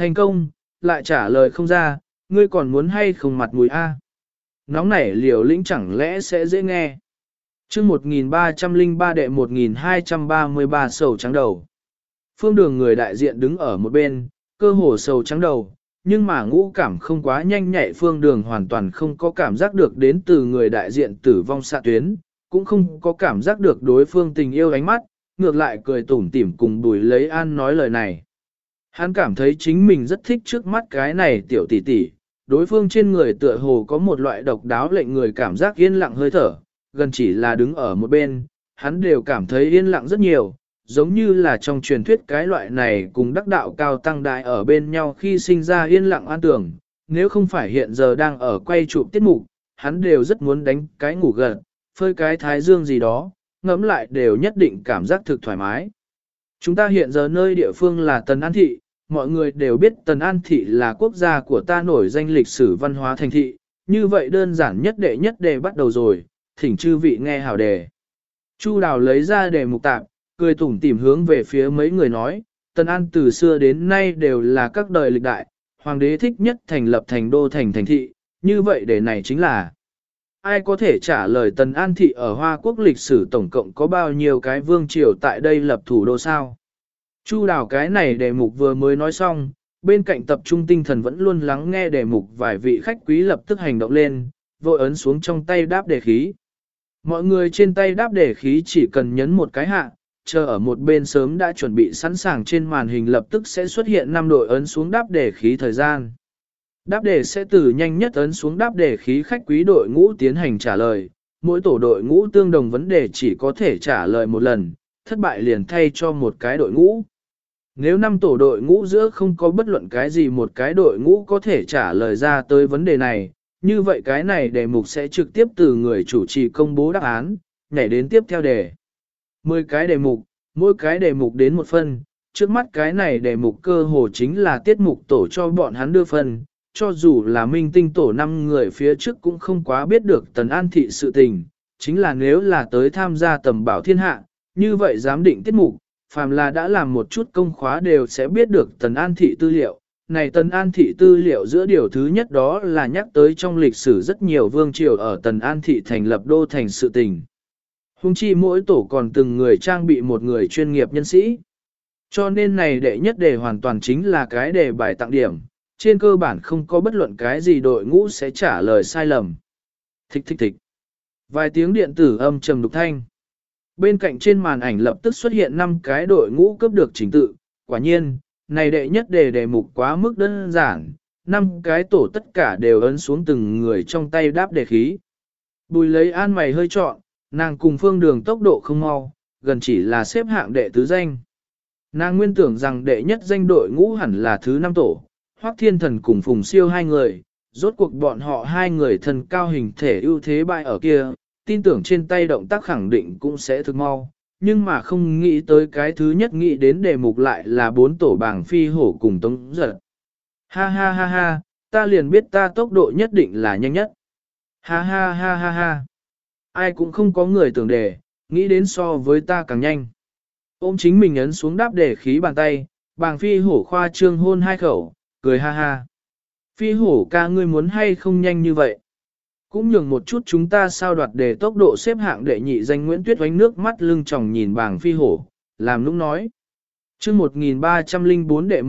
Thành công, lại trả lời không ra, ngươi còn muốn hay không mặt mũi a? Nóng nảy liều lĩnh chẳng lẽ sẽ dễ nghe. Chương 1303 đệ 1233 sầu trắng đầu. Phương Đường người đại diện đứng ở một bên, cơ hồ sầu trắng đầu, nhưng mà ngũ cảm không quá nhanh nhạy. Phương Đường hoàn toàn không có cảm giác được đến từ người đại diện tử vong xạ tuyến, cũng không có cảm giác được đối phương tình yêu ánh mắt, ngược lại cười tủm tỉm cùng Bùi Lấy An nói lời này. Hắn cảm thấy chính mình rất thích trước mắt cái này tiểu tỷ tỷ, đối phương trên người tựa hồ có một loại độc đáo lệnh người cảm giác yên lặng hơi thở, gần chỉ là đứng ở một bên, hắn đều cảm thấy yên lặng rất nhiều, giống như là trong truyền thuyết cái loại này cùng đắc đạo cao tăng đại ở bên nhau khi sinh ra yên lặng an tưởng, nếu không phải hiện giờ đang ở quay chụp tiết mục, hắn đều rất muốn đánh cái ngủ gật, phơi cái thái dương gì đó, ngẫm lại đều nhất định cảm giác thực thoải mái. Chúng ta hiện giờ nơi địa phương là Tần An Thị, mọi người đều biết Tần An Thị là quốc gia của ta nổi danh lịch sử văn hóa thành thị, như vậy đơn giản nhất đề bắt đầu rồi, thỉnh chư vị nghe hảo đề. Chu Đào lấy ra đề mục tạp, cười tủm tỉm hướng về phía mấy người nói, Tần An từ xưa đến nay đều là các đời lịch đại, hoàng đế thích nhất thành lập thành đô thành thị, như vậy đề này chính là ai có thể trả lời Tần An Thị ở Hoa Quốc lịch sử tổng cộng có bao nhiêu cái vương triều tại đây lập thủ đô sao? Chu Đào cái này đề mục vừa mới nói xong, bên cạnh tập trung tinh thần vẫn luôn lắng nghe đề mục vài vị khách quý lập tức hành động lên, vội ấn xuống trong tay đáp đề khí. Mọi người trên tay đáp đề khí chỉ cần nhấn một cái hạ, chờ ở một bên sớm đã chuẩn bị sẵn sàng trên màn hình lập tức sẽ xuất hiện 5 đội ấn xuống đáp đề khí thời gian. Đáp đề sẽ từ nhanh nhất ấn xuống đáp đề khí khách quý đội ngũ tiến hành trả lời, mỗi tổ đội ngũ tương đồng vấn đề chỉ có thể trả lời một lần, thất bại liền thay cho một cái đội ngũ. Nếu 5 tổ đội ngũ giữa không có bất luận cái gì một cái đội ngũ có thể trả lời ra tới vấn đề này, như vậy cái này đề mục sẽ trực tiếp từ người chủ trì công bố đáp án, nhảy đến tiếp theo đề. 10 cái đề mục, mỗi cái đề mục đến một phân, trước mắt cái này đề mục cơ hồ chính là tiết mục tổ cho bọn hắn đưa phân, cho dù là minh tinh tổ 5 người phía trước cũng không quá biết được Tần An Thị sự tình, chính là nếu là tới tham gia tầm bảo thiên hạ, như vậy giám định tiết mục, phàm là đã làm một chút công khóa đều sẽ biết được Tần An Thị tư liệu. Này Tần An Thị tư liệu giữa điều thứ nhất đó là nhắc tới trong lịch sử rất nhiều vương triều ở Tần An Thị thành lập đô thành sự tình. Hùng chi mỗi tổ còn từng người trang bị một người chuyên nghiệp nhân sĩ. Cho nên này đệ nhất đề hoàn toàn chính là cái đề bài tặng điểm, trên cơ bản không có bất luận cái gì đội ngũ sẽ trả lời sai lầm. Thích thích thích. Vài tiếng điện tử âm trầm đục thanh. Bên cạnh trên màn ảnh lập tức xuất hiện 5 cái đội ngũ cấp được trình tự, quả nhiên, này đệ nhất đề mục quá mức đơn giản, 5 cái tổ tất cả đều ấn xuống từng người trong tay đáp đề khí. Bùi Lấy An mày hơi trọn, nàng cùng Phương Đường tốc độ không mau, gần chỉ là xếp hạng đệ tứ danh. Nàng nguyên tưởng rằng đệ nhất danh đội ngũ hẳn là thứ 5 tổ, Hoắc Thiên Thần cùng Phùng Siêu 2 người, rốt cuộc bọn họ 2 người thần cao hình thể ưu thế bại ở kia, tin tưởng trên tay động tác khẳng định cũng sẽ thực mau, nhưng mà không nghĩ tới cái thứ nhất nghĩ đến đề mục lại là 4 tổ bảng phi hổ cùng Tống Giật. Ha ha ha ha, ta liền biết ta tốc độ nhất định là nhanh nhất. Ha ha ha ha ha. Ai cũng không có người tưởng đề, nghĩ đến so với ta càng nhanh. Ôm chính mình ấn xuống đáp đề khí bàn tay, bảng phi hổ khoa trương hôn 2 khẩu, cười ha ha. Phi hổ ca ngươi muốn hay không nhanh như vậy? Cũng nhường một chút chúng ta sao đoạt đề tốc độ xếp hạng đệ nhị danh Nguyễn Tuyết oánh nước mắt lưng tròng nhìn bảng phi hổ, làm nũng nói. Chương 1304 đệ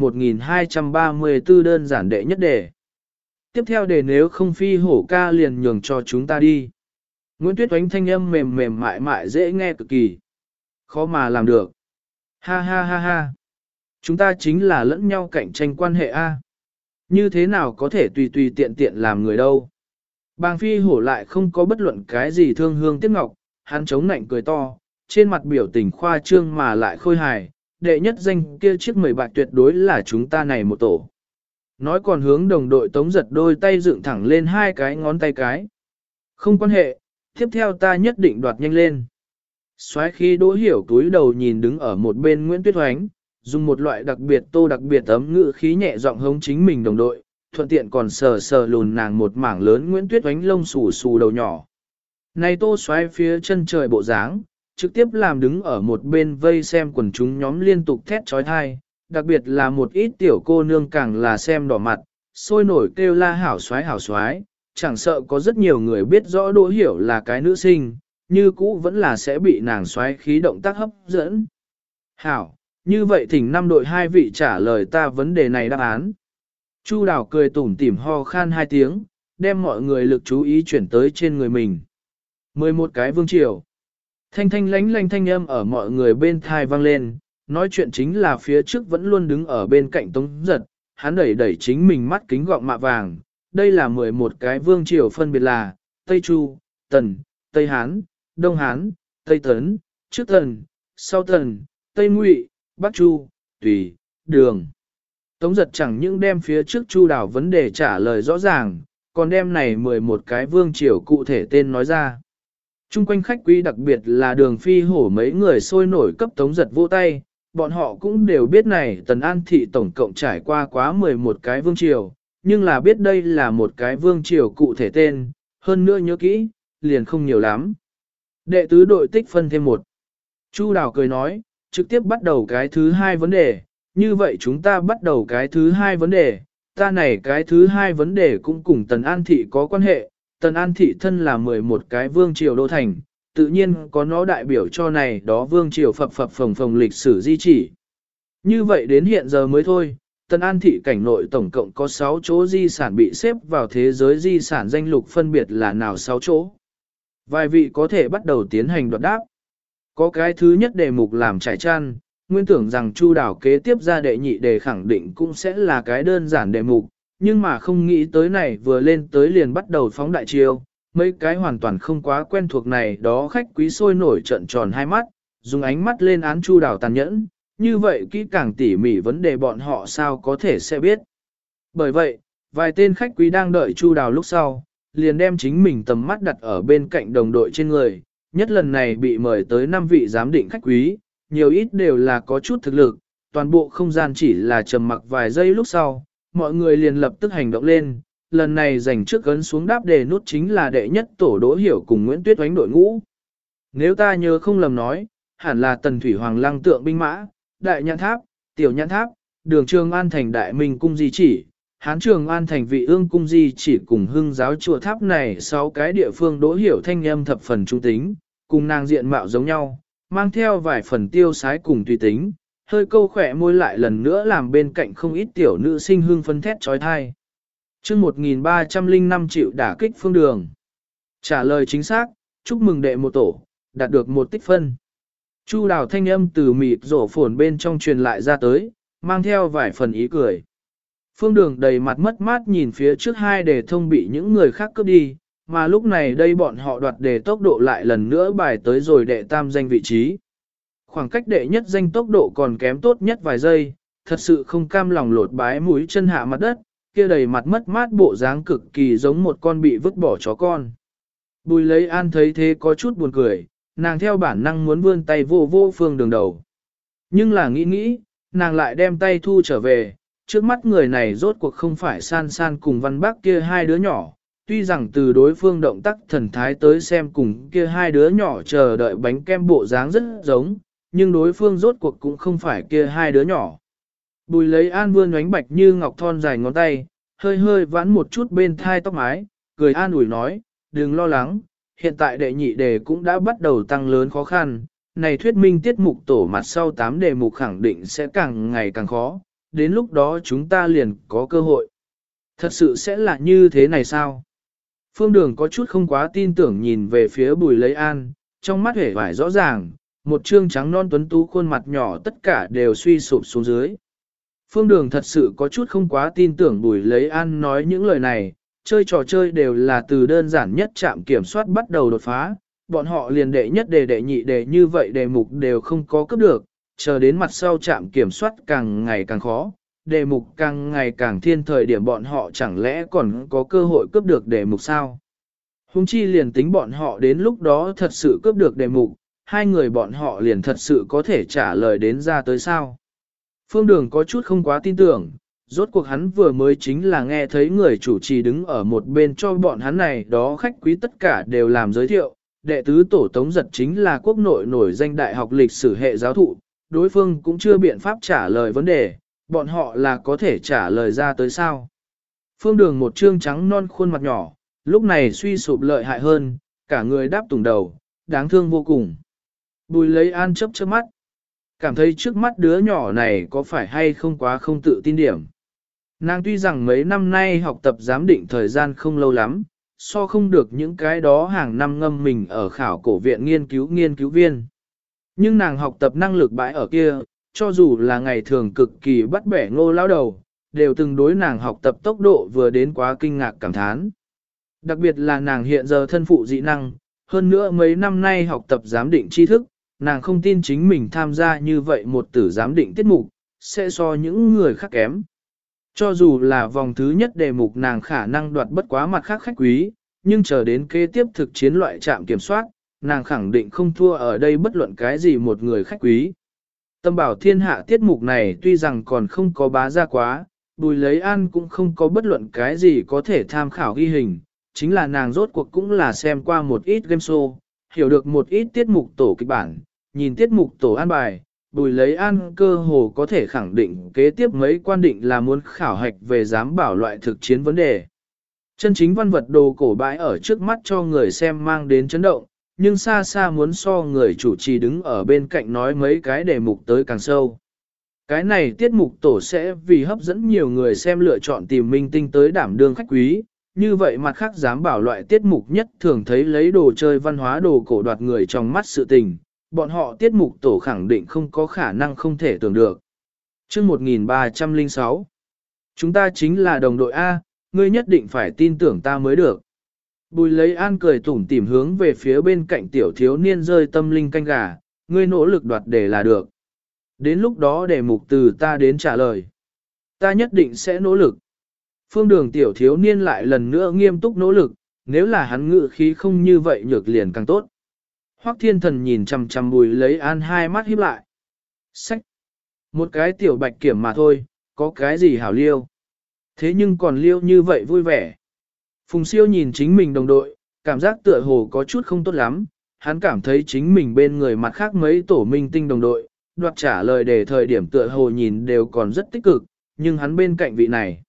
1234 đơn giản đệ nhất đề. Tiếp theo đề nếu không phi hổ ca liền nhường cho chúng ta đi. Nguyễn Tuyết oánh thanh âm mềm mềm mại mại dễ nghe cực kỳ. Khó mà làm được. Ha ha ha ha. Chúng ta chính là lẫn nhau cạnh tranh quan hệ A. Như thế nào có thể tùy tùy tiện tiện làm người đâu. Bàng phi hổ lại không có bất luận cái gì thương hương tiếc ngọc, hắn chống nạnh cười to, trên mặt biểu tình khoa trương mà lại khôi hài, đệ nhất danh kia chiếc 10 bạc tuyệt đối là chúng ta này một tổ. Nói còn hướng đồng đội Tống Giật đôi tay dựng thẳng lên 2 cái ngón tay cái. Không quan hệ, tiếp theo ta nhất định đoạt nhanh lên. Soái khi Đỗ Hiểu túi đầu nhìn đứng ở một bên Nguyễn Tuyết Oánh, dùng một loại đặc biệt ấm ngữ khí nhẹ giọng hống chính mình đồng đội, thuận tiện còn sờ sờ lùn nàng một mảng lớn Nguyễn Tuyết Oánh lông xù xù đầu nhỏ. Này Tô Soái phía chân trời bộ dáng, trực tiếp làm đứng ở một bên vây xem quần chúng nhóm liên tục thét trói thai, đặc biệt là một ít tiểu cô nương càng là xem đỏ mặt, sôi nổi kêu la hảo xoái, chẳng sợ có rất nhiều người biết rõ Đỗ Hiểu là cái nữ sinh, như cũ vẫn là sẽ bị nàng xoái khí động tác hấp dẫn. Hảo, như vậy thỉnh 5 đội 2 vị trả lời ta vấn đề này đáp án. Chu Đào cười tủm tỉm ho khan 2 tiếng, đem mọi người lực chú ý chuyển tới trên người mình. 11 cái vương triều. Thanh thanh lánh lánh thanh âm ở mọi người bên thai vang lên, nói chuyện chính là phía trước vẫn luôn đứng ở bên cạnh Tống Giật, hắn đẩy chính mình mắt kính gọng mạ vàng. Đây là 11 cái vương triều phân biệt là Tây Chu, Tần, Tây Hán, Đông Hán, Tây Tấn, trước Tần, sau Tần, Tây Ngụy, Bắc Chu, Tùy, Đường. Tống Giật chẳng những đem phía trước Chu Đào vấn đề trả lời rõ ràng, còn đem này 11 cái vương triều cụ thể tên nói ra. Trung quanh khách quý đặc biệt là Đường Phi Hổ mấy người sôi nổi cấp Tống Giật vỗ tay, bọn họ cũng đều biết này Tần An Thị tổng cộng trải qua quá 11 cái vương triều, nhưng là biết đây là một cái vương triều cụ thể tên, hơn nữa nhớ kỹ, liền không nhiều lắm. Đệ tứ đội tích phân thêm 1. Chu Đào cười nói, trực tiếp bắt đầu cái thứ 2 vấn đề, như vậy chúng ta bắt đầu cái thứ 2 vấn đề, ta này cái thứ 2 vấn đề cũng cùng Tần An Thị có quan hệ, Tần An Thị thân là 11 cái vương triều đô thành, tự nhiên có nó đại biểu cho này đó vương triều phập phồng lịch sử di chỉ. Như vậy đến hiện giờ mới thôi, Tần An Thị cảnh nội tổng cộng có 6 chỗ di sản bị xếp vào thế giới di sản danh lục phân biệt là nào 6 chỗ. Vài vị có thể bắt đầu tiến hành đoạt đáp. Có cái thứ nhất đề mục làm trải chăn, nguyên tưởng rằng Chu Đào kế tiếp ra đệ nhị đề khẳng định cũng sẽ là cái đơn giản đề mục, nhưng mà không nghĩ tới này vừa lên tới liền bắt đầu phóng đại chiêu, mấy cái hoàn toàn không quá quen thuộc này đó khách quý sôi nổi trận tròn hai mắt, dùng ánh mắt lên án Chu Đào tàn nhẫn, như vậy kỹ càng tỉ mỉ vấn đề bọn họ sao có thể sẽ biết. Bởi vậy, vài tên khách quý đang đợi Chu Đào lúc sau, liền đem chính mình tầm mắt đặt ở bên cạnh đồng đội trên người, nhất lần này bị mời tới 5 vị giám định khách quý, nhiều ít đều là có chút thực lực, toàn bộ không gian chỉ là trầm mặc vài giây lúc sau, mọi người liền lập tức hành động lên, lần này dành trước ấn xuống đáp đề nút chính là đệ nhất tổ Đỗ Hiểu cùng Nguyễn Tuyết Oánh đội ngũ. Nếu ta nhớ không lầm nói, hẳn là Tần Thủy Hoàng lăng tượng binh mã, Đại Nhãn Tháp, Tiểu Nhãn Tháp, Đường Trường An thành Đại Minh cung di chỉ, Hán Trường An thành Vị Ương cung di chỉ cùng Hưng giáo chùa tháp này 6 cái địa phương Đỗ Hiểu thanh âm thập phần trung tính, cùng nàng diện mạo giống nhau, mang theo vài phần tiêu sái cùng tùy tính, hơi câu khỏe môi lại lần nữa làm bên cạnh không ít tiểu nữ sinh hương phấn thét trói thai. Chương 1305 triệu đả kích Phương Đường. Trả lời chính xác, chúc mừng đệ một tổ, đạt được 1 tích phân. Chu Đào thanh âm từ mịt rổ phồn bên trong truyền lại ra tới, mang theo vài phần ý cười. Phương Đường đầy mặt mất mát nhìn phía trước 2 đề thông bị những người khác cướp đi, mà lúc này đây bọn họ đoạt đề tốc độ lại lần nữa bài tới rồi đệ tam danh vị trí. Khoảng cách đệ nhất danh tốc độ còn kém tốt nhất vài giây, thật sự không cam lòng lột bái mũi chân hạ mặt đất, kia đầy mặt mất mát bộ dáng cực kỳ giống một con bị vứt bỏ chó con. Bùi Lấy An thấy thế có chút buồn cười, nàng theo bản năng muốn vươn tay vô vô Phương Đường đầu. Nhưng là nghĩ, nàng lại đem tay thu trở về, trước mắt người này rốt cuộc không phải San San cùng Văn Bác kia 2 đứa nhỏ, tuy rằng từ đối phương động tác thần thái tới xem cùng kia 2 đứa nhỏ chờ đợi bánh kem bộ dáng rất giống, nhưng đối phương rốt cuộc cũng không phải kia 2 đứa nhỏ. Bùi Lấy An vươn ánh bạch như ngọc thon dài ngón tay, hơi vãn một chút bên thai tóc mái, cười an ủi nói, đừng lo lắng, hiện tại đệ nhị đề cũng đã bắt đầu tăng lớn khó khăn, này thuyết minh tiết mục tổ mặt sau 8 đề mục khẳng định sẽ càng ngày càng khó, đến lúc đó chúng ta liền có cơ hội. Thật sự sẽ là như thế này sao? Phương Đường có chút không quá tin tưởng nhìn về phía Bùi Lấy An, trong mắt hể vải rõ ràng, một trương trắng non tuấn tú khuôn mặt nhỏ tất cả đều suy sụp xuống dưới. Phương Đường thật sự có chút không quá tin tưởng Bùi Lấy An nói những lời này, chơi trò chơi đều là từ đơn giản nhất trạm kiểm soát bắt đầu đột phá, bọn họ liền đệ nhất đề đệ nhị đề như vậy đề mục đều không có cấp được, chờ đến mặt sau trạm kiểm soát càng ngày càng khó, đề mục càng ngày càng thiên thời điểm bọn họ chẳng lẽ còn có cơ hội cướp được đề mục sao? Hùng chi liền tính bọn họ đến lúc đó thật sự cướp được đề mục, 2 người bọn họ liền thật sự có thể trả lời đến ra tới sao? Phương Đường có chút không quá tin tưởng, rốt cuộc hắn vừa mới chính là nghe thấy người chủ trì đứng ở một bên cho bọn hắn này đó khách quý tất cả đều làm giới thiệu, đệ tứ tổ Tống Giật chính là quốc nội nổi danh đại học lịch sử hệ giáo thụ, đối phương cũng chưa biện pháp trả lời vấn đề, bọn họ là có thể trả lời ra tới sao. Phương Đường một trương trắng non khuôn mặt nhỏ, lúc này suy sụp lợi hại hơn, cả người đáp tùng đầu, đáng thương vô cùng. Bùi lấy an chớp chớp mắt, cảm thấy trước mắt đứa nhỏ này có phải hay không quá không tự tin điểm. Nàng tuy rằng mấy năm nay học tập giám định thời gian không lâu lắm, so không được những cái đó hàng năm ngâm mình ở khảo cổ viện nghiên cứu viên. Nhưng nàng học tập năng lực bãi ở kia, cho dù là ngày thường cực kỳ bắt bẻ ngô lao đầu, đều từng đối nàng học tập tốc độ vừa đến quá kinh ngạc cảm thán. Đặc biệt là nàng hiện giờ thân phụ dị năng, hơn nữa mấy năm nay học tập giám định tri thức, nàng không tin chính mình tham gia như vậy một tử giám định tiết mục, sẽ so những người khác kém. Cho dù là vòng thứ nhất đề mục nàng khả năng đoạt bất quá mặt khác khách quý, nhưng chờ đến kế tiếp thực chiến loại trạm kiểm soát, nàng khẳng định không thua ở đây bất luận cái gì một người khách quý. Tâm bảo thiên hạ tiết mục này tuy rằng còn không có bá ra quá, Bùi Lấy An cũng không có bất luận cái gì có thể tham khảo ghi hình, chính là nàng rốt cuộc cũng là xem qua một ít game show, hiểu được một ít tiết mục tổ kịch bản, nhìn tiết mục tổ an bài, Bùi Lấy An cơ hồ có thể khẳng định kế tiếp mấy quan định là muốn khảo hạch về giám bảo loại thực chiến vấn đề. Chân chính văn vật đồ cổ bãi ở trước mắt cho người xem mang đến chấn động, nhưng xa xa muốn so người chủ trì đứng ở bên cạnh nói mấy cái đề mục tới càng sâu. Cái này tiết mục tổ sẽ vì hấp dẫn nhiều người xem lựa chọn tìm minh tinh tới đảm đương khách quý, như vậy mặt khác dám bảo loại tiết mục nhất thường thấy lấy đồ chơi văn hóa đồ cổ đoạt người trong mắt sự tình, bọn họ tiết mục tổ khẳng định không có khả năng không thể tưởng được. Chương 1306 Chúng ta chính là đồng đội A, ngươi nhất định phải tin tưởng ta mới được. Bùi Lấy An cười tủm tỉm hướng về phía bên cạnh tiểu thiếu niên rơi tâm linh canh gà, ngươi nỗ lực đoạt để là được. Đến lúc đó để mục từ ta đến trả lời. Ta nhất định sẽ nỗ lực. Phương Đường tiểu thiếu niên lại lần nữa nghiêm túc nỗ lực, nếu là hắn ngự khí không như vậy nhược liền càng tốt. Hoắc Thiên Thần nhìn chằm chằm Bùi Lấy An hai mắt híp lại. Sách! Một cái tiểu bạch kiểm mà thôi, có cái gì hảo liêu. Thế nhưng còn liêu như vậy vui vẻ. Phùng Siêu nhìn chính mình đồng đội, cảm giác tựa hồ có chút không tốt lắm, hắn cảm thấy chính mình bên người mặt khác mấy tổ minh tinh đồng đội, đoạt trả lời để thời điểm tựa hồ nhìn đều còn rất tích cực, nhưng hắn bên cạnh vị này.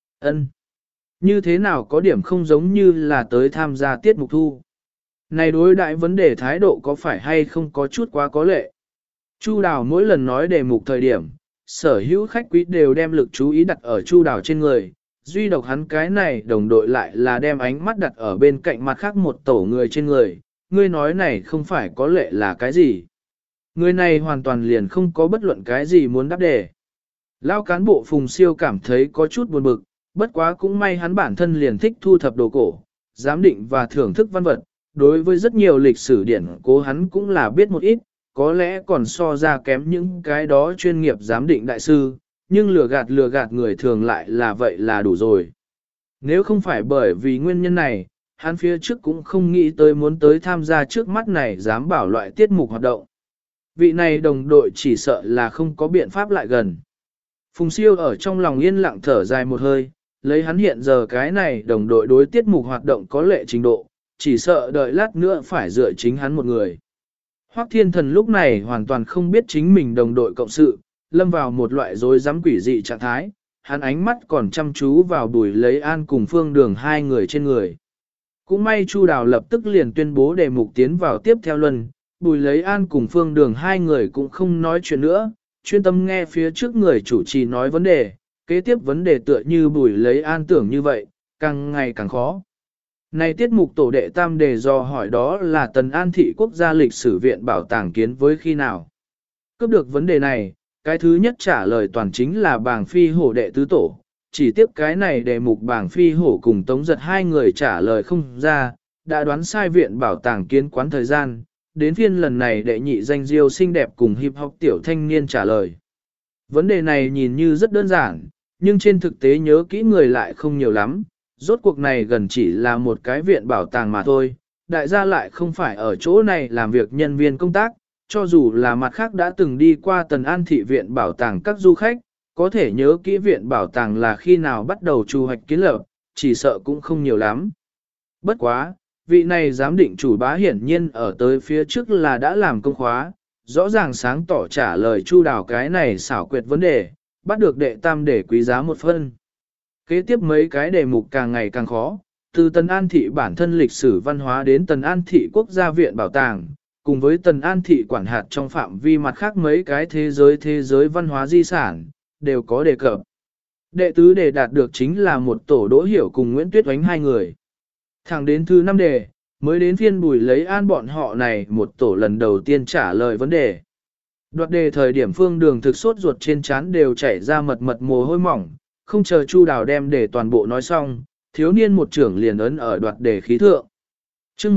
Như thế nào có điểm không giống như là tới tham gia tiết mục thu. Này đối đại vấn đề thái độ có phải hay không có chút quá có lệ. Chu Đào mỗi lần nói đề mục thời điểm, sở hữu khách quý đều đem lực chú ý đặt ở Chu Đào trên người, duy độc hắn cái này đồng đội lại là đem ánh mắt đặt ở bên cạnh mặt khác một tổ người trên người, ngươi nói này không phải có lệ là cái gì. Người này hoàn toàn liền không có bất luận cái gì muốn đáp đề. Lao cán bộ Phùng Siêu cảm thấy có chút buồn bực, bất quá cũng may hắn bản thân liền thích thu thập đồ cổ, giám định và thưởng thức văn vật, đối với rất nhiều lịch sử điển cố hắn cũng là biết một ít, có lẽ còn so ra kém những cái đó chuyên nghiệp giám định đại sư, nhưng lừa gạt người thường lại là vậy là đủ rồi. Nếu không phải bởi vì nguyên nhân này, hắn phía trước cũng không nghĩ tới muốn tới tham gia trước mắt này dám bảo loại tiết mục hoạt động. Vị này đồng đội chỉ sợ là không có biện pháp lại gần. Phùng Siêu ở trong lòng yên lặng thở dài một hơi, lấy hắn hiện giờ cái này đồng đội đối tiết mục hoạt động có lệ trình độ, chỉ sợ đợi lát nữa phải dựa chính hắn một người. Hoắc Thiên Thần lúc này hoàn toàn không biết chính mình đồng đội cộng sự, lâm vào một loại rối rắm quỷ dị trạng thái, hắn ánh mắt còn chăm chú vào Bùi Lấy An cùng Phương Đường hai người trên người. Cũng may Chu Đào lập tức liền tuyên bố đề mục tiến vào tiếp theo luân, Bùi Lấy An cùng Phương Đường hai người cũng không nói chuyện nữa, chuyên tâm nghe phía trước người chủ trì nói vấn đề, kế tiếp vấn đề tựa như Bùi Lấy An tưởng như vậy, càng ngày càng khó. Này tiết mục tổ đệ tam đề do hỏi đó là Tần An Thị Quốc gia lịch sử viện bảo tàng kiến với khi nào. Cướp được vấn đề này, cái thứ nhất trả lời toàn chính là Bàng Phi Hổ đệ tứ tổ, chỉ tiếp cái này đề mục Bàng Phi Hổ cùng Tống Giật hai người trả lời không ra, đã đoán sai viện bảo tàng kiến quán thời gian, đến phiên lần này đệ nhị danh diêu xinh đẹp cùng hip hop tiểu thanh niên trả lời. Vấn đề này nhìn như rất đơn giản, nhưng trên thực tế nhớ kỹ người lại không nhiều lắm, rốt cuộc này gần chỉ là một cái viện bảo tàng mà thôi, đại gia lại không phải ở chỗ này làm việc nhân viên công tác, cho dù là mặt khác đã từng đi qua Tần An Thị viện bảo tàng các du khách, có thể nhớ kỹ viện bảo tàng là khi nào bắt đầu chu hoạch kiến lập, chỉ sợ cũng không nhiều lắm. Bất quá, vị này giám định chủ bá hiển nhiên ở tới phía trước là đã làm công khóa, rõ ràng sáng tỏ trả lời chu đào cái này xảo quyệt vấn đề, bắt được đệ tam để quý giá một phân. Kế tiếp mấy cái đề mục càng ngày càng khó, từ Tần An Thị bản thân lịch sử văn hóa đến Tần An Thị quốc gia viện bảo tàng, cùng với Tần An Thị quản hạt trong phạm vi mặt khác mấy cái thế giới văn hóa di sản, đều có đề cập. Đệ tứ đề đạt được chính là một tổ Đỗ Hiểu cùng Nguyễn Tuyết Oánh hai người. Thẳng đến thứ 5 đề, mới đến phiên Bùi Lấy An bọn họ này một tổ lần đầu tiên trả lời vấn đề. Đoạt đề thời điểm Phương Đường thực sốt ruột trên trán đều chảy ra mật mật mồ hôi mỏng, không chờ Chu Đào đem đề toàn bộ nói xong, thiếu niên một trưởng liền ấn ở đoạt đề khí thượng. Chương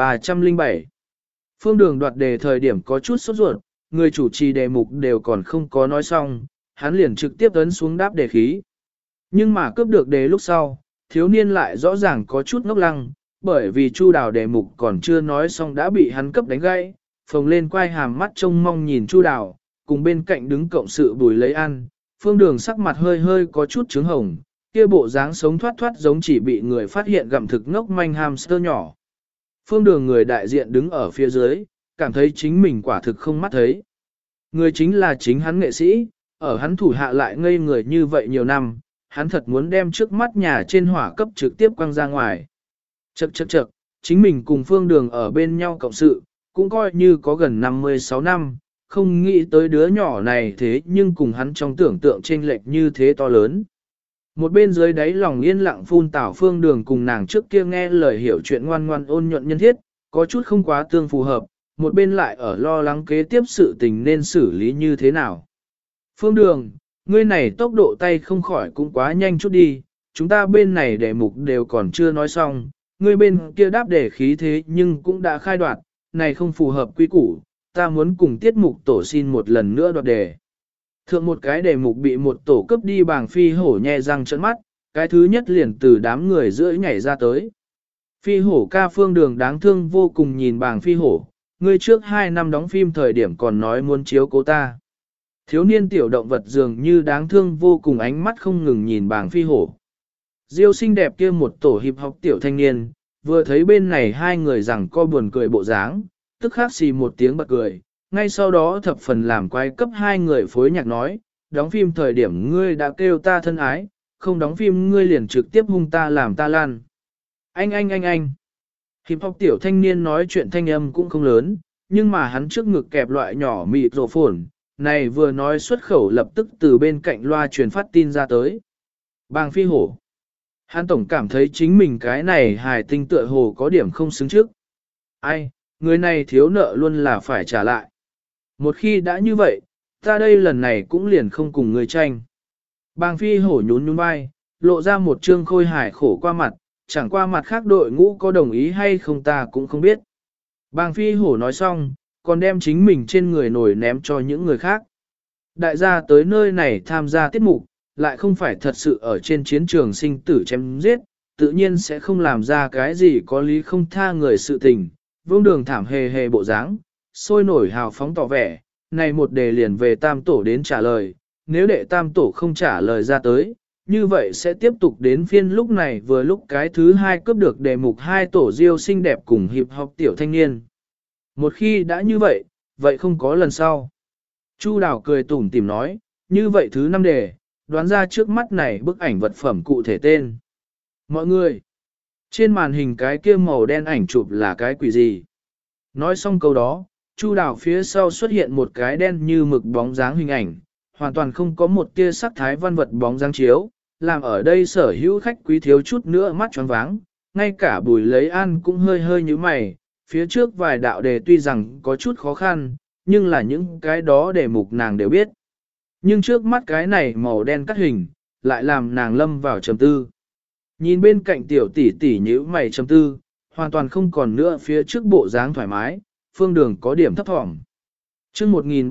1307 Phương Đường đoạt đề thời điểm có chút sốt ruột, người chủ trì đề mục đều còn không có nói xong, hắn liền trực tiếp ấn xuống đáp đề khí. Nhưng mà cướp được đề lúc sau, thiếu niên lại rõ ràng có chút ngốc lăng, bởi vì Chu Đào đề mục còn chưa nói xong đã bị hắn cấp đánh gãy, phồng lên quay hàm mắt trông mong nhìn Chu Đào, cùng bên cạnh đứng cộng sự Bùi Lấy An, Phương Đường sắc mặt hơi hơi có chút trướng hồng, kia bộ dáng sống thoát thoát giống chỉ bị người phát hiện gặm thực ngốc manh hamster nhỏ. Phương Đường người đại diện đứng ở phía dưới, cảm thấy chính mình quả thực không mắt thấy. Người chính là chính hắn nghệ sĩ, ở hắn thủ hạ lại ngây người như vậy nhiều năm, hắn thật muốn đem trước mắt nhà trên hỏa cấp trực tiếp quăng ra ngoài. Chậc, chính mình cùng Phương Đường ở bên nhau cộng sự, cũng coi như có gần 56 năm, không nghĩ tới đứa nhỏ này thế nhưng cùng hắn trong tưởng tượng chênh lệch như thế to lớn. Một bên dưới đáy lòng yên lặng phun tảo Phương Đường cùng nàng trước kia nghe lời hiểu chuyện ngoan ngoan ôn nhuận nhân thiết, có chút không quá tương phù hợp, một bên lại ở lo lắng kế tiếp sự tình nên xử lý như thế nào. Phương Đường, ngươi này tốc độ tay không khỏi cũng quá nhanh chút đi, chúng ta bên này đề mục đều còn chưa nói xong, ngươi bên kia đáp đề khí thế nhưng cũng đã khai đoạt, này không phù hợp quy củ, ta muốn cùng tiết mục tổ xin một lần nữa đoạt đề. Thượng một cái đề mục bị một tổ cấp đi Bàng Phi Hổ nhe răng trợn mắt, cái thứ nhất liền từ đám người giữa nhảy ra tới. Phi Hổ ca Phương Đường đáng thương vô cùng nhìn Bàng Phi Hổ, ngươi trước 2 năm đóng phim thời điểm còn nói muốn chiếu cố ta. Thiếu niên tiểu động vật dường như đáng thương vô cùng ánh mắt không ngừng nhìn Bàng Phi Hổ. Diêu xinh đẹp kia một tổ hiệp học tiểu thanh niên, vừa thấy bên này hai người rằng co buồn cười bộ dáng, tức khắc xì một tiếng bật cười, ngay sau đó thập phần làm quái cấp hai người phối nhạc nói, đóng phim thời điểm ngươi đã kêu ta thân ái, không đóng phim ngươi liền trực tiếp hung ta làm ta lan. Anh. Hiệp học tiểu thanh niên nói chuyện thanh âm cũng không lớn, nhưng mà hắn trước ngực kẹp loại nhỏ mịt rổ phồn, này vừa nói xuất khẩu lập tức từ bên cạnh loa truyền phát tin ra tới. Bàng Phi Hổ. Hắn tổng cảm thấy chính mình cái này hài tinh tựa hồ có điểm không xứng trước. Ai, người này thiếu nợ luôn là phải trả lại. Một khi đã như vậy, ta đây lần này cũng liền không cùng người tranh. Bàng Phi Hổ nhún vai, lộ ra một trương khôi hài khổ qua mặt, chẳng qua mặt khác đội ngũ có đồng ý hay không ta cũng không biết. Bàng Phi Hổ nói xong, còn đem chính mình trên người nổi ném cho những người khác. Đại gia tới nơi này tham gia tiết mục, lại không phải thật sự ở trên chiến trường sinh tử chém giết, tự nhiên sẽ không làm ra cái gì có lý không tha người sự tình. Vương Đường thảm hề bộ dáng, sôi nổi hào phóng tỏ vẻ, này một đề liền về tam tổ đến trả lời, nếu đệ tam tổ không trả lời ra tới, như vậy sẽ tiếp tục đến phiên lúc này vừa lúc cái thứ hai cướp được đề mục hai tổ Diêu xinh đẹp cùng hiệp học tiểu thanh niên. Một khi đã như vậy, vậy không có lần sau. Chu Đào cười tủm tỉm nói, như vậy thứ 5 đề, đoán ra trước mắt này bức ảnh vật phẩm cụ thể tên. Mọi người, trên màn hình cái kia màu đen ảnh chụp là cái quỷ gì? Nói xong câu đó, Chu Đào phía sau xuất hiện một cái đen như mực bóng dáng hình ảnh, hoàn toàn không có một tia sắc thái văn vật bóng dáng chiếu, làm ở đây sở hữu khách quý thiếu chút nữa mắt choáng váng, ngay cả Bùi Lấy An cũng hơi như mày, phía trước vài đạo đề tuy rằng có chút khó khăn, nhưng là những cái đó đề mục nàng đều biết. Nhưng trước mắt cái này màu đen cắt hình, lại làm nàng lâm vào trầm tư. Nhìn bên cạnh tiểu tỷ tỷ nhíu mày trầm tư, hoàn toàn không còn nữa phía trước bộ dáng thoải mái, Phương Đường có điểm thấp thỏm. Chương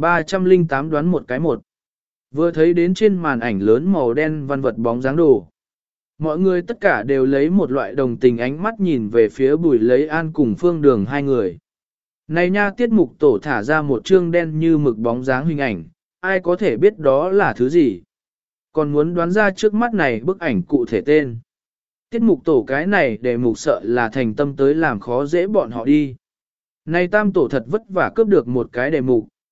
1308 đoán một cái một. Vừa thấy đến trên màn ảnh lớn màu đen văn vật bóng dáng đồ. Mọi người tất cả đều lấy một loại đồng tình ánh mắt nhìn về phía Bùi Lấy An cùng Phương Đường hai người. Này nha, tiết mục tổ thả ra một chương đen như mực bóng dáng hình ảnh, ai có thể biết đó là thứ gì? Còn muốn đoán ra trước mắt này bức ảnh cụ thể tên. Tiết mục tổ cái này để mục sợ là thành tâm tới làm khó dễ bọn họ đi. Này tam tổ thật vất vả cướp được một cái đề mục,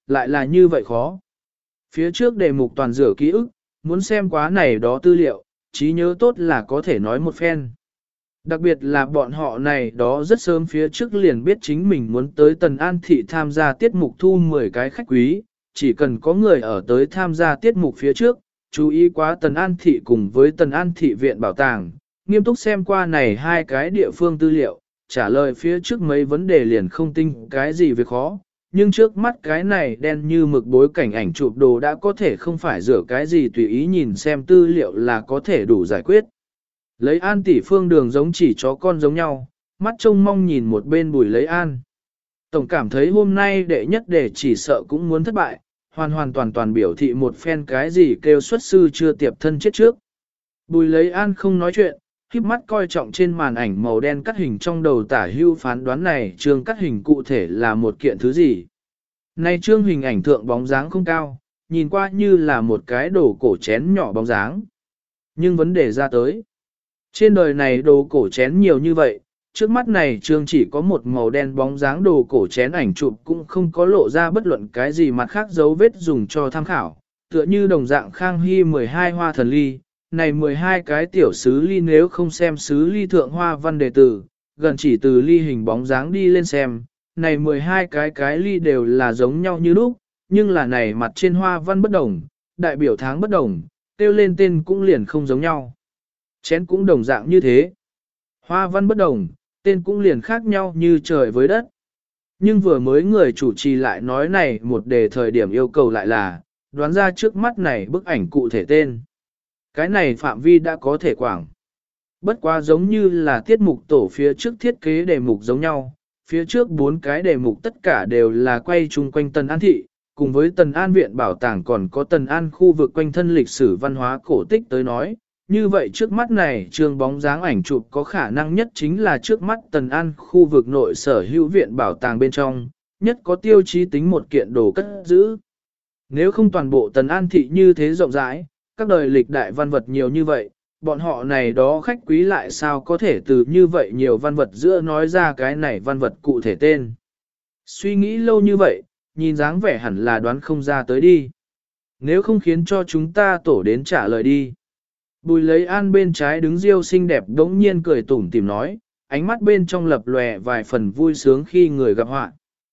lại là như vậy khó. Phía trước đề mục toàn rửa ký ức, muốn xem quá này đó tư liệu, trí nhớ tốt là có thể nói một phen. Đặc biệt là bọn họ này đó rất sớm phía trước liền biết chính mình muốn tới Tần An Thị tham gia tiết mục thu 10 cái khách quý, chỉ cần có người ở tới tham gia tiết mục phía trước, chú ý quá Tần An Thị cùng với Tần An Thị Viện Bảo tàng, nghiêm túc xem qua này hai cái địa phương tư liệu, trả lời phía trước mấy vấn đề liền không tinh cái gì việc khó, nhưng trước mắt cái này đen như mực bối cảnh ảnh chụp đồ đã có thể không phải rửa cái gì tùy ý nhìn xem tư liệu là có thể đủ giải quyết. Lấy An tỷ phương đường giống chỉ chó con giống nhau, mắt trông mong nhìn một bên Bùi lấy An. Tổng cảm thấy hôm nay đệ nhất để chỉ sợ cũng muốn thất bại, hoàn hoàn toàn toàn biểu thị một phen cái gì kêu xuất sư chưa tiệp thân chết trước. Bùi lấy An không nói chuyện, khiếp mắt coi trọng trên màn ảnh màu đen cắt hình trong đầu tả hưu phán đoán này chương cắt hình cụ thể là một kiện thứ gì. Này chương hình ảnh thượng bóng dáng không cao, nhìn qua như là một cái đồ cổ chén nhỏ bóng dáng. Nhưng vấn đề ra tới. Trên đời này đồ cổ chén nhiều như vậy, trước mắt này chương chỉ có một màu đen bóng dáng đồ cổ chén ảnh chụp cũng không có lộ ra bất luận cái gì mặt khác dấu vết dùng cho tham khảo, tựa như đồng dạng Khang Hy 12 hoa thần ly, này 12 cái tiểu sứ ly nếu không xem sứ ly thượng hoa văn đề tử, gần chỉ từ ly hình bóng dáng đi lên xem, này 12 cái ly đều là giống nhau như lúc, nhưng là này mặt trên hoa văn bất đồng, đại biểu tháng bất đồng, tiêu lên tên cũng liền không giống nhau. Chén cũng đồng dạng như thế. Hoa văn bất đồng, tên cũng liền khác nhau như trời với đất. Nhưng vừa mới người chủ trì lại nói này một đề thời điểm yêu cầu lại là, đoán ra trước mắt này bức ảnh cụ thể tên. Cái này phạm vi đã có thể quảng. Bất quá giống như là tiết mục tổ phía trước thiết kế đề mục giống nhau, phía trước 4 cái đề mục tất cả đều là quay chung quanh Tần An Thị, cùng với Tần An Viện Bảo tàng còn có Tần An khu vực quanh thân lịch sử văn hóa cổ tích tới nói. Như vậy trước mắt này trường bóng dáng ảnh chụp có khả năng nhất chính là trước mắt Tần An khu vực nội sở hữu viện bảo tàng bên trong, nhất có tiêu chí tính một kiện đồ cất giữ. Nếu không toàn bộ Tần An thị như thế rộng rãi, các đời lịch đại văn vật nhiều như vậy, bọn họ này đó khách quý lại sao có thể từ như vậy nhiều văn vật giữa nói ra cái này văn vật cụ thể tên. Suy nghĩ lâu như vậy, nhìn dáng vẻ hẳn là đoán không ra tới đi. Nếu không khiến cho chúng ta tổ đến trả lời đi. Bùi lấy An bên trái đứng Diêu xinh đẹp đống nhiên cười tủm tỉm nói, ánh mắt bên trong lập lòe vài phần vui sướng khi người gặp họa.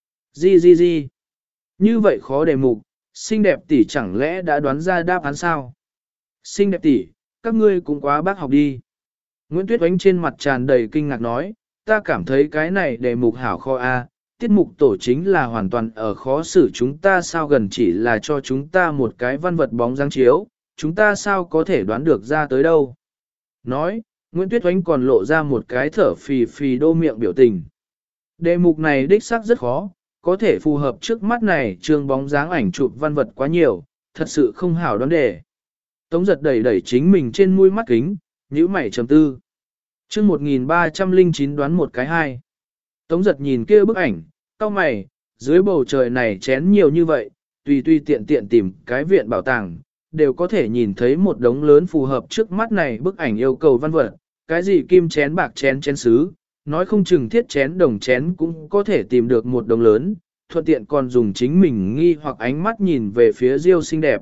Gì. Như vậy khó đề mục, xinh đẹp tỷ chẳng lẽ đã đoán ra đáp án sao? Xinh đẹp tỷ, các ngươi cũng quá bác học đi. Nguyễn Tuyết Oánh trên mặt tràn đầy kinh ngạc nói, ta cảm thấy cái này đề mục hảo kho A, tiết mục tổ chính là hoàn toàn ở khó xử chúng ta sao gần chỉ là cho chúng ta một cái văn vật bóng dáng chiếu, chúng ta sao có thể đoán được ra tới đâu. Nói, Nguyễn Tuyết Oánh còn lộ ra một cái thở phì phì đô miệng biểu tình. Đề mục này đích xác rất khó, có thể phù hợp trước mắt này trường bóng dáng ảnh chụp văn vật quá nhiều, thật sự không hảo đoán đề. Tống giật đẩy chính mình trên mũi mắt kính, nhíu mày trầm tư. Chương 1309 đoán một cái hai. Tống giật nhìn kia bức ảnh, cau mày, dưới bầu trời này chén nhiều như vậy, tùy tiện tìm cái viện bảo tàng, đều có thể nhìn thấy một đống lớn phù hợp trước mắt này bức ảnh yêu cầu văn vật, cái gì kim chén bạc chén chén sứ, nói không chừng thiết chén đồng chén cũng có thể tìm được một đống lớn, thuận tiện còn dùng chính mình nghi hoặc ánh mắt nhìn về phía Diêu xinh đẹp.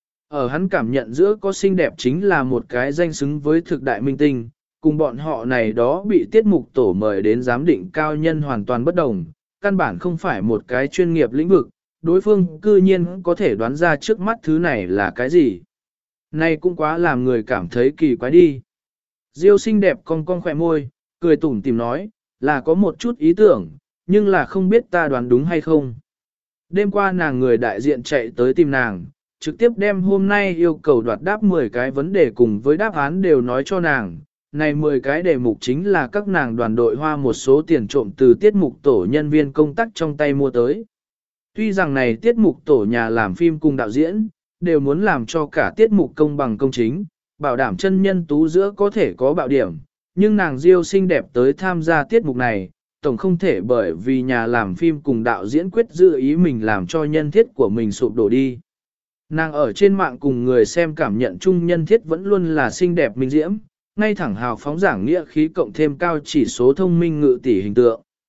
Ở hắn cảm nhận giữa có xinh đẹp chính là một cái danh xứng với thực đại minh tinh, cùng bọn họ này đó bị tiết mục tổ mời đến giám định cao nhân hoàn toàn bất đồng, căn bản không phải một cái chuyên nghiệp lĩnh vực, đối phương cư nhiên có thể đoán ra trước mắt thứ này là cái gì. Này cũng quá làm người cảm thấy kỳ quái đi. Diêu xinh đẹp cong khỏe môi, cười tủm tìm nói, là có một chút ý tưởng, nhưng là không biết ta đoán đúng hay không. Đêm qua nàng người đại diện chạy tới tìm nàng, trực tiếp đem hôm nay yêu cầu đoạt đáp 10 cái vấn đề cùng với đáp án đều nói cho nàng. Này 10 cái đề mục chính là các nàng đoàn đội hoa một số tiền trộm từ tiết mục tổ nhân viên công tác trong tay mua tới. Tuy rằng này tiết mục tổ nhà làm phim cùng đạo diễn, đều muốn làm cho cả tiết mục công bằng công chính, bảo đảm chân nhân tú giữa có thể có bạo điểm, nhưng nàng Diêu xinh đẹp tới tham gia tiết mục này, tổng không thể bởi vì nhà làm phim cùng đạo diễn quyết giữ ý mình làm cho nhân thiết của mình sụp đổ đi. Nàng ở trên mạng cùng người xem cảm nhận chung nhân thiết vẫn luôn là xinh đẹp minh diễm, ngay thẳng hào phóng giảng nghĩa khí cộng thêm cao chỉ số thông minh ngự tỷ hình tượng.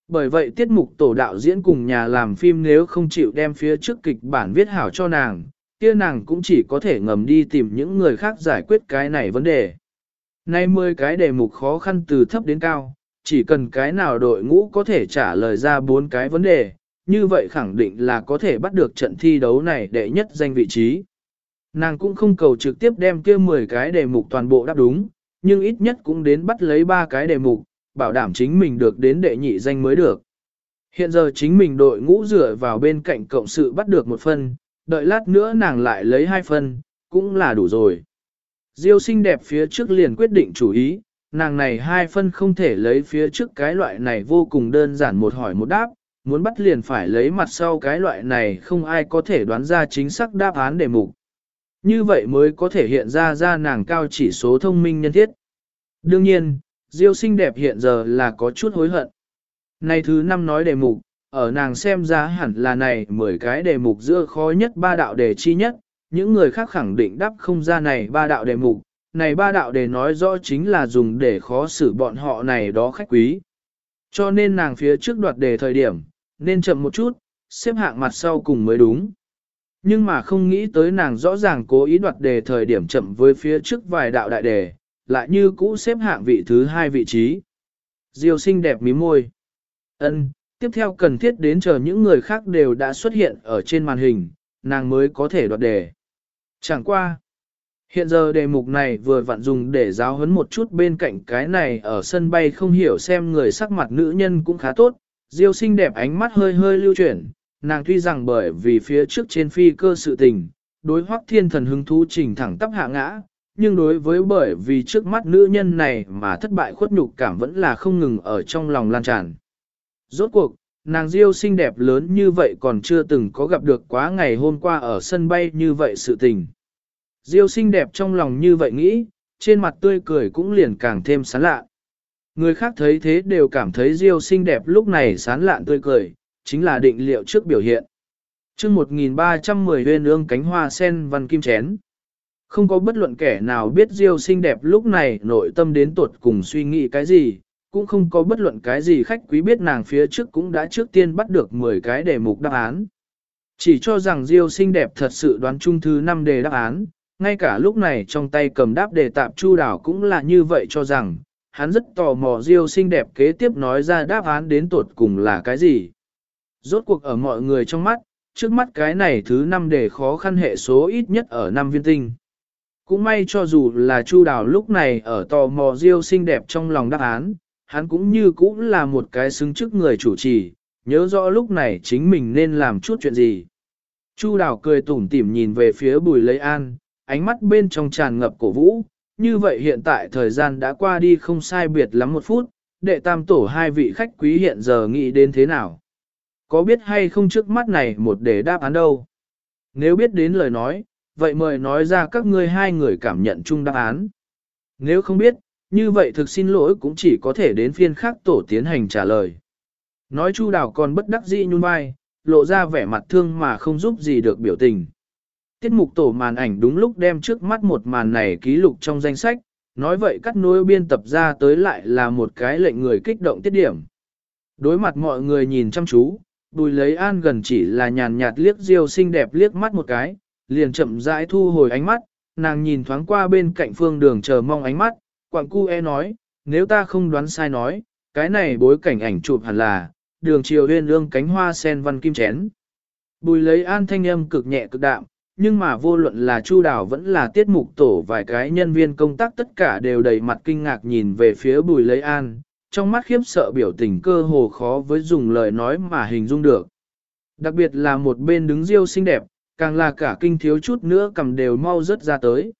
Bởi vậy tiết mục tổ đạo diễn cùng nhà làm phim nếu không chịu đem phía trước kịch bản viết hảo cho nàng, kia nàng cũng chỉ có thể ngầm đi tìm những người khác giải quyết cái này vấn đề. Nay 10 cái đề mục khó khăn từ thấp đến cao, chỉ cần cái nào đội ngũ có thể trả lời ra 4 cái vấn đề, như vậy khẳng định là có thể bắt được trận thi đấu này đệ nhất danh vị trí. Nàng cũng không cầu trực tiếp đem kia 10 cái đề mục toàn bộ đáp đúng, nhưng ít nhất cũng đến bắt lấy 3 cái đề mục, bảo đảm chính mình được đến đệ nhị danh mới được. Hiện giờ chính mình đội ngũ dựa vào bên cạnh cộng sự bắt được 1 phân, đợi lát nữa nàng lại lấy 2 phân, cũng là đủ rồi. Diêu xinh đẹp phía trước liền quyết định chủ ý, nàng này 2 phân không thể lấy phía trước cái loại này vô cùng đơn giản một hỏi một đáp, muốn bắt liền phải lấy mặt sau cái loại này không ai có thể đoán ra chính xác đáp án đề mục. Như vậy mới có thể hiện ra nàng cao chỉ số thông minh nhân thiết. Đương nhiên, Diêu xinh đẹp hiện giờ là có chút hối hận. Này thứ 5 nói đề mục, ở nàng xem ra hẳn là này 10 cái đề mục giữa khó nhất 3 đạo đề chi nhất, những người khác khẳng định đáp không ra này 3 đạo đề mục, này 3 đạo đề nói rõ chính là dùng để khó xử bọn họ này đó khách quý. Cho nên nàng phía trước đoạt đề thời điểm, nên chậm một chút, xếp hạng mặt sau cùng mới đúng. Nhưng mà không nghĩ tới nàng rõ ràng cố ý đoạt đề thời điểm chậm với phía trước vài đạo đại đề, lại như cũ xếp hạng vị thứ 2 vị trí. Diêu xinh đẹp mím môi. Tiếp theo cần thiết đến chờ những người khác đều đã xuất hiện ở trên màn hình, nàng mới có thể đoạt đề. Chẳng qua. Hiện giờ đề mục này vừa vặn dùng để giáo huấn một chút bên cạnh cái này ở sân bay không hiểu xem người sắc mặt nữ nhân cũng khá tốt. Diêu xinh đẹp ánh mắt hơi hơi lưu chuyển, nàng tuy rằng bởi vì phía trước trên phi cơ sự tình, đối Hoắc Thiên Thần hứng thú trình thẳng tắp hạ ngã, nhưng đối với bởi vì trước mắt nữ nhân này mà thất bại khuất nhục cảm vẫn là không ngừng ở trong lòng lan tràn. Rốt cuộc, nàng Diêu xinh đẹp lớn như vậy còn chưa từng có gặp được quá ngày hôm qua ở sân bay như vậy sự tình. Diêu xinh đẹp trong lòng như vậy nghĩ, trên mặt tươi cười cũng liền càng thêm sán lạ. Người khác thấy thế đều cảm thấy Diêu xinh đẹp lúc này sán lạn tươi cười, chính là định liệu trước biểu hiện. Chương 1310 Uyên ương cánh hoa sen văn kim chén. Không có bất luận kẻ nào biết Diêu xinh đẹp lúc này nội tâm đến tuột cùng suy nghĩ cái gì, cũng không có bất luận cái gì khách quý biết nàng phía trước cũng đã trước tiên bắt được 10 cái đề mục đáp án. Chỉ cho rằng Diêu xinh đẹp thật sự đoán chung thứ 5 đề đáp án, ngay cả lúc này trong tay cầm đáp đề tạp Chu Đào cũng là như vậy cho rằng, hắn rất tò mò Diêu xinh đẹp kế tiếp nói ra đáp án đến tuột cùng là cái gì. Rốt cuộc ở mọi người trong mắt, trước mắt cái này thứ 5 đề khó khăn hệ số ít nhất ở 5 viên tinh. Cũng may cho dù là Chu Đào lúc này ở tò mò Diêu xinh đẹp trong lòng đáp án, hắn cũng như cũng là một cái xứng chức người chủ trì, nhớ rõ lúc này chính mình nên làm chút chuyện gì. Chu Đào cười tủm tỉm nhìn về phía Bùi Lấy An, ánh mắt bên trong tràn ngập cổ vũ, như vậy hiện tại thời gian đã qua đi không sai biệt lắm 1 phút, đệ tam tổ 2 vị khách quý hiện giờ nghĩ đến thế nào? Có biết hay không trước mắt này một đề đáp án đâu? Nếu biết đến lời nói, vậy mời nói ra các ngươi 2 người cảm nhận chung đáp án. Nếu không biết, như vậy thực xin lỗi cũng chỉ có thể đến phiên khác tổ tiến hành trả lời. Nói Chu Đào còn bất đắc dĩ nhún vai, lộ ra vẻ mặt thương mà không giúp gì được biểu tình. Tiết mục tổ màn ảnh đúng lúc đem trước mắt một màn này ký lục trong danh sách, nói vậy cắt nối biên tập ra tới lại là một cái lệnh người kích động tiết điểm. Đối mặt mọi người nhìn chăm chú, Bùi Lấy An gần chỉ là nhàn nhạt liếc Diêu xinh đẹp liếc mắt một cái, liền chậm rãi thu hồi ánh mắt, nàng nhìn thoáng qua bên cạnh Phương Đường chờ mong ánh mắt, quặng cu nói, nếu ta không đoán sai nói, cái này bối cảnh ảnh chụp hẳn là, đường chiều uyên ương cánh hoa sen văn kim chén. Bùi Lấy An thanh âm cực nhẹ cực đạm, nhưng mà vô luận là Chu Đào vẫn là tiết mục tổ vài cái nhân viên công tác tất cả đều đầy mặt kinh ngạc nhìn về phía Bùi Lấy An, trong mắt khiếp sợ biểu tình cơ hồ khó với dùng lời nói mà hình dung được. Đặc biệt là một bên đứng Diêu xinh đẹp, càng là cả kinh thiếu chút nữa cầm đều mau rớt ra tới.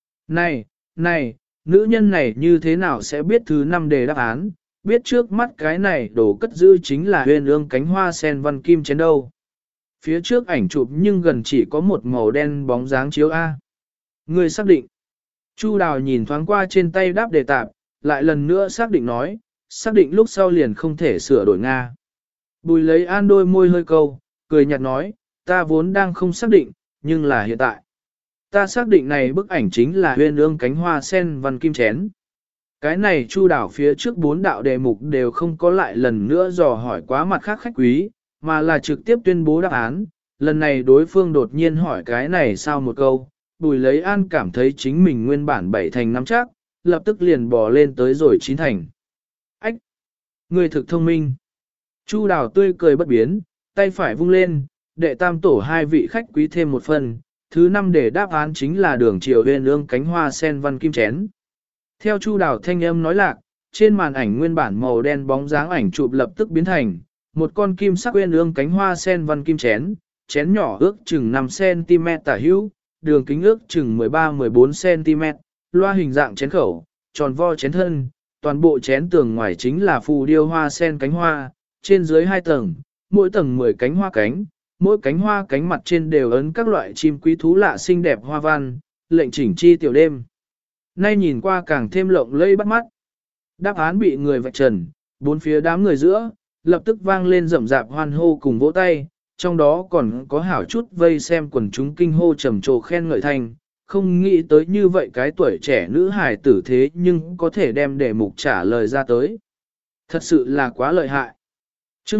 Này, nữ nhân này như thế nào sẽ biết thứ 5 đề đáp án, biết trước mắt cái này đồ cất giữ chính là uyên ương cánh hoa sen văn kim chén đâu. Phía trước ảnh chụp nhưng gần chỉ có một màu đen bóng dáng chiếu A. Người xác định. Chu Đào nhìn thoáng qua trên tay đáp đề tạp, lại lần nữa xác định nói, xác định lúc sau liền không thể sửa đổi Nga. Bùi Lấy An đôi môi hơi câu, cười nhạt nói, ta vốn đang không xác định, nhưng là hiện tại. Ta xác định này bức ảnh chính là uyên ương cánh hoa sen văn kim chén. Cái này Chu Đào phía trước 4 đạo đề mục đều không có lại lần nữa dò hỏi quá mặt khác khách quý, mà là trực tiếp tuyên bố đáp án. Lần này đối phương đột nhiên hỏi cái này sao một câu, Bùi Lấy An cảm thấy chính mình nguyên bản 7 thành nắm chắc, lập tức liền bò lên tới rồi 9 thành. Ách! Người thực thông minh. Chu Đào tươi cười bất biến, tay phải vung lên, đệ tam tổ 2 vị khách quý thêm một phần, thứ 5 để đáp án chính là đường triều huyên ương cánh hoa sen văn kim chén. Theo Chu Đào thanh âm nói lạc, trên màn ảnh nguyên bản màu đen bóng dáng ảnh chụp lập tức biến thành một con kim sắc uyên ương cánh hoa sen văn kim chén, chén nhỏ ước chừng 5cm tả hữu, đường kính ước chừng 13-14cm, loa hình dạng chén khẩu, tròn vo chén thân, toàn bộ chén tường ngoài chính là phù điêu hoa sen cánh hoa, trên dưới 2 tầng, mỗi tầng 10 cánh hoa cánh, mỗi cánh hoa cánh mặt trên đều ấn các loại chim quý thú lạ xinh đẹp hoa văn, lệnh chỉnh chi tiểu đêm. Nay nhìn qua càng thêm lộng lẫy bắt mắt. Đáp án bị người vạch trần, bốn phía đám người giữa, lập tức vang lên rầm rạp hoan hô cùng vỗ tay, trong đó còn có hảo chút vây xem quần chúng kinh hô trầm trồ khen ngợi thành, không nghĩ tới như vậy cái tuổi trẻ nữ hài tử thế nhưng có thể đem đề mục trả lời ra tới. Thật sự là quá lợi hại. Chương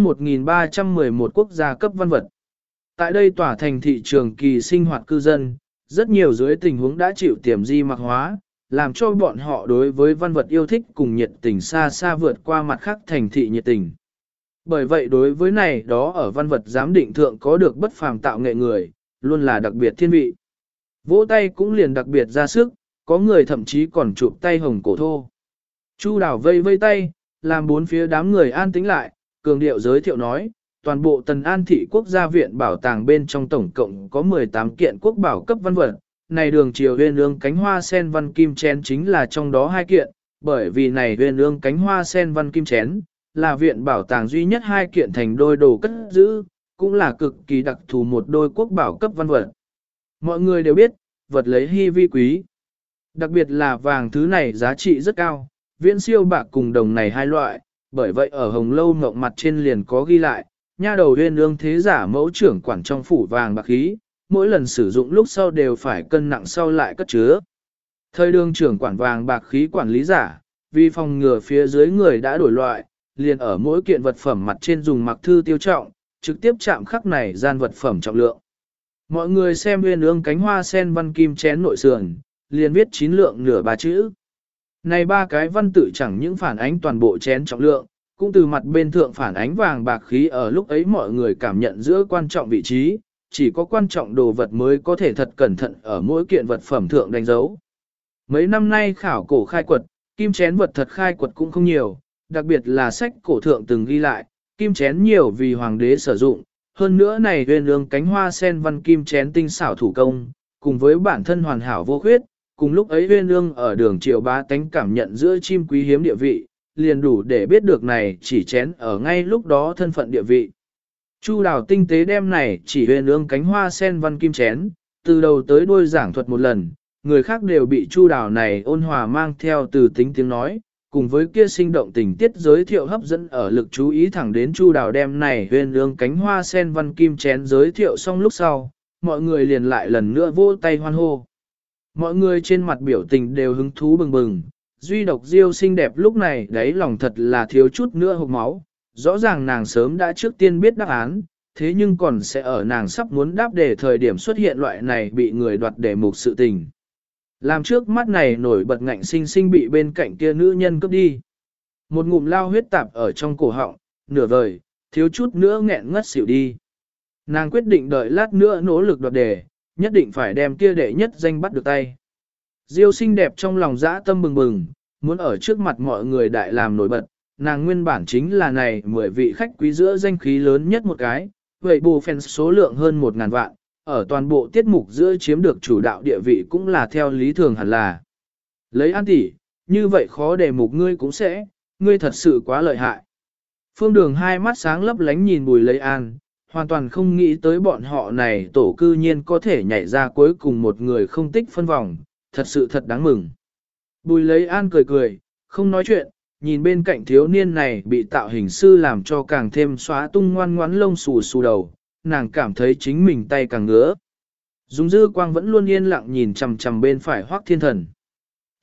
1311 quốc gia cấp văn vật. Tại đây tỏa thành thị trường kỳ sinh hoạt cư dân, rất nhiều dưới tình huống đã chịu tiềm di mạc hóa, làm cho bọn họ đối với văn vật yêu thích cùng nhiệt tình xa xa vượt qua mặt khác thành thị nhiệt tình. Bởi vậy đối với này đó ở văn vật giám định thượng có được bất phàm tạo nghệ người, luôn là đặc biệt thiên vị. Vỗ tay cũng liền đặc biệt ra sức, có người thậm chí còn chụp tay hồng cổ thô. Chu Đào vây vây tay, làm bốn phía đám người an tĩnh lại, cường điệu giới thiệu nói, toàn bộ Tần An thị quốc gia viện bảo tàng bên trong tổng cộng có 18 kiện quốc bảo cấp văn vật. Này đường triều huyên ương cánh hoa sen văn kim chén chính là trong đó 2 kiện, bởi vì này huyên ương cánh hoa sen văn kim chén, là viện bảo tàng duy nhất 2 kiện thành đôi đồ cất giữ, cũng là cực kỳ đặc thù một đôi quốc bảo cấp văn vật. Mọi người đều biết, vật lấy hy vi quý. Đặc biệt là vàng thứ này giá trị rất cao, viễn siêu bạc cùng đồng này 2 loại, bởi vậy ở Hồng Lâu ngộng mặt trên liền có ghi lại, nha đầu huyên ương thế giả mẫu trưởng quản trong phủ vàng bạc khí, mỗi lần sử dụng lúc sau đều phải cân nặng sau lại cất chứa. Thời đương trưởng quản vàng bạc khí quản lý giả, vì phòng ngừa phía dưới người đã đổi loại, liền ở mỗi kiện vật phẩm mặt trên dùng mặc thư tiêu trọng, trực tiếp chạm khắc này gian vật phẩm trọng lượng. Mọi người xem huyên ương cánh hoa sen văn kim chén nội sườn, liền viết 9 lượng nửa 3 chữ. Này 3 cái văn tự chẳng những phản ánh toàn bộ chén trọng lượng, cũng từ mặt bên thượng phản ánh vàng bạc khí ở lúc ấy mọi người cảm nhận giữa quan trọng vị trí, chỉ có quan trọng đồ vật mới có thể thật cẩn thận ở mỗi kiện vật phẩm thượng đánh dấu. Mấy năm nay khảo cổ khai quật, kim chén vật thật khai quật cũng không nhiều, đặc biệt là sách cổ thượng từng ghi lại, kim chén nhiều vì hoàng đế sử dụng, hơn nữa này huyên ương cánh hoa sen văn kim chén tinh xảo thủ công, cùng với bản thân hoàn hảo vô khuyết, cùng lúc ấy huyên ương ở đường triều bá tánh cảm nhận giữa chim quý hiếm địa vị, liền đủ để biết được này chỉ chén ở ngay lúc đó thân phận địa vị. Chu Đào tinh tế đem này chỉ huyên ương cánh hoa sen văn kim chén, từ đầu tới đuôi giảng thuật một lần, người khác đều bị Chu Đào này ôn hòa mang theo từ tính tiếng nói, cùng với kia sinh động tình tiết giới thiệu hấp dẫn ở lực chú ý thẳng đến Chu Đào đem này huyên ương cánh hoa sen văn kim chén giới thiệu xong lúc sau, mọi người liền lại lần nữa vỗ tay hoan hô. Mọi người trên mặt biểu tình đều hứng thú bừng bừng, duy độc Diêu xinh đẹp lúc này đấy lòng thật là thiếu chút nữa hộc máu, rõ ràng nàng sớm đã trước tiên biết đáp án, thế nhưng còn sẽ ở nàng sắp muốn đáp đề thời điểm xuất hiện loại này bị người đoạt đề mục sự tình. Làm trước mắt này nổi bật ngạnh sinh sinh bị bên cạnh kia nữ nhân cướp đi. Một ngụm lao huyết tạp ở trong cổ họng, nửa vời, thiếu chút nữa nghẹn ngất xỉu đi. Nàng quyết định đợi lát nữa nỗ lực đoạt đề, nhất định phải đem kia đệ nhất danh bắt được tay. Diêu xinh đẹp trong lòng dã tâm bừng bừng, muốn ở trước mặt mọi người đại làm nổi bật, nàng nguyên bản chính là này 10 vị khách quý giữa danh khí lớn nhất một cái, vậy bù fan số lượng hơn 1.000 vạn, ở toàn bộ tiết mục giữa chiếm được chủ đạo địa vị cũng là theo lý thường hẳn là. Lấy An tỷ, như vậy khó đề mục ngươi cũng sẽ, ngươi thật sự quá lợi hại. Phương Đường hai mắt sáng lấp lánh nhìn Bùi Lấy An, hoàn toàn không nghĩ tới bọn họ này tổ cư nhiên có thể nhảy ra cuối cùng một người không tích phân vòng, thật sự thật đáng mừng. Bùi Lấy An cười cười, không nói chuyện, nhìn bên cạnh thiếu niên này bị tạo hình sư làm cho càng thêm xóa tung ngoan ngoãn lông xù xù đầu, nàng cảm thấy chính mình tay càng ngứa. Dùng dư quang vẫn luôn yên lặng nhìn chằm chằm bên phải Hoắc Thiên Thần.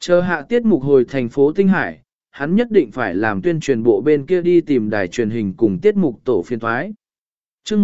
Chờ hạ tiết mục hồi thành phố Tinh Hải, hắn nhất định phải làm tuyên truyền bộ bên kia đi tìm đài truyền hình cùng tiết mục tổ phiên thoái. chương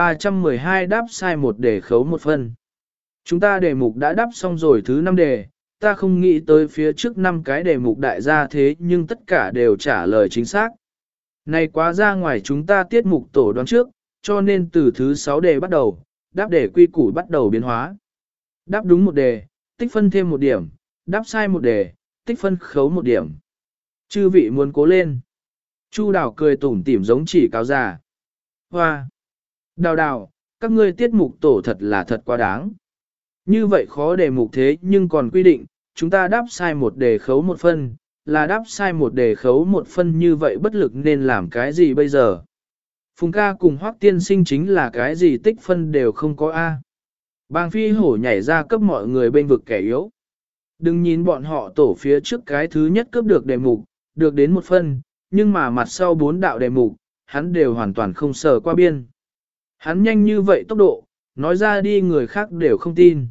1312 đáp sai một đề khấu một phân. Chúng ta đề mục đã đáp xong rồi thứ 5 đề, ta không nghĩ tới phía trước 5 cái đề mục đại gia thế nhưng tất cả đều trả lời chính xác. Này quá ra ngoài chúng ta tiết mục tổ đoán trước, cho nên từ thứ 6 đề bắt đầu, đáp đề quy củ bắt đầu biến hóa. Đáp đúng một đề, tích phân thêm một điểm, đáp sai một đề, tích phân khấu một điểm. Chư vị muốn cố lên. Chu Đào cười tủm tỉm giống chỉ cáo già. Hoa! Đào đào, các ngươi tiết mục tổ thật là thật quá đáng. Như vậy khó đề mục thế nhưng còn quy định, chúng ta đáp sai một đề khấu một phân, là đáp sai một đề khấu một phân như vậy bất lực nên làm cái gì bây giờ? Phùng ca cùng Hoắc tiên sinh chính là cái gì tích phân đều không có A. Bàng phi hổ nhảy ra cấp mọi người bên vực kẻ yếu. Đừng nhìn bọn họ tổ phía trước cái thứ nhất cướp được đề mục, được đến một phân, nhưng mà mặt sau 4 đạo đề mục, hắn đều hoàn toàn không sờ qua biên. Hắn nhanh như vậy tốc độ, nói ra đi người khác đều không tin.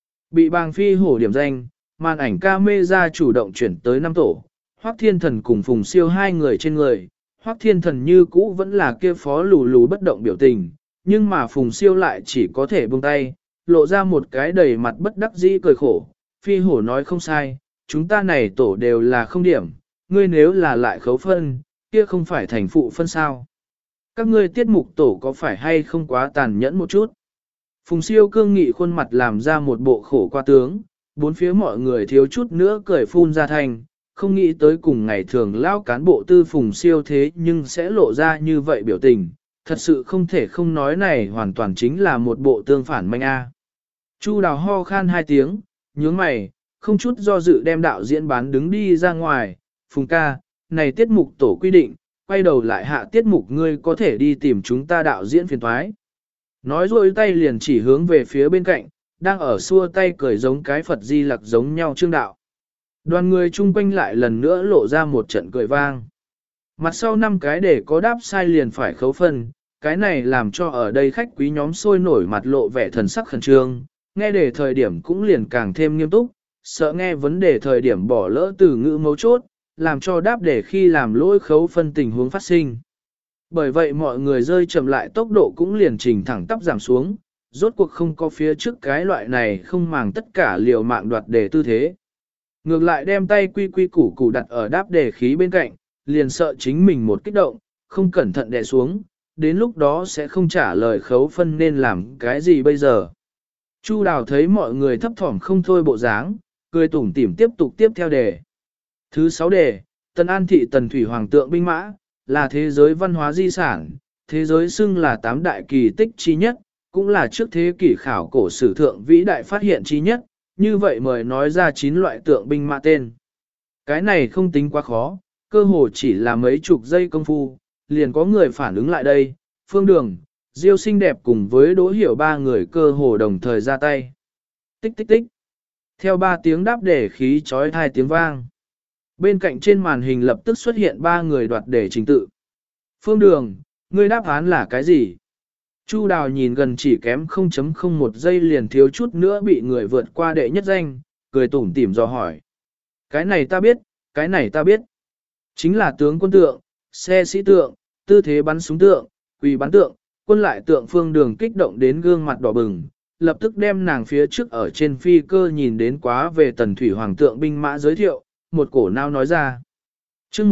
Bị bàng phi hổ điểm danh, màn ảnh camera chủ động chuyển tới 5 tổ, Hoắc Thiên Thần cùng Phùng Siêu 2 người trên người. Hoắc Thiên Thần như cũ vẫn là kia phó lù lù bất động biểu tình, nhưng mà Phùng Siêu lại chỉ có thể buông tay, lộ ra một cái đầy mặt bất đắc dĩ cười khổ. Phi hổ nói không sai, chúng ta này tổ đều là không điểm, ngươi nếu là lại khấu phân, kia không phải thành phụ phân sao. Các ngươi tiết mục tổ có phải hay không quá tàn nhẫn một chút? Phùng Siêu cương nghị khuôn mặt làm ra một bộ khổ qua tướng, bốn phía mọi người thiếu chút nữa cười phun ra thành, không nghĩ tới cùng ngày thường lao cán bộ tư Phùng Siêu thế nhưng sẽ lộ ra như vậy biểu tình, thật sự không thể không nói này hoàn toàn chính là một bộ tương phản manh a. Chu Đào ho khan 2 tiếng, nhướng mày, không chút do dự đem đạo diễn bán đứng đi ra ngoài, Phùng ca, này tiết mục tổ quy định, quay đầu lại hạ tiết mục ngươi có thể đi tìm chúng ta đạo diễn phiền thoái. Nói rồi tay liền chỉ hướng về phía bên cạnh, đang ở xua tay cười giống cái Phật Di Lặc giống nhau trương đạo. Đoàn người chung quanh lại lần nữa lộ ra một trận cười vang. Mặt sau 5 cái để có đáp sai liền phải khấu phân, cái này làm cho ở đây khách quý nhóm sôi nổi mặt lộ vẻ thần sắc khẩn trương, nghe đề thời điểm cũng liền càng thêm nghiêm túc, sợ nghe vấn đề thời điểm bỏ lỡ từ ngữ mấu chốt, làm cho đáp đề khi làm lỗi khấu phân tình huống phát sinh. Bởi vậy mọi người rơi chậm lại tốc độ cũng liền trình thẳng tắp giảm xuống, rốt cuộc không có phía trước cái loại này không màng tất cả liều mạng đoạt đề tư thế. Ngược lại đem tay quy quy củ củ đặt ở đáp đề khí bên cạnh, liền sợ chính mình một kích động, không cẩn thận đè xuống, đến lúc đó sẽ không trả lời khấu phân nên làm cái gì bây giờ. Chu Đào thấy mọi người thấp thỏm không thôi bộ dáng, cười tủm tỉm tiếp tục tiếp theo đề. Thứ 6 đề, Tần An Thị Tần Thủy Hoàng tượng binh mã, là thế giới văn hóa di sản, thế giới xưng là 8 đại kỳ tích chi nhất, cũng là trước thế kỷ khảo cổ sử thượng vĩ đại phát hiện chi nhất, như vậy mời nói ra 9 loại tượng binh mã tên. Cái này không tính quá khó, cơ hồ chỉ là mấy chục giây công phu, liền có người phản ứng lại đây, Phương Đường, Diêu xinh đẹp cùng với Đỗ Hiểu 3 người cơ hồ đồng thời ra tay. Tích tích tích. Theo 3 tiếng đáp đề khí chói tai tiếng vang. Bên cạnh trên màn hình lập tức xuất hiện 3 người đoạt đề trình tự. Phương Đường, ngươi đáp án là cái gì? Chu Đào nhìn gần chỉ kém 0.01 giây liền thiếu chút nữa bị người vượt qua đệ nhất danh, cười tủm tỉm dò hỏi. Cái này ta biết, cái này ta biết. Chính là tướng quân tượng, xe sĩ tượng, tư thế bắn súng tượng, quỳ bắn tượng, quân lại tượng. Phương Đường kích động đến gương mặt đỏ bừng, lập tức đem nàng phía trước ở trên phi cơ nhìn đến quá về Tần Thủy Hoàng tượng binh mã giới thiệu, một cổ nao nói ra. chương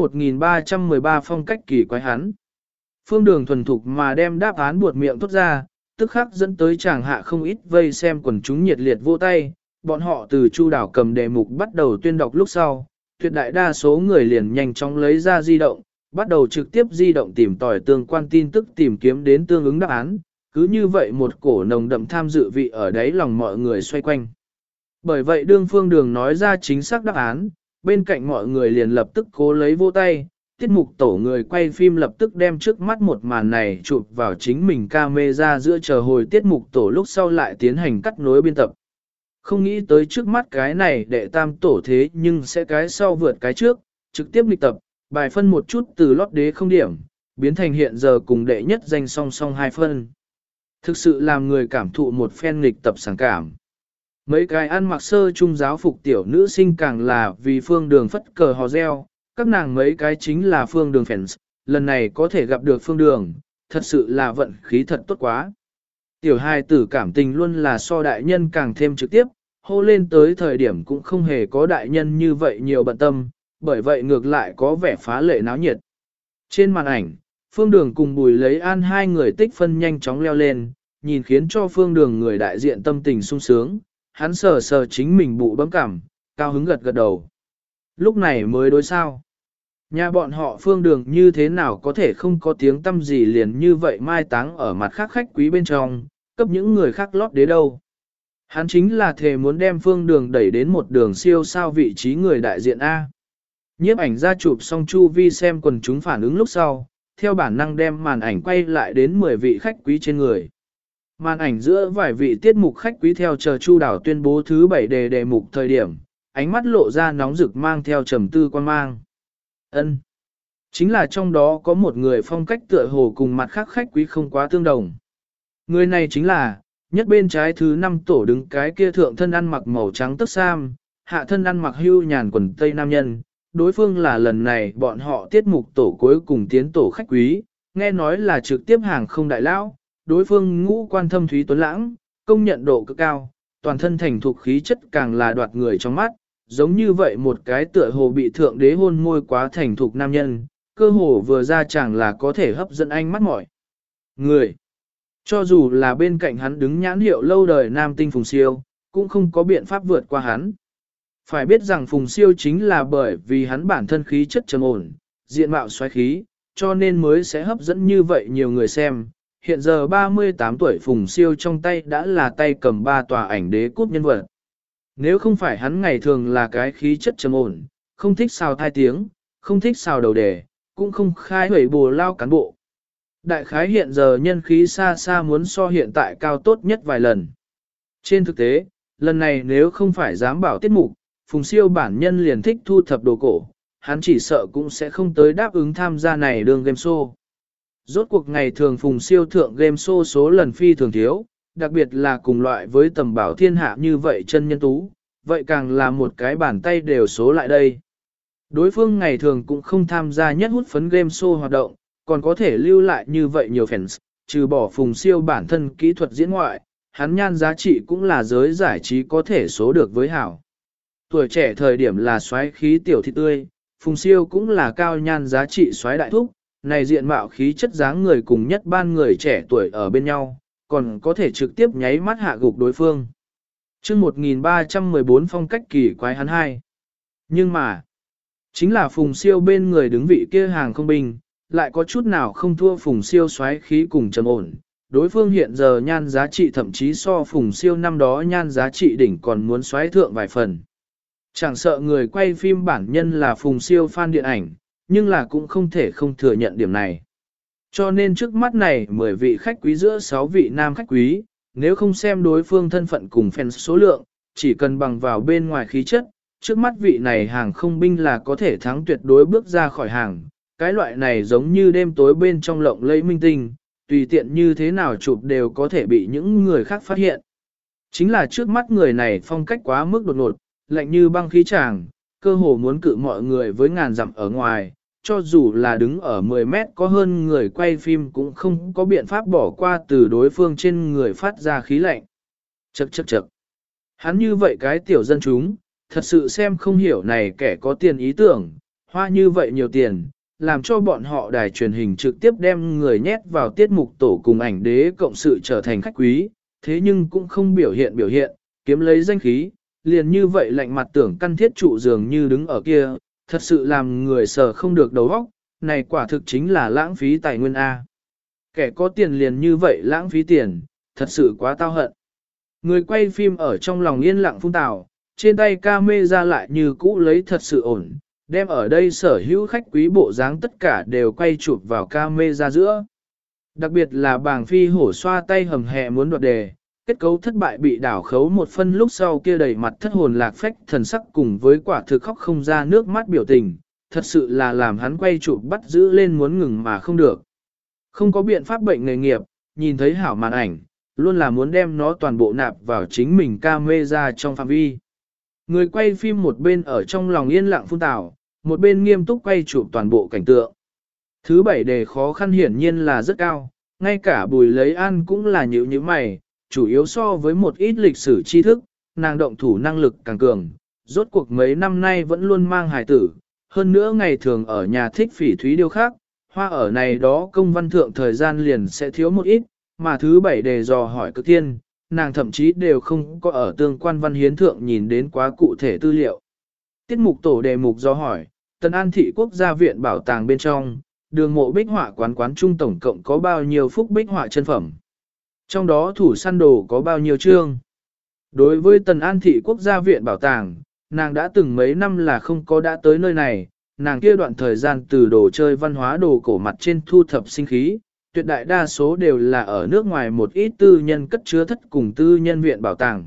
1313 phong cách kỳ quái hắn. Phương Đường thuần thục mà đem đáp án buột miệng thốt ra, tức khắc dẫn tới chàng hạ không ít vây xem quần chúng nhiệt liệt vô tay, bọn họ từ Chu Đào cầm đề mục bắt đầu tuyên đọc lúc sau, tuyệt đại đa số người liền nhanh chóng lấy ra di động, bắt đầu trực tiếp di động tìm tòi tương quan tin tức tìm kiếm đến tương ứng đáp án, cứ như vậy một cổ nồng đậm tham dự vị ở đáy lòng mọi người xoay quanh. Bởi vậy đương Phương Đường nói ra chính xác đáp án, bên cạnh mọi người liền lập tức cố lấy vô tay, tiết mục tổ người quay phim lập tức đem trước mắt một màn này chụp vào chính mình camera giữa chờ hồi tiết mục tổ lúc sau lại tiến hành cắt nối biên tập. Không nghĩ tới trước mắt cái này đệ tam tổ thế nhưng sẽ cái sau vượt cái trước, trực tiếp lịch tập, bài phân một chút từ lót đế không điểm, biến thành hiện giờ cùng đệ nhất danh song song 2 phân. Thực sự làm người cảm thụ một phen lịch tập sảng cảm. Mấy cái ăn mặc sơ trung giáo phục tiểu nữ sinh càng là vì Phương Đường phất cờ hò reo, các nàng mấy cái chính là Phương Đường fans, lần này có thể gặp được Phương Đường, thật sự là vận khí thật tốt quá. Tiểu hài tử cảm tình luôn là so đại nhân càng thêm trực tiếp, hô lên tới thời điểm cũng không hề có đại nhân như vậy nhiều bận tâm, bởi vậy ngược lại có vẻ phá lệ náo nhiệt. Trên màn ảnh, Phương Đường cùng Bùi Lấy An hai người tích phân nhanh chóng leo lên, nhìn khiến cho Phương Đường người đại diện tâm tình sung sướng, hắn sờ sờ chính mình bụ bấm cảm, cao hứng gật gật đầu. Lúc này mới đối sao. Nhà bọn họ Phương Đường như thế nào có thể không có tiếng tâm gì liền như vậy mai táng ở mặt khác khách quý bên trong, cấp những người khác lót đế đâu. Hắn chính là thề muốn đem Phương Đường đẩy đến một đường siêu sao vị trí người đại diện A. Nhiếp ảnh ra chụp xong chu vi xem quần chúng phản ứng lúc sau, theo bản năng đem màn ảnh quay lại đến 10 vị khách quý trên người. Màn ảnh giữa vài vị tiết mục khách quý theo chờ Chu Đảo tuyên bố thứ 7 đề mục thời điểm, ánh mắt lộ ra nóng rực mang theo trầm tư quan mang. Ân, chính là trong đó có một người phong cách tựa hồ cùng mặt khác khách quý không quá tương đồng. Người này chính là, nhất bên trái thứ 5 tổ đứng cái kia thượng thân ăn mặc màu trắng tức sam, hạ thân ăn mặc hưu nhàn quần tây nam nhân. Đối phương là lần này bọn họ tiết mục tổ cuối cùng tiến tổ khách quý, nghe nói là trực tiếp hàng không đại lão, đối phương ngũ quan thâm thúy tuấn lãng, công nhận độ cực cao, toàn thân thành thục khí chất càng là đoạt người trong mắt, giống như vậy một cái tựa hồ bị thượng đế hôn môi quá thành thục nam nhân, cơ hồ vừa ra chẳng là có thể hấp dẫn ánh mắt mọi người. Cho dù là bên cạnh hắn đứng nhãn hiệu lâu đời nam tinh Phùng Siêu, cũng không có biện pháp vượt qua hắn. Phải biết rằng Phùng Siêu chính là bởi vì hắn bản thân khí chất trầm ổn, diện mạo xoáy khí, cho nên mới sẽ hấp dẫn như vậy nhiều người xem. Hiện giờ 38 tuổi Phùng Siêu trong tay đã là tay cầm 3 tòa ảnh đế cúp nhân vật. Nếu không phải hắn ngày thường là cái khí chất trầm ổn, không thích xào thai tiếng, không thích xào đầu đề, cũng không khai hủy bồ lao cán bộ. Đại khái hiện giờ nhân khí xa xa muốn so hiện tại cao tốt nhất vài lần. Trên thực tế, lần này nếu không phải dám bảo tiết mục, Phùng Siêu bản nhân liền thích thu thập đồ cổ, hắn chỉ sợ cũng sẽ không tới đáp ứng tham gia này đường game show. Rốt cuộc ngày thường Phùng Siêu thượng game show số lần phi thường thiếu, đặc biệt là cùng loại với tầm bảo thiên hạ như vậy chân nhân tú, vậy càng là một cái bàn tay đều số lại đây. Đối phương ngày thường cũng không tham gia nhất hút phấn game show hoạt động, còn có thể lưu lại như vậy nhiều fans, trừ bỏ Phùng Siêu bản thân kỹ thuật diễn ngoại, hắn nhan giá trị cũng là giới giải trí có thể số được với hảo. Tuổi trẻ thời điểm là xoáy khí tiểu thị tươi, Phùng Siêu cũng là cao nhan giá trị xoáy đại thúc, này diện mạo khí chất dáng người cùng nhất ban người trẻ tuổi ở bên nhau, còn có thể trực tiếp nháy mắt hạ gục đối phương. chương 1314 phong cách kỳ quái hắn hai. Nhưng mà, chính là Phùng Siêu bên người đứng vị kia hàng không binh, lại có chút nào không thua Phùng Siêu xoáy khí cùng trầm ổn. Đối phương hiện giờ nhan giá trị thậm chí so Phùng Siêu năm đó nhan giá trị đỉnh còn muốn xoáy thượng vài phần. Chẳng sợ người quay phim bản nhân là Phùng Siêu fan điện ảnh, nhưng là cũng không thể không thừa nhận điểm này. Cho nên trước mắt này 10 vị khách quý giữa 6 vị nam khách quý, nếu không xem đối phương thân phận cùng fan số lượng, chỉ cần bằng vào bên ngoài khí chất, trước mắt vị này hàng không binh là có thể thắng tuyệt đối bước ra khỏi hàng. Cái loại này giống như đêm tối bên trong lộng lẫy minh tinh, tùy tiện như thế nào chụp đều có thể bị những người khác phát hiện. Chính là trước mắt người này phong cách quá mức đột ngột, lạnh như băng khí tràng, cơ hồ muốn cự mọi người với ngàn dặm ở ngoài, cho dù là đứng ở 10 mét có hơn người quay phim cũng không có biện pháp bỏ qua từ đối phương trên người phát ra khí lạnh. Chậc chậc chậc. Hắn như vậy cái tiểu dân chúng, thật sự xem không hiểu này kẻ có tiền ý tưởng, hoa như vậy nhiều tiền, làm cho bọn họ đài truyền hình trực tiếp đem người nhét vào tiết mục tổ cùng ảnh đế cộng sự trở thành khách quý, thế nhưng cũng không biểu hiện, kiếm lấy danh khí, liền như vậy lạnh mặt tưởng căn thiết trụ dường như đứng ở kia, thật sự làm người sờ không được đầu óc, này quả thực chính là lãng phí tài nguyên A. Kẻ có tiền liền như vậy lãng phí tiền, thật sự quá tao hận. Người quay phim ở trong lòng yên lặng phun tào, trên tay camera lại như cũ lấy thật sự ổn, đem ở đây sở hữu khách quý bộ dáng tất cả đều quay chụp vào camera giữa. Đặc biệt là bàng phi hổ xoa tay hầm hè muốn đoạt đề, kết cấu thất bại bị đảo khấu một phân lúc sau kia đầy mặt thất hồn lạc phách thần sắc cùng với quả thực khóc không ra nước mắt biểu tình, thật sự là làm hắn quay chụp bắt giữ lên muốn ngừng mà không được. Không có biện pháp bệnh nghề nghiệp, nhìn thấy hảo màn ảnh, luôn là muốn đem nó toàn bộ nạp vào chính mình camera trong phạm vi. Người quay phim một bên ở trong lòng yên lặng phun tào, một bên nghiêm túc quay chụp toàn bộ cảnh tượng. Thứ 7 đề khó khăn hiển nhiên là rất cao, ngay cả Bùi Lấy An cũng là nhíu như mày, chủ yếu so với một ít lịch sử tri thức, nàng động thủ năng lực càng cường, rốt cuộc mấy năm nay vẫn luôn mang hài tử, hơn nữa ngày thường ở nhà thích phỉ thúy điêu khác, hoa ở này đó công văn thượng thời gian liền sẽ thiếu một ít, mà thứ 7 đề dò hỏi cực tiên, nàng thậm chí đều không có ở tương quan văn hiến thượng nhìn đến quá cụ thể tư liệu. Tiết mục tổ đề mục dò hỏi, Tân An Thị Quốc gia viện bảo tàng bên trong, đường mộ bích họa quán trung tổng cộng có bao nhiêu phúc bích họa chân phẩm. Trong đó thủ săn đồ có bao nhiêu chương. Đối với Tần An Thị Quốc gia viện bảo tàng, nàng đã từng mấy năm là không có đã tới nơi này, nàng kia đoạn thời gian từ đồ chơi văn hóa đồ cổ mặt trên thu thập sinh khí, tuyệt đại đa số đều là ở nước ngoài một ít tư nhân cất chứa thất cùng tư nhân viện bảo tàng.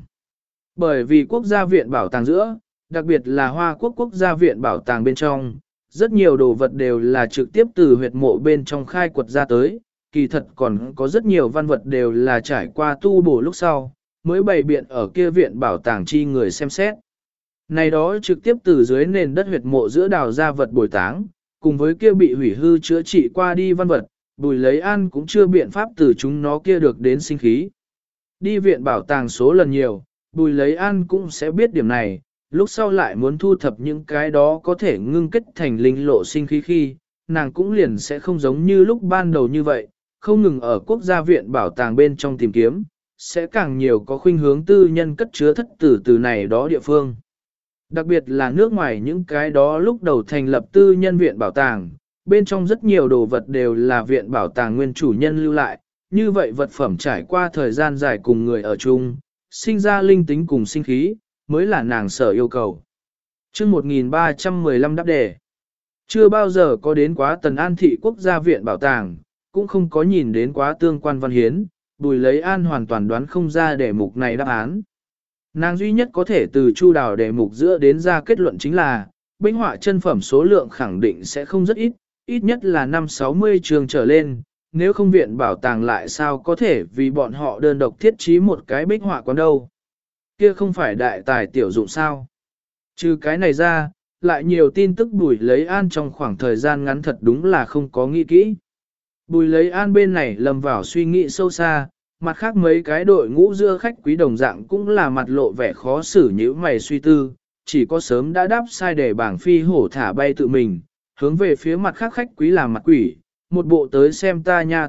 Bởi vì quốc gia viện bảo tàng giữa, đặc biệt là Hoa Quốc quốc gia viện bảo tàng bên trong, rất nhiều đồ vật đều là trực tiếp từ huyệt mộ bên trong khai quật ra tới, kỳ thật còn có rất nhiều văn vật đều là trải qua tu bổ lúc sau, mới bày biện ở kia viện bảo tàng chi người xem xét. Này đó trực tiếp từ dưới nền đất huyệt mộ giữa đào ra vật bồi táng, cùng với kia bị hủy hư chữa trị qua đi văn vật, Bùi Lấy An cũng chưa biện pháp từ chúng nó kia được đến sinh khí. Đi viện bảo tàng số lần nhiều, Bùi Lấy An cũng sẽ biết điểm này, lúc sau lại muốn thu thập những cái đó có thể ngưng kết thành linh lộ sinh khí khi, nàng cũng liền sẽ không giống như lúc ban đầu như vậy, không ngừng ở quốc gia viện bảo tàng bên trong tìm kiếm, sẽ càng nhiều có khuynh hướng tư nhân cất chứa thất tử từ này đó địa phương. Đặc biệt là nước ngoài những cái đó lúc đầu thành lập tư nhân viện bảo tàng, bên trong rất nhiều đồ vật đều là viện bảo tàng nguyên chủ nhân lưu lại, như vậy vật phẩm trải qua thời gian dài cùng người ở chung, sinh ra linh tính cùng sinh khí, mới là nàng sở yêu cầu. Chương 1315 đáp đề. Chưa bao giờ có đến quá Tần An Thị Quốc gia viện bảo tàng, cũng không có nhìn đến quá tương quan văn hiến, Bùi Lấy An hoàn toàn đoán không ra đề mục này đáp án. Nàng duy nhất có thể từ chu đào đề mục giữa đến ra kết luận chính là, bích họa chân phẩm số lượng khẳng định sẽ không rất ít, ít nhất là 5-60 trường trở lên, nếu không viện bảo tàng lại sao có thể vì bọn họ đơn độc thiết trí một cái bích họa quán đâu. Kia không phải đại tài tiểu dụng sao. Trừ cái này ra, lại nhiều tin tức Bùi Lấy An trong khoảng thời gian ngắn thật đúng là không có nghĩ kỹ. Bùi Lấy An bên này lầm vào suy nghĩ sâu xa, mặt khác mấy cái đội ngũ dưa khách quý đồng dạng cũng là mặt lộ vẻ khó xử như mày suy tư, chỉ có sớm đã đáp sai để bảng phi hổ thả bay tự mình, hướng về phía mặt khác khách quý làm mặt quỷ, một bộ tới xem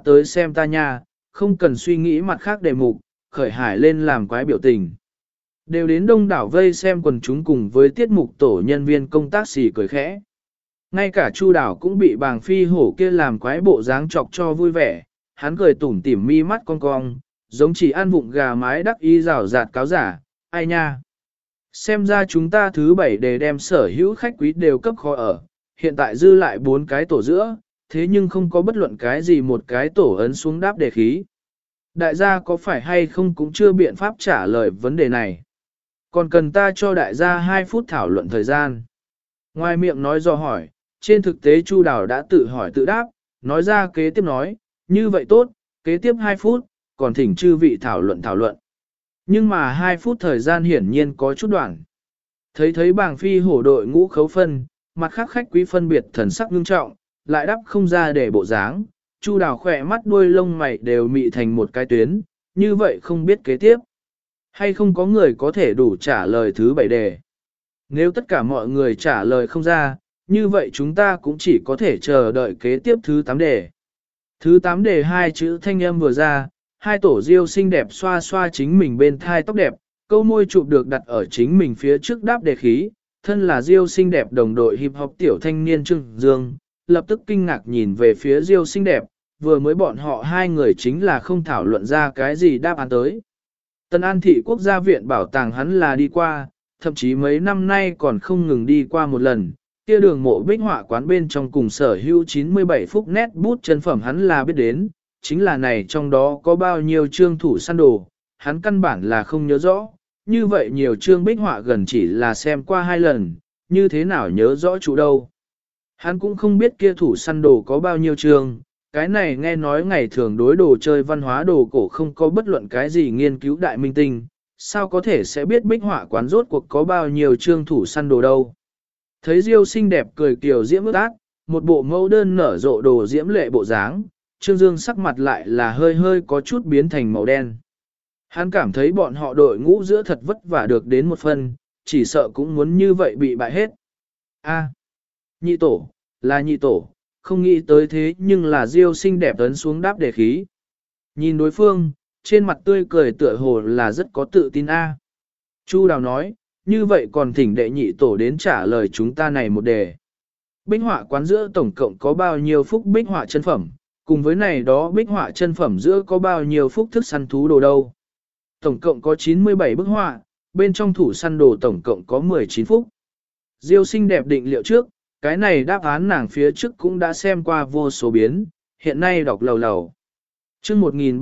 ta nha, không cần suy nghĩ mặt khác đề mục, khởi hải lên làm quái biểu tình. Đều đến đông đảo vây xem quần chúng cùng với tiết mục tổ nhân viên công tác xì cười khẽ. Ngay cả Chu Đảo cũng bị bàng phi hổ kia làm quái bộ dáng chọc cho vui vẻ, hắn cười tủm tỉm mi mắt cong cong, giống chỉ ăn vụng gà mái đắc y rào rạt cáo giả, ai nha. Xem ra chúng ta thứ 7 đề đem sở hữu khách quý đều cấp khó ở, hiện tại dư lại 4 cái tổ giữa, thế nhưng không có bất luận cái gì một cái tổ ấn xuống đáp đề khí. Đại gia có phải hay không cũng chưa biện pháp trả lời vấn đề này. Còn cần ta cho đại gia 2 phút thảo luận thời gian. Ngoài miệng nói do hỏi, trên thực tế Chu Đào đã tự hỏi tự đáp, nói ra kế tiếp nói, như vậy tốt, kế tiếp 2 phút, còn thỉnh chư vị thảo luận. Nhưng mà 2 phút thời gian hiển nhiên có chút đoạn. Thấy bàng phi hổ đội ngũ khấu phân, mặt khác khách quý phân biệt thần sắc ngưng trọng, lại đắp không ra để bộ dáng, Chu Đào khỏe mắt đuôi lông mày đều mị thành một cái tuyến, như vậy không biết kế tiếp. Hay không có người có thể đủ trả lời thứ 7 đề. Nếu tất cả mọi người trả lời không ra, như vậy chúng ta cũng chỉ có thể chờ đợi kế tiếp thứ 8 đề. Thứ 8 đề 2 chữ thanh âm vừa ra, 2 tổ diêu xinh đẹp xoa xoa chính mình bên thai tóc đẹp, câu môi chụp được đặt ở chính mình phía trước đáp đề khí, thân là diêu xinh đẹp đồng đội hip hop tiểu thanh niên Trương Dương, lập tức kinh ngạc nhìn về phía diêu xinh đẹp, vừa mới bọn họ 2 người chính là không thảo luận ra cái gì đáp án tới. Tân An Thị Quốc gia viện bảo tàng hắn là đi qua, thậm chí mấy năm nay còn không ngừng đi qua một lần, kia đường mộ bích họa quán bên trong cùng sở hữu 97 phút nét bút chân phẩm hắn là biết đến, chính là này trong đó có bao nhiêu chương thủ săn đồ, hắn căn bản là không nhớ rõ, như vậy nhiều chương bích họa gần chỉ là xem qua 2 lần, như thế nào nhớ rõ chủ đâu. Hắn cũng không biết kia thủ săn đồ có bao nhiêu chương, cái này nghe nói ngày thường đối đồ chơi văn hóa đồ cổ không có bất luận cái gì nghiên cứu đại minh tinh, sao có thể sẽ biết bích họa quán rốt cuộc có bao nhiêu trương thủ săn đồ đâu. Thấy Diêu xinh đẹp cười kiều diễm ước ác, một bộ mẫu đơn nở rộ đồ diễm lệ bộ dáng, Trương Dương sắc mặt lại là hơi hơi có chút biến thành màu đen. Hắn cảm thấy bọn họ đội ngũ giữa thật vất vả được đến một phần, chỉ sợ cũng muốn như vậy bị bại hết. A, nhị tổ, là nhị tổ, không nghĩ tới thế nhưng là Diêu xinh đẹp ấn xuống đáp đề khí. Nhìn đối phương, trên mặt tươi cười tựa hồ là rất có tự tin a. Chu Đào nói, như vậy còn thỉnh đệ nhị tổ đến trả lời chúng ta này một đề. Bích họa quán giữa tổng cộng có bao nhiêu phúc bích họa chân phẩm, cùng với này đó bích họa chân phẩm giữa có bao nhiêu phúc thức săn thú đồ đâu. Tổng cộng có 97 bức họa, bên trong thủ săn đồ tổng cộng có 19 phúc. Diêu xinh đẹp định liệu trước, cái này đáp án nàng phía trước cũng đã xem qua vô số biến, hiện nay đọc lầu lầu. Chương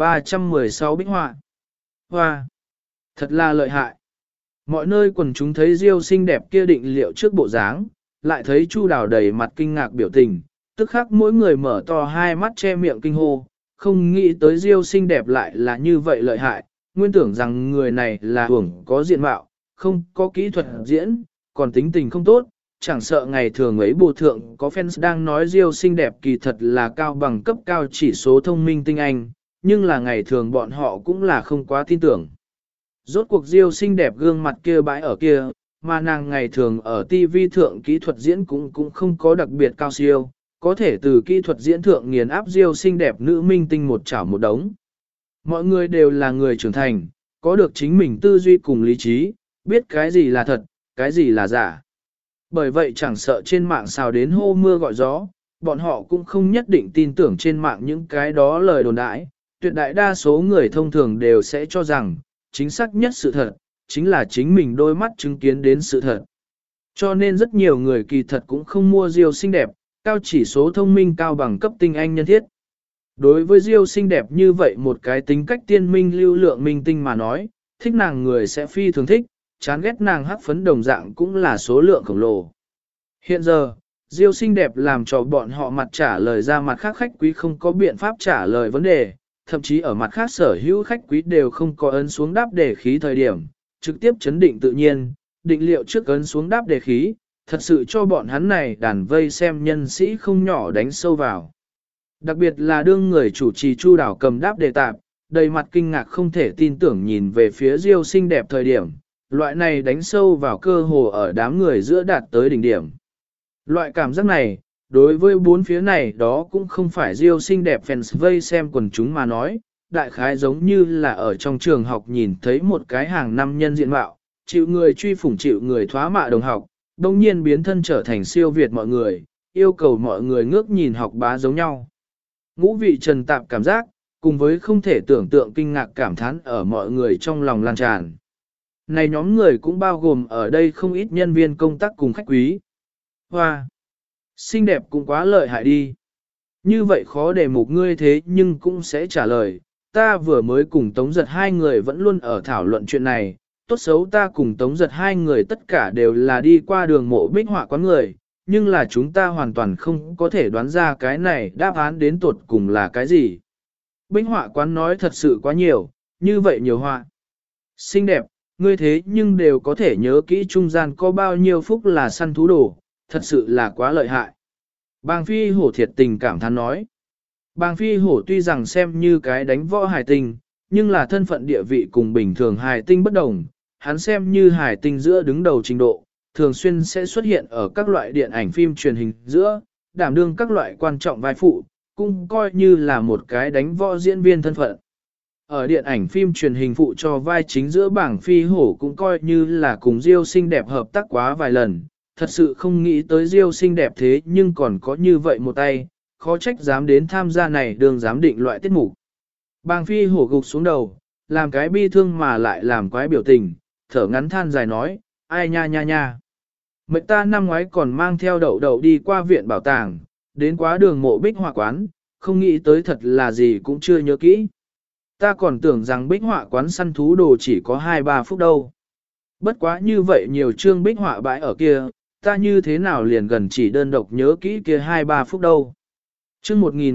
1316 bích họa. Hoa! Thật là lợi hại. Mọi nơi quần chúng thấy Diêu xinh đẹp kia định liệu trước bộ dáng, lại thấy Chu Đào đầy mặt kinh ngạc biểu tình, tức khắc mỗi người mở to hai mắt che miệng kinh hô, không nghĩ tới Diêu xinh đẹp lại là như vậy lợi hại, nguyên tưởng rằng người này là hưởng có diện mạo, không có kỹ thuật diễn, còn tính tình không tốt, chẳng sợ ngày thường ấy bộ thượng có fans đang nói Diêu xinh đẹp kỳ thật là cao bằng cấp cao chỉ số thông minh tinh anh, nhưng là ngày thường bọn họ cũng là không quá tin tưởng. Rốt cuộc Diêu xinh đẹp gương mặt kia bãi ở kia, mà nàng ngày thường ở TV thượng kỹ thuật diễn cũng không có đặc biệt cao siêu, có thể từ kỹ thuật diễn thượng nghiền áp Diêu xinh đẹp nữ minh tinh một chảo một đống. Mọi người đều là người trưởng thành, có được chính mình tư duy cùng lý trí, biết cái gì là thật, cái gì là giả. Bởi vậy chẳng sợ trên mạng xào đến hô mưa gọi gió, bọn họ cũng không nhất định tin tưởng trên mạng những cái đó lời đồn đãi. Tuyệt đại đa số người thông thường đều sẽ cho rằng, chính xác nhất sự thật, chính là chính mình đôi mắt chứng kiến đến sự thật. Cho nên rất nhiều người kỳ thật cũng không mua Diêu xinh đẹp, cao chỉ số thông minh cao bằng cấp tinh anh nhân thiết. Đối với Diêu xinh đẹp như vậy một cái tính cách tiên minh lưu lượng minh tinh mà nói, thích nàng người sẽ phi thường thích, chán ghét nàng hắc phấn đồng dạng cũng là số lượng khổng lồ. Hiện giờ, Diêu xinh đẹp làm cho bọn họ mặt trả lời ra mặt khác khách quý không có biện pháp trả lời vấn đề, thậm chí ở mặt khác sở hữu khách quý đều không có ấn xuống đáp đề khí thời điểm, trực tiếp chấn định tự nhiên, định liệu trước ấn xuống đáp đề khí, thật sự cho bọn hắn này đàn vây xem nhân sĩ không nhỏ đánh sâu vào. Đặc biệt là đương người chủ trì Chu Đào cầm đáp đề tạp, đầy mặt kinh ngạc không thể tin tưởng nhìn về phía Diêu xinh đẹp thời điểm, loại này đánh sâu vào cơ hồ ở đám người giữa đạt tới đỉnh điểm. Loại cảm giác này, đối với bốn phía này đó cũng không phải Diêu xinh đẹp fans vây xem quần chúng mà nói, đại khái giống như là ở trong trường học nhìn thấy một cái hàng năm nhân diện mạo, chịu người truy phủng chịu người thoá mạ đồng học, đồng nhiên biến thân trở thành siêu việt mọi người, yêu cầu mọi người ngước nhìn học bá giống nhau. Ngũ vị trần tạp cảm giác, cùng với không thể tưởng tượng kinh ngạc cảm thán ở mọi người trong lòng lan tràn. Này nhóm người cũng bao gồm ở đây không ít nhân viên công tác cùng khách quý. Hoa! Xinh đẹp cũng quá lợi hại đi. Như vậy khó để mục ngươi thế nhưng cũng sẽ trả lời. Ta vừa mới cùng Tống Giật hai người vẫn luôn ở thảo luận chuyện này. Tốt xấu ta cùng Tống Giật hai người tất cả đều là đi qua đường mộ bích họa quán người. Nhưng là chúng ta hoàn toàn không có thể đoán ra cái này đáp án đến tuột cùng là cái gì. Bích họa quán nói thật sự quá nhiều, như vậy nhiều họa. Xinh đẹp, ngươi thế nhưng đều có thể nhớ kỹ trung gian có bao nhiêu phúc là săn thú đồ, thật sự là quá lợi hại. Bàng Phi Hổ thiệt tình cảm thán nói. Bàng Phi Hổ tuy rằng xem như cái đánh võ hài tinh, nhưng là thân phận địa vị cùng bình thường hài tinh bất đồng, hắn xem như hài tinh giữa đứng đầu trình độ, thường xuyên sẽ xuất hiện ở các loại điện ảnh phim truyền hình giữa, đảm đương các loại quan trọng vai phụ, cũng coi như là một cái đánh võ diễn viên thân phận. Ở điện ảnh phim truyền hình phụ cho vai chính giữa Bàng Phi Hổ cũng coi như là cùng Diêu xinh đẹp hợp tác quá vài lần, thật sự không nghĩ tới Diêu xinh đẹp thế nhưng còn có như vậy một tay, khó trách dám đến tham gia này đường giám định loại tiết mục. Bàng Phi Hổ gục xuống đầu, làm cái bi thương mà lại làm quái biểu tình, thở ngắn than dài nói, ai nha nha nha. Mệnh ta năm ngoái còn mang theo đậu đậu đi qua viện bảo tàng, đến quá đường mộ bích họa quán, không nghĩ tới thật là gì cũng chưa nhớ kỹ. Ta còn tưởng rằng bích họa quán săn thú đồ chỉ có 2-3 phút đâu. Bất quá như vậy nhiều chương bích họa bãi ở kia, ta như thế nào liền gần chỉ đơn độc nhớ kỹ kia 2-3 phút đâu. Chương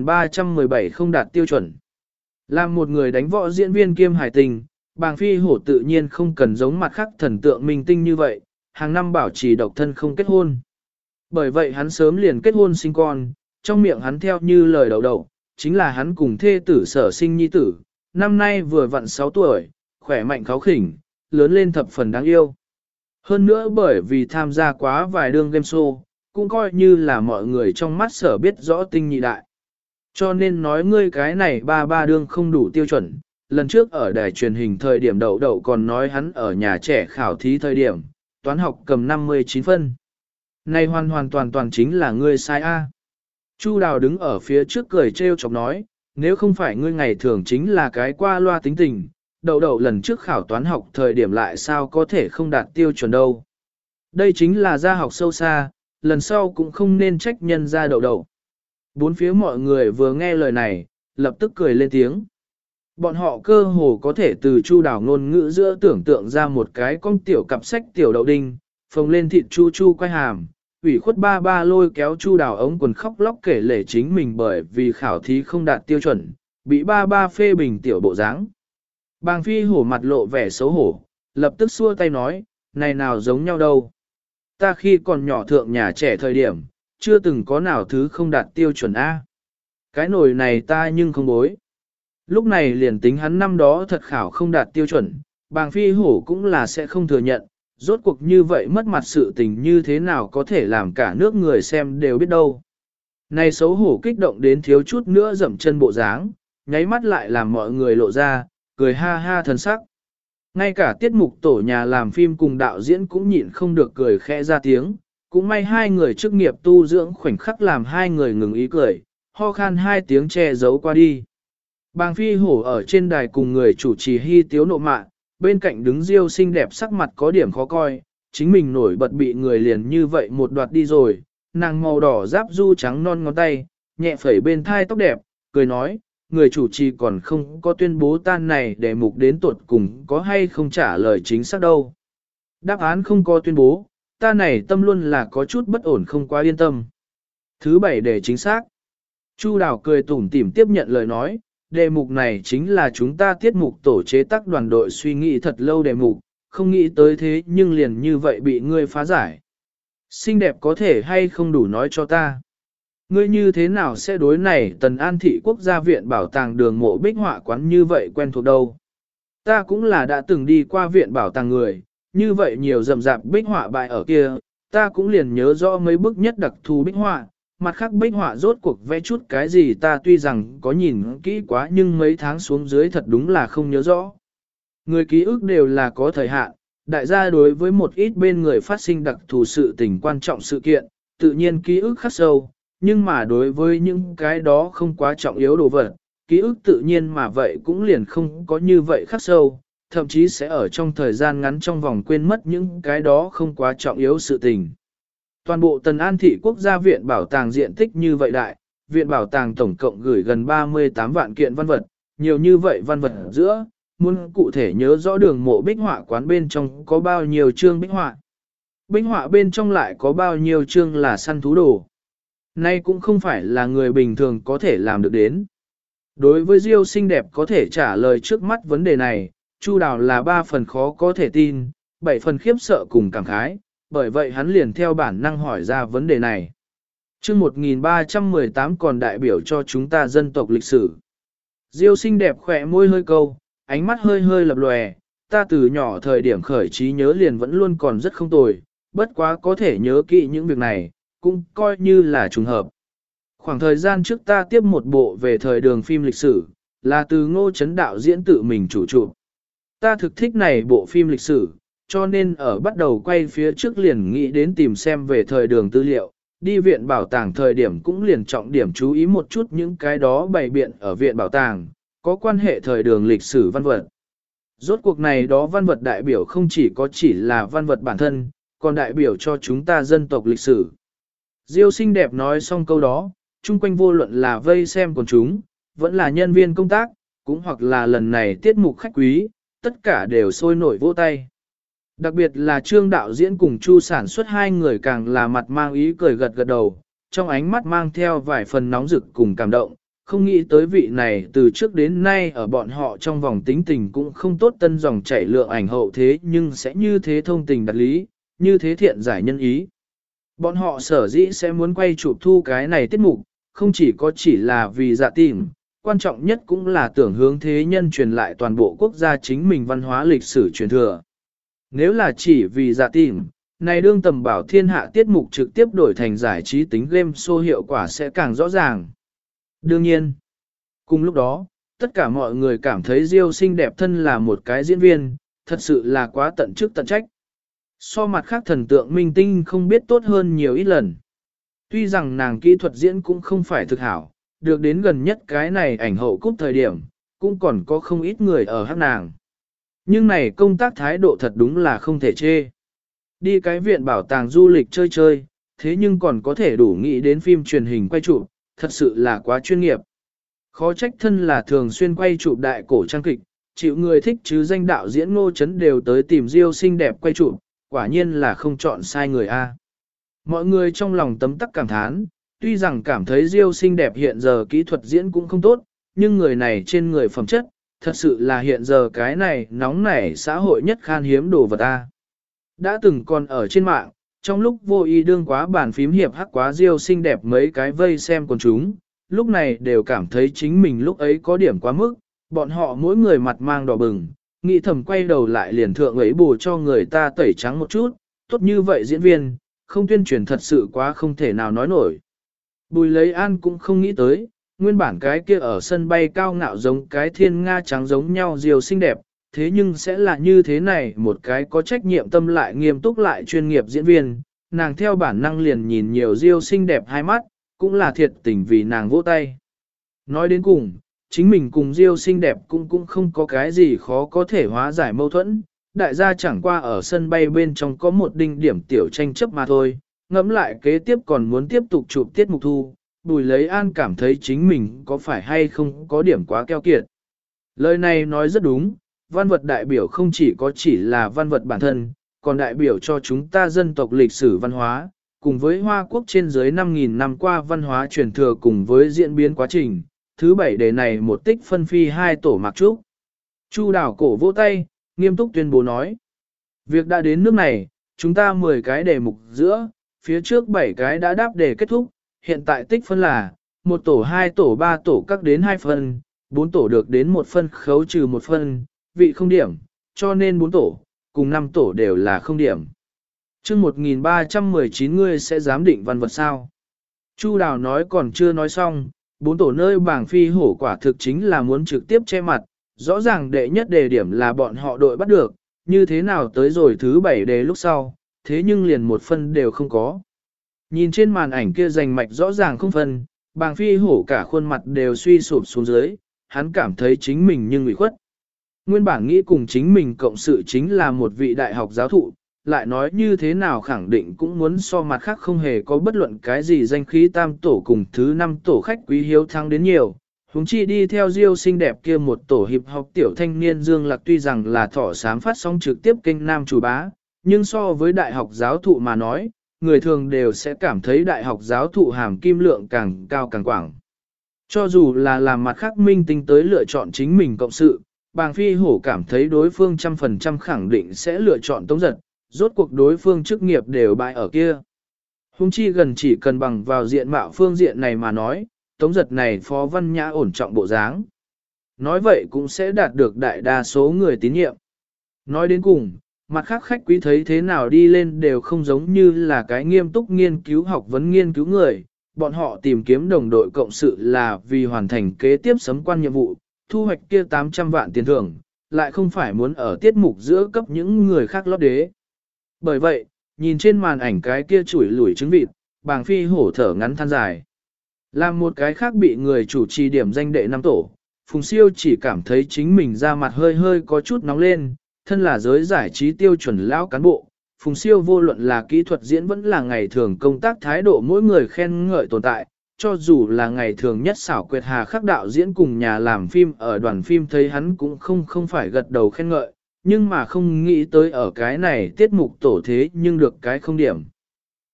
1317 không đạt tiêu chuẩn. Làm một người đánh võ diễn viên kiêm hải tình, Bàng Phi Hổ tự nhiên không cần giống mặt khác thần tượng minh tinh như vậy, hàng năm bảo trì độc thân không kết hôn. Bởi vậy hắn sớm liền kết hôn sinh con, trong miệng hắn theo như lời đầu đầu, chính là hắn cùng thê tử Sở Sinh nhi tử, năm nay vừa vặn 6 tuổi, khỏe mạnh kháu khỉnh, lớn lên thập phần đáng yêu. Hơn nữa bởi vì tham gia quá vài đương game show, cũng coi như là mọi người trong mắt Sở biết rõ tinh nhị đại. Cho nên nói ngươi cái này ba đương không đủ tiêu chuẩn, lần trước ở đài truyền hình thời điểm đậu đậu còn nói hắn ở nhà trẻ khảo thí thời điểm, toán học cầm 59 phân. Này hoàn toàn chính là ngươi sai a. Chu Đào đứng ở phía trước cười trêu chọc nói, nếu không phải ngươi ngày thường chính là cái qua loa tính tình, đậu đậu lần trước khảo toán học thời điểm lại sao có thể không đạt tiêu chuẩn đâu. Đây chính là gia học sâu xa, lần sau cũng không nên trách nhân ra đậu đậu. Bốn phía mọi người vừa nghe lời này, lập tức cười lên tiếng. Bọn họ cơ hồ có thể từ Chu Đào ngôn ngữ giữa tưởng tượng ra một cái con tiểu cặp sách tiểu đậu đinh, phồng lên thịt chu chu quay hàm, ủy khuất ba lôi kéo Chu Đào ống quần khóc lóc kể lể chính mình bởi vì khảo thí không đạt tiêu chuẩn, bị ba phê bình tiểu bộ dáng. Bàng Phi Hổ mặt lộ vẻ xấu hổ, lập tức xua tay nói, này nào giống nhau đâu. Ta khi còn nhỏ thượng nhà trẻ thời điểm, chưa từng có nào thứ không đạt tiêu chuẩn A. Cái nồi này ta nhưng không bối. Lúc này liền tính hắn năm đó thật khảo không đạt tiêu chuẩn, Bàng Phi Hổ cũng là sẽ không thừa nhận, rốt cuộc như vậy mất mặt sự tình như thế nào có thể làm cả nước người xem đều biết đâu. Này xấu hổ kích động đến thiếu chút nữa dậm chân bộ dáng, nháy mắt lại làm mọi người lộ ra, cười ha ha thần sắc. Ngay cả tiết mục tổ nhà làm phim cùng đạo diễn cũng nhịn không được cười khẽ ra tiếng, cũng may hai người chức nghiệp tu dưỡng khoảnh khắc làm hai người ngừng ý cười, ho khan hai tiếng che giấu qua đi. Bàng Phi Hổ ở trên đài cùng người chủ trì hy tiếu nộ mạ, bên cạnh đứng Diêu xinh đẹp sắc mặt có điểm khó coi, chính mình nổi bật bị người liền như vậy một đoạt đi rồi, nàng màu đỏ giáp du trắng non ngón tay, nhẹ phẩy bên thai tóc đẹp, cười nói, người chủ trì còn không có tuyên bố tan này để mục đến tuột cùng có hay không trả lời chính xác đâu. Đáp án không có tuyên bố, ta này tâm luôn là có chút bất ổn không quá yên tâm. Thứ bảy để chính xác. Chu Đào cười tủm tỉm tiếp nhận lời nói, đề mục này chính là chúng ta tiết mục tổ chế tác đoàn đội suy nghĩ thật lâu đề mục, không nghĩ tới thế nhưng liền như vậy bị ngươi phá giải. Xinh đẹp có thể hay không đủ nói cho ta. Ngươi như thế nào sẽ đối này Tần An Thị Quốc gia viện bảo tàng đường mộ bích họa quán như vậy quen thuộc đâu. Ta cũng là đã từng đi qua viện bảo tàng người, như vậy nhiều rậm rạp bích họa bại ở kia, ta cũng liền nhớ rõ mấy bức nhất đặc thù bích họa, mặt khác bích họa rốt cuộc vẽ chút cái gì ta tuy rằng có nhìn kỹ quá nhưng mấy tháng xuống dưới thật đúng là không nhớ rõ. Người ký ức đều là có thời hạn, đại gia đối với một ít bên người phát sinh đặc thù sự tình quan trọng sự kiện, tự nhiên ký ức khắc sâu, nhưng mà đối với những cái đó không quá trọng yếu đồ vật, ký ức tự nhiên mà vậy cũng liền không có như vậy khắc sâu, thậm chí sẽ ở trong thời gian ngắn trong vòng quên mất những cái đó không quá trọng yếu sự tình. Toàn bộ Tần An Thị Quốc gia viện bảo tàng diện tích như vậy đại, viện bảo tàng tổng cộng gửi gần 38 vạn kiện văn vật, nhiều như vậy văn vật giữa, muốn cụ thể nhớ rõ đường mộ bích họa quán bên trong có bao nhiêu chương bích họa. Bích họa bên trong lại có bao nhiêu chương là săn thú đồ. Nay cũng không phải là người bình thường có thể làm được đến. Đối với Diêu xinh đẹp có thể trả lời trước mắt vấn đề này, Chu Đào là 3 phần khó có thể tin, 7 phần khiếp sợ cùng cảm khái, bởi vậy hắn liền theo bản năng hỏi ra vấn đề này. Chương 1318 còn đại biểu cho chúng ta dân tộc lịch sử. Diêu xinh đẹp khỏe môi hơi câu, ánh mắt hơi hơi lập lòe, ta từ nhỏ thời điểm khởi trí nhớ liền vẫn luôn còn rất không tồi, bất quá có thể nhớ kỹ những việc này, cũng coi như là trùng hợp. Khoảng thời gian trước ta tiếp một bộ về thời đường phim lịch sử, là từ Ngô Chấn đạo diễn tự mình chủ chụp. Ta thực thích này bộ phim lịch sử, cho nên ở bắt đầu quay phía trước liền nghĩ đến tìm xem về thời đường tư liệu, đi viện bảo tàng thời điểm cũng liền trọng điểm chú ý một chút những cái đó bày biện ở viện bảo tàng, có quan hệ thời đường lịch sử văn vật. Rốt cuộc này đó văn vật đại biểu không chỉ là văn vật bản thân, còn đại biểu cho chúng ta dân tộc lịch sử. Diêu xinh đẹp nói xong câu đó, chung quanh vô luận là vây xem của chúng, vẫn là nhân viên công tác, cũng hoặc là lần này tiết mục khách quý, tất cả đều sôi nổi vỗ tay. Đặc biệt là Trương đạo diễn cùng Chu sản xuất hai người càng là mặt mang ý cười gật gật đầu, trong ánh mắt mang theo vài phần nóng rực cùng cảm động, không nghĩ tới vị này từ trước đến nay ở bọn họ trong vòng tính tình cũng không tốt tân dòng chảy lượng ảnh hậu thế nhưng sẽ như thế thông tình đặt lý, như thế thiện giải nhân ý. Bọn họ sở dĩ sẽ muốn quay chụp thu cái này tiết mục, không chỉ là vì dạ tìm, quan trọng nhất cũng là tưởng hướng thế nhân truyền lại toàn bộ quốc gia chính mình văn hóa lịch sử truyền thừa. Nếu là chỉ vì dạ tìm, này đương tầm bảo thiên hạ tiết mục trực tiếp đổi thành giải trí tính game show hiệu quả sẽ càng rõ ràng. Đương nhiên, cùng lúc đó, tất cả mọi người cảm thấy Diêu xinh đẹp thân là một cái diễn viên, thật sự là quá tận chức tận trách. So mặt khác thần tượng minh tinh không biết tốt hơn nhiều ít lần. Tuy rằng nàng kỹ thuật diễn cũng không phải thực hảo, được đến gần nhất cái này ảnh hậu cúp thời điểm, cũng còn có không ít người ở hát nàng. Nhưng này công tác thái độ thật đúng là không thể chê. Đi cái viện bảo tàng du lịch chơi chơi, thế nhưng còn có thể đủ nghĩ đến phim truyền hình quay chụp, thật sự là quá chuyên nghiệp. Khó trách thân là thường xuyên quay chụp đại cổ trang kịch, chịu người thích chứ danh đạo diễn Ngô Chấn đều tới tìm Diêu xinh đẹp quay chụp, quả nhiên là không chọn sai người a. Mọi người trong lòng tấm tắc cảm thán, tuy rằng cảm thấy Diêu xinh đẹp hiện giờ kỹ thuật diễn cũng không tốt, nhưng người này trên người phẩm chất, thật sự là hiện giờ cái này nóng nảy xã hội nhất khan hiếm đồ vật a. Đã từng còn ở trên mạng, trong lúc vô ý đương quá bàn phím hiệp hắc quá Diêu xinh đẹp mấy cái vây xem con chúng, lúc này đều cảm thấy chính mình lúc ấy có điểm quá mức, bọn họ mỗi người mặt mang đỏ bừng, nghĩ thầm quay đầu lại liền thượng ấy bù cho người ta tẩy trắng một chút, tốt như vậy diễn viên, không tuyên truyền thật sự quá không thể nào nói nổi. Bùi Lấy An cũng không nghĩ tới, nguyên bản cái kia ở sân bay cao ngạo giống cái thiên nga trắng giống nhau Diêu xinh đẹp, thế nhưng sẽ là như thế này một cái có trách nhiệm tâm lại nghiêm túc lại chuyên nghiệp diễn viên, nàng theo bản năng liền nhìn nhiều Diêu xinh đẹp hai mắt, cũng là thiệt tình vì nàng vỗ tay. Nói đến cùng, chính mình cùng Diêu xinh đẹp cũng không có cái gì khó có thể hóa giải mâu thuẫn, đại gia chẳng qua ở sân bay bên trong có một đinh điểm tiểu tranh chấp mà thôi, ngẫm lại kế tiếp còn muốn tiếp tục chụp tiết mục thu, Bùi Lấy An cảm thấy chính mình có phải hay không có điểm quá keo kiệt. Lời này nói rất đúng, văn vật đại biểu không chỉ là văn vật bản thân, còn đại biểu cho chúng ta dân tộc lịch sử văn hóa, cùng với Hoa Quốc trên dưới 5.000 năm qua văn hóa truyền thừa cùng với diễn biến quá trình. Thứ bảy đề này một tích phân phi hai tổ mặc trúc. Chu Đào cổ vỗ tay, nghiêm túc tuyên bố nói. Việc đã đến nước này, chúng ta 10 cái đề mục giữa, phía trước 7 cái đã đáp đề kết thúc, hiện tại tích phân là, một tổ 2 tổ 3 tổ các đến 2 phân, 4 tổ được đến 1 phân khấu trừ 1 phân, vị không điểm, cho nên 4 tổ, cùng 5 tổ đều là không điểm. Chương 1319 ngươi sẽ giám định văn vật sao? Chu Đào nói còn chưa nói xong, 4 tổ nơi bảng phi hổ quả thực chính là muốn trực tiếp che mặt, rõ ràng đệ nhất đề điểm là bọn họ đội bắt được, như thế nào tới rồi thứ 7 đề lúc sau, thế nhưng liền 1 phân đều không có. Nhìn trên màn ảnh kia rành mạch rõ ràng không phân, bảng phi hổ cả khuôn mặt đều suy sụp xuống dưới, hắn cảm thấy chính mình nhưng ủy khuất. Nguyên bản nghĩ cùng chính mình cộng sự chính là một vị đại học giáo thụ, lại nói như thế nào khẳng định cũng muốn so mặt khác không hề có bất luận cái gì danh khí tam tổ cùng thứ 5 tổ khách quý hiếu thắng đến nhiều. Huống chi đi theo Diêu xinh đẹp kia một tổ hiệp học tiểu thanh niên Dương Lạc tuy rằng là thỏ sám phát sóng trực tiếp kênh nam chủ bá, nhưng so với đại học giáo thụ mà nói, người thường đều sẽ cảm thấy đại học giáo thụ hàm kim lượng càng cao càng quảng. Cho dù là làm mặt khác minh tinh tới lựa chọn chính mình cộng sự, Bàng Phi Hổ cảm thấy đối phương 100% khẳng định sẽ lựa chọn Tống Giật, rốt cuộc đối phương chức nghiệp đều bại ở kia. Hùng chi gần chỉ cần bằng vào diện mạo phương diện này mà nói, Tống Giật này phó văn nhã ổn trọng bộ dáng. Nói vậy cũng sẽ đạt được đại đa số người tín nhiệm. Nói đến cùng, mặt khác khách quý thấy thế nào đi lên đều không giống như là cái nghiêm túc nghiên cứu học vấn nghiên cứu người, bọn họ tìm kiếm đồng đội cộng sự là vì hoàn thành kế tiếp sấm quan nhiệm vụ, thu hoạch kia 800 vạn tiền thưởng, lại không phải muốn ở tiết mục giữa cấp những người khác lót đế. Bởi vậy, nhìn trên màn ảnh cái kia chủi lủi trứng vịt, Bàng Phi Hổ thở ngắn than dài. Làm một cái khác bị người chủ trì điểm danh đệ năm tổ, Phùng Siêu chỉ cảm thấy chính mình da mặt hơi hơi có chút nóng lên, thân là giới giải trí tiêu chuẩn lão cán bộ. Phùng Siêu vô luận là kỹ thuật diễn vẫn là ngày thường công tác thái độ mỗi người khen ngợi tồn tại, cho dù là ngày thường nhất xảo quyệt hà khắc đạo diễn cùng nhà làm phim ở đoàn phim thấy hắn cũng không phải gật đầu khen ngợi, nhưng mà không nghĩ tới ở cái này tiết mục tổ thế nhưng được cái không điểm.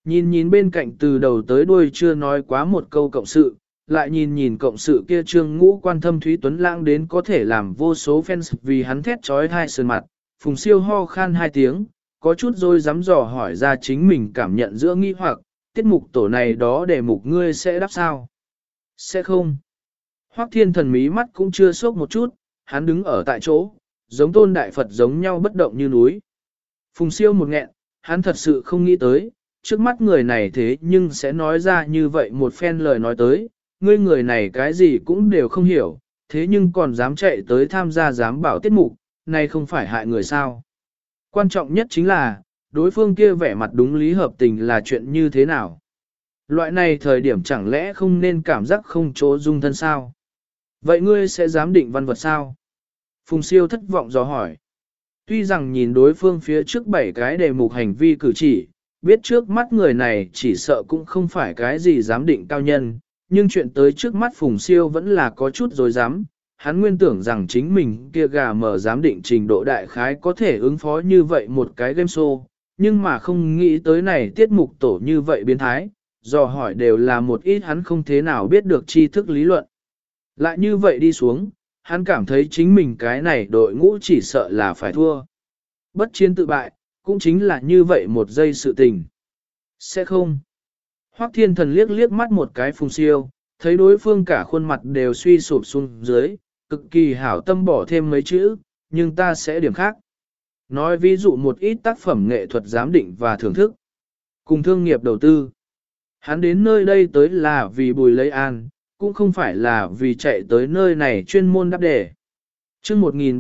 Nhìn nhìn bên cạnh từ đầu tới đuôi chưa nói quá một câu cộng sự, lại nhìn nhìn cộng sự kia trương ngũ quan thâm thúy tuấn lãng đến có thể làm vô số fans vì hắn thét trói hai sơn mặt, Phùng Siêu ho khan hai tiếng, có chút rồi dám dò hỏi ra chính mình cảm nhận giữa nghi hoặc, tiết mục tổ này đó để mục ngươi sẽ đáp sao? Sẽ không. Hoắc Thiên Thần mí mắt cũng chưa sốc một chút, hắn đứng ở tại chỗ, giống tôn đại Phật giống nhau bất động như núi. Phùng Siêu một nghẹn, hắn thật sự không nghĩ tới, trước mắt người này thế nhưng sẽ nói ra như vậy một phen lời nói tới, ngươi người này cái gì cũng đều không hiểu, thế nhưng còn dám chạy tới tham gia giám bảo tiết mục, này không phải hại người sao. Quan trọng nhất chính là, đối phương kia vẻ mặt đúng lý hợp tình là chuyện như thế nào. Loại này thời điểm chẳng lẽ không nên cảm giác không chỗ dung thân sao? Vậy ngươi sẽ giám định văn vật sao? Phùng Siêu thất vọng dò hỏi. Tuy rằng nhìn đối phương phía trước 7 cái đề mục hành vi cử chỉ, biết trước mắt người này chỉ sợ cũng không phải cái gì giám định cao nhân, nhưng chuyện tới trước mắt Phùng Siêu vẫn là có chút dối dám. Hắn nguyên tưởng rằng chính mình kia gà mở giám định trình độ đại khái có thể ứng phó như vậy một cái game show, nhưng mà không nghĩ tới này tiết mục tổ như vậy biến thái, dò hỏi đều là một ít hắn không thế nào biết được tri thức lý luận. Lại như vậy đi xuống, hắn cảm thấy chính mình cái này đội ngũ chỉ sợ là phải thua. Bất chiến tự bại, cũng chính là như vậy một giây sự tình. Sẽ không. Hoắc Thiên Thần liếc liếc mắt một cái Phùng Siêu, thấy đối phương cả khuôn mặt đều suy sụp xuống dưới, cực kỳ hảo tâm bỏ thêm mấy chữ, nhưng ta sẽ điểm khác. Nói ví dụ một ít tác phẩm nghệ thuật giám định và thưởng thức. Cùng thương nghiệp đầu tư. Hắn đến nơi đây tới là vì Bùi Lấy An, cũng không phải là vì chạy tới nơi này chuyên môn đáp đề. Chương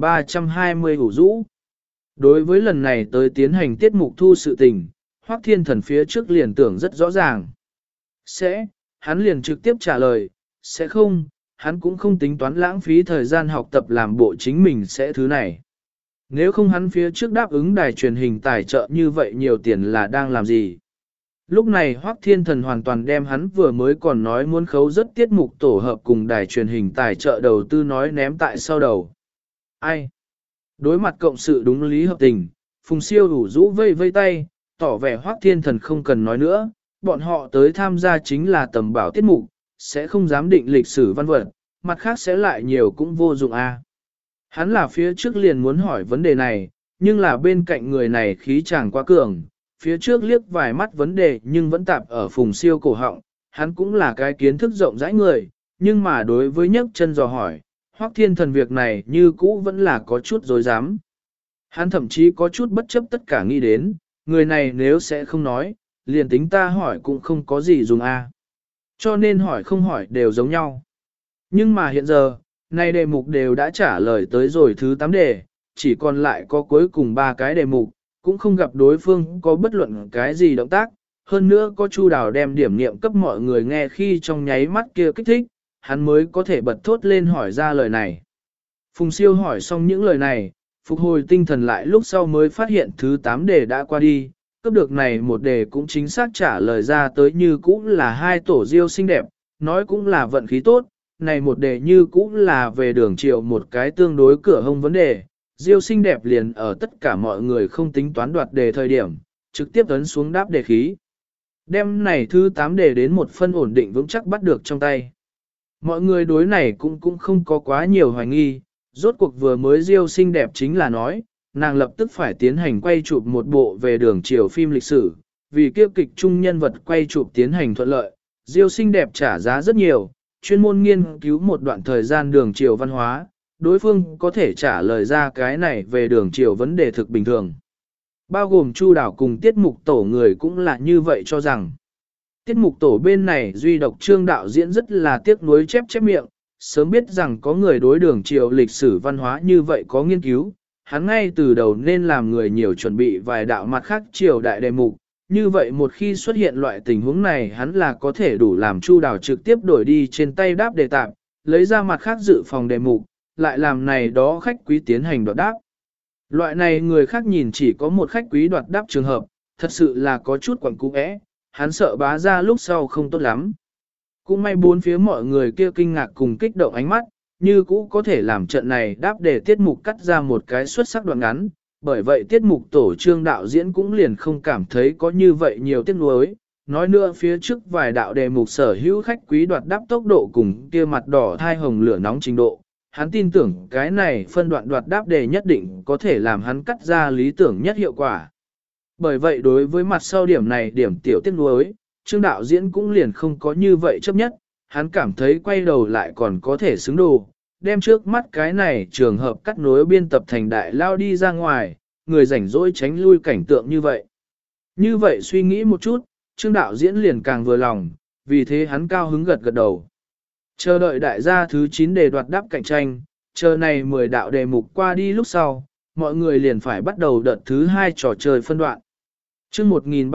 1320 ủ rũ. Đối với lần này tới tiến hành tiết mục thu sự tình, Hoắc Thiên Thần phía trước liền tưởng rất rõ ràng. Sẽ, hắn liền trực tiếp trả lời, sẽ không, hắn cũng không tính toán lãng phí thời gian học tập làm bộ chính mình sẽ thứ này. Nếu không hắn phía trước đáp ứng đài truyền hình tài trợ như vậy nhiều tiền là đang làm gì? Lúc này Hoắc Thiên Thần hoàn toàn đem hắn vừa mới còn nói muốn khấu rất tiết mục tổ hợp cùng đài truyền hình tài trợ đầu tư nói ném tại sau đầu. Ai? Đối mặt cộng sự đúng lý hợp tình, Phùng Siêu ủ rũ vây vây tay, tỏ vẻ Hoắc Thiên Thần không cần nói nữa, bọn họ tới tham gia chính là tầm bảo tiết mục, sẽ không dám định lịch sử văn vật, mặt khác sẽ lại nhiều cũng vô dụng a. Hắn là phía trước liền muốn hỏi vấn đề này, nhưng là bên cạnh người này khí chàng quá cường, phía trước liếc vài mắt vấn đề nhưng vẫn tạp ở Phùng Siêu cổ họng, hắn cũng là cái kiến thức rộng rãi người, nhưng mà đối với nhấc chân dò hỏi, Hoắc Thiên Thần việc này như cũ vẫn là có chút dối dám. Hắn thậm chí có chút bất chấp tất cả nghĩ đến, người này nếu sẽ không nói, liền tính ta hỏi cũng không có gì dùng a. Cho nên hỏi không hỏi đều giống nhau. Nhưng mà hiện giờ, nay đề mục đều đã trả lời tới rồi thứ 8 đề, chỉ còn lại có cuối cùng 3 cái đề mục, cũng không gặp đối phương có bất luận cái gì động tác, hơn nữa có Chu Đào đem điểm nghiệm cấp mọi người nghe khi trong nháy mắt kia kích thích, hắn mới có thể bật thốt lên hỏi ra lời này. Phùng Siêu hỏi xong những lời này, phục hồi tinh thần lại lúc sau mới phát hiện thứ 8 đề đã qua đi, cấp được này một đề cũng chính xác trả lời ra tới như cũ là 2 tổ diêu xinh đẹp, nói cũng là vận khí tốt, này một đề như cũ là về đường triệu một cái tương đối cửa hông vấn đề, diêu xinh đẹp liền ở tất cả mọi người không tính toán đoạt đề thời điểm, trực tiếp ấn xuống đáp đề khí. Đem này thứ 8 đề đến một phân ổn định vững chắc bắt được trong tay. Mọi người đối này cũng không có quá nhiều hoài nghi, rốt cuộc vừa mới diêu xinh đẹp chính là nói, nàng lập tức phải tiến hành quay chụp một bộ về đường chiều phim lịch sử, vì kia kịch trung nhân vật quay chụp tiến hành thuận lợi, diêu xinh đẹp trả giá rất nhiều, chuyên môn nghiên cứu một đoạn thời gian đường chiều văn hóa, đối phương có thể trả lời ra cái này về đường chiều vấn đề thực bình thường. Bao gồm Chu Đào cùng tiết mục tổ người cũng là như vậy cho rằng. Tiết mục tổ bên này duy độc Trương đạo diễn rất là tiếc nuối chép miệng, sớm biết rằng có người đối đường chiều lịch sử văn hóa như vậy có nghiên cứu, hắn ngay từ đầu nên làm người nhiều chuẩn bị vài đạo mặt khác triều đại đề mục, như vậy một khi xuất hiện loại tình huống này hắn là có thể đủ làm Chu Đào trực tiếp đổi đi trên tay đáp đề tạm, lấy ra mặt khác dự phòng đề mục, lại làm này đó khách quý tiến hành đoạt đáp. Loại này người khác nhìn chỉ có một khách quý đoạt đáp trường hợp, thật sự là có chút quẩn cú ẽ, hắn sợ bá ra lúc sau không tốt lắm. Cũng may bốn phía mọi người kia kinh ngạc cùng kích động ánh mắt, như cũ có thể làm trận này đáp để tiết mục cắt ra một cái xuất sắc đoạn ngắn, bởi vậy tiết mục tổ Trương đạo diễn cũng liền không cảm thấy có như vậy nhiều tiếc nuối, nói nữa phía trước vài đạo đề mục sở hữu khách quý đoạt đáp tốc độ cùng kia mặt đỏ thai hồng lửa nóng trình độ. Hắn tin tưởng cái này phân đoạn đoạt đáp đề nhất định có thể làm hắn cắt ra lý tưởng nhất hiệu quả. Bởi vậy đối với mặt sau điểm này điểm tiểu tiếc nuối, Trương đạo diễn cũng liền không có như vậy chấp nhất, hắn cảm thấy quay đầu lại còn có thể xứng đồ, đem trước mắt cái này trường hợp cắt nối biên tập thành đại lao đi ra ngoài, người rảnh rỗi tránh lui cảnh tượng như vậy. Như vậy suy nghĩ một chút, Trương đạo diễn liền càng vừa lòng, vì thế hắn cao hứng gật gật đầu. Chờ đợi đại gia thứ 9 đề đoạt đáp cạnh tranh, chờ này 10 đạo đề mục qua đi lúc sau, mọi người liền phải bắt đầu đợt thứ 2 trò chơi phân đoạn. Chương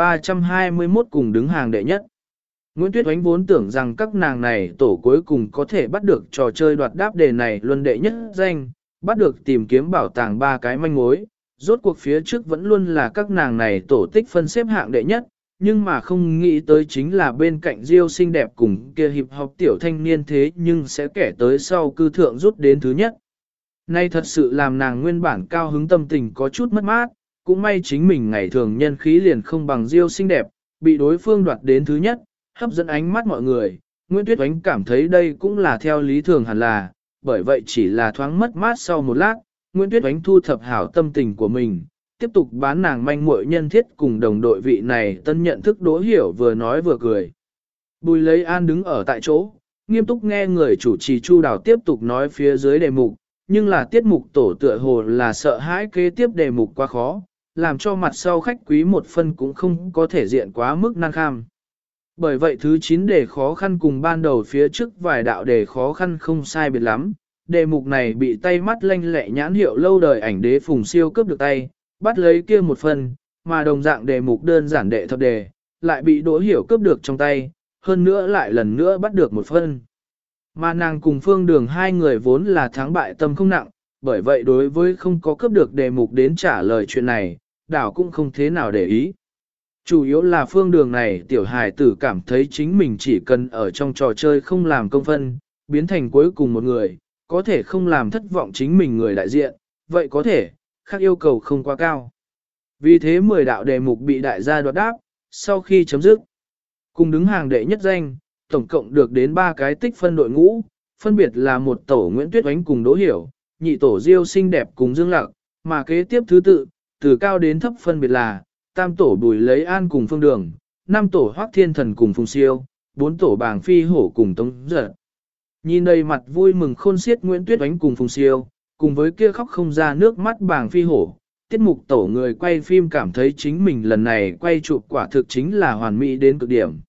1321 cùng đứng hàng đệ nhất. Nguyễn Tuyết Oánh vốn tưởng rằng các nàng này tổ cuối cùng có thể bắt được trò chơi đoạt đáp đề này luân đệ nhất danh, bắt được tìm kiếm bảo tàng 3 cái manh mối, rốt cuộc phía trước vẫn luôn là các nàng này tổ tích phân xếp hạng đệ nhất, nhưng mà không nghĩ tới chính là bên cạnh Diêu xinh đẹp cùng kia hiệp học tiểu thanh niên thế nhưng sẽ kẻ tới sau cư thượng rút đến thứ nhất. Nay thật sự làm nàng nguyên bản cao hứng tâm tình có chút mất mát, cũng may chính mình ngày thường nhân khí liền không bằng Diêu xinh đẹp, bị đối phương đoạt đến thứ nhất, hấp dẫn ánh mắt mọi người. Nguyễn Tuyết Oánh cảm thấy đây cũng là theo lý thường hẳn là, bởi vậy chỉ là thoáng mất mát sau một lát, Nguyễn Tuyết Oánh thu thập hảo tâm tình của mình, tiếp tục bán nàng manh muội nhân thiết cùng đồng đội vị này tân nhận thức Đỗ Hiểu vừa nói vừa cười. Bùi Lấy An đứng ở tại chỗ, nghiêm túc nghe người chủ trì Chu Đào tiếp tục nói phía dưới đề mục, nhưng là tiết mục tổ tựa hồ là sợ hãi kế tiếp đề mục quá khó, làm cho mặt sau khách quý một phân cũng không có thể diện quá mức năng kham. Bởi vậy thứ 9 đề khó khăn cùng ban đầu phía trước vài đạo đề khó khăn không sai biệt lắm, đề mục này bị tay mắt lanh lẹ nhãn hiệu lâu đời ảnh đế Phùng Siêu cướp được tay, bắt lấy kia một phần, mà đồng dạng đề mục đơn giản đệ thập đề, lại bị Đỗ Hiểu cướp được trong tay, hơn nữa lại lần nữa bắt được một phân. Mà nàng cùng Phương Đường hai người vốn là thắng bại tâm không nặng, bởi vậy đối với không có cướp được đề mục đến trả lời chuyện này, đảo cũng không thế nào để ý. Chủ yếu là Phương Đường này tiểu hài tử cảm thấy chính mình chỉ cần ở trong trò chơi không làm công phân, biến thành cuối cùng một người, có thể không làm thất vọng chính mình người đại diện, vậy có thể, khác yêu cầu không quá cao. Vì thế 10 đạo đề mục bị đại gia đoạt đáp, sau khi chấm dứt, cùng đứng hàng đệ nhất danh, tổng cộng được đến 3 cái tích phân đội ngũ, phân biệt là một tổ Nguyễn Tuyết Oánh cùng Đỗ Hiểu, nhị tổ Diêu xinh đẹp cùng Dương Lạc, mà kế tiếp thứ tự, từ cao đến thấp phân biệt là, tam tổ Bùi Lấy An cùng Phương Đường, 5 tổ Hoắc Thiên Thần cùng Phùng Siêu, 4 tổ Bàng Phi Hổ cùng Tống Giật. Nhìn đầy mặt vui mừng khôn xiết Nguyễn Tuyết Oánh cùng Phùng Siêu, cùng với kia khóc không ra nước mắt Bàng Phi Hổ, tiết mục tổ người quay phim cảm thấy chính mình lần này quay chụp quả thực chính là hoàn mỹ đến cực điểm.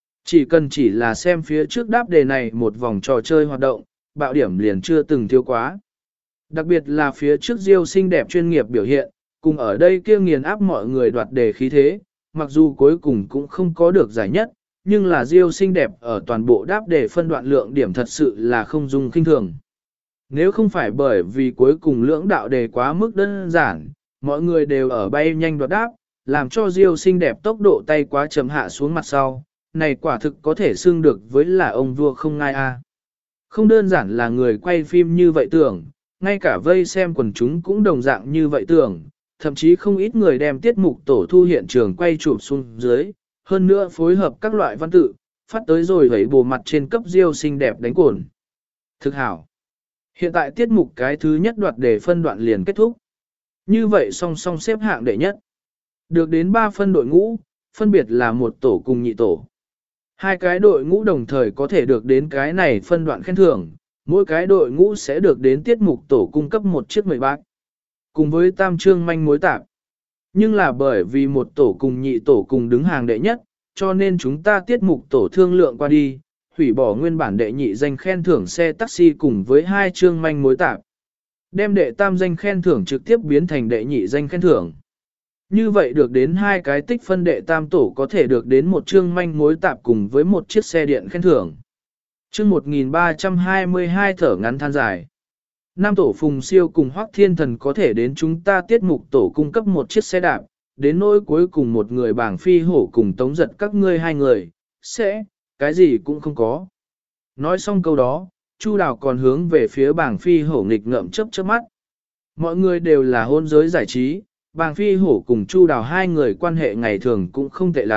Chỉ là xem phía trước đáp đề này một vòng trò chơi hoạt động, bạo điểm liền chưa từng thiếu quá. Đặc biệt là phía trước Diêu xinh đẹp chuyên nghiệp biểu hiện, cùng ở đây kia nghiền áp mọi người đoạt đề khí thế, mặc dù cuối cùng cũng không có được giải nhất, nhưng là Diêu xinh đẹp ở toàn bộ đáp đề phân đoạn lượng điểm thật sự là không dung kinh thường. Nếu không phải bởi vì cuối cùng lưỡng đạo đề quá mức đơn giản, mọi người đều ở bay nhanh đoạt đáp, làm cho Diêu xinh đẹp tốc độ tay quá chậm hạ xuống mặt sau, này quả thực có thể xưng được với là ông vua không ngai a. Không đơn giản là người quay phim như vậy tưởng, ngay cả vây xem quần chúng cũng đồng dạng như vậy tưởng, thậm chí không ít người đem tiết mục tổ thu hiện trường quay chụp xuống dưới, hơn nữa phối hợp các loại văn tự, phát tới rồi vẩy bồ mặt trên cấp Diêu xinh đẹp đánh cồn. Thực hảo. Hiện tại tiết mục cái thứ nhất đoạt đề phân đoạn liền kết thúc. Như vậy song song xếp hạng đệ nhất. Được đến 3 phân đội ngũ, phân biệt là một tổ cùng nhị tổ. Hai cái đội ngũ đồng thời có thể được đến cái này phân đoạn khen thưởng, mỗi cái đội ngũ sẽ được đến tiết mục tổ cung cấp một chiếc 10 bát, cùng với tam trương manh mối tạp. Nhưng là bởi vì một tổ cùng nhị tổ cùng đứng hàng đệ nhất, cho nên chúng ta tiết mục tổ thương lượng qua đi, hủy bỏ nguyên bản đệ nhị danh khen thưởng xe taxi cùng với 2 trương manh mối tạp. Đem đệ tam danh khen thưởng trực tiếp biến thành đệ nhị danh khen thưởng. Như vậy được đến 2 cái tích phân đệ tam tổ có thể được đến một trương manh mối tạp cùng với một chiếc xe điện khen thưởng. Chương 1322 thở ngắn than dài. Nam tổ Phùng Siêu cùng Hoắc Thiên Thần có thể đến chúng ta tiết mục tổ cung cấp một chiếc xe đạp, đến nỗi cuối cùng một người Bàng Phi Hổ cùng Tống Giật các ngươi 2 người, sẽ, cái gì cũng không có. Nói xong câu đó, Chu Đào còn hướng về phía Bàng Phi Hổ nghịch ngợm chớp chớp mắt. Mọi người đều là hôn giới giải trí, Bàng Phi Hổ cùng Chu Đào 2 người quan hệ ngày thường cũng không tệ lắm,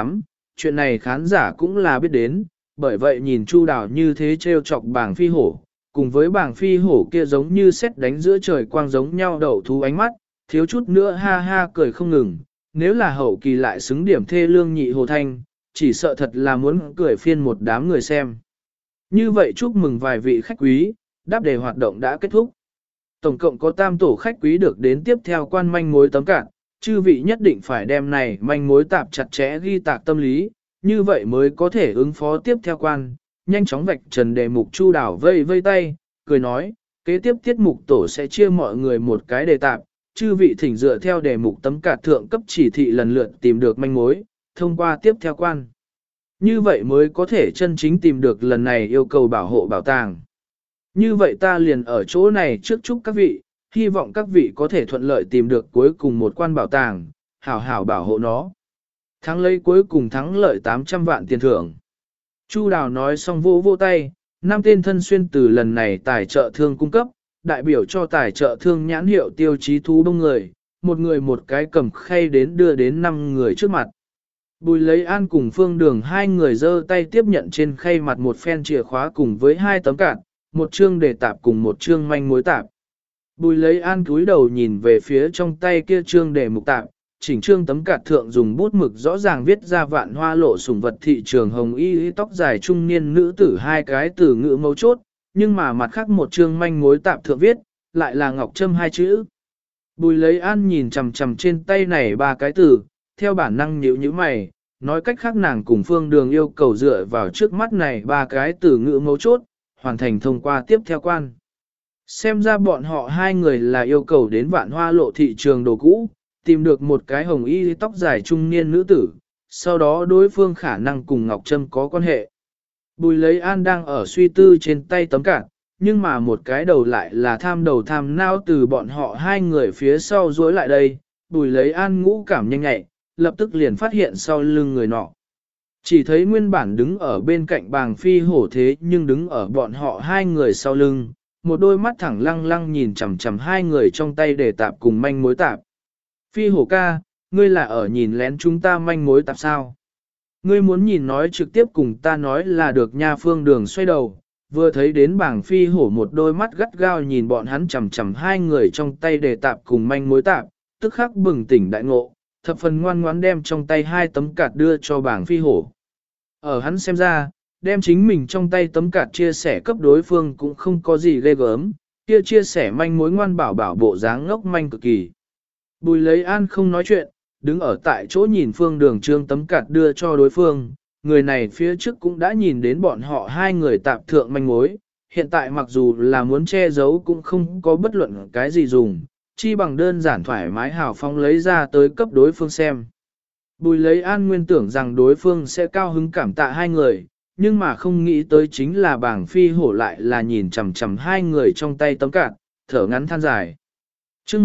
chuyện này khán giả cũng là biết đến, bởi vậy nhìn Chu Đào như thế trêu chọc bảng phi hổ, cùng với bảng phi hổ kia giống như sét đánh giữa trời quang giống nhau đậu thú ánh mắt, thiếu chút nữa ha ha cười không ngừng, nếu là hậu kỳ lại xứng điểm thê lương nhị hồ thanh, chỉ sợ thật là muốn cười phiên một đám người xem. Như vậy chúc mừng vài vị khách quý, đáp đề hoạt động đã kết thúc. Tổng cộng có tam tổ khách quý được đến tiếp theo quan manh mối tấm cạn, chư vị nhất định phải đem này manh mối tạp chặt chẽ ghi tạc tâm lý, như vậy mới có thể ứng phó tiếp theo quan, nhanh chóng vạch trần đề mục. Chu Đào vây vây tay, cười nói, kế tiếp tiết mục tổ sẽ chia mọi người một cái đề tạp, chư vị thỉnh dựa theo đề mục tấm cạt thượng cấp chỉ thị lần lượt tìm được manh mối, thông qua tiếp theo quan. Như vậy mới có thể chân chính tìm được lần này yêu cầu bảo hộ bảo tàng. Như vậy ta liền ở chỗ này trước chúc các vị, hy vọng các vị có thể thuận lợi tìm được cuối cùng một quan bảo tàng, hảo hảo bảo hộ nó. Thắng lấy cuối cùng thắng lợi 800 vạn tiền thưởng. Chu Đào nói xong vỗ vỗ tay, 5 tên thân xuyên từ lần này tài trợ thương cung cấp, đại biểu cho tài trợ thương nhãn hiệu tiêu chí thú đông người một cái cầm khay đến đưa đến 5 người trước mặt. Bùi Lấy An cùng Phương Đường hai người giơ tay tiếp nhận trên khay mặt một phen chìa khóa cùng với 2 tấm card, một chương đề tạp cùng một chương manh mối tạp. Bùi Lấy An cúi đầu nhìn về phía trong tay kia chương đề mục tạp, chỉnh chương tấm card thượng dùng bút mực rõ ràng viết ra vạn hoa lộ sủng vật thị trường hồng y tóc dài trung niên nữ tử 2 cái từ ngữ mấu chốt, nhưng mà mặt khác một chương manh mối tạp thượng viết, lại là Ngọc Trâm 2 chữ. Bùi Lấy An nhìn chằm chằm trên tay này 3 cái từ, theo bản năng nhíu nhíu mày, nói cách khác nàng cùng Phương Đường yêu cầu dựa vào trước mắt này 3 cái từ ngữ mấu chốt, hoàn thành thông qua tiếp theo quan. Xem ra bọn họ hai người là yêu cầu đến vạn hoa lộ thị trường đồ cũ, tìm được một cái hồng y tóc dài trung niên nữ tử, sau đó đối phương khả năng cùng Ngọc Trâm có quan hệ. Bùi Lấy An đang ở suy tư trên tay tấm card, nhưng mà một cái đầu lại là tham đầu tham não từ bọn họ hai người phía sau dối lại đây, Bùi Lấy An ngũ cảm nhanh nhạy, lập tức liền phát hiện sau lưng người nọ. Chỉ thấy nguyên bản đứng ở bên cạnh bàng phi hổ thế nhưng đứng ở bọn họ hai người sau lưng, một đôi mắt thẳng lăng lăng nhìn chằm chằm hai người trong tay để tạp cùng manh mối tạp. Phi hổ ca, ngươi là ở nhìn lén chúng ta manh mối tạp sao? Ngươi muốn nhìn nói trực tiếp cùng ta nói là được nha. Phương Đường xoay đầu, vừa thấy đến bảng phi hổ một đôi mắt gắt gao nhìn bọn hắn chằm chằm hai người trong tay để tạp cùng manh mối tạp, tức khắc bừng tỉnh đại ngộ, thập phần ngoan ngoãn đem trong tay 2 tấm card đưa cho bảng phi hổ. Ở hắn xem ra, đem chính mình trong tay tấm card chia sẻ cấp đối phương cũng không có gì ghê gớm, kia chia sẻ manh mối ngoan bảo bảo bộ dáng ngốc manh cực kỳ. Bùi Lấy An không nói chuyện, đứng ở tại chỗ nhìn Phương Đường trương tấm card đưa cho đối phương, người này phía trước cũng đã nhìn đến bọn họ hai người tạp thượng manh mối, hiện tại mặc dù là muốn che giấu cũng không có bất luận cái gì dùng, chi bằng đơn giản thoải mái hào phóng lấy ra tới cấp đối phương xem. Bùi Lấy An nguyên tưởng rằng đối phương sẽ cao hứng cảm tạ hai người, nhưng mà không nghĩ tới chính là bảng phi hổ lại là nhìn chằm chằm hai người trong tay tấm card, thở ngắn than dài. Chương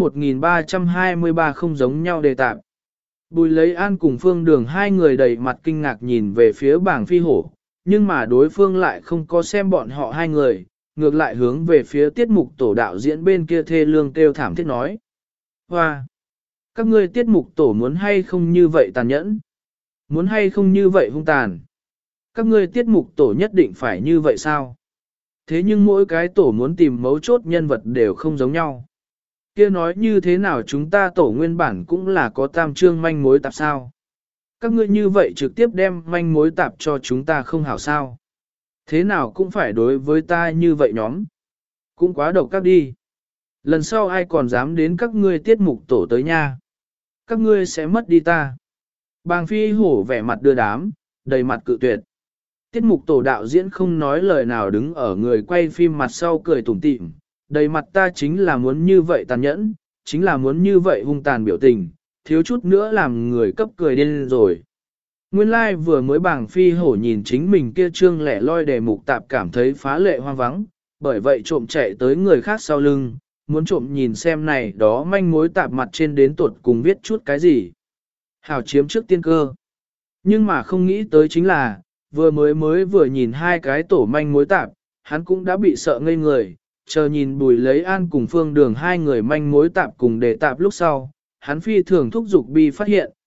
1323 không giống nhau đề tạp. Bùi Lấy An cùng Phương Đường hai người đầy mặt kinh ngạc nhìn về phía bảng phi hổ, nhưng mà đối phương lại không có xem bọn họ hai người, ngược lại hướng về phía tiết mục tổ đạo diễn bên kia thê lương kêu thảm thiết nói. Hoa! Các ngươi tiết mục tổ muốn hay không như vậy tàn nhẫn? Muốn hay không như vậy hung tàn? Các ngươi tiết mục tổ nhất định phải như vậy sao? Thế nhưng mỗi cái tổ muốn tìm mấu chốt nhân vật đều không giống nhau. Kia nói như thế nào chúng ta tổ nguyên bản cũng là có tam chương manh mối tạp sao? Các ngươi như vậy trực tiếp đem manh mối tạp cho chúng ta không hảo sao? Thế nào cũng phải đối với ta như vậy nhóm. Cũng quá độc các đi. Lần sau ai còn dám đến các ngươi tiết mục tổ tới nha. Các ngươi sẽ mất đi ta. Bàng phi hổ vẻ mặt đưa đám, đầy mặt cự tuyệt. Tiết mục tổ đạo diễn không nói lời nào đứng ở người quay phim mặt sau cười tủm tỉm. Đầy mặt ta chính là muốn như vậy tàn nhẫn, chính là muốn như vậy hung tàn biểu tình, thiếu chút nữa làm người cấp cười điên rồi. Nguyên lai like vừa mới bảng phi hổ nhìn chính mình kia trương lẻ loi đề mục tạp cảm thấy phá lệ hoang vắng, bởi vậy trộm chạy tới người khác sau lưng, muốn trộm nhìn xem này đó manh mối tạp mặt trên đến tuột cùng viết chút cái gì. Hảo chiếm trước tiên cơ. Nhưng mà không nghĩ tới chính là, vừa nhìn 2 cái tổ manh mối tạp, hắn cũng đã bị sợ ngây người, chờ nhìn Bùi Lấy An cùng Phương Đường 2 người manh mối tạp cùng đề tạp lúc sau, hắn phi thường thúc giục bi phát hiện,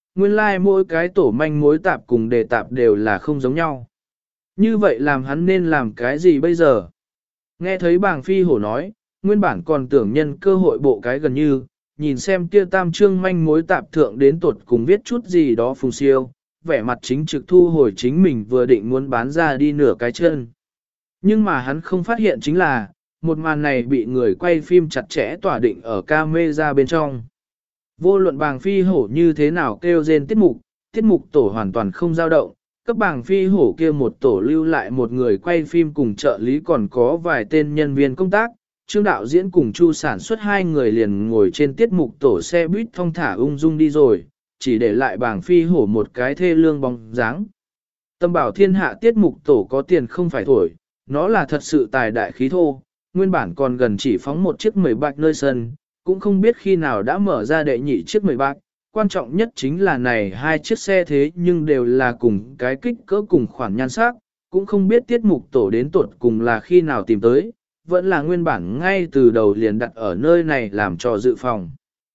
nguyên lai like mỗi cái tổ manh mối tạp cùng đề tạp đều là không giống nhau. Như vậy làm hắn nên làm cái gì bây giờ? Nghe thấy bàng phi hổ nói, nguyên bản còn tưởng nhân cơ hội bộ cái gần như, nhìn xem kia tam trương manh mối tạp thượng đến tột cùng viết chút gì đó phùng siêu, vẻ mặt chính trực thu hồi chính mình vừa định muốn bán ra đi nửa cái chân. Nhưng mà hắn không phát hiện chính là, một màn này bị người quay phim chặt chẽ tỏa định ở camera bên trong. Vô luận bàng phi hổ như thế nào kêu rên tiết mục tổ hoàn toàn không dao động, các bàng phi hổ kia một tổ lưu lại một người quay phim cùng trợ lý còn có vài tên nhân viên công tác, Trương đạo diễn cùng Chu sản xuất hai người liền ngồi trên tiết mục tổ xe buýt thong thả ung dung đi rồi, chỉ để lại bàng phi hổ một cái thê lương bóng dáng. Tâm bảo thiên hạ tiết mục tổ có tiền không phải thổi, nó là thật sự tài đại khí thô, nguyên bản còn gần chỉ phóng một chiếc 10 bạc nơi sân, cũng không biết khi nào đã mở ra đệ nhị chiếc 10 bạc. Quan trọng nhất chính là này hai chiếc xe thế nhưng đều là cùng cái kích cỡ cùng khoản nhan sắc, cũng không biết tiết mục tổ đến tuột cùng là khi nào tìm tới, vẫn là nguyên bản ngay từ đầu liền đặt ở nơi này làm trò dự phòng.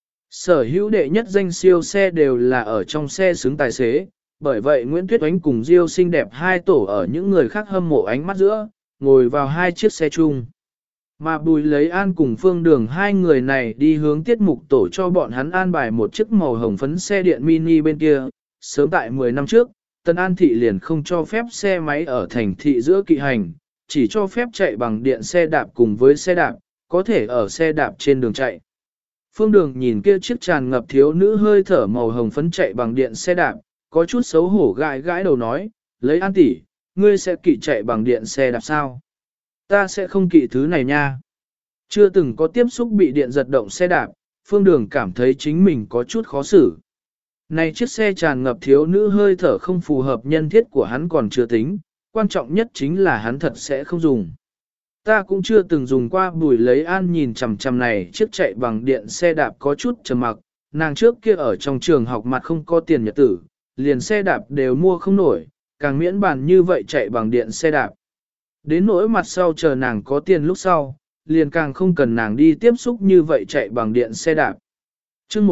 Sở hữu đệ nhất danh siêu xe đều là ở trong xe xứng tài xế, bởi vậy Nguyễn Tuyết Oánh cùng Diêu xinh đẹp hai tổ ở những người khác hâm mộ ánh mắt giữa, ngồi vào hai chiếc xe chung. Mà Bùi Lấy An cùng Phương Đường hai người này đi hướng tiết mục tổ cho bọn hắn an bài một chiếc màu hồng phấn xe điện mini bên kia. Sớm tại 10 năm trước, Tân An Thị liền không cho phép xe máy ở thành thị giữa kỵ hành, chỉ cho phép chạy bằng điện xe đạp cùng với xe đạp, có thể ở xe đạp trên đường chạy. Phương Đường nhìn kia chiếc tràn ngập thiếu nữ hơi thở màu hồng phấn chạy bằng điện xe đạp, có chút xấu hổ gãi gãi đầu nói, Lấy An tỷ, ngươi sẽ kỵ chạy bằng điện xe đạp sao? Ta sẽ không kỵ thứ này nha. Chưa từng có tiếp xúc bị điện giật động xe đạp, Phương Đường cảm thấy chính mình có chút khó xử. Này chiếc xe tràn ngập thiếu nữ hơi thở không phù hợp nhân thiết của hắn còn chưa tính, quan trọng nhất chính là hắn thật sẽ không dùng. Ta cũng chưa từng dùng qua. Bùi Lấy An nhìn chằm chằm này chiếc chạy bằng điện xe đạp có chút trầm mặc, nàng trước kia ở trong trường học mặt không có tiền nhật tử, liền xe đạp đều mua không nổi, càng miễn bàn như vậy chạy bằng điện xe đạp. Đến nỗi mặt sau chờ nàng có tiền lúc sau, liền càng không cần nàng đi tiếp xúc như vậy chạy bằng điện xe đạp. Chương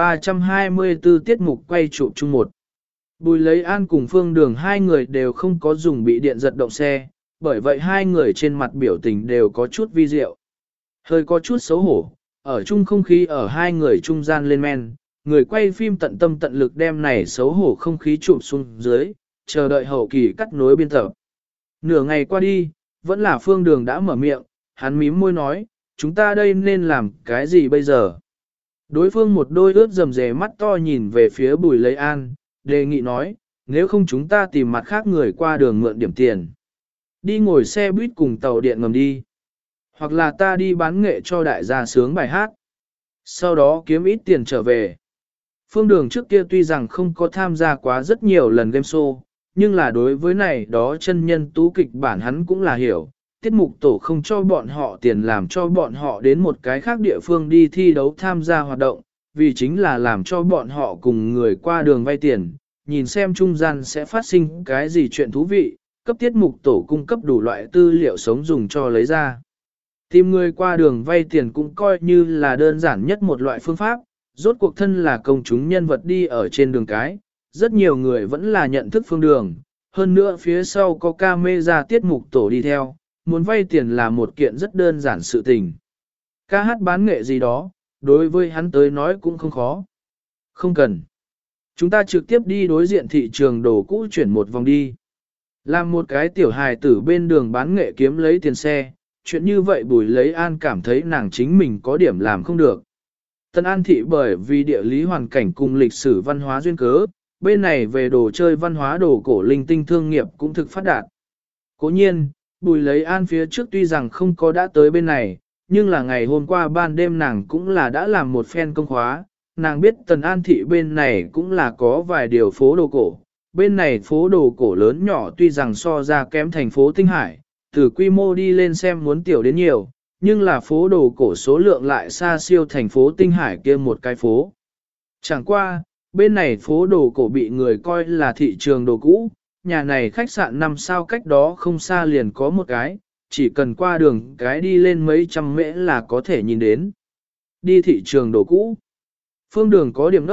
1324 tiết mục quay chụp chung một. Bùi Lấy An cùng Phương Đường hai người đều không có dùng bị điện giật động xe, bởi vậy hai người trên mặt biểu tình đều có chút vi diệu. Hơi có chút xấu hổ, ở chung không khí ở hai người trung gian lên men, người quay phim tận tâm tận lực đem này xấu hổ không khí chụp xuống dưới, chờ đợi hậu kỳ cắt nối biên tập. Nửa ngày qua đi, vẫn là Phương Đường đã mở miệng, hắn mím môi nói, chúng ta đây nên làm cái gì bây giờ? Đối phương một đôi ướt rầm rề mắt to nhìn về phía Bùi Lấy An, đề nghị nói, nếu không chúng ta tìm mặt khác người qua đường mượn điểm tiền. Đi ngồi xe buýt cùng tàu điện ngầm đi. Hoặc là ta đi bán nghệ cho đại gia sướng bài hát. Sau đó kiếm ít tiền trở về. Phương Đường trước kia tuy rằng không có tham gia quá rất nhiều lần game show, nhưng là đối với này đó chân nhân tú kịch bản hắn cũng là hiểu. Tiết mục tổ không cho bọn họ tiền làm cho bọn họ đến một cái khác địa phương đi thi đấu tham gia hoạt động, vì chính là làm cho bọn họ cùng người qua đường vay tiền, nhìn xem trung gian sẽ phát sinh cái gì chuyện thú vị, cấp tiết mục tổ cung cấp đủ loại tư liệu sống dùng cho lấy ra. Tìm người qua đường vay tiền cũng coi như là đơn giản nhất một loại phương pháp, rốt cuộc thân là công chúng nhân vật đi ở trên đường cái, rất nhiều người vẫn là nhận thức Phương Đường, hơn nữa phía sau có camera tiết mục tổ đi theo, muốn vay tiền là một kiện rất đơn giản sự tình. Ca hát bán nghệ gì đó, đối với hắn tới nói cũng không khó. Không cần. Chúng ta trực tiếp đi đối diện thị trường đồ cũ chuyển một vòng đi. Làm một cái tiểu hài tử bên đường bán nghệ kiếm lấy tiền xe, chuyện như vậy Bùi Lấy An cảm thấy nàng chính mình có điểm làm không được. Tân An thị bởi vì địa lý hoàn cảnh cùng lịch sử văn hóa duyên cớ, bên này về đồ chơi văn hóa đồ cổ linh tinh thương nghiệp cũng thực phát đạt. Cố nhiên, Bùi Lấy An phía trước tuy rằng không có đã tới bên này, nhưng là ngày hôm qua ban đêm nàng cũng là đã làm một phen công khóa, nàng biết Tần An thị bên này cũng là có vài điều phố đồ cổ. Bên này phố đồ cổ lớn nhỏ tuy rằng so ra kém thành phố Tinh Hải, từ quy mô đi lên xem muốn tiểu đến nhiều, nhưng là phố đồ cổ số lượng lại xa siêu thành phố Tinh Hải kia một cái phố. Chẳng qua, bên này phố đồ cổ bị người coi là thị trường đồ cũ, nhà này khách sạn 5 sao cách đó không xa liền có một cái, chỉ cần qua đường cái đi lên mấy trăm mễ là có thể nhìn đến. Đi thị trường đồ cũ. Phương Đường có điểm đốc,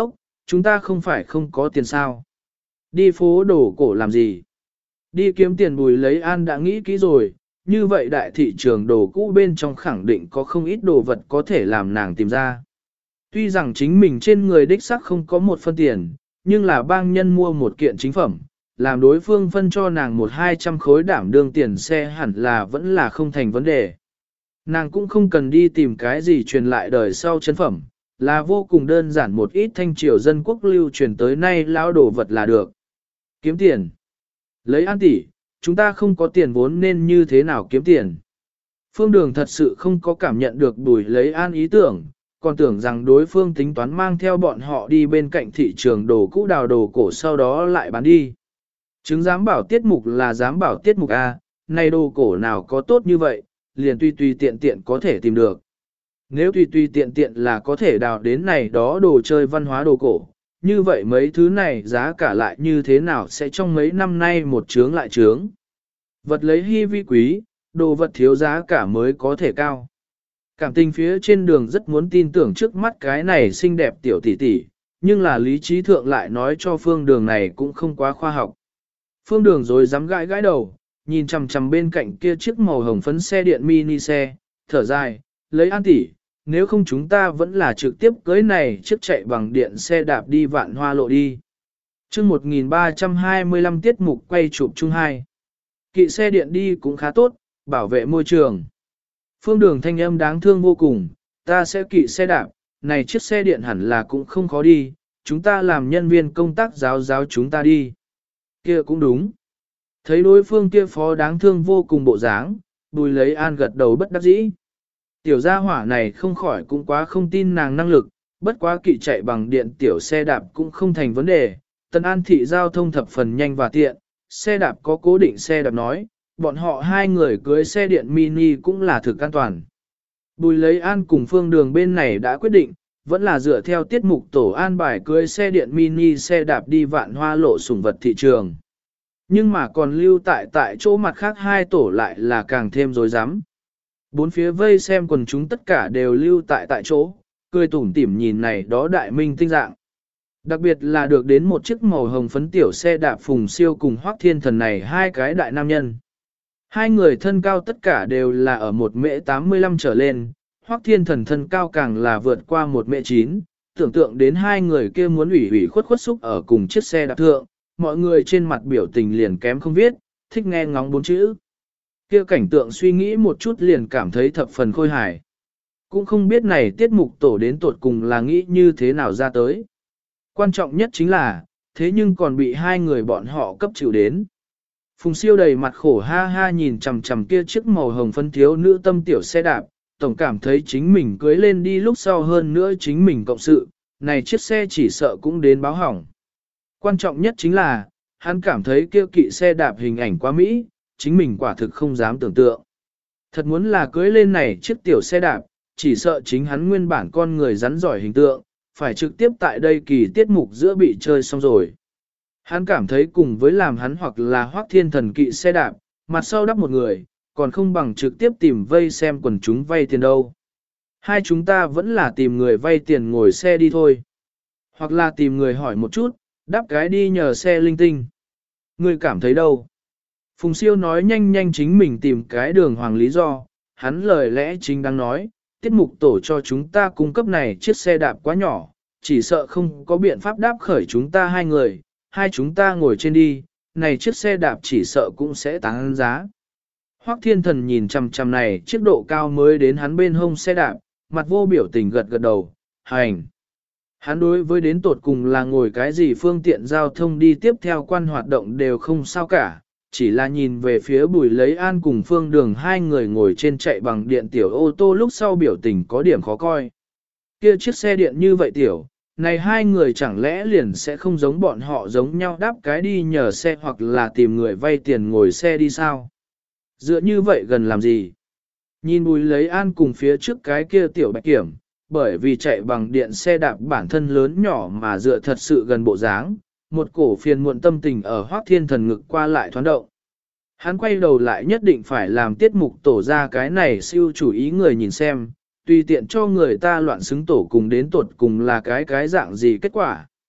Chúng ta không phải không có tiền sao. Đi phố đồ cổ làm gì? Đi kiếm tiền. Bùi lấy an đã nghĩ kỹ rồi, như vậy đại thị trường đồ cũ bên trong khẳng định có không ít đồ vật có thể làm nàng tìm ra. Tuy rằng chính mình trên người đích sắc không có một phân tiền, nhưng là bang nhân mua một kiện chính phẩm, làm đối phương phân cho nàng 100-200 khối đảm đương tiền xe hẳn là vẫn là không thành vấn đề. Nàng cũng không cần đi tìm cái gì truyền lại đời sau chân phẩm, là vô cùng đơn giản một ít thanh triều dân quốc lưu truyền tới nay lão đồ vật là được. Kiếm tiền. Lấy An tỷ, chúng ta không có tiền vốn nên như thế nào kiếm tiền. Phương Đường thật sự không có cảm nhận được Bùi lấy An ý tưởng, còn tưởng rằng đối phương tính toán mang theo bọn họ đi bên cạnh thị trường đồ cũ đào đồ cổ sau đó lại bán đi. Chứng giám bảo tiết mục là giám bảo tiết mục A, này đồ cổ nào có tốt như vậy, liền tùy tiện tiện có thể tìm được. Nếu tùy tiện tiện là có thể đào đến này đó đồ chơi văn hóa đồ cổ, như vậy mấy thứ này giá cả lại như thế nào sẽ trong mấy năm nay một chướng lại chướng. Vật lấy hy vi quý, đồ vật thiếu giá cả mới có thể cao. Cảm tình phía trên đường rất muốn tin tưởng trước mắt cái này xinh đẹp tiểu tỷ tỷ, nhưng là lý trí thượng lại nói cho phương đường này cũng không quá khoa học. Phương đường rồi dám gãi gãi đầu, nhìn chằm chằm bên cạnh kia chiếc màu hồng phấn xe điện mini xe, thở dài, lấy An tỷ, nếu không chúng ta vẫn là trực tiếp cưới này chiếc chạy bằng điện xe đạp đi Vạn Hoa lộ đi. Chương 1325 tiết mục quay chụp chung 2. Kỵ xe điện đi cũng khá tốt, bảo vệ môi trường. Phương đường thanh âm đáng thương vô cùng, ta sẽ kỵ xe đạp, này chiếc xe điện hẳn là cũng không khó đi, chúng ta làm nhân viên công tác giáo chúng ta đi. Kia cũng đúng. Thấy đối phương kia phó đáng thương vô cùng bộ dáng, Bùi lấy An gật đầu bất đắc dĩ. Tiểu gia hỏa này không khỏi cũng quá không tin nàng năng lực, bất quá kỵ chạy bằng điện tiểu xe đạp cũng không thành vấn đề. Tân An thị giao thông thập phần nhanh và tiện, xe đạp có cố định xe đạp nói, bọn họ hai người cưới xe điện mini cũng là thực an toàn. Bùi lấy An cùng phương đường bên này đã quyết định, vẫn là dựa theo tiết mục tổ an bài cưới xe điện mini xe đạp đi Vạn Hoa lộ sủng vật thị trường. Nhưng mà còn lưu tại chỗ mặt khác hai tổ lại là càng thêm rối rắm. Bốn phía vây xem quần chúng tất cả đều lưu tại chỗ, cười tủm tỉm nhìn này đó đại minh tinh dạng. Đặc biệt là được đến một chiếc màu hồng phấn tiểu xe đạp Phùng Siêu cùng Hoắc Thiên Thần này hai cái đại nam nhân. Hai người thân cao tất cả đều là ở 1m85 trở lên, Hoắc Thiên Thần thân cao càng là vượt qua 1m9, tưởng tượng đến hai người kia muốn ủy khuất xúc ở cùng chiếc xe đạp thượng, mọi người trên mặt biểu tình liền kém không viết, thích nghe ngóng bốn chữ. Kia cảnh tượng suy nghĩ một chút liền cảm thấy thập phần khôi hài. Cũng không biết này tiết mục tổ đến tột cùng là nghĩ như thế nào ra tới. Quan trọng nhất chính là, thế nhưng còn bị hai người bọn họ cấp chịu đến. Phùng Siêu đầy mặt khổ ha ha nhìn chằm chằm kia chiếc màu hồng phân thiếu nữ tâm tiểu xe đạp, tổng cảm thấy chính mình cưới lên đi lúc sau hơn nữa chính mình cộng sự, này chiếc xe chỉ sợ cũng đến báo hỏng. Quan trọng nhất chính là, hắn cảm thấy kia kỵ xe đạp hình ảnh quá mỹ, chính mình quả thực không dám tưởng tượng. Thật muốn là cưới lên này chiếc tiểu xe đạp, chỉ sợ chính hắn nguyên bản con người rắn giỏi hình tượng, phải trực tiếp tại đây kỳ tiết mục giữa bị chơi xong rồi. Hắn cảm thấy cùng với làm hắn hoặc là Hoắc Thiên Thần kỵ xe đạp, mặt sau đắp một người, còn không bằng trực tiếp tìm vây xem quần chúng vay tiền đâu. Hai chúng ta vẫn là tìm người vay tiền ngồi xe đi thôi. Hoặc là tìm người hỏi một chút, đáp cái đi nhờ xe linh tinh. Người cảm thấy đâu? Phùng Siêu nói nhanh chính mình tìm cái đường hoàng lý do, hắn lời lẽ chính đang nói, tiết mục tổ cho chúng ta cung cấp này chiếc xe đạp quá nhỏ, chỉ sợ không có biện pháp đáp khởi chúng ta hai người, hai chúng ta ngồi trên đi, này chiếc xe đạp chỉ sợ cũng sẽ tăng giá. Hoắc Thiên Thần nhìn chằm chằm này chiếc độ cao mới đến hắn bên hông xe đạp, mặt vô biểu tình gật đầu, hành. Hắn đối với đến tột cùng là ngồi cái gì phương tiện giao thông đi tiếp theo quan hoạt động đều không sao cả, chỉ là nhìn về phía Bùi lấy An cùng Phương Đường hai người ngồi trên chạy bằng điện tiểu ô tô lúc sau biểu tình có điểm khó coi. Kia chiếc xe điện như vậy tiểu, này hai người chẳng lẽ liền sẽ không giống bọn họ giống nhau đáp cái đi nhờ xe hoặc là tìm người vay tiền ngồi xe đi sao? Dựa như vậy gần làm gì? Nhìn Bùi lấy An cùng phía trước cái kia tiểu bạch kiểm, bởi vì chạy bằng điện xe đạp bản thân lớn nhỏ mà dựa thật sự gần bộ dáng, một cổ phiền muộn tâm tình ở Hoắc Thiên Thần ngực qua lại thoáng động. Hắn quay đầu lại nhất định phải làm tiết mục tổ ra cái này siêu chủ ý người nhìn xem, tùy tiện cho người ta loạn xứng tổ cùng đến tột cùng là cái dạng gì kết quả.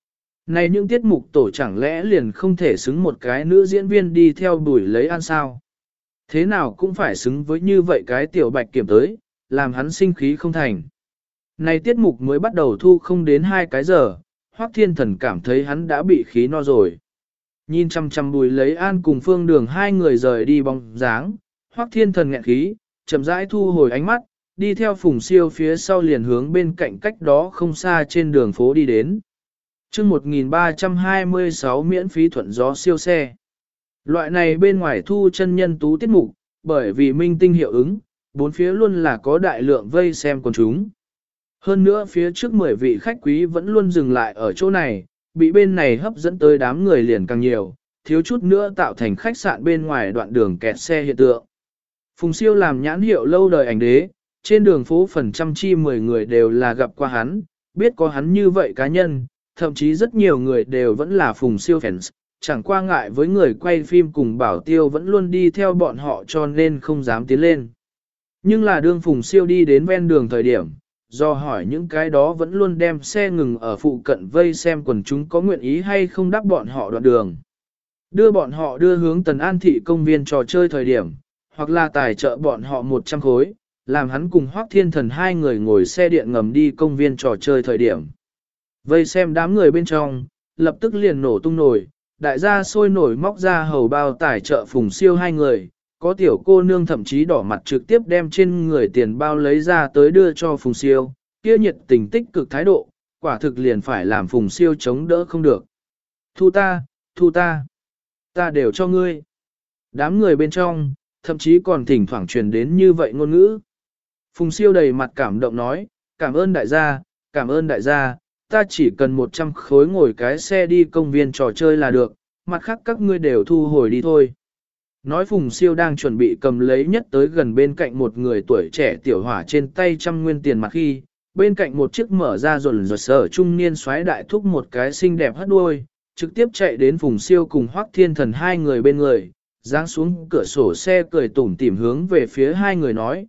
Này những tiết mục tổ chẳng lẽ liền không thể xứng một cái nữ diễn viên đi theo đuổi lấy ăn sao? Thế nào cũng phải xứng với như vậy cái tiểu bạch kiểm tới, làm hắn sinh khí không thành. Này tiết mục mới bắt đầu thu không đến 2 cái giờ, Hoắc Thiên Thần cảm thấy hắn đã bị khí no rồi. Nhìn chăm chăm Bùi Lấy An cùng Phương Đường hai người rời đi bóng dáng, Hoắc Thiên Thần nghẹn khí, chậm rãi thu hồi ánh mắt, đi theo Phùng Siêu phía sau liền hướng bên cạnh cách đó không xa trên đường phố đi đến. Chương 1326 miễn phí thuận gió siêu xe. Loại này bên ngoài thu chân nhân tú tiết mục, bởi vì minh tinh hiệu ứng, bốn phía luôn là có đại lượng vây xem quần chúng. Hơn nữa phía trước 10 vị khách quý vẫn luôn dừng lại ở chỗ này, bị bên này hấp dẫn tới đám người liền càng nhiều, thiếu chút nữa tạo thành khách sạn bên ngoài đoạn đường kẹt xe hiện tượng. Phùng Siêu làm nhãn hiệu lâu đời ảnh đế, trên đường phố phần trăm chi 10 người đều là gặp qua hắn, biết có hắn như vậy cá nhân, thậm chí rất nhiều người đều vẫn là Phùng Siêu fans, chẳng qua ngại với người quay phim cùng Bảo Tiêu vẫn luôn đi theo bọn họ cho nên không dám tiến lên. Nhưng là đương Phùng Siêu đi đến ven đường thời điểm, do hỏi những cái đó vẫn luôn đem xe ngừng ở phụ cận vây xem quần chúng có nguyện ý hay không đáp bọn họ đoạn đường. Đưa bọn họ đưa hướng Tần An Thị công viên trò chơi thời điểm, hoặc là tài trợ bọn họ 100 khối, làm hắn cùng Hoắc Thiên Thần hai người ngồi xe điện ngầm đi công viên trò chơi thời điểm. Vây xem đám người bên trong, lập tức liền nổ tung nổi, đại gia sôi nổi móc ra hầu bao tài trợ Phùng Siêu hai người, có tiểu cô nương thậm chí đỏ mặt trực tiếp đem trên người tiền bao lấy ra tới đưa cho Phùng Siêu, kia nhiệt tình tích cực thái độ, quả thực liền phải làm Phùng Siêu chống đỡ không được. Thu ta, ta đều cho ngươi. Đám người bên trong, thậm chí còn thỉnh thoảng truyền đến như vậy ngôn ngữ. Phùng Siêu đầy mặt cảm động nói, cảm ơn đại gia, ta chỉ cần 100 khối ngồi cái xe đi công viên trò chơi là được, mặt khác các ngươi đều thu hồi đi thôi. Nói Phùng Siêu đang chuẩn bị cầm lấy nhất tới gần bên cạnh một người tuổi trẻ tiểu hỏa trên tay 100 nguyên tiền mặt khi, bên cạnh một chiếc mở ra rồn sở trung niên xoáy đại thúc một cái xinh đẹp hất đuôi, trực tiếp chạy đến Phùng Siêu cùng Hoắc Thiên Thần hai người bên người, giáng xuống cửa sổ xe cười tủm tỉm hướng về phía hai người nói,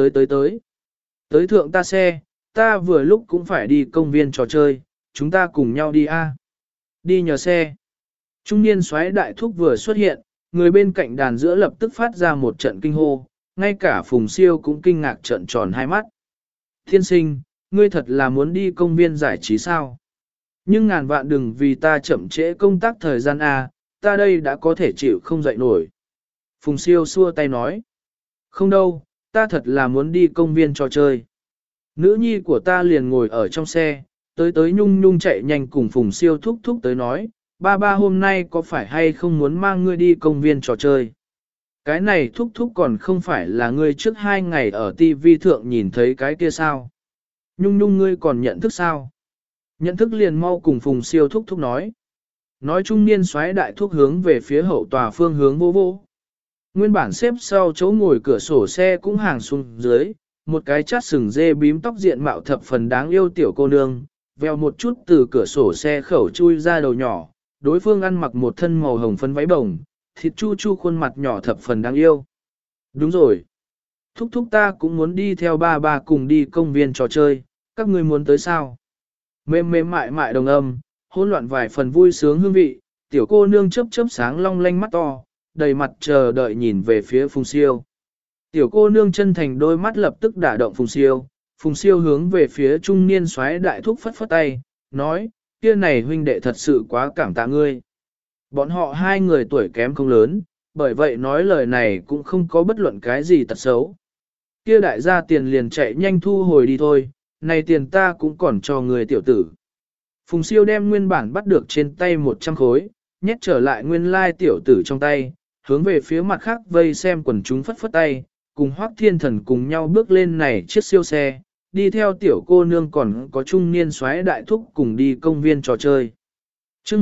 tới thượng ta xe, ta vừa lúc cũng phải đi công viên trò chơi, chúng ta cùng nhau đi a. Đi nhờ xe. Trung niên xoáy đại thúc vừa xuất hiện, người bên cạnh đàn giữa lập tức phát ra một trận kinh hô, ngay cả Phùng Siêu cũng kinh ngạc trợn tròn hai mắt. Thiên sinh, ngươi thật là muốn đi công viên giải trí sao? Nhưng ngàn vạn đừng vì ta chậm trễ công tác thời gian a, ta đây đã có thể chịu không dậy nổi. Phùng Siêu xua tay nói. Không đâu, ta thật là muốn đi công viên trò chơi. Nữ nhi của ta liền ngồi ở trong xe, tới nhung nhung chạy nhanh cùng Phùng Siêu thúc thúc tới nói, ba hôm nay có phải hay không muốn mang ngươi đi công viên trò chơi? Cái này thúc thúc còn không phải là ngươi trước 2 ngày ở TV thượng nhìn thấy cái kia sao? Nhung nhung ngươi còn nhận thức sao? Nhận thức liền mau cùng Phùng Siêu thúc thúc nói. Nói trung niên xoáy đại thúc hướng về phía hậu tòa phương hướng vô vô. Nguyên bản xếp sau chỗ ngồi cửa sổ xe cũng hàng xuống dưới, một cái chát sừng dê bím tóc diện mạo thập phần đáng yêu tiểu cô nương, veo một chút từ cửa sổ xe khẩu chui ra đầu nhỏ, đối phương ăn mặc một thân màu hồng phấn váy bồng, thịt chu chu khuôn mặt nhỏ thập phần đáng yêu. Đúng rồi. Thúc thúc ta cũng muốn đi theo ba cùng đi công viên trò chơi, các ngươi muốn tới sao? Mềm mềm mại mại đồng âm, hỗn loạn vài phần vui sướng hương vị, tiểu cô nương chớp chớp sáng long lanh mắt to, đầy mặt chờ đợi nhìn về phía Phùng Siêu. Tiểu cô nương chân thành đôi mắt lập tức đả động Phùng Siêu hướng về phía trung niên soái đại thúc phất phất tay, nói, kia này huynh đệ thật sự quá cảm tạ ngươi. Bọn họ hai người tuổi kém không lớn, bởi vậy nói lời này cũng không có bất luận cái gì tật xấu. Kia đại gia tiền liền chạy nhanh thu hồi đi thôi, này tiền ta cũng còn cho người tiểu tử. Phùng Siêu đem nguyên bản bắt được trên tay 100 khối, nhét trở lại nguyên lai tiểu tử trong tay, hướng về phía mặt khác vây xem quần chúng phất phất tay, cùng Hoắc Thiên Thần cùng nhau bước lên này chiếc siêu xe, đi theo tiểu cô nương còn có trung niên soái đại thúc cùng đi công viên trò chơi. Chương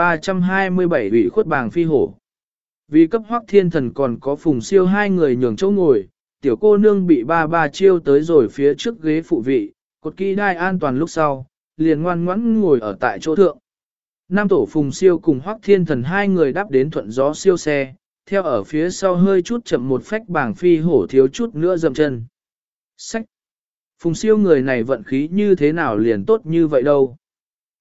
1327 ủy khuất bàng phi hổ. Vì cấp Hoắc Thiên Thần còn có Phùng Siêu hai người nhường chỗ ngồi, tiểu cô nương bị ba chiêu tới rồi phía trước ghế phụ vị, cột kỹ đai an toàn lúc sau, liền ngoan ngoãn ngồi ở tại chỗ thượng. Nam tổ Phùng Siêu cùng Hoắc Thiên Thần hai người đáp đến thuận gió siêu xe, theo ở phía sau hơi chút chậm một phách bàng phi hổ thiếu chút nữa dậm chân. Sách! Phùng Siêu người này vận khí như thế nào liền tốt như vậy đâu.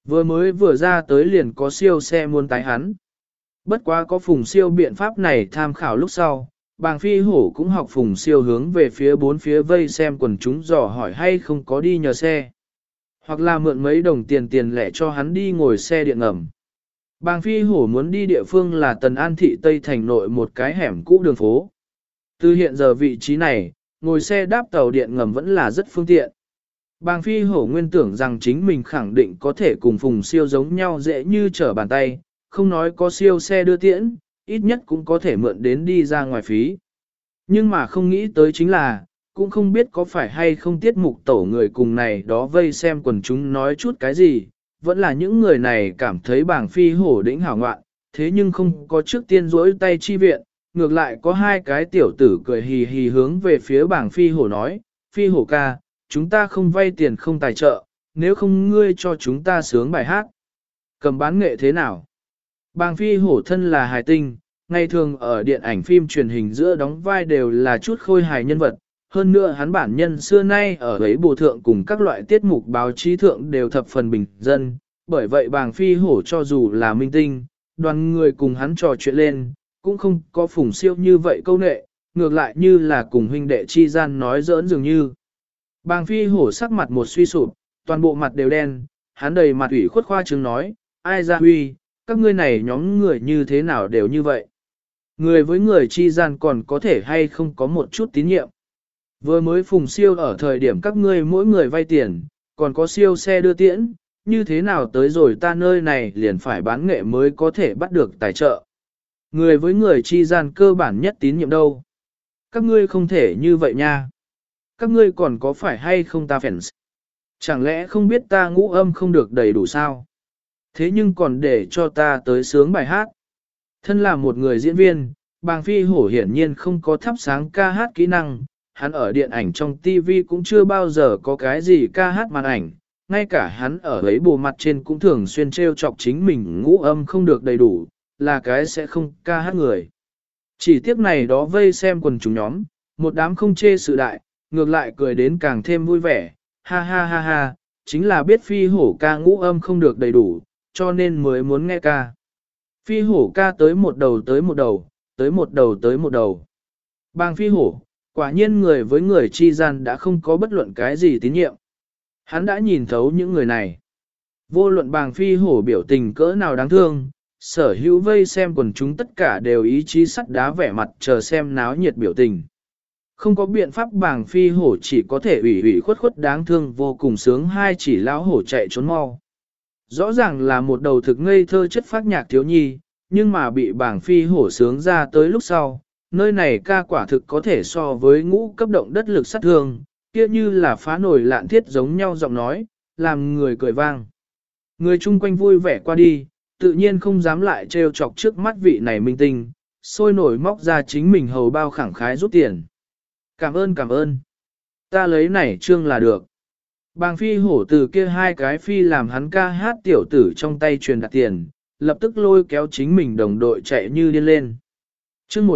Vừa ra tới liền có siêu xe muốn tái hắn. Bất quá có Phùng Siêu biện pháp này tham khảo lúc sau, Bàng Phi Hổ cũng học Phùng Siêu hướng về phía bốn phía vây xem quần chúng dò hỏi hay không có đi nhờ xe. Hoặc là mượn mấy đồng tiền lẻ cho hắn đi ngồi xe điện ngầm. Bàng Phi Hổ muốn đi địa phương là Tần An Thị Tây Thành nội một cái hẻm cũ đường phố. Từ hiện giờ vị trí này, ngồi xe đáp tàu điện ngầm vẫn là rất phương tiện. Bàng Phi Hổ nguyên tưởng rằng chính mình khẳng định có thể cùng Phùng Siêu giống nhau dễ như trở bàn tay, không nói có siêu xe đưa tiễn, ít nhất cũng có thể mượn đến đi ra ngoài phí. Nhưng mà không nghĩ tới chính là, cũng không biết có phải hay không tiết mục tổ người cùng này đó vây xem quần chúng nói chút cái gì, vẫn là những người này cảm thấy Bàng Phi Hổ đỉnh hảo ngoạn, thế nhưng không có trước tiên rỗi tay chi viện, ngược lại có hai cái tiểu tử cười hì hì hướng về phía Bàng Phi Hổ nói, Phi Hổ ca, chúng ta không vay tiền không tài trợ, nếu không ngươi cho chúng ta sướng bài hát. Cầm bán nghệ thế nào? Bàng Phi Hổ thân là hài tinh, ngày thường ở điện ảnh phim truyền hình giữa đóng vai đều là chút khôi hài nhân vật, hơn nữa hắn bản nhân xưa nay ở ấy bộ thượng cùng các loại tiết mục báo chí thượng đều thập phần bình dân, bởi vậy Bàng Phi Hổ cho dù là minh tinh, đoàn người cùng hắn trò chuyện lên, cũng không có Phùng Siêu như vậy câu nệ, ngược lại như là cùng huynh đệ chi gian nói giỡn dường như. Bàng Phi Hổ sắc mặt một suy sụp, toàn bộ mặt đều đen, hắn đầy mặt ủy khuất khoa trương nói, ai ra huy, các ngươi này nhóm người như thế nào đều như vậy. Người với người chi gian còn có thể hay không có một chút tín nhiệm. Vừa mới Phùng Siêu ở thời điểm các ngươi mỗi người vay tiền, còn có siêu xe đưa tiễn, như thế nào tới rồi ta nơi này liền phải bán nghệ mới có thể bắt được tài trợ. Người với người chi gian cơ bản nhất tín nhiệm đâu. Các ngươi không thể như vậy nha. Các ngươi còn có phải hay không ta fans? Chẳng lẽ không biết ta ngũ âm không được đầy đủ sao? Thế nhưng còn để cho ta tới sướng bài hát. Thân là một người diễn viên, Bàng Phi Hổ hiển nhiên không có thắp sáng ca hát kỹ năng, hắn ở điện ảnh trong TV cũng chưa bao giờ có cái gì ca hát màn ảnh, ngay cả hắn ở ấy bộ mặt trên cũng thường xuyên trêu chọc chính mình ngũ âm không được đầy đủ, là cái sẽ không ca hát người. Chỉ tiếc này đó vây xem quần chúng nhóm, một đám không chê sự đại, ngược lại cười đến càng thêm vui vẻ, ha ha ha ha, chính là biết Phi Hổ ca ngũ âm không được đầy đủ, cho nên mới muốn nghe ca. Phi Hổ ca tới một đầu tới một đầu, tới một đầu tới một đầu. Bàng Phi Hổ, quả nhiên người với người chi gian đã không có bất luận cái gì tín nhiệm. Hắn đã nhìn thấu những người này. Vô luận Bàng Phi Hổ biểu tình cỡ nào đáng thương, sở hữu vây xem quần chúng tất cả đều ý chí sắt đá vẻ mặt chờ xem náo nhiệt biểu tình. Không có biện pháp Bàng Phi Hổ chỉ có thể ủy ủy khuất khuất đáng thương vô cùng sướng hai chỉ lão hổ chạy trốn mau. Rõ ràng là một đầu thực ngây thơ chất phác nhạc thiếu nhi, nhưng mà bị Bàng Phi Hổ sướng ra tới lúc sau, nơi này ca quả thực có thể so với ngũ cấp động đất lực sát thương, kia như là phá nổi lạn thiết giống nhau giọng nói, làm người cười vang. Người chung quanh vui vẻ qua đi, tự nhiên không dám lại trêu chọc trước mắt vị này minh tinh, sôi nổi móc ra chính mình hầu bao khẳng khái rút tiền. Cảm ơn. Ta lấy này trương là được. Bàng Phi Hổ từ kia hai cái phi làm hắn ca hát tiểu tử trong tay truyền đặt tiền, lập tức lôi kéo chính mình đồng đội chạy như điên lên. Chương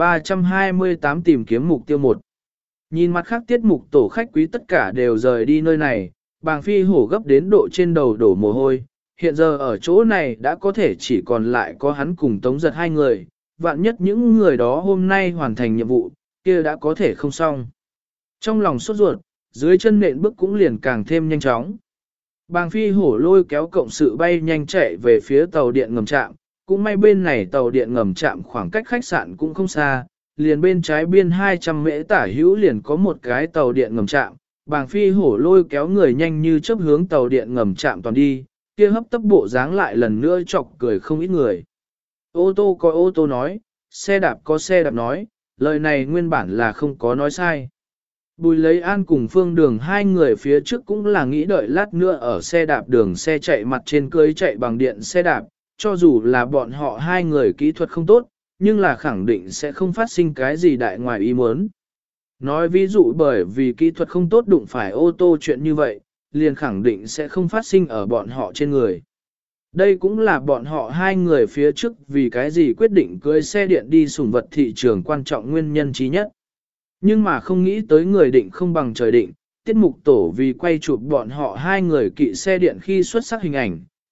1328 tìm kiếm mục tiêu 1. Nhìn mặt khác tiết mục tổ khách quý tất cả đều rời đi nơi này, Bàng Phi Hổ gấp đến độ trên đầu đổ mồ hôi, hiện giờ ở chỗ này đã có thể chỉ còn lại có hắn cùng Tống Giật hai người, vạn nhất những người đó hôm nay hoàn thành nhiệm vụ, kia đã có thể không xong. Trong lòng sốt ruột, dưới chân nện bước cũng liền càng thêm nhanh chóng. Bàng Phi Hổ lôi kéo cộng sự bay nhanh chạy về phía tàu điện ngầm trạm, cũng may bên này tàu điện ngầm trạm khoảng cách khách sạn cũng không xa, liền bên trái biên 200 mễ tả hữu liền có một cái tàu điện ngầm trạm. Bàng Phi Hổ lôi kéo người nhanh như chớp hướng tàu điện ngầm trạm toàn đi, kia hấp tấp bộ dáng lại lần nữa chọc cười không ít người. Ô tô có ô tô nói, xe đạp có xe đạp nói, lời này nguyên bản là không có nói sai. Bùi lấy an cùng Phương Đường hai người phía trước cũng là nghĩ đợi lát nữa ở xe đạp đường xe chạy mặt trên cưới chạy bằng điện xe đạp, cho dù là bọn họ hai người kỹ thuật không tốt, nhưng là khẳng định sẽ không phát sinh cái gì đại ngoài ý muốn. Nói ví dụ bởi vì kỹ thuật không tốt đụng phải ô tô chuyện như vậy, liền khẳng định sẽ không phát sinh ở bọn họ trên người. Đây cũng là bọn họ hai người phía trước vì cái gì quyết định cưới xe điện đi sủng vật thị trường quan trọng nguyên nhân trí nhất. Nhưng mà không nghĩ tới người định không bằng trời định, tiết mục tổ vì quay chụp bọn họ hai người kỵ xe điện khi xuất sắc hình ảnh,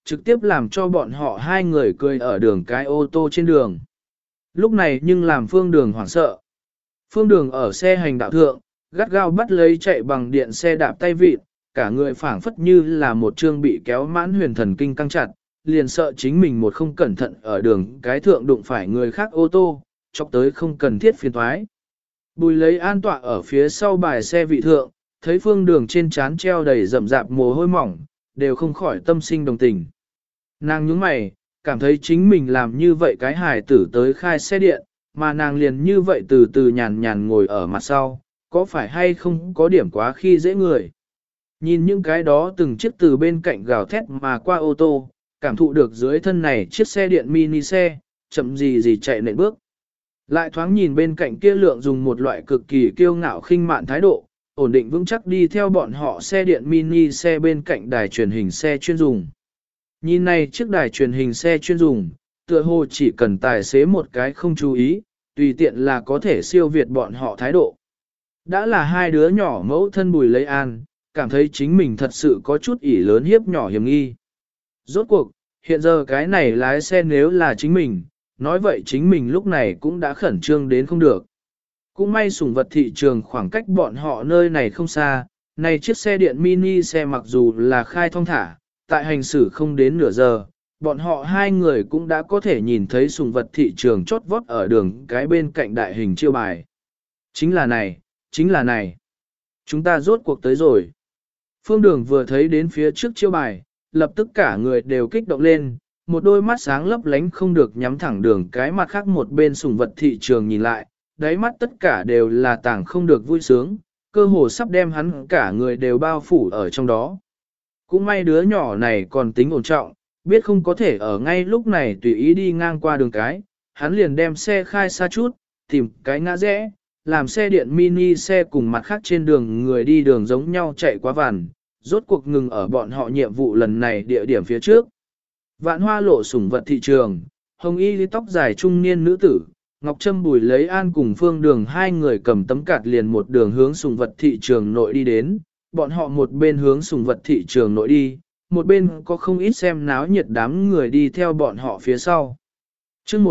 trực tiếp làm cho bọn họ hai người cười ở đường cái ô tô trên đường. Lúc này nhưng làm Phương Đường hoảng sợ. Phương Đường ở xe hành đạo thượng, gắt gao bắt lấy chạy bằng điện xe đạp tay vịt, cả người phảng phất như là một chương bị kéo mãn huyền thần kinh căng chặt, liền sợ chính mình một không cẩn thận ở đường cái thượng đụng phải người khác ô tô, chọc tới không cần thiết phiền thoái. Bùi lấy an tọa ở phía sau bài xe vị thượng, thấy Phương Đường trên trán treo đầy rậm rạp mồ hôi mỏng, đều không khỏi tâm sinh đồng tình. Nàng nhướng mày, cảm thấy chính mình làm như vậy cái hài tử tới khai xe điện, mà nàng liền như vậy từ từ nhàn nhàn ngồi ở mặt sau, có phải hay không có điểm quá khi dễ người. Nhìn những cái đó từng chiếc từ bên cạnh gào thét mà qua ô tô, cảm thụ được dưới thân này chiếc xe điện mini xe, chậm gì chạy nện bước. Lại thoáng nhìn bên cạnh kia lượng dùng một loại cực kỳ kiêu ngạo khinh mạn thái độ, ổn định vững chắc đi theo bọn họ xe điện mini xe bên cạnh đài truyền hình xe chuyên dùng. Nhìn này chiếc đài truyền hình xe chuyên dùng, tựa hồ chỉ cần tài xế một cái không chú ý, tùy tiện là có thể siêu việt bọn họ thái độ. Đã là hai đứa nhỏ mẫu thân Bùi Lấy An, cảm thấy chính mình thật sự có chút ỷ lớn hiếp nhỏ hiểm nghi. Rốt cuộc, hiện giờ cái này lái xe nếu là chính mình, nói vậy chính mình lúc này cũng đã khẩn trương đến không được. Cũng may sủng vật thị trường khoảng cách bọn họ nơi này không xa, này chiếc xe điện mini xe mặc dù là khai thông thả, tại hành xử không đến nửa giờ, bọn họ hai người cũng đã có thể nhìn thấy sủng vật thị trường chót vót ở đường cái bên cạnh đại hình chiêu bài. Chính là này, chính là này. Chúng ta rốt cuộc tới rồi. Phương Đường vừa thấy đến phía trước chiêu bài, lập tức cả người đều kích động lên, một đôi mắt sáng lấp lánh không được nhắm thẳng đường cái mặt khác một bên sủng vật thị trường nhìn lại, đáy mắt tất cả đều là tảng không được vui sướng, cơ hồ sắp đem hắn cả người đều bao phủ ở trong đó. Cũng may đứa nhỏ này còn tính ổn trọng, biết không có thể ở ngay lúc này tùy ý đi ngang qua đường cái, hắn liền đem xe khai xa chút, tìm cái ngã rẽ, làm xe điện mini xe cùng mặt khác trên đường người đi đường giống nhau chạy quá vàn, rốt cuộc ngừng ở bọn họ nhiệm vụ lần này địa điểm phía trước. Vạn Hoa lộ sủng vật thị trường, hồng y tóc dài trung niên nữ tử, Ngọc Trâm Bùi Lấy An cùng Phương Đường hai người cầm tấm cạt liền một đường hướng sủng vật thị trường nội đi đến, bọn họ một bên hướng sủng vật thị trường nội đi, một bên có không ít xem náo nhiệt đám người đi theo bọn họ phía sau. Chương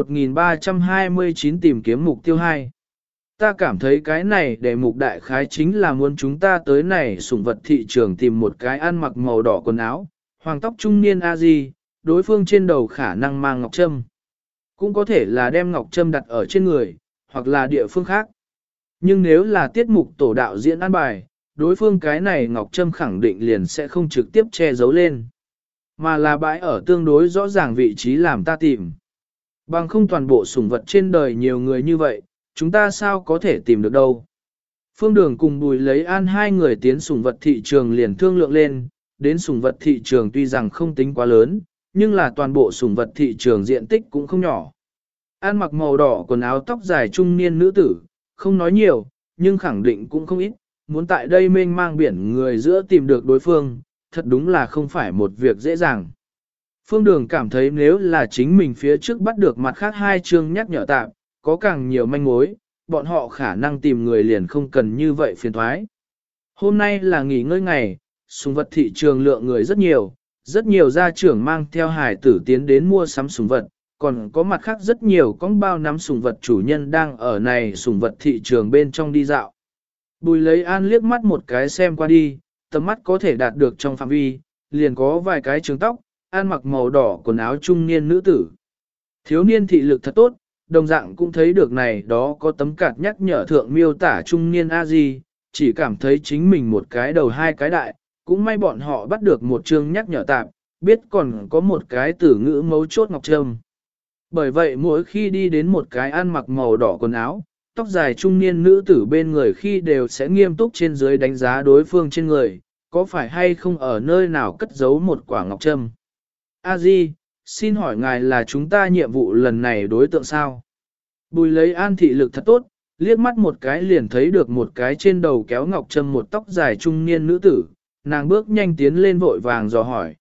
1329 tìm kiếm mục tiêu 2. Ta cảm thấy cái này để mục đại khái chính là muốn chúng ta tới này sủng vật thị trường tìm một cái ăn mặc màu đỏ quần áo, hoàng tóc trung niên A-di, đối phương trên đầu khả năng mang ngọc trâm. Cũng có thể là đem ngọc trâm đặt ở trên người, hoặc là địa phương khác. Nhưng nếu là tiết mục tổ đạo diễn an bài, đối phương cái này ngọc trâm khẳng định liền sẽ không trực tiếp che giấu lên, mà là bãi ở tương đối rõ ràng vị trí làm ta tìm. Bằng không toàn bộ sủng vật trên đời nhiều người như vậy, chúng ta sao có thể tìm được đâu. Phương Đường cùng Bùi Lấy An hai người tiến sủng vật thị trường liền thương lượng lên, đến sủng vật thị trường tuy rằng không tính quá lớn, nhưng là toàn bộ sủng vật thị trường diện tích cũng không nhỏ. An mặc màu đỏ quần áo tóc dài trung niên nữ tử, không nói nhiều, nhưng khẳng định cũng không ít, muốn tại đây mênh mang biển người giữa tìm được đối phương, thật đúng là không phải một việc dễ dàng. Phương Đường cảm thấy nếu là chính mình phía trước bắt được mặt khác hai chương nhắc nhở tạm, có càng nhiều manh mối, bọn họ khả năng tìm người liền không cần như vậy phiền thoái. Hôm nay là nghỉ ngơi ngày, sủng vật thị trường lượng người rất nhiều gia trưởng mang theo hải tử tiến đến mua sắm sủng vật, còn có mặt khác rất nhiều con bao nắm sủng vật chủ nhân đang ở này sủng vật thị trường bên trong đi dạo. Bùi Lấy An liếc mắt một cái xem qua đi, tầm mắt có thể đạt được trong phạm vi, liền có vài cái trường tóc, ăn mặc màu đỏ quần áo trung niên nữ tử. Thiếu niên thị lực thật tốt, đồng dạng cũng thấy được này đó có tấm card nhắc nhở thượng miêu tả trung niên A-di, chỉ cảm thấy chính mình một cái đầu hai cái đại, cũng may bọn họ bắt được một chương nhắc nhở tạm, biết còn có một cái từ ngữ mấu chốt ngọc trâm. Bởi vậy mỗi khi đi đến một cái ăn mặc màu đỏ quần áo, tóc dài trung niên nữ tử bên người khi đều sẽ nghiêm túc trên dưới đánh giá đối phương trên người, có phải hay không ở nơi nào cất giấu một quả ngọc trâm. A-di, xin hỏi ngài là chúng ta nhiệm vụ lần này đối tượng sao? Bùi Lấy An thị lực thật tốt, liếc mắt một cái liền thấy được một cái trên đầu kéo ngọc trâm một tóc dài trung niên nữ tử, nàng bước nhanh tiến lên vội vàng dò hỏi.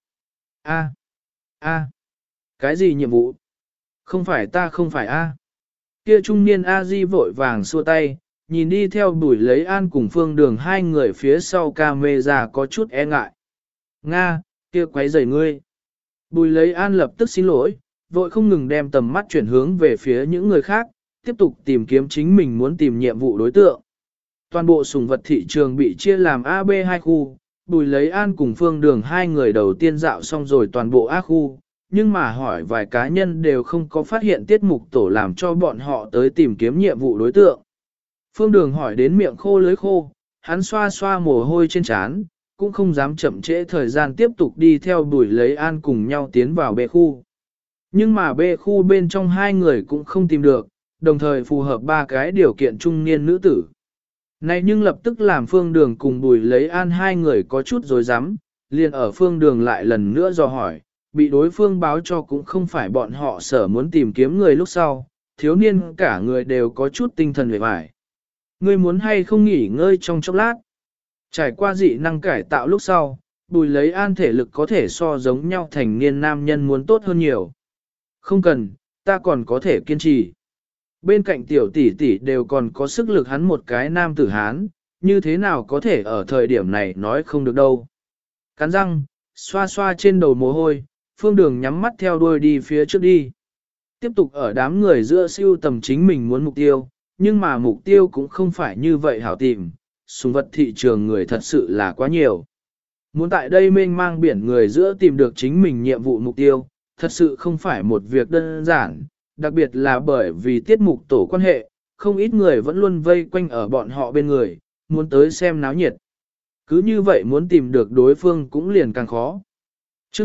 A, cái gì nhiệm vụ? Không phải ta không phải A. Kia trung niên A-di vội vàng xua tay, nhìn đi theo Bùi Lấy An cùng Phương Đường hai người phía sau camera có chút e ngại. Nga, kia quấy rầy ngươi. Bùi lấy an lập tức xin lỗi, vội không ngừng đem tầm mắt chuyển hướng về phía những người khác, tiếp tục tìm kiếm chính mình muốn tìm nhiệm vụ đối tượng. Toàn bộ sủng vật thị trường bị chia làm A, B hai khu, Bùi lấy an cùng Phương Đường hai người đầu tiên dạo xong rồi toàn bộ A khu, nhưng mà hỏi vài cá nhân đều không có phát hiện tiết mục tổ làm cho bọn họ tới tìm kiếm nhiệm vụ đối tượng. Phương Đường hỏi đến miệng khô lưới khô, hắn xoa xoa mồ hôi trên trán, cũng không dám chậm trễ thời gian tiếp tục đi theo Bùi lấy an cùng nhau tiến vào B khu. Nhưng mà B khu bên trong hai người cũng không tìm được, đồng thời phù hợp ba cái điều kiện trung niên nữ tử. Này nhưng lập tức làm Phương Đường cùng Bùi lấy an hai người có chút rối rắm, liền ở Phương Đường lại lần nữa dò hỏi, bị đối phương báo cho cũng không phải bọn họ sở muốn tìm kiếm người lúc sau, thiếu niên cả người đều có chút tinh thần uể oải. Ngươi muốn hay không nghỉ ngơi trong chốc lát? Trải qua dị năng cải tạo lúc sau, Bùi lấy an thể lực có thể so giống nhau thành niên nam nhân muốn tốt hơn nhiều. Không cần, ta còn có thể kiên trì. Bên cạnh tiểu tỷ tỷ đều còn có sức lực, hắn một cái nam tử Hán, như thế nào có thể ở thời điểm này nói không được đâu. Cắn răng, xoa xoa trên đầu mồ hôi, Phương Đường nhắm mắt theo đuôi đi phía trước đi. Tiếp tục ở đám người giữa siêu tầm chính mình muốn mục tiêu, nhưng mà mục tiêu cũng không phải như vậy hảo tìm, sủng vật thị trường người thật sự là quá nhiều. Muốn tại đây mênh mang biển người giữa tìm được chính mình nhiệm vụ mục tiêu, thật sự không phải một việc đơn giản, đặc biệt là bởi vì tiết mục tổ quan hệ, không ít người vẫn luôn vây quanh ở bọn họ bên người, muốn tới xem náo nhiệt. Cứ như vậy muốn tìm được đối phương cũng liền càng khó. Trước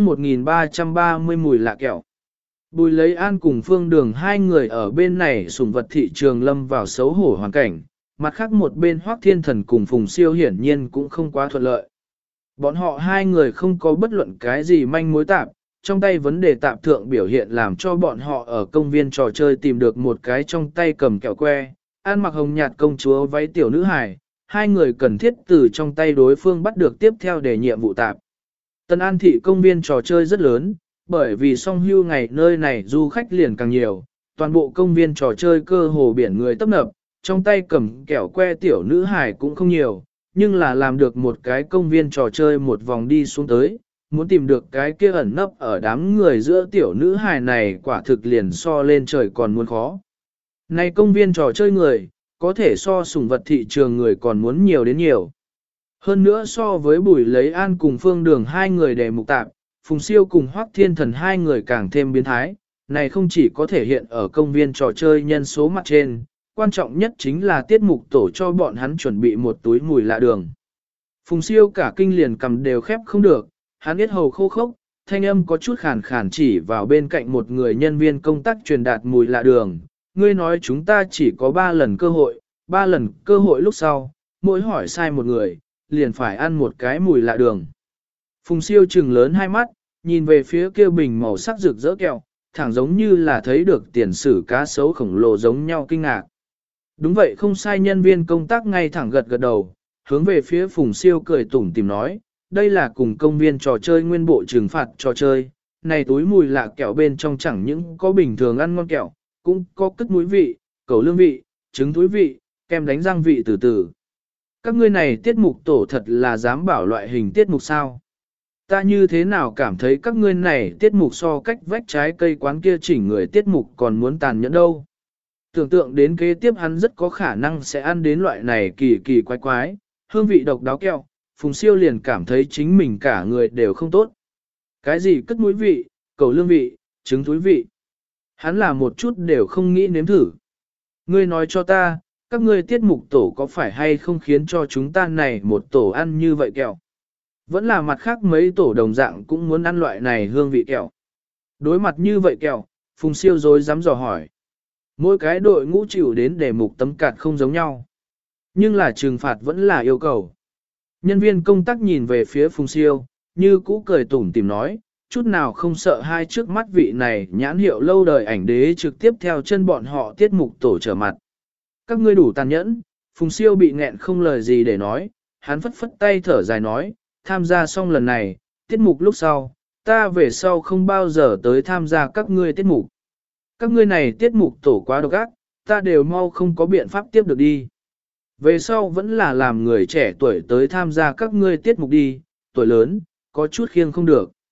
1330 mùi lạ kẹo. Bùi lấy an cùng Phương Đường hai người ở bên này sủng vật thị trường lâm vào xấu hổ hoàn cảnh, mặt khác một bên Hoắc Thiên Thần cùng Phùng Siêu hiển nhiên cũng không quá thuận lợi. Bọn họ hai người không có bất luận cái gì manh mối tạp, trong tay vấn đề tạp thượng biểu hiện làm cho bọn họ ở công viên trò chơi tìm được một cái trong tay cầm kẹo que, ăn mặc hồng nhạt công chúa váy tiểu nữ hài, hai người cần thiết từ trong tay đối phương bắt được tiếp theo để nhiệm vụ tạp. Tân An thị công viên trò chơi rất lớn, bởi vì song hưu ngày nơi này du khách liền càng nhiều, toàn bộ công viên trò chơi cơ hồ biển người tấp nập, trong tay cầm kẹo que tiểu nữ hài cũng không nhiều, nhưng là làm được một cái công viên trò chơi một vòng đi xuống tới, muốn tìm được cái kia ẩn nấp ở đám người giữa tiểu nữ hài này quả thực liền so lên trời còn muốn khó. Này công viên trò chơi người, có thể so sủng vật thị trường người còn muốn nhiều đến nhiều. Hơn nữa so với Bùi lấy an cùng Phương Đường hai người để mục tạp, Phùng Siêu cùng Hoắc Thiên Thần hai người càng thêm biến thái, này không chỉ có thể hiện ở công viên trò chơi nhân số mặt trên, quan trọng nhất chính là tiết mục tổ cho bọn hắn chuẩn bị một túi mùi lạ đường. Phùng Siêu cả kinh liền cầm đều khép không được, hắn biết hầu khô khốc, thanh âm có chút khàn khàn chỉ vào bên cạnh một người nhân viên công tác truyền đạt mùi lạ đường. Ngươi nói chúng ta chỉ có 3 lần cơ hội, 3 lần cơ hội lúc sau, mỗi hỏi sai một người, liền phải ăn một cái mùi lạ đường. Phùng Siêu trừng lớn hai mắt, nhìn về phía kia bình màu sắc rực rỡ kẹo, thẳng giống như là thấy được tiền sử cá sấu khổng lồ giống nhau kinh ngạc. Đúng vậy, không sai, nhân viên công tác ngay thẳng gật gật đầu, hướng về phía Phùng Siêu cười tủm tỉm nói, đây là cùng công viên trò chơi nguyên bộ trừng phạt trò chơi, này túi mùi lạ kẹo bên trong chẳng những có bình thường ăn ngon kẹo, cũng có cất muối vị, cẩu lương vị, trứng túi vị, kem đánh răng vị từ từ. Các ngươi này tiết mục tổ thật là dám bảo loại hình tiết mục sao? Ta như thế nào cảm thấy các ngươi này tiết mục so cách vách trái cây quán kia chỉnh người tiết mục còn muốn tàn nhẫn đâu. Tưởng tượng đến kế tiếp hắn rất có khả năng sẽ ăn đến loại này kỳ kỳ quái quái, hương vị độc đáo kẹo, Phùng Siêu liền cảm thấy chính mình cả người đều không tốt. Cái gì cất muối vị, cẩu lương vị, trứng túi vị. Hắn là một chút đều không nghĩ nếm thử. Ngươi nói cho ta, các ngươi tiết mục tổ có phải hay không khiến cho chúng ta này một tổ ăn như vậy kẹo? Vẫn là mặt khác mấy tổ đồng dạng cũng muốn ăn loại này hương vị kẹo. Đối mặt như vậy kẹo, Phùng Siêu dối dám dò hỏi. Mỗi cái đội ngũ chịu đến đề mục tấm cạt không giống nhau. Nhưng là trừng phạt vẫn là yêu cầu. Nhân viên công tác nhìn về phía Phùng Siêu, như cũ cười tủm tỉm nói, chút nào không sợ hai trước mắt vị này nhãn hiệu lâu đời ảnh đế trực tiếp theo chân bọn họ tiết mục tổ trở mặt. Các ngươi đủ tàn nhẫn, Phùng Siêu bị nghẹn không lời gì để nói, hắn phất phất tay thở dài nói, tham gia xong lần này, tiết mục lúc sau, ta về sau không bao giờ tới tham gia các ngươi tiết mục. Các ngươi này tiết mục tổ quá độc ác, ta đều mau không có biện pháp tiếp được đi. Về sau vẫn là làm người trẻ tuổi tới tham gia các ngươi tiết mục đi, tuổi lớn, có chút khiêng không được.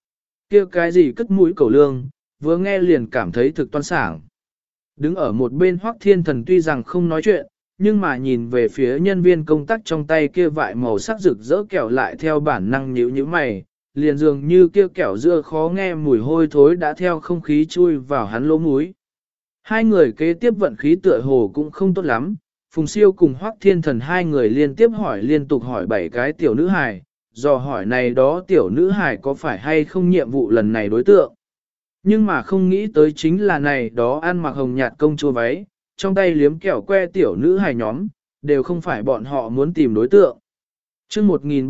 Kia cái gì cất mũi cầu lương, vừa nghe liền cảm thấy thực toan sảng. Đứng ở một bên Hoắc Thiên Thần tuy rằng không nói chuyện, nhưng mà nhìn về phía nhân viên công tác trong tay kia vại màu sắc rực rỡ kẹo lại theo bản năng nhíu nhíu mày, liền dường như kia kẹo dưa khó nghe mùi hôi thối đã theo không khí chui vào hắn lỗ mũi. Hai người kế tiếp vận khí tựa hồ cũng không tốt lắm, Phùng Siêu cùng Hoắc Thiên Thần hai người liên tiếp hỏi liên tục hỏi 7 cái tiểu nữ hài, dò hỏi này đó tiểu nữ hài có phải hay không nhiệm vụ lần này đối tượng. Nhưng mà không nghĩ tới chính là này đó ăn mặc hồng nhạt công chúa váy, trong tay liếm kẹo que tiểu nữ hài nhóm, đều không phải bọn họ muốn tìm đối tượng. chương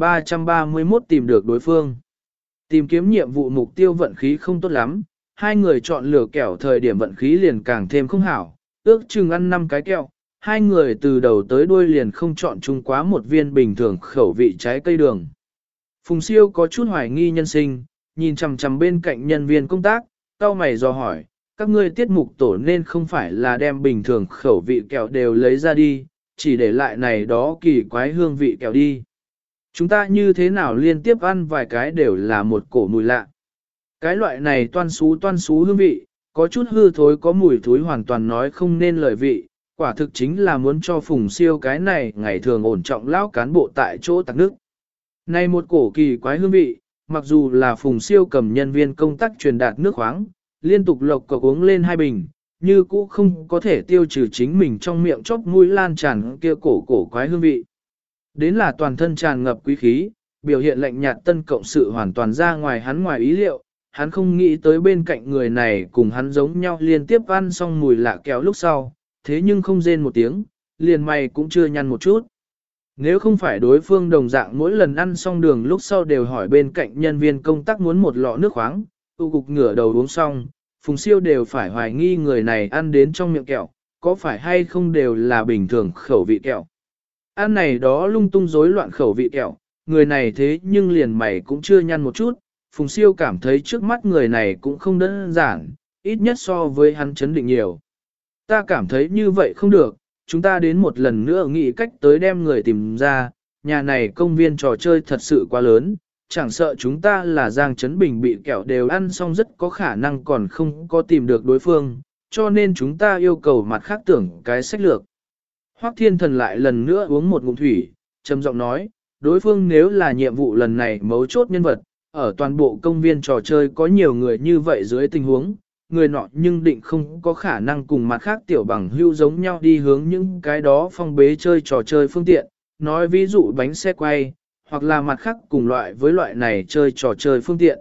1331 tìm được đối phương. Tìm kiếm nhiệm vụ mục tiêu vận khí không tốt lắm, hai người chọn lựa kẹo thời điểm vận khí liền càng thêm không hảo, ước chừng ăn 5 cái kẹo, hai người từ đầu tới đuôi liền không chọn chung quá một viên bình thường khẩu vị trái cây đường. Phùng Siêu có chút hoài nghi nhân sinh, nhìn chằm chằm bên cạnh nhân viên công tác, cau mày dò hỏi, các ngươi tiết mục tổ nên không phải là đem bình thường khẩu vị kẹo đều lấy ra đi, chỉ để lại này đó kỳ quái hương vị kẹo đi. Chúng ta như thế nào liên tiếp ăn vài cái đều là một cổ mùi lạ. Cái loại này toan xú hương vị, có chút hư thối có mùi thối hoàn toàn nói không nên lời vị, quả thực chính là muốn cho Phùng Siêu cái này ngày thường ổn trọng lão cán bộ tại chỗ tắc nước. Này một cổ kỳ quái hương vị, mặc dù là Phùng Siêu cầm nhân viên công tác truyền đạt nước khoáng, liên tục lộc cộc uống lên 2 bình, như cũ không có thể tiêu trừ chính mình trong miệng chóp mũi lan tràn kia cổ quái hương vị. Đến là toàn thân tràn ngập quý khí, biểu hiện lạnh nhạt tân cộng sự hoàn toàn ra ngoài hắn ngoài ý liệu, hắn không nghĩ tới bên cạnh người này cùng hắn giống nhau liên tiếp ăn xong mùi lạ kéo lúc sau, thế nhưng không rên một tiếng, liền mày cũng chưa nhăn một chút. Nếu không phải đối phương đồng dạng mỗi lần ăn xong đường lúc sau đều hỏi bên cạnh nhân viên công tác muốn một lọ nước khoáng, tu cục ngửa đầu uống xong, Phùng Siêu đều phải hoài nghi người này ăn đến trong miệng kẹo, có phải hay không đều là bình thường khẩu vị kẹo. Ăn này đó lung tung rối loạn khẩu vị kẹo, người này thế nhưng liền mày cũng chưa nhăn một chút, Phùng Siêu cảm thấy trước mắt người này cũng không đơn giản, ít nhất so với hắn chấn định nhiều. Ta cảm thấy như vậy không được, chúng ta đến một lần nữa nghĩ cách tới đem người tìm ra, nhà này công viên trò chơi thật sự quá lớn, chẳng sợ chúng ta là Giang Trấn Bình bị kẹo đều ăn xong rất có khả năng còn không có tìm được đối phương, cho nên chúng ta yêu cầu mặt khác tưởng cái sách lược. Hoắc Thiên Thần lại lần nữa uống một ngụm thủy, trầm giọng nói, đối phương nếu là nhiệm vụ lần này mấu chốt nhân vật, ở toàn bộ công viên trò chơi có nhiều người như vậy dưới tình huống, người nọ nhưng định không có khả năng cùng mặt khác tiểu bằng hưu giống nhau đi hướng những cái đó phong bế chơi trò chơi phương tiện, nói ví dụ bánh xe quay, hoặc là mặt khác cùng loại với loại này chơi trò chơi phương tiện.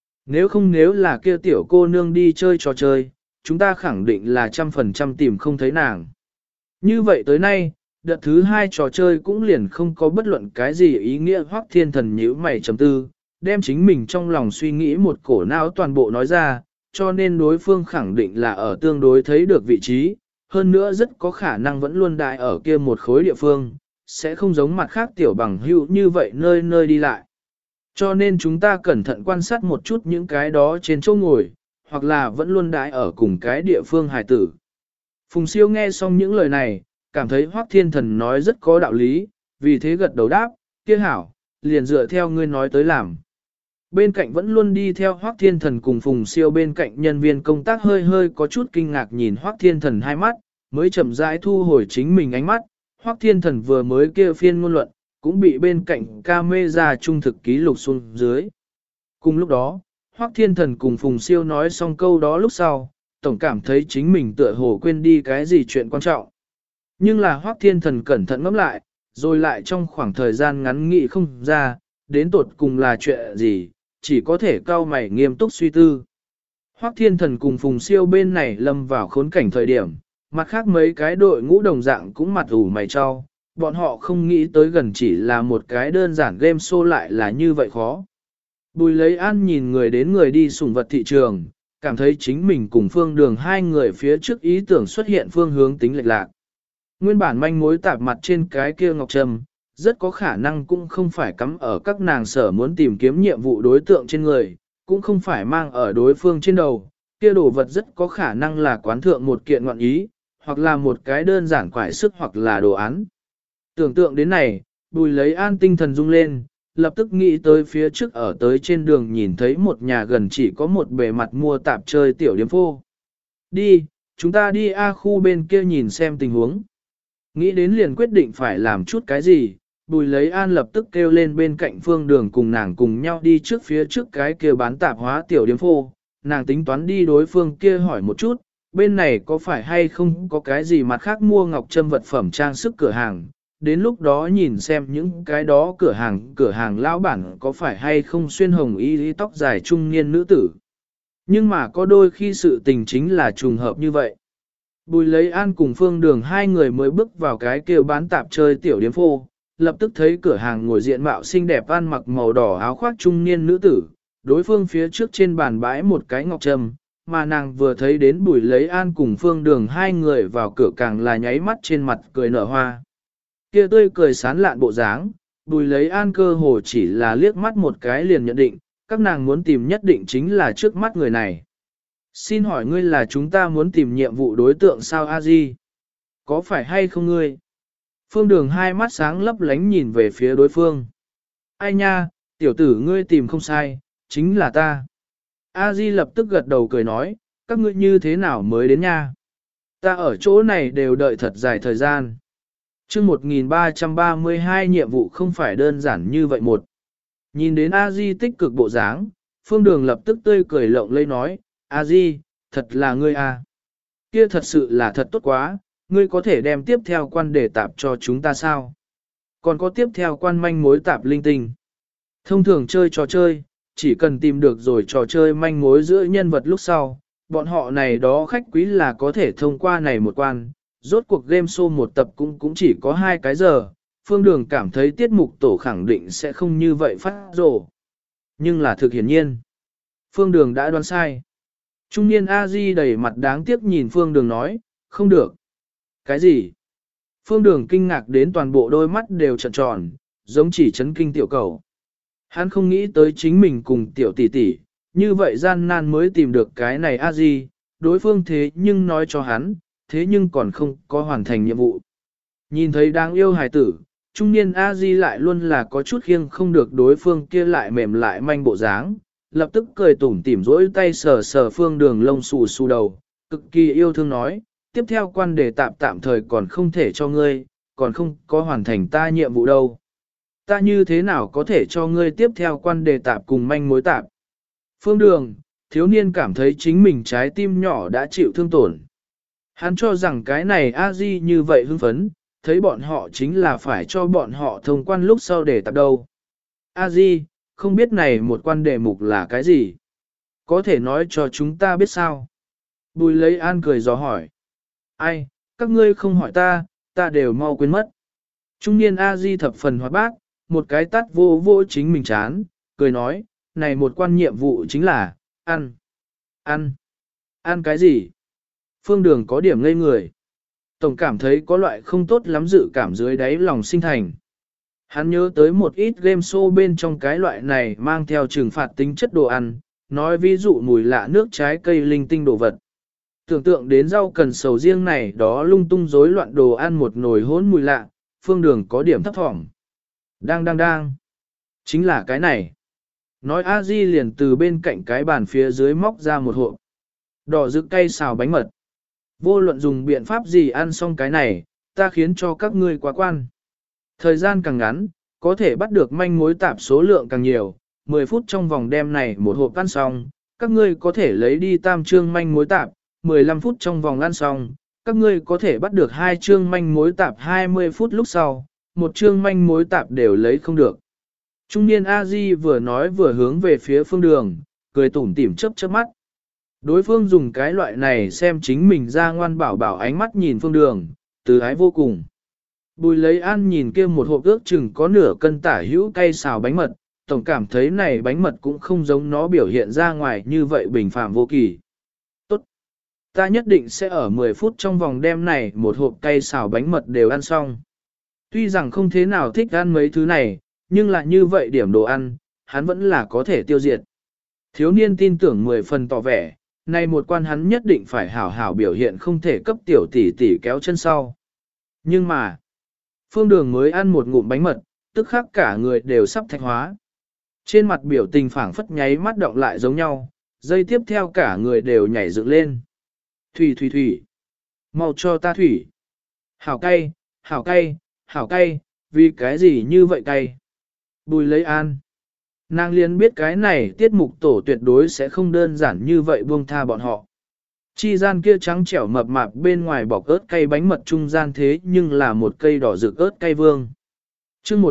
Nếu là kia tiểu cô nương đi chơi trò chơi, chúng ta khẳng định là 100% tìm không thấy nàng. Như vậy tới nay, đợt thứ 2 trò chơi cũng liền không có bất luận cái gì ý nghĩa. Hoắc Thiên Thần nhíu mày trầm tư, đem chính mình trong lòng suy nghĩ một cổ não toàn bộ nói ra, cho nên đối phương khẳng định là ở tương đối thấy được vị trí, hơn nữa rất có khả năng vẫn luôn đại ở kia một khối địa phương, sẽ không giống mặt khác tiểu bằng hữu như vậy nơi nơi đi lại. Cho nên chúng ta cẩn thận quan sát một chút những cái đó trên chỗ ngồi, hoặc là vẫn luôn đại ở cùng cái địa phương hài tử. Phùng Siêu nghe xong những lời này, cảm thấy Hoắc Thiên Thần nói rất có đạo lý, vì thế gật đầu đáp, kia hảo, liền dựa theo ngươi nói tới làm. Bên cạnh vẫn luôn đi theo Hoắc Thiên Thần cùng Phùng Siêu bên cạnh nhân viên công tác hơi hơi có chút kinh ngạc nhìn Hoắc Thiên Thần hai mắt, mới chậm rãi thu hồi chính mình ánh mắt. Hoắc Thiên Thần vừa mới kia phiên ngôn luận, cũng bị bên cạnh camera trung thực ký lục xuống dưới. Cùng lúc đó, Hoắc Thiên Thần cùng Phùng Siêu nói xong câu đó lúc sau, tổng cảm thấy chính mình tựa hồ quên đi cái gì chuyện quan trọng. Nhưng là Hoắc Thiên Thần cẩn thận ngẫm lại, rồi lại trong khoảng thời gian ngắn nghĩ không ra, đến tột cùng là chuyện gì, chỉ có thể cau mày nghiêm túc suy tư. Hoắc Thiên Thần cùng Phùng Siêu bên này lâm vào khốn cảnh thời điểm, mặt khác mấy cái đội ngũ đồng dạng cũng mặt ủ mày cho, bọn họ không nghĩ tới gần chỉ là một cái đơn giản game show lại là như vậy khó. Bùi Lấy An nhìn người đến người đi sủng vật thị trường, cảm thấy chính mình cùng Phương Đường hai người phía trước ý tưởng xuất hiện phương hướng tính lệch lạc. Nguyên bản manh mối tạp mặt trên cái kia ngọc trâm, rất có khả năng cũng không phải cắm ở các nàng sở muốn tìm kiếm nhiệm vụ đối tượng trên người, cũng không phải mang ở đối phương trên đầu, kia đồ vật rất có khả năng là quán thượng một kiện ngọn ý, hoặc là một cái đơn giản quải sức hoặc là đồ án. Tưởng tượng đến này, Bùi Lấy An tinh thần rung lên, lập tức nghĩ tới phía trước ở tới trên đường nhìn thấy một nhà gần chỉ có một bề mặt mua tạp chơi tiểu điếm phô. Đi, chúng ta đi A khu bên kia nhìn xem tình huống. Nghĩ đến liền quyết định phải làm chút cái gì, Bùi Lấy An lập tức kêu lên bên cạnh Phương Đường cùng nàng cùng nhau đi trước phía trước cái kia bán tạp hóa tiểu điếm phô. Nàng tính toán đi đối phương kia hỏi một chút, bên này có phải hay không có cái gì mặt khác mua ngọc trâm vật phẩm trang sức cửa hàng. Đến lúc đó nhìn xem những cái đó cửa hàng lão bản có phải hay không xuyên hồng y tóc dài trung niên nữ tử. Nhưng mà có đôi khi sự tình chính là trùng hợp như vậy. Bùi Lấy An cùng Phương Đường hai người mới bước vào cái kia bán tạp chơi tiểu điếm phô, lập tức thấy cửa hàng ngồi diện mạo xinh đẹp ăn mặc màu đỏ áo khoác trung niên nữ tử, đối phương phía trước trên bàn bãi một cái ngọc trâm, mà nàng vừa thấy đến Bùi Lấy An cùng Phương Đường hai người vào cửa càng là nháy mắt trên mặt cười nở hoa. Kia tươi cười sán lạn bộ dáng, Bùi Lấy An cơ hồ chỉ là liếc mắt một cái liền nhận định, các nàng muốn tìm nhất định chính là trước mắt người này. Xin hỏi ngươi là chúng ta muốn tìm nhiệm vụ đối tượng sao a di? Có phải hay không ngươi? Phương Đường hai mắt sáng lấp lánh nhìn về phía đối phương. Ai nha, tiểu tử ngươi tìm không sai, chính là ta. A Di lập tức gật đầu cười nói, các ngươi như thế nào mới đến nha? Ta ở chỗ này đều đợi thật dài thời gian. Chương 1332 nhiệm vụ không phải đơn giản như vậy một. Nhìn đến A Di tích cực bộ dáng, Phương Đường lập tức tươi cười lộng lẫy nói, A Di, thật là ngươi à. Kia thật sự là thật tốt quá, ngươi có thể đem tiếp theo quan đề tạp cho chúng ta sao? Còn có tiếp theo quan manh mối tạp linh tinh. Thông thường chơi trò chơi, chỉ cần tìm được rồi trò chơi manh mối giữa nhân vật lúc sau, bọn họ này đó khách quý là có thể thông qua này một quan. Rốt cuộc game show một tập cũng chỉ có 2 cái giờ, Phương Đường cảm thấy tiết mục tổ khẳng định sẽ không như vậy phát rồ. Nhưng là thực hiển nhiên. Phương Đường đã đoán sai. Trung niên A-di đầy mặt đáng tiếc nhìn Phương Đường nói, không được. Cái gì? Phương Đường kinh ngạc đến toàn bộ đôi mắt đều trợn tròn, giống chỉ chấn kinh tiểu cầu. Hắn không nghĩ tới chính mình cùng tiểu tỷ tỷ, như vậy gian nan mới tìm được cái này A-di, đối phương thế nhưng nói cho hắn, thế nhưng còn không có hoàn thành nhiệm vụ. Nhìn thấy đáng yêu hài tử, trung niên A-di lại luôn là có chút khiêng không được đối phương kia lại mềm lại manh bộ dáng, lập tức cười tủm tỉm rỗi tay sờ sờ Phương Đường lông xù xù đầu, cực kỳ yêu thương nói, tiếp theo quan đề tạm thời còn không thể cho ngươi, còn không có hoàn thành ta nhiệm vụ đâu. Ta như thế nào có thể cho ngươi tiếp theo quan đề tạp cùng manh mối tạp? Phương Đường, thiếu niên cảm thấy chính mình trái tim nhỏ đã chịu thương tổn. Hắn cho rằng cái này A-di như vậy hưng phấn, thấy bọn họ chính là phải cho bọn họ thông quan lúc sau để tạp đâu. A-di, không biết này một quan đề mục là cái gì? Có thể nói cho chúng ta biết sao? Bùi Lấy An cười gió hỏi. Ai, các ngươi không hỏi ta, ta đều mau quên mất. Trung niên A-di thập phần hoạt bát, một cái tắt vô vô chính mình chán, cười nói, này một quan nhiệm vụ chính là, ăn. Ăn cái gì? Phương Đường có điểm ngây người. Tổng cảm thấy có loại không tốt lắm dự cảm dưới đáy lòng sinh thành. Hắn nhớ tới một ít game show bên trong cái loại này mang theo trừng phạt tính chất đồ ăn, nói ví dụ mùi lạ nước trái cây linh tinh đồ vật. Tưởng tượng đến rau cần sầu riêng này đó lung tung rối loạn đồ ăn một nồi hỗn mùi lạ, Phương Đường có điểm thấp thỏm. Đang. Chính là cái này. Nói A-di liền từ bên cạnh cái bàn phía dưới móc ra một hộp. Đỏ rực cay xào bánh mật. Vô luận dùng biện pháp gì ăn xong cái này, ta khiến cho các ngươi quá quan. Thời gian càng ngắn, có thể bắt được manh mối tạp số lượng càng nhiều, 10 phút trong vòng đem này một hộp ăn xong, các ngươi có thể lấy đi tam trương manh mối tạp, 15 phút trong vòng ăn xong, các ngươi có thể bắt được 2 trương manh mối tạp 20 phút lúc sau, một trương manh mối tạp đều lấy không được. Trung niên A-di vừa nói vừa hướng về phía Phương Đường, cười tủm tỉm chớp mắt. Đối phương dùng cái loại này xem chính mình ra ngoan bảo bảo ánh mắt nhìn Phương Đường, từ ái vô cùng. Bùi Lấy An nhìn kia một hộp ước chừng có nửa cân tả hữu cay xào bánh mật, tổng cảm thấy này bánh mật cũng không giống nó biểu hiện ra ngoài như vậy bình phàm vô kỳ. Tốt! Ta nhất định sẽ ở 10 phút trong vòng đêm này một hộp cay xào bánh mật đều ăn xong. Tuy rằng không thế nào thích ăn mấy thứ này, nhưng là như vậy điểm đồ ăn, hắn vẫn là có thể tiêu diệt. Thiếu niên tin tưởng 10 phần tỏ vẻ, này một quan hắn nhất định phải hảo hảo biểu hiện không thể cấp tiểu tỷ tỷ kéo chân sau. Nhưng mà, Phương Đường mới ăn một ngụm bánh mật, tức khắc cả người đều sắp thạch hóa. Trên mặt biểu tình phảng phất nháy mắt động lại giống nhau, dây tiếp theo cả người đều nhảy dựng lên. Thủy thủy thủy, mau cho ta thủy. Hảo cay, hảo cay, hảo cay, vì cái gì như vậy cay? Bùi lấy an. Nàng liền biết cái này tiết mục tổ tuyệt đối sẽ không đơn giản như vậy buông tha bọn họ. Chi gian kia trắng trẻo mập mạp bên ngoài bọc ớt cay bánh mật trung gian thế nhưng là một cây đỏ rực ớt cay vương. Chương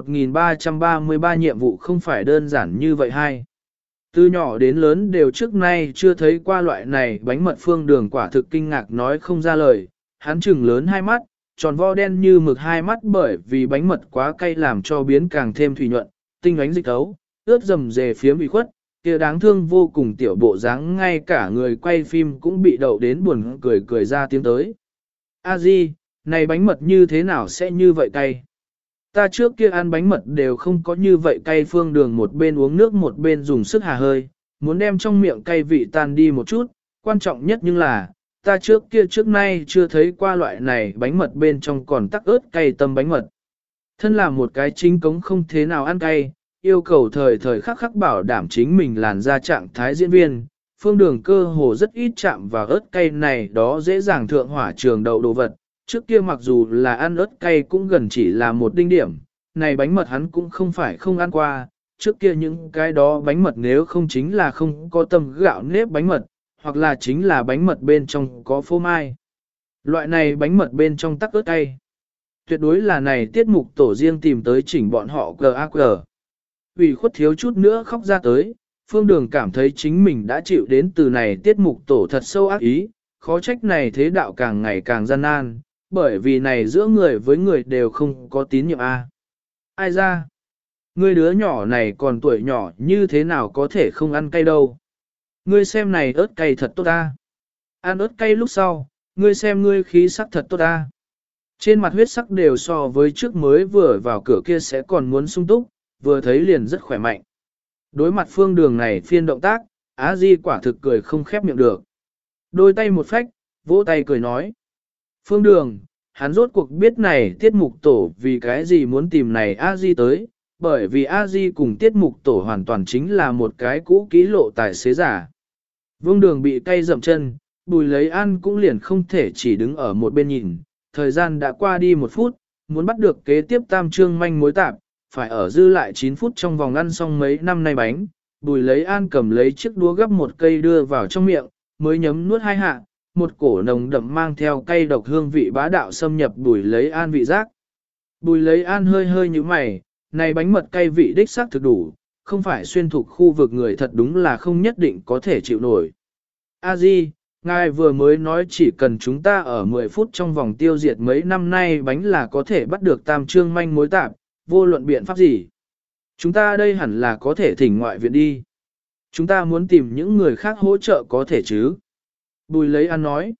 1333 nhiệm vụ không phải đơn giản như vậy hay. Từ nhỏ đến lớn đều trước nay chưa thấy qua loại này bánh mật Phương Đường quả thực kinh ngạc nói không ra lời, hắn trừng lớn hai mắt, tròn vo đen như mực hai mắt bởi vì bánh mật quá cay làm cho biến càng thêm thủy nhuận, tinh ánh dịch tấu, ướt dầm dề phía bị khuất, kia đáng thương vô cùng tiểu bộ dáng ngay cả người quay phim cũng bị đậu đến buồn cười cười ra tiếng tới. A Di, này bánh mật như thế nào sẽ như vậy cay? Ta trước kia ăn bánh mật đều không có như vậy cay. Phương Đường một bên uống nước một bên dùng sức hà hơi, muốn đem trong miệng cay vị tan đi một chút, quan trọng nhất nhưng là, ta trước kia trước nay chưa thấy qua loại này bánh mật bên trong còn tắc ớt cay tâm bánh mật. Thân là một cái chính cống không thế nào ăn cay, yêu cầu thời thời khắc khắc bảo đảm chính mình làn ra trạng thái diễn viên, Phương Đường cơ hồ rất ít chạm vào ớt cay này đó dễ dàng thượng hỏa trường đầu đồ vật. Trước kia mặc dù là ăn ớt cay cũng gần chỉ là một đinh điểm, này bánh mật hắn cũng không phải không ăn qua, trước kia những cái đó bánh mật nếu không chính là không có tâm gạo nếp bánh mật, hoặc là chính là bánh mật bên trong có phô mai. Loại này bánh mật bên trong tắc ớt cay. Tuyệt đối là này tiết mục tổ riêng tìm tới chỉnh bọn họ GAG. Ủy khuất thiếu chút nữa khóc ra tới, Phương Đường cảm thấy chính mình đã chịu đến từ này tiết mục tổ thật sâu ác ý, khó trách này thế đạo càng ngày càng gian nan, bởi vì này giữa người với người đều không có tín nhiệm a. Ai ra? Ngươi đứa nhỏ này còn tuổi nhỏ như thế nào có thể không ăn cay đâu? Ngươi xem này ớt cay thật tốt ta. Ăn ớt cay lúc sau, ngươi xem ngươi khí sắc thật tốt ta. Trên mặt huyết sắc đều so với trước mới vừa vào cửa kia sẽ còn muốn sung túc, vừa thấy liền rất khỏe mạnh. Đối mặt Phương Đường này phiên động tác, Á Di quả thực cười không khép miệng được. Đôi tay một phách, vỗ tay cười nói. Phương Đường, hắn rốt cuộc biết này tiết mục tổ vì cái gì muốn tìm này A Di tới, bởi vì A Di cùng tiết mục tổ hoàn toàn chính là một cái cũ kỹ lộ tài xế giả. Vương Đường bị cay dậm chân, Bùi Lấy An cũng liền không thể chỉ đứng ở một bên nhìn, thời gian đã qua đi 1 phút, muốn bắt được kế tiếp tam trương manh mối tạp, phải ở dư lại 9 phút trong vòng ăn xong mấy năm nay bánh. Bùi Lấy An cầm lấy chiếc đũa gấp một cây đưa vào trong miệng, mới nhấm nuốt 2 hạ, một cổ nồng đậm mang theo cay độc hương vị bá đạo xâm nhập Bùi Lấy An vị giác. Bùi Lấy An hơi hơi như mày, này bánh mật cay vị đích xác thực đủ, không phải xuyên thuộc khu vực người thật đúng là không nhất định có thể chịu nổi. A Di, ngài vừa mới nói chỉ cần chúng ta ở 10 phút trong vòng tiêu diệt mấy năm nay bánh là có thể bắt được tam trương manh mối tạp, vô luận biện pháp gì. Chúng ta đây hẳn là có thể thỉnh ngoại viện đi. Chúng ta muốn tìm những người khác hỗ trợ có thể chứ. Bùi Lấy An nói.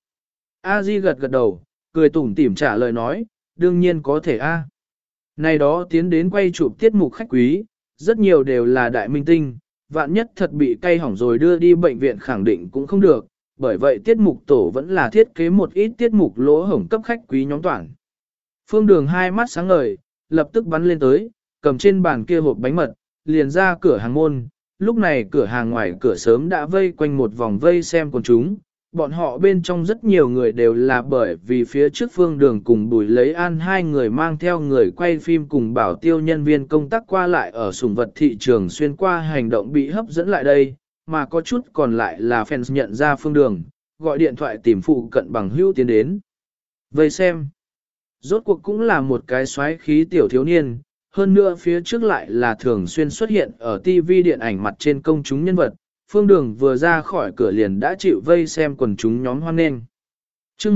A Di gật gật đầu, cười tủm tỉm trả lời nói, đương nhiên có thể a. Này đó tiến đến quay chụp tiết mục khách quý, rất nhiều đều là đại minh tinh, vạn nhất thật bị cay hỏng rồi đưa đi bệnh viện khẳng định cũng không được, bởi vậy tiết mục tổ vẫn là thiết kế một ít tiết mục lỗ hổng cấp khách quý nhóm toàn. Phương Đường hai mắt sáng ngời, lập tức bắn lên tới, cầm trên bàn kia hộp bánh mật, liền ra cửa hàng môn, lúc này cửa hàng ngoài cửa sớm đã vây quanh một vòng vây xem quần chúng. Bọn họ bên trong rất nhiều người đều là bởi vì phía trước Phương Đường cùng Bùi Lấy An hai người mang theo người quay phim cùng bảo tiêu nhân viên công tác qua lại ở sủng vật thị trường xuyên qua hành động bị hấp dẫn lại đây, mà có chút còn lại là fans nhận ra Phương Đường, gọi điện thoại tìm phụ cận bằng hữu tiến đến. Vây xem, rốt cuộc cũng là một cái xoáy khí tiểu thiếu niên, hơn nữa phía trước lại là thường xuyên xuất hiện ở TV điện ảnh mặt trên công chúng nhân vật. Phương Đường vừa ra khỏi cửa liền đã chịu vây xem quần chúng nhóm hoan nghênh. Chương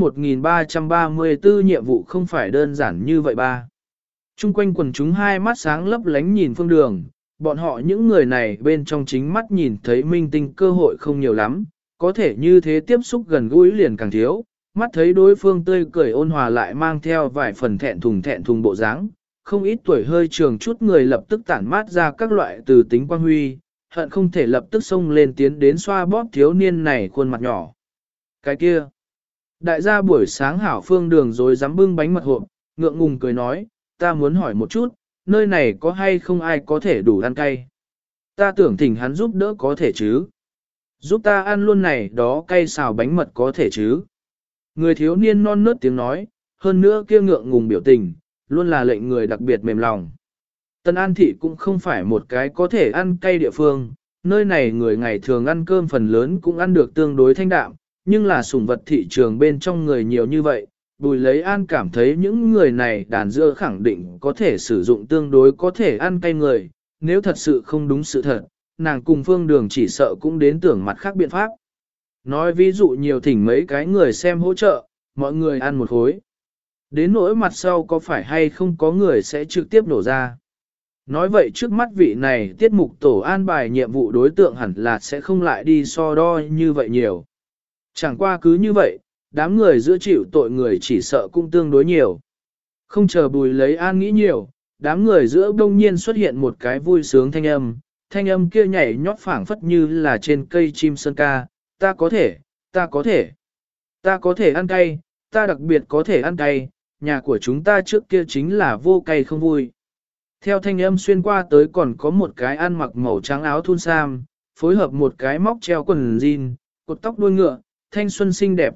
1334 nhiệm vụ không phải đơn giản như vậy ba. Trung quanh quần chúng hai mắt sáng lấp lánh nhìn Phương Đường, bọn họ những người này bên trong chính mắt nhìn thấy minh tinh cơ hội không nhiều lắm, có thể như thế tiếp xúc gần gũi liền càng thiếu, mắt thấy đối phương tươi cười ôn hòa lại mang theo vài phần thẹn thùng bộ dáng, không ít tuổi hơi trường chút người lập tức tản mát ra các loại từ tính quang huy, hận không thể lập tức xông lên tiến đến xoa bóp thiếu niên này khuôn mặt nhỏ. Cái kia, đại gia buổi sáng hảo Phương Đường rồi dám bưng bánh mật hộp, ngượng ngùng cười nói, ta muốn hỏi một chút, nơi này có hay không ai có thể đủ ăn cay. Ta tưởng thỉnh hắn giúp đỡ có thể chứ. Giúp ta ăn luôn này đó cay xào bánh mật có thể chứ. Người thiếu niên non nớt tiếng nói, hơn nữa kia ngượng ngùng biểu tình, luôn là lệnh người đặc biệt mềm lòng. Tân An Thị cũng không phải một cái có thể ăn cay địa phương, nơi này người ngày thường ăn cơm phần lớn cũng ăn được tương đối thanh đạm, nhưng là sủng vật thị trường bên trong người nhiều như vậy, Bùi Lấy An cảm thấy những người này đàn dưa khẳng định có thể sử dụng tương đối có thể ăn cay người, nếu thật sự không đúng sự thật, nàng cùng Phương Đường chỉ sợ cũng đến tưởng mặt khác biện pháp. Nói ví dụ nhiều thỉnh mấy cái người xem hỗ trợ, mọi người ăn một khối. Đến nỗi mặt sau có phải hay không có người sẽ trực tiếp nổ ra. Nói vậy trước mắt vị này tiết mục tổ an bài nhiệm vụ đối tượng hẳn là sẽ không lại đi so đo như vậy nhiều. Chẳng qua cứ như vậy, đám người giữa chịu tội người chỉ sợ cũng tương đối nhiều. Không chờ Bùi Lấy An nghĩ nhiều, đám người giữa đông nhiên xuất hiện một cái vui sướng thanh âm kia nhảy nhót phảng phất như là trên cây chim sơn ca, ta có thể, ta có thể, ta có thể ăn cay, ta đặc biệt có thể ăn cay, nhà của chúng ta trước kia chính là vô cay không vui. Theo thanh âm xuyên qua tới còn có một cái ăn mặc màu trắng áo thun sam, phối hợp một cái móc treo quần jean, cột tóc đuôi ngựa, thanh xuân xinh đẹp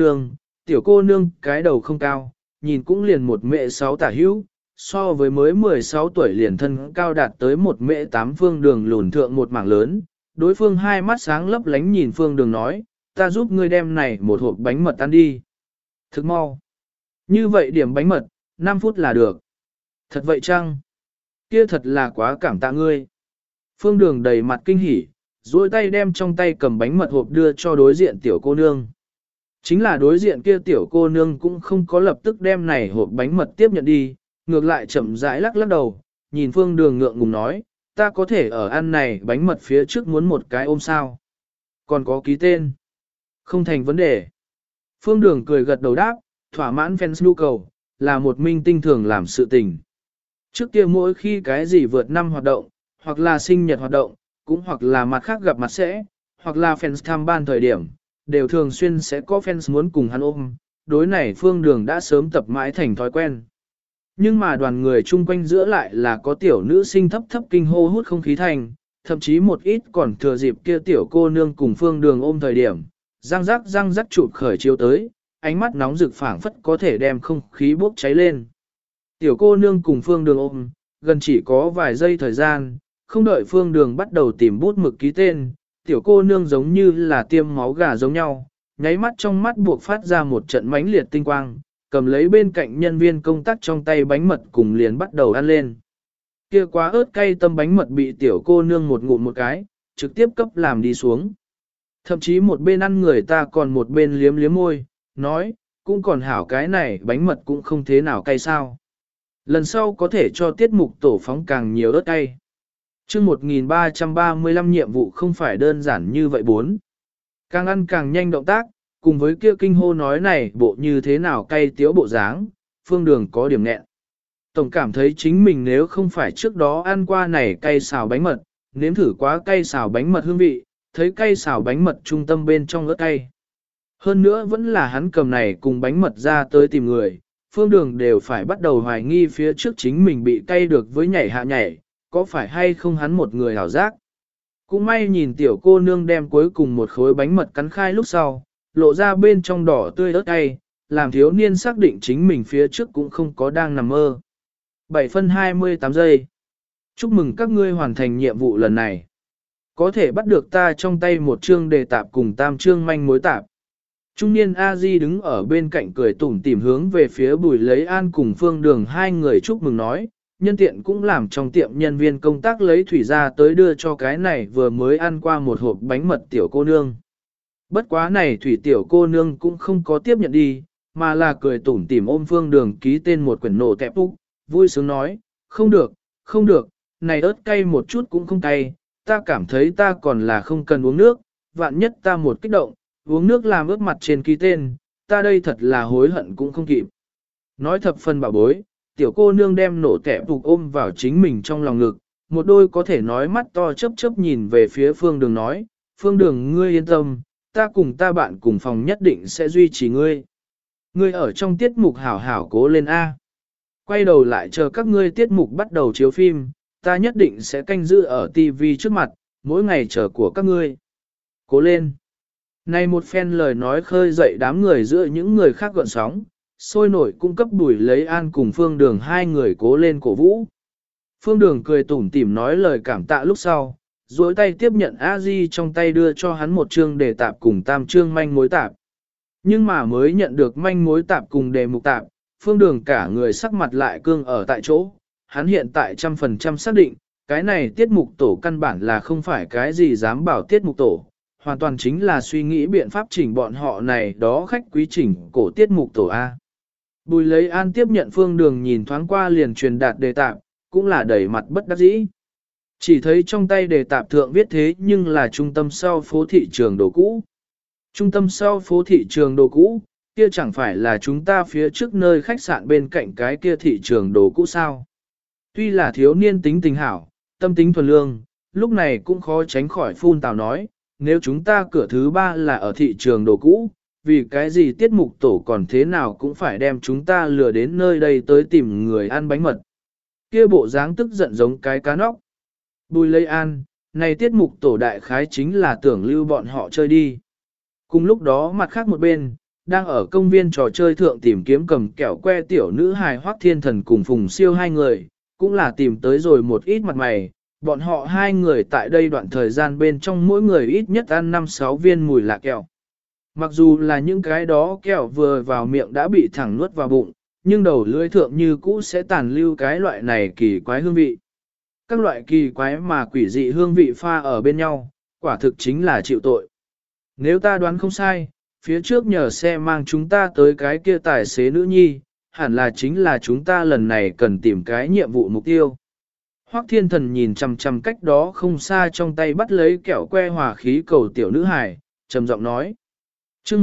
tiểu cô nương cái đầu không cao, nhìn cũng liền một mệ 6 tả hữu, so với mới 16 tuổi liền thân cao đạt tới một mệ 8 Phương Đường lùn thượng một mảng lớn, đối phương hai mắt sáng lấp lánh nhìn Phương Đường nói, ta giúp ngươi đem này một hộp bánh mật ăn đi. Thức mau. Như vậy điểm bánh mật, 5 phút là được. Thật vậy chăng? Kia thật là quá cảm tạ ngươi. Phương Đường đầy mặt kinh hỉ, duỗi tay đem trong tay cầm bánh mật hộp đưa cho đối diện tiểu cô nương. Chính là đối diện kia tiểu cô nương cũng không có lập tức đem này hộp bánh mật tiếp nhận đi, ngược lại chậm rãi lắc lắc đầu, nhìn Phương Đường ngượng ngùng nói, ta có thể ở ăn này bánh mật phía trước muốn một cái ôm sao. Còn có ký tên. Không thành vấn đề. Phương Đường cười gật đầu đáp, thỏa mãn fans nhu cầu, là một minh tinh thường làm sự tình. Trước kia mỗi khi cái gì vượt năm hoạt động, hoặc là sinh nhật hoạt động, cũng hoặc là mặt khác gặp mặt sẽ, hoặc là fans tham ban thời điểm, đều thường xuyên sẽ có fans muốn cùng hắn ôm, đối này Phương Đường đã sớm tập mãi thành thói quen. Nhưng mà đoàn người chung quanh giữa lại là có tiểu nữ sinh thấp thấp kinh hô hút không khí thành, thậm chí một ít còn thừa dịp kia tiểu cô nương cùng Phương Đường ôm thời điểm, răng rắc chụp khởi chiếu tới, ánh mắt nóng rực phảng phất có thể đem không khí bốc cháy lên. Tiểu cô nương cùng Phương Đường ôm, gần chỉ có vài giây thời gian, không đợi Phương Đường bắt đầu tìm bút mực ký tên, tiểu cô nương giống như là tiêm máu gà giống nhau, nháy mắt trong mắt buộc phát ra một trận mãnh liệt tinh quang, cầm lấy bên cạnh nhân viên công tác trong tay bánh mật cùng liền bắt đầu ăn lên. Kia quá ớt cay tâm bánh mật bị tiểu cô nương một ngụm một cái, trực tiếp cấp làm đi xuống. Thậm chí một bên ăn người ta còn một bên liếm liếm môi, nói, cũng còn hảo cái này bánh mật cũng không thế nào cay sao. Lần sau có thể cho tiết mục tổ phóng càng nhiều ớt cay. Chương 1335 nhiệm vụ không phải đơn giản như vậy bốn. Càng ăn càng nhanh động tác, cùng với kia kinh hô nói này bộ như thế nào cay tiếu bộ dáng, Phương Đường có điểm nghẹn. Tổng cảm thấy chính mình nếu không phải trước đó ăn qua này cay xào bánh mật, nếm thử quá cay xào bánh mật hương vị, thấy cay xào bánh mật trung tâm bên trong ớt cay. Hơn nữa vẫn là hắn cầm này cùng bánh mật ra tới tìm người, Phương Đường đều phải bắt đầu hoài nghi phía trước chính mình bị cay được với nhảy hạ nhảy, có phải hay không hắn một người hảo giác. Cũng may nhìn tiểu cô nương đem cuối cùng một khối bánh mật cắn khai lúc sau, lộ ra bên trong đỏ tươi ớt cay, làm thiếu niên xác định chính mình phía trước cũng không có đang nằm mơ. 7 phân 28 giây. Chúc mừng các ngươi hoàn thành nhiệm vụ lần này. Có thể bắt được ta trong tay một chương đề tạp cùng tam chương manh mối tạp. Trung niên A-di đứng ở bên cạnh cười tủm tỉm hướng về phía Bùi Lấy An cùng Phương Đường hai người chúc mừng nói, nhân tiện cũng làm trong tiệm nhân viên công tác lấy thủy ra tới đưa cho cái này vừa mới ăn qua một hộp bánh mật tiểu cô nương. Bất quá này thủy tiểu cô nương cũng không có tiếp nhận đi, mà là cười tủm tỉm ôm Phương Đường ký tên một quyển nổ tẹp úc, vui sướng nói, không được, này ớt cay một chút cũng không cay, ta cảm thấy ta còn là không cần uống nước, vạn nhất ta một kích động, uống nước làm ướt mặt trên ký tên, ta đây thật là hối hận cũng không kịp. Nói thập phần bảo bối, tiểu cô nương đem nổ tẹp úc ôm vào chính mình trong lòng ngực, một đôi có thể nói mắt to chớp chớp nhìn về phía Phương Đường nói, Phương Đường ngươi yên tâm, ta cùng ta bạn cùng phòng nhất định sẽ duy trì ngươi. Ngươi ở trong tiết mục hảo hảo cố lên A. Quay đầu lại chờ các ngươi tiết mục bắt đầu chiếu phim, ta nhất định sẽ canh giữ ở TV trước mặt, mỗi ngày chờ của các ngươi. Cố lên! Này một phen lời nói khơi dậy đám người giữa những người khác gợn sóng, sôi nổi cung cấp Bùi Lấy An cùng Phương Đường hai người cố lên cổ vũ. Phương Đường cười tủm tỉm nói lời cảm tạ lúc sau, duỗi tay tiếp nhận A-di trong tay đưa cho hắn một chương đề tạp cùng tam chương manh mối tạp. Nhưng mà mới nhận được manh mối tạp cùng đề mục tạp, Phương Đường cả người sắc mặt lại cương ở tại chỗ, hắn hiện tại 100% xác định, cái này tiết mục tổ căn bản là không phải cái gì dám bảo tiết mục tổ, hoàn toàn chính là suy nghĩ biện pháp chỉnh bọn họ này đó khách quý chỉnh cổ tiết mục tổ A. Bùi Lấy An tiếp nhận Phương Đường nhìn thoáng qua liền truyền đạt đề tạp, cũng là đẩy mặt bất đắc dĩ. Chỉ thấy trong tay đề tạp thượng viết thế nhưng là trung tâm sau phố thị trường đồ cũ. Trung tâm sau phố thị trường đồ cũ, kia chẳng phải là chúng ta phía trước nơi khách sạn bên cạnh cái kia thị trường đồ cũ sao. Tuy là thiếu niên tính tình hảo, tâm tính thuần lương, lúc này cũng khó tránh khỏi phun tào nói, nếu chúng ta cửa thứ ba là ở thị trường đồ cũ, vì cái gì tiết mục tổ còn thế nào cũng phải đem chúng ta lừa đến nơi đây tới tìm người ăn bánh mật. Kia bộ dáng tức giận giống cái cá nóc. Bùi Lấy An, này tiết mục tổ đại khái chính là tưởng lưu bọn họ chơi đi. Cùng lúc đó mặt khác một bên, đang ở công viên trò chơi thượng tìm kiếm cầm kẹo que tiểu nữ hài Hoắc Thiên Thần cùng Phùng Siêu hai người, cũng là tìm tới rồi một ít mặt mày. Bọn họ hai người tại đây đoạn thời gian bên trong mỗi người ít nhất ăn 5-6 viên mùi lạ kẹo. Mặc dù là những cái đó kẹo vừa vào miệng đã bị thẳng nuốt vào bụng, nhưng đầu lưỡi thượng như cũ sẽ tàn lưu cái loại này kỳ quái hương vị. Các loại kỳ quái mà quỷ dị hương vị pha ở bên nhau, quả thực chính là chịu tội. Nếu ta đoán không sai, phía trước nhờ xe mang chúng ta tới cái kia tài xế nữ nhi, hẳn là chính là chúng ta lần này cần tìm cái nhiệm vụ mục tiêu. Hoắc Thiên Thần nhìn chằm chằm cách đó không xa trong tay bắt lấy kẹo que hòa khí cầu tiểu nữ hài, trầm giọng nói. Chương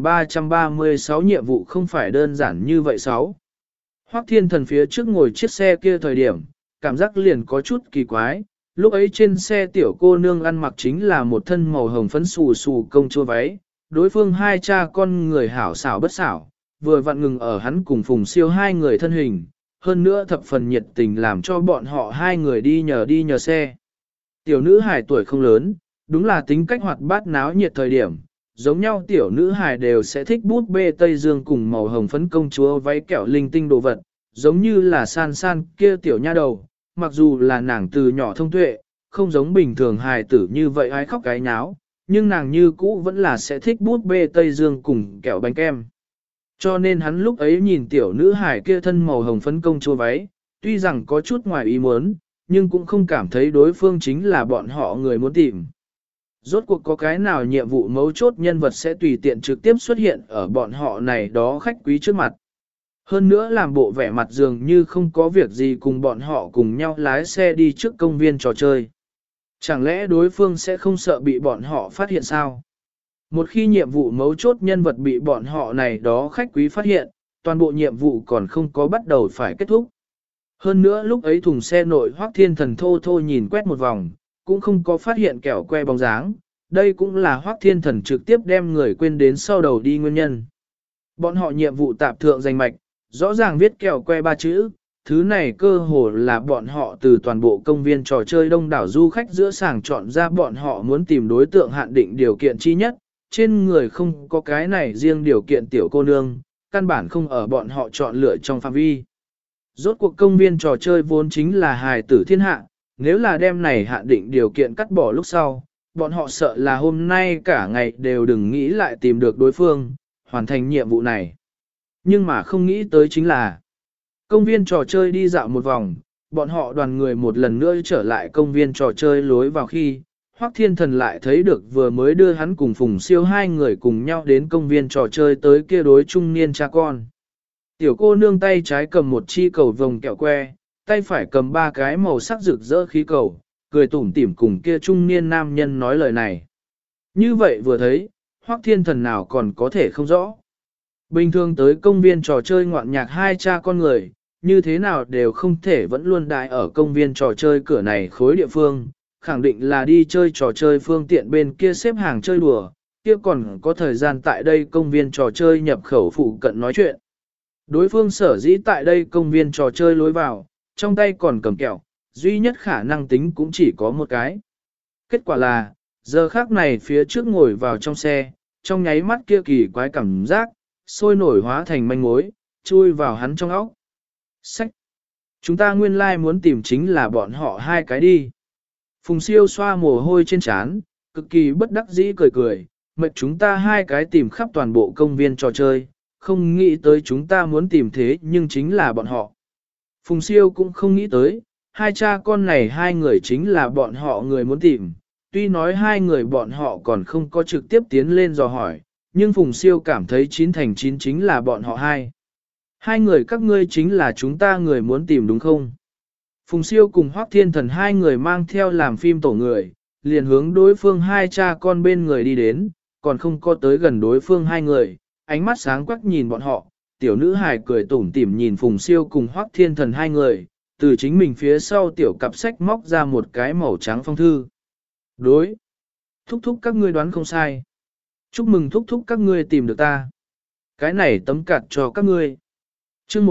1336 nhiệm vụ không phải đơn giản như vậy sáu. Hoắc Thiên Thần phía trước ngồi chiếc xe kia thời điểm, cảm giác liền có chút kỳ quái, lúc ấy trên xe tiểu cô nương ăn mặc chính là một thân màu hồng phấn xù xù công chúa váy, đối phương hai cha con người hảo xảo bất xảo, vừa vặn ngừng ở hắn cùng Phùng Siêu hai người thân hình, hơn nữa thập phần nhiệt tình làm cho bọn họ hai người đi nhờ xe. Tiểu nữ hài tuổi không lớn, đúng là tính cách hoạt bát náo nhiệt thời điểm, giống nhau tiểu nữ hài đều sẽ thích bút bê Tây Dương cùng màu hồng phấn công chúa váy kẹo linh tinh đồ vật, giống như là san san kia tiểu nha đầu, mặc dù là nàng từ nhỏ thông tuệ, không giống bình thường hài tử như vậy ai khóc cái nháo, nhưng nàng như cũ vẫn là sẽ thích bút bê Tây Dương cùng kẹo bánh kem. Cho nên hắn lúc ấy nhìn tiểu nữ hài kia thân màu hồng phấn công chúa váy, tuy rằng có chút ngoài ý muốn, nhưng cũng không cảm thấy đối phương chính là bọn họ người muốn tìm. Rốt cuộc có cái nào nhiệm vụ mấu chốt nhân vật sẽ tùy tiện trực tiếp xuất hiện ở bọn họ này đó khách quý trước mặt. Hơn nữa làm bộ vẻ mặt dường như không có việc gì cùng bọn họ cùng nhau lái xe đi trước công viên trò chơi. Chẳng lẽ đối phương sẽ không sợ bị bọn họ phát hiện sao? Một khi nhiệm vụ mấu chốt nhân vật bị bọn họ này đó khách quý phát hiện, toàn bộ nhiệm vụ còn không có bắt đầu phải kết thúc. Hơn nữa lúc ấy thùng xe nội Hoắc Thiên Thần thô thô nhìn quét một vòng, cũng không có phát hiện kẹo que bóng dáng, đây cũng là Hoắc Thiên Thần trực tiếp đem người quên đến sau đầu đi nguyên nhân. Bọn họ nhiệm vụ tạp thượng danh mạch, rõ ràng viết kẹo que 3 chữ, thứ này cơ hồ là bọn họ từ toàn bộ công viên trò chơi đông đảo du khách giữa sàng chọn ra bọn họ muốn tìm đối tượng hạn định điều kiện chi nhất, trên người không có cái này riêng điều kiện tiểu cô nương, căn bản không ở bọn họ chọn lựa trong phạm vi. Rốt cuộc công viên trò chơi vốn chính là hài tử thiên hạ, nếu là đem này hạn định điều kiện cắt bỏ lúc sau, bọn họ sợ là hôm nay cả ngày đều đừng nghĩ lại tìm được đối phương, hoàn thành nhiệm vụ này. Nhưng mà không nghĩ tới chính là, công viên trò chơi đi dạo một vòng, bọn họ đoàn người một lần nữa trở lại công viên trò chơi lối vào khi, Hoắc Thiên Thần lại thấy được vừa mới đưa hắn cùng Phùng Siêu hai người cùng nhau đến công viên trò chơi tới kia đối trung niên cha con. Tiểu cô nương tay trái cầm một chi cầu vồng kẹo que, tay phải cầm 3 cái màu sắc rực rỡ khí cầu, cười tủm tỉm cùng kia trung niên nam nhân nói lời này. Như vậy vừa thấy, Hoắc Thiên Thần nào còn có thể không rõ. Bình thường tới công viên trò chơi ngoạn nhạc hai cha con người, như thế nào đều không thể vẫn luôn đại ở công viên trò chơi cửa này khối địa phương, khẳng định là đi chơi trò chơi phương tiện bên kia xếp hàng chơi đùa, kia còn có thời gian tại đây công viên trò chơi nhập khẩu phụ cận nói chuyện. Đối phương sở dĩ tại đây công viên trò chơi lối vào, trong tay còn cầm kẹo, duy nhất khả năng tính cũng chỉ có một cái. Kết quả là, giờ khác này phía trước ngồi vào trong xe, trong nháy mắt kia kỳ quái cảm giác, sôi nổi hóa thành manh mối, chui vào hắn trong óc. Sách! Chúng ta nguyên lai muốn tìm chính là bọn họ hai cái đi. Phùng Siêu xoa mồ hôi trên trán, cực kỳ bất đắc dĩ cười cười, mệt chúng ta hai cái tìm khắp toàn bộ công viên trò chơi, không nghĩ tới chúng ta muốn tìm thế nhưng chính là bọn họ. Phùng Siêu cũng không nghĩ tới, hai cha con này hai người chính là bọn họ người muốn tìm, tuy nói hai người bọn họ còn không có trực tiếp tiến lên dò hỏi, nhưng Phùng Siêu cảm thấy 9/9 chính là bọn họ hai. Hai người các ngươi chính là chúng ta người muốn tìm đúng không? Phùng Siêu cùng Hoắc Thiên Thần hai người mang theo làm phim tổ người, liền hướng đối phương hai cha con bên người đi đến, còn không có tới gần đối phương hai người, ánh mắt sáng quắc nhìn bọn họ, tiểu nữ hài cười tủm tỉm nhìn Phùng Siêu cùng Hoắc Thiên Thần hai người, từ chính mình phía sau tiểu cặp sách móc ra một cái màu trắng phong thư. Đối. Thúc thúc các ngươi đoán không sai. Chúc mừng thúc thúc các ngươi tìm được ta. Cái này tấm cạt cho các ngươi. Chương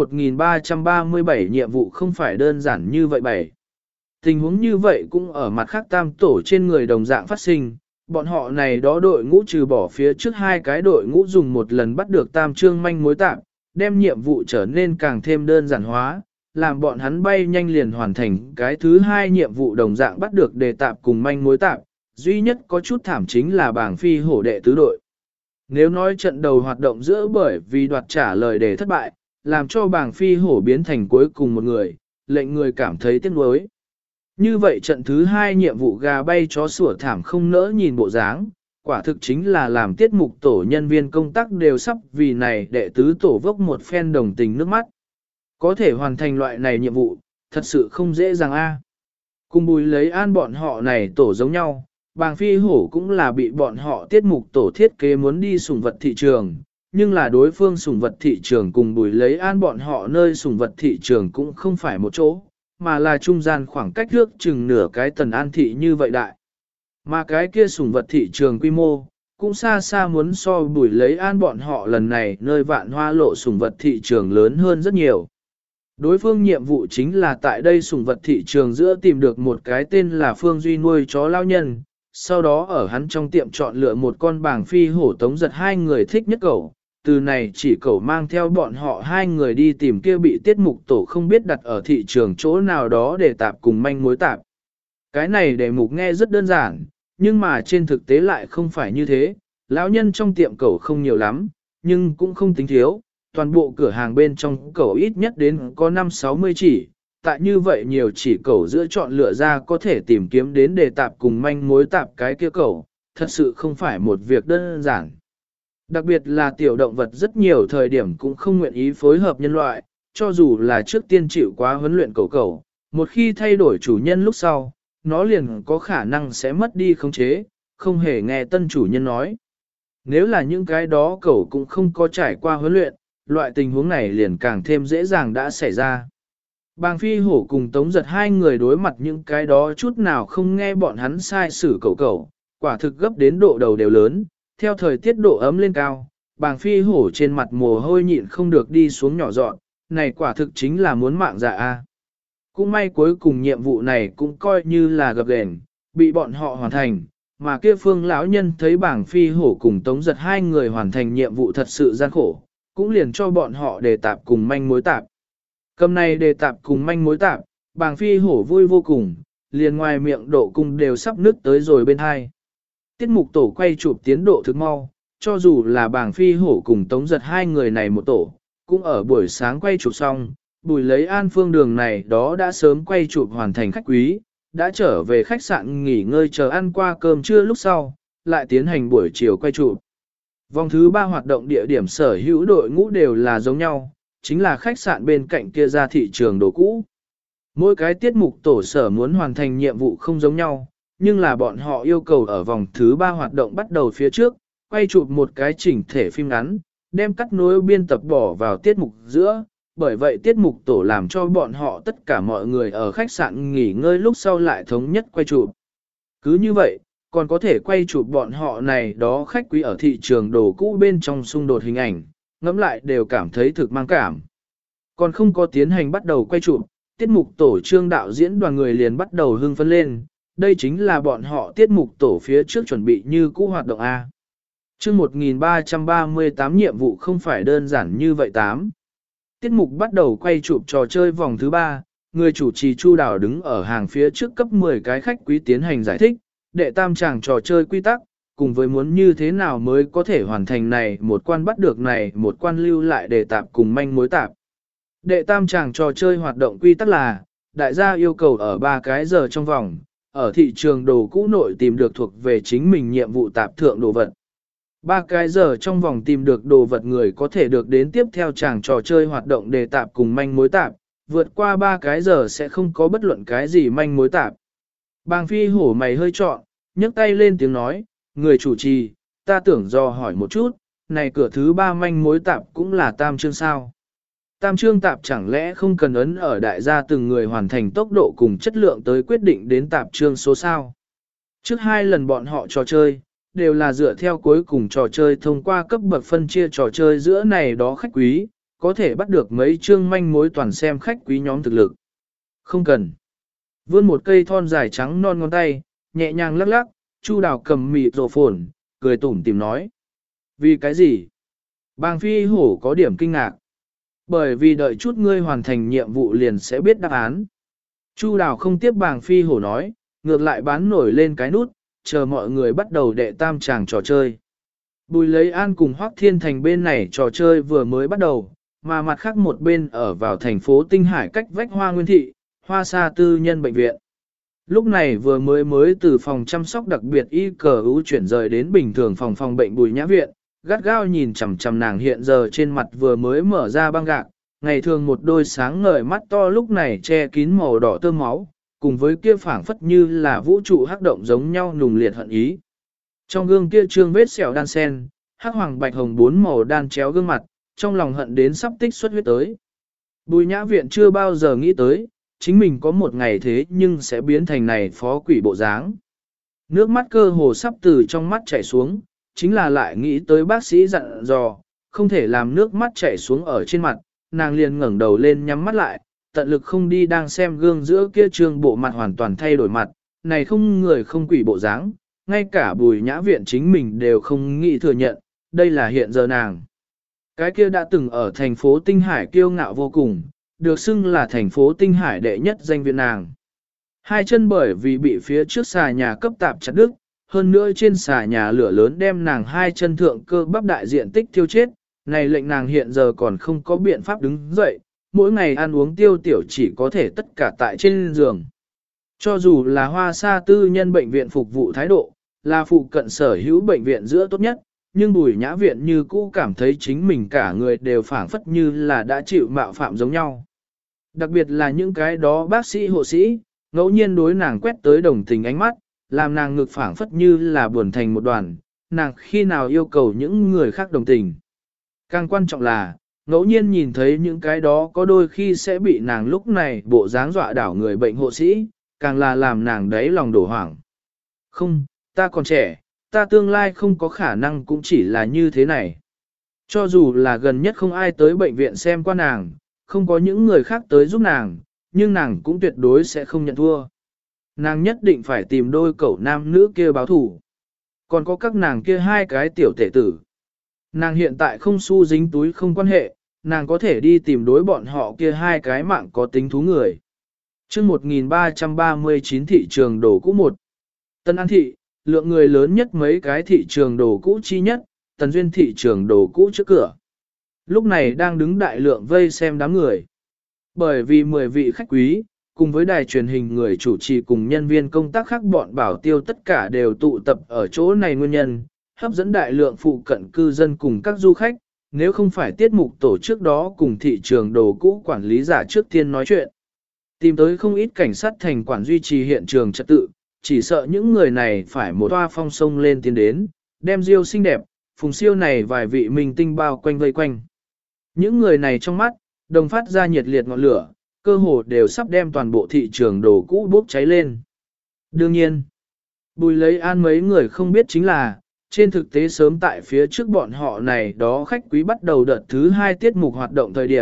1337 nhiệm vụ không phải đơn giản như vậy bảy. Tình huống như vậy cũng ở mặt khác tam tổ trên người đồng dạng phát sinh, bọn họ này đó đội ngũ trừ bỏ phía trước hai cái đội ngũ dùng một lần bắt được tam trương manh mối tạm, đem nhiệm vụ trở nên càng thêm đơn giản hóa, làm bọn hắn bay nhanh liền hoàn thành cái thứ hai nhiệm vụ đồng dạng bắt được đề tạp cùng manh mối tạm, duy nhất có chút thảm chính là bảng phi hổ đệ tứ đội. Nếu nói trận đầu hoạt động giữa bởi vì đoạt trả lời đề thất bại, làm cho bảng phi hổ biến thành cuối cùng một người, lệnh người cảm thấy tiếc nuối. Như vậy trận thứ hai nhiệm vụ gà bay chó sủa thảm không nỡ nhìn bộ dáng, quả thực chính là làm tiết mục tổ nhân viên công tác đều sắp vì này đệ tứ tổ vốc một phen đồng tình nước mắt. Có thể hoàn thành loại này nhiệm vụ, thật sự không dễ dàng a. Cùng Bùi lấy an bọn họ này tổ giống nhau, bàng phi hổ cũng là bị bọn họ tiết mục tổ thiết kế muốn đi sủng vật thị trường, nhưng là đối phương sủng vật thị trường cùng Bùi lấy an bọn họ nơi sủng vật thị trường cũng không phải một chỗ, mà là trung gian khoảng cách nước chừng nửa cái Tần An thị như vậy đại. Mà cái kia sủng vật thị trường quy mô, cũng xa xa muốn so Bùi lấy an bọn họ lần này nơi vạn hoa lộ sủng vật thị trường lớn hơn rất nhiều. Đối phương nhiệm vụ chính là tại đây sủng vật thị trường giữa tìm được một cái tên là Phương Duy nuôi chó lao nhân, sau đó ở hắn trong tiệm chọn lựa một con bảng phi hổ tống giật hai người thích nhất cậu, từ này chỉ cậu mang theo bọn họ hai người đi tìm kia bị tiết mục tổ không biết đặt ở thị trường chỗ nào đó để tạp cùng manh mối tạp. Cái này đề mục nghe rất đơn giản, nhưng mà trên thực tế lại không phải như thế, lão nhân trong tiệm cậu không nhiều lắm, nhưng cũng không tính thiếu, toàn bộ cửa hàng bên trong cậu ít nhất đến có 5-60 chỉ, tại như vậy nhiều chỉ cậu giữa chọn lựa ra có thể tìm kiếm đến đề tạp cùng manh mối tạp cái kia cậu, thật sự không phải một việc đơn giản. Đặc biệt là tiểu động vật rất nhiều thời điểm cũng không nguyện ý phối hợp nhân loại, cho dù là trước tiên chịu quá huấn luyện cậu, một khi thay đổi chủ nhân lúc sau, nó liền có khả năng sẽ mất đi khống chế, không hề nghe tân chủ nhân nói. Nếu là những cái đó cậu cũng không có trải qua huấn luyện, loại tình huống này liền càng thêm dễ dàng đã xảy ra. Bàng phi hổ cùng tống giật hai người đối mặt những cái đó chút nào không nghe bọn hắn sai xử cậu, quả thực gấp đến độ đầu đều lớn, theo thời tiết độ ấm lên cao, bàng phi hổ trên mặt mồ hôi nhịn không được đi xuống nhỏ dọn, này quả thực chính là muốn mạng dạ a. Cũng may cuối cùng nhiệm vụ này cũng coi như là gập ghềnh, bị bọn họ hoàn thành, mà kia phương lão nhân thấy bàng phi hổ cùng tống giật hai người hoàn thành nhiệm vụ thật sự gian khổ, cũng liền cho bọn họ đề tạp cùng manh mối tạp. Cầm này đề tạp cùng manh mối tạp, bàng phi hổ vui vô cùng, liền ngoài miệng độ cung đều sắp nứt tới rồi bên hai. Tiết mục tổ quay chụp tiến độ thực mau, cho dù là bàng phi hổ cùng tống giật hai người này một tổ, cũng ở buổi sáng quay chụp xong, Bùi lấy an phương đường này đó đã sớm quay chụp hoàn thành khách quý, đã trở về khách sạn nghỉ ngơi chờ ăn qua cơm trưa lúc sau, lại tiến hành buổi chiều quay chụp. Vòng thứ 3 hoạt động địa điểm sở hữu đội ngũ đều là giống nhau, chính là khách sạn bên cạnh kia ra thị trường đồ cũ. Mỗi cái tiết mục tổ sở muốn hoàn thành nhiệm vụ không giống nhau, nhưng là bọn họ yêu cầu ở vòng thứ 3 hoạt động bắt đầu phía trước, quay chụp một cái chỉnh thể phim ngắn, đem cắt nối biên tập bỏ vào tiết mục giữa, bởi vậy tiết mục tổ làm cho bọn họ tất cả mọi người ở khách sạn nghỉ ngơi lúc sau lại thống nhất quay chụp. Cứ như vậy, còn có thể quay chụp bọn họ này đó khách quý ở thị trường đồ cũ bên trong xung đột hình ảnh, ngẫm lại đều cảm thấy thực mang cảm. Còn không có tiến hành bắt đầu quay chụp, tiết mục tổ trương đạo diễn đoàn người liền bắt đầu hưng phấn lên, đây chính là bọn họ tiết mục tổ phía trước chuẩn bị như cũ hoạt động A. Chương 1338 nhiệm vụ không phải đơn giản như vậy 8. Tiết mục bắt đầu quay chụp trò chơi vòng thứ 3, người chủ trì Chu Đào đứng ở hàng phía trước cấp 10 cái khách quý tiến hành giải thích, đệ tam tràng trò chơi quy tắc, cùng với muốn như thế nào mới có thể hoàn thành này một quan bắt được này một quan lưu lại để tạp cùng manh mối tạp. Đệ tam tràng trò chơi hoạt động quy tắc là, đại gia yêu cầu ở 3 cái giờ trong vòng, ở thị trường đồ cũ nội tìm được thuộc về chính mình nhiệm vụ tạp thượng đồ vật. 3 cái giờ trong vòng tìm được đồ vật người có thể được đến tiếp theo tràng trò chơi hoạt động đề tạp cùng manh mối tạp, vượt qua 3 cái giờ sẽ không có bất luận cái gì manh mối tạp. Bàng Phi hổ mày hơi trọn, nhấc tay lên tiếng nói, người chủ trì, ta tưởng do hỏi một chút, này cửa thứ 3 manh mối tạp cũng là tam chương sao. Tam chương tạp chẳng lẽ không cần ấn ở đại gia từng người hoàn thành tốc độ cùng chất lượng tới quyết định đến tạp chương số sao. Trước 2 lần bọn họ trò chơi, đều là dựa theo cuối cùng trò chơi thông qua cấp bậc phân chia trò chơi giữa này đó khách quý, có thể bắt được mấy chương manh mối toàn xem khách quý nhóm thực lực. Không cần. Vươn một cây thon dài trắng non ngón tay, nhẹ nhàng lắc lắc, Chu Đào cầm mịt rổ phồn, cười tủm tìm nói. Vì cái gì? Bàng Phi hổ có điểm kinh ngạc. Bởi vì đợi chút ngươi hoàn thành nhiệm vụ liền sẽ biết đáp án. Chu Đào không tiếp Bàng Phi hổ nói, ngược lại bán nổi lên cái nút, chờ mọi người bắt đầu đệ tam tràng trò chơi. Bùi Lấy An cùng Hoắc Thiên Thành bên này trò chơi vừa mới bắt đầu, mà mặt khác một bên ở vào thành phố Tinh Hải cách vách Hoa Nguyên Thị, Hoa Sa tư nhân bệnh viện. Lúc này vừa mới từ phòng chăm sóc đặc biệt y cờ ưu chuyển rời đến bình thường phòng bệnh Bùi Nhã Viện, gắt gao nhìn chằm chằm nàng hiện giờ trên mặt vừa mới mở ra băng gạc, ngày thường một đôi sáng ngời mắt to lúc này che kín màu đỏ tơ máu, cùng với kia phảng phất như là vũ trụ hắc động giống nhau nùng liệt hận ý. Trong gương kia trương vết sẹo đan sen, hắc hoàng bạch hồng 4 màu đan chéo gương mặt, trong lòng hận đến sắp tích xuất huyết tới. Bùi Nhã Viện chưa bao giờ nghĩ tới, chính mình có một ngày thế nhưng sẽ biến thành này phó quỷ bộ dáng. Nước mắt cơ hồ sắp từ trong mắt chảy xuống, chính là lại nghĩ tới bác sĩ dặn dò, không thể làm nước mắt chảy xuống ở trên mặt, nàng liền ngẩng đầu lên nhắm mắt lại, tận lực không đi đang xem gương giữa kia trương bộ mặt hoàn toàn thay đổi mặt, này không người không quỷ bộ dáng, ngay cả Bùi Nhã Viện chính mình đều không nghĩ thừa nhận, đây là hiện giờ nàng. Cái kia đã từng ở thành phố Tinh Hải kiêu ngạo vô cùng, được xưng là thành phố Tinh Hải đệ nhất danh viện nàng. Hai chân bởi vì bị phía trước xà nhà cấp tạp chặt đứt, hơn nữa trên xà nhà lửa lớn đem nàng hai chân thượng cơ bắp đại diện tích thiêu chết, này lệnh nàng hiện giờ còn không có biện pháp đứng dậy, mỗi ngày ăn uống tiêu tiểu chỉ có thể tất cả tại trên giường. Cho dù là Hoa Sa tư nhân bệnh viện phục vụ thái độ, là phụ cận sở hữu bệnh viện giữa tốt nhất, nhưng Bùi Nhã Viện như cũ cảm thấy chính mình cả người đều phảng phất như là đã chịu mạo phạm giống nhau. Đặc biệt là những cái đó bác sĩ hộ sĩ, ngẫu nhiên đối nàng quét tới đồng tình ánh mắt, làm nàng ngực phảng phất như là buồn thành một đoàn, nàng khi nào yêu cầu những người khác đồng tình. Càng quan trọng là, ngẫu nhiên nhìn thấy những cái đó có đôi khi sẽ bị nàng lúc này bộ dáng dọa đảo người bệnh hộ sĩ, càng là làm nàng đáy lòng đổ hoảng. Không, ta còn trẻ, ta tương lai không có khả năng cũng chỉ là như thế này. Cho dù là gần nhất không ai tới bệnh viện xem qua nàng, không có những người khác tới giúp nàng, nhưng nàng cũng tuyệt đối sẽ không nhận thua. Nàng nhất định phải tìm đôi cậu nam nữ kia báo thủ. Còn có các nàng kia hai cái tiểu tể tử. Nàng hiện tại không xu dính túi không quan hệ, nàng có thể đi tìm đối bọn họ kia hai cái mạng có tính thú người. Chương 1339 thị trường đồ cũ 1. Tân An thị, lượng người lớn nhất mấy cái thị trường đồ cũ chi nhất, Tần Duyên thị trường đồ cũ trước cửa. Lúc này đang đứng đại lượng vây xem đám người. Bởi vì 10 vị khách quý, cùng với đài truyền hình người chủ trì cùng nhân viên công tác khác bọn bảo tiêu tất cả đều tụ tập ở chỗ này nguyên nhân, hấp dẫn đại lượng phụ cận cư dân cùng các du khách, nếu không phải tiết mục tổ trước đó cùng thị trường đồ cũ quản lý giả trước tiên nói chuyện. Tìm tới không ít cảnh sát thành quản duy trì hiện trường trật tự, chỉ sợ những người này phải một toa phong sông lên tiến đến, đem Diêu xinh đẹp, Phùng Siêu này vài vị minh tinh bao quanh vây quanh. Những người này trong mắt, đồng phát ra nhiệt liệt ngọn lửa, cơ hồ đều sắp đem toàn bộ thị trường đồ cũ bốc cháy lên. Đương nhiên, Bùi Lấy An mấy người không biết chính là, trên thực tế sớm tại phía trước bọn họ này đó khách quý bắt đầu đợt thứ 2 tiết mục hoạt động thời điểm,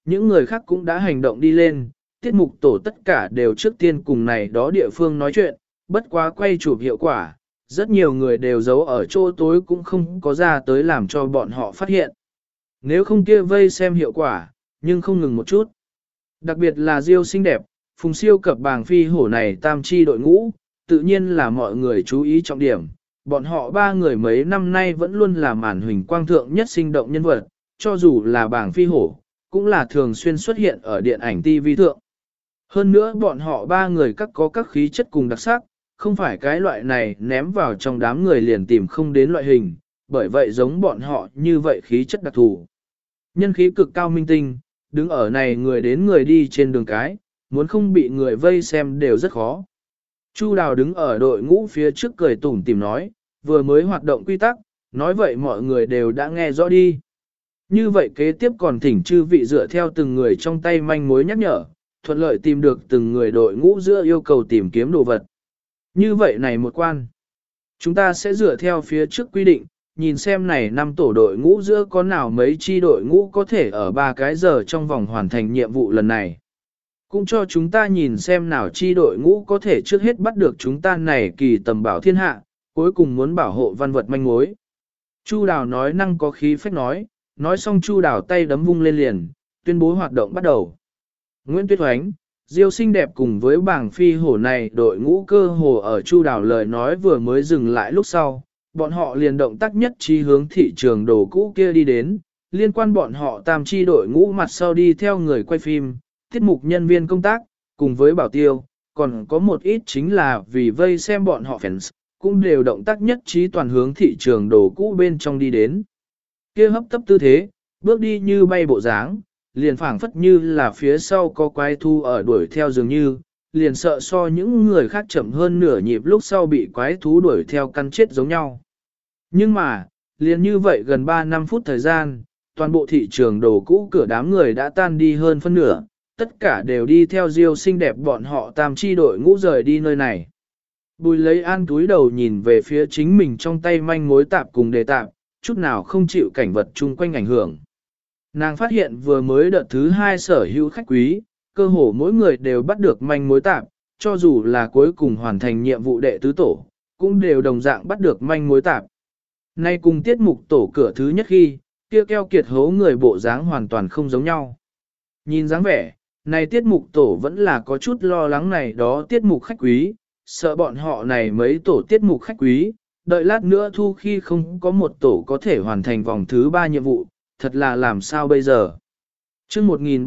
những người khác cũng đã hành động đi lên, tiết mục tổ tất cả đều trước tiên cùng này đó địa phương nói chuyện, bất quá quay chụp hiệu quả, rất nhiều người đều giấu ở chỗ tối cũng không có ra tới làm cho bọn họ phát hiện. Nếu không kia vây xem hiệu quả, nhưng không ngừng một chút. Đặc biệt là Diêu xinh đẹp, Phùng Siêu cập bàng phi hổ này tam chi đội ngũ, tự nhiên là mọi người chú ý trọng điểm. Bọn họ ba người mấy năm nay vẫn luôn là màn huỳnh quang thượng nhất sinh động nhân vật, cho dù là bàng phi hổ, cũng là thường xuyên xuất hiện ở điện ảnh TV thượng. Hơn nữa bọn họ ba người các có các khí chất cùng đặc sắc, không phải cái loại này ném vào trong đám người liền tìm không đến loại hình, bởi vậy giống bọn họ như vậy khí chất đặc thù. Nhân khí cực cao minh tinh, đứng ở này người đến người đi trên đường cái, muốn không bị người vây xem đều rất khó. Chu Đào đứng ở đội ngũ phía trước cười tủm tỉm nói, vừa mới hoạt động quy tắc, nói vậy mọi người đều đã nghe rõ đi. Như vậy kế tiếp còn thỉnh chư vị dựa theo từng người trong tay manh mối nhắc nhở, thuận lợi tìm được từng người đội ngũ giữa yêu cầu tìm kiếm đồ vật. Như vậy này một quan, chúng ta sẽ dựa theo phía trước quy định, nhìn xem này năm tổ đội ngũ giữa có nào mấy chi đội ngũ có thể ở 3 cái giờ trong vòng hoàn thành nhiệm vụ lần này. Cũng cho chúng ta nhìn xem nào chi đội ngũ có thể trước hết bắt được chúng ta này kỳ tầm bảo thiên hạ, cuối cùng muốn bảo hộ văn vật manh mối. Chu Đào nói năng có khí phách nói xong Chu Đào tay đấm vung lên liền, tuyên bố hoạt động bắt đầu. Nguyễn Tuyết Oánh, Diêu xinh đẹp cùng với bảng phi hổ này đội ngũ cơ hồ ở Chu Đào lời nói vừa mới dừng lại lúc sau, bọn họ liền động tác nhất trí hướng thị trường đồ cũ kia đi đến, liên quan bọn họ tam chi đội ngũ mặt sau đi theo người quay phim, tiết mục nhân viên công tác, cùng với bảo tiêu, còn có một ít chính là vì vây xem bọn họ fans, cũng đều động tác nhất trí toàn hướng thị trường đồ cũ bên trong đi đến. Kia hấp tấp tư thế, bước đi như bay bộ dáng, liền phảng phất như là phía sau có quái thú ở đuổi theo dường như, liền sợ so những người khác chậm hơn nửa nhịp lúc sau bị quái thú đuổi theo căn chết giống nhau. Nhưng mà, liền như vậy gần 3-5 phút thời gian, toàn bộ thị trường đồ cũ cửa đám người đã tan đi hơn phân nửa, tất cả đều đi theo Diêu xinh đẹp bọn họ tam chi đội ngũ rời đi nơi này. Bùi lấy an túi đầu nhìn về phía chính mình trong tay manh mối tạp cùng đề tạp, chút nào không chịu cảnh vật chung quanh ảnh hưởng. Nàng phát hiện vừa mới đợt thứ 2 sở hữu khách quý, cơ hồ mỗi người đều bắt được manh mối tạp, cho dù là cuối cùng hoàn thành nhiệm vụ đệ tứ tổ, cũng đều đồng dạng bắt được manh mối tạp. Nay cùng tiết mục tổ cửa thứ nhất khi, kia keo kiệt hố người bộ dáng hoàn toàn không giống nhau. Nhìn dáng vẻ, này tiết mục tổ vẫn là có chút lo lắng này đó tiết mục khách quý, sợ bọn họ này mấy tổ tiết mục khách quý, đợi lát nữa thu khi không có một tổ có thể hoàn thành vòng thứ 3 nhiệm vụ, thật là làm sao bây giờ. Chương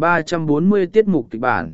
1340 tiết mục kịch bản.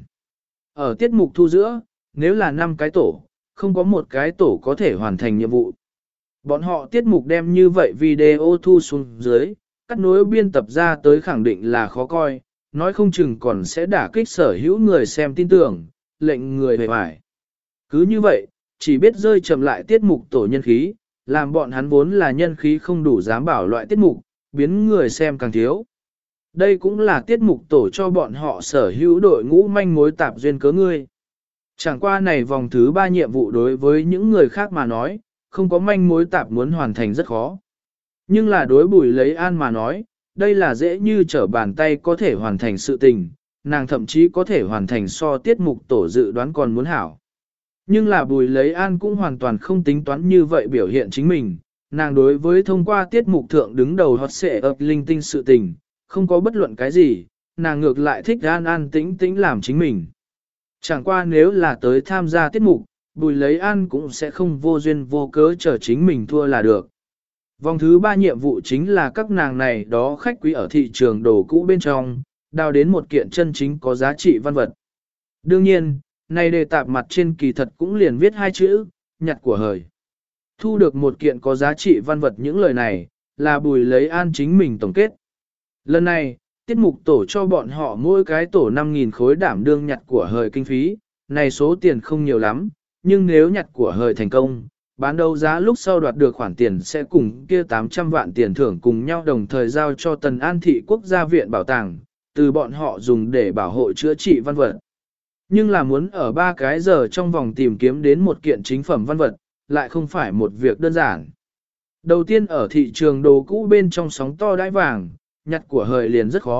Ở tiết mục thu giữa, nếu là 5 cái tổ, không có một cái tổ có thể hoàn thành nhiệm vụ. Bọn họ tiết mục đem như vậy video thu xuống dưới, cắt nối biên tập ra tới khẳng định là khó coi, nói không chừng còn sẽ đả kích sở hữu người xem tin tưởng, lệnh người hề hoài. Cứ như vậy, chỉ biết rơi chậm lại tiết mục tổ nhân khí, làm bọn hắn vốn là nhân khí không đủ dám bảo loại tiết mục, biến người xem càng thiếu. Đây cũng là tiết mục tổ cho bọn họ sở hữu đội ngũ manh mối tạp duyên cớ ngươi. Chẳng qua này vòng thứ 3 nhiệm vụ đối với những người khác mà nói, không có manh mối tạp muốn hoàn thành rất khó. Nhưng là đối Bùi Lấy An mà nói, đây là dễ như trở bàn tay có thể hoàn thành sự tình, nàng thậm chí có thể hoàn thành so tiết mục tổ dự đoán còn muốn hảo. Nhưng là Bùi Lấy An cũng hoàn toàn không tính toán như vậy biểu hiện chính mình, nàng đối với thông qua tiết mục thượng đứng đầu hot xệ ập linh tinh sự tình, không có bất luận cái gì, nàng ngược lại thích an an tĩnh tĩnh làm chính mình. Chẳng qua nếu là tới tham gia tiết mục, Bùi Lấy An cũng sẽ không vô duyên vô cớ chờ chính mình thua là được. Vòng thứ 3 nhiệm vụ chính là các nàng này đó khách quý ở thị trường đồ cũ bên trong, đào đến một kiện chân chính có giá trị văn vật. Đương nhiên, này đề tạp mặt trên kỳ thật cũng liền viết 2 chữ, nhặt của hời. Thu được một kiện có giá trị văn vật những lời này, là Bùi Lấy An chính mình tổng kết. Lần này, tiết mục tổ cho bọn họ mỗi cái tổ 5.000 khối đảm đương nhặt của hời kinh phí, này số tiền không nhiều lắm, nhưng nếu nhặt của hời thành công, bán đấu giá lúc sau đoạt được khoản tiền sẽ cùng kia 800 vạn tiền thưởng cùng nhau đồng thời giao cho Tần An Thị Quốc gia viện bảo tàng, từ bọn họ dùng để bảo hộ chữa trị văn vật. Nhưng là muốn ở 3 cái giờ trong vòng tìm kiếm đến một kiện chính phẩm văn vật, lại không phải một việc đơn giản. Đầu tiên ở thị trường đồ cũ bên trong sóng to đáy vàng, nhặt của hời liền rất khó,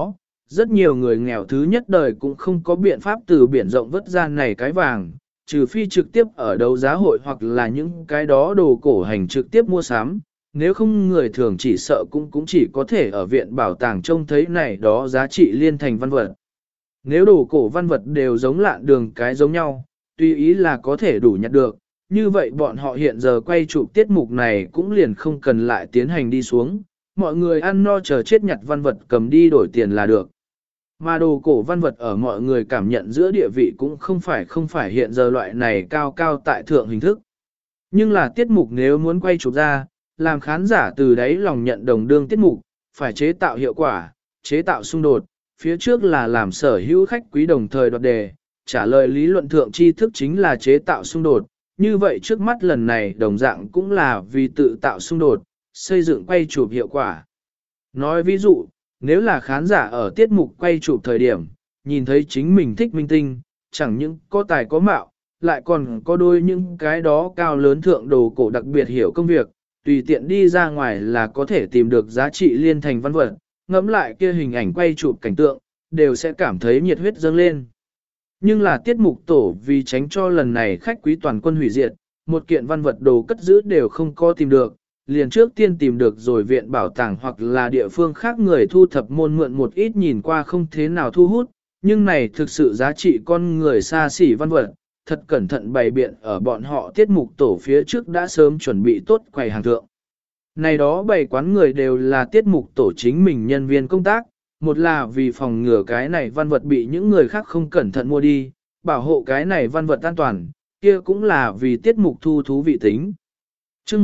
Rất nhiều người nghèo thứ nhất đời cũng không có biện pháp từ biển rộng vớt ra này cái vàng, trừ phi trực tiếp ở đấu giá hội hoặc là những cái đó đồ cổ hành trực tiếp mua sắm, nếu không người thường chỉ sợ cũng chỉ có thể ở viện bảo tàng trông thấy này đó giá trị liên thành văn vật. Nếu đồ cổ văn vật đều giống lạn đường cái giống nhau, tùy ý là có thể đủ nhặt được, như vậy bọn họ hiện giờ quay chụp tiết mục này cũng liền không cần lại tiến hành đi xuống, mọi người ăn no chờ chết nhặt văn vật cầm đi đổi tiền là được. Mà đồ cổ văn vật ở mọi người cảm nhận giữa địa vị cũng không phải hiện giờ loại này cao cao tại thượng hình thức. Nhưng là tiết mục nếu muốn quay chụp ra, làm khán giả từ đấy lòng nhận đồng đương tiết mục, phải chế tạo hiệu quả, chế tạo xung đột, phía trước là làm sở hữu khách quý đồng thời đoạt đề, trả lời lý luận thượng tri thức chính là chế tạo xung đột, như vậy trước mắt lần này đồng dạng cũng là vì tự tạo xung đột, xây dựng quay chụp hiệu quả. Nói ví dụ, nếu là khán giả ở tiết mục quay chụp thời điểm, nhìn thấy chính mình thích minh tinh, chẳng những có tài có mạo, lại còn có đôi những cái đó cao lớn thượng đồ cổ đặc biệt hiểu công việc, tùy tiện đi ra ngoài là có thể tìm được giá trị liên thành văn vật, ngẫm lại kia hình ảnh quay chụp cảnh tượng, đều sẽ cảm thấy nhiệt huyết dâng lên. Nhưng là tiết mục tổ vì tránh cho lần này khách quý toàn quân hủy diệt, một kiện văn vật đồ cất giữ đều không có tìm được, liền trước tiên tìm được rồi viện bảo tàng hoặc là địa phương khác người thu thập môn mượn một ít nhìn qua không thế nào thu hút, nhưng này thực sự giá trị con người xa xỉ văn vật, thật cẩn thận bày biện ở bọn họ tiết mục tổ phía trước đã sớm chuẩn bị tốt quầy hàng thượng. Này đó bày quán người đều là tiết mục tổ chính mình nhân viên công tác, một là vì phòng ngừa cái này văn vật bị những người khác không cẩn thận mua đi, bảo hộ cái này văn vật an toàn, kia cũng là vì tiết mục thu thú vị tính. Chương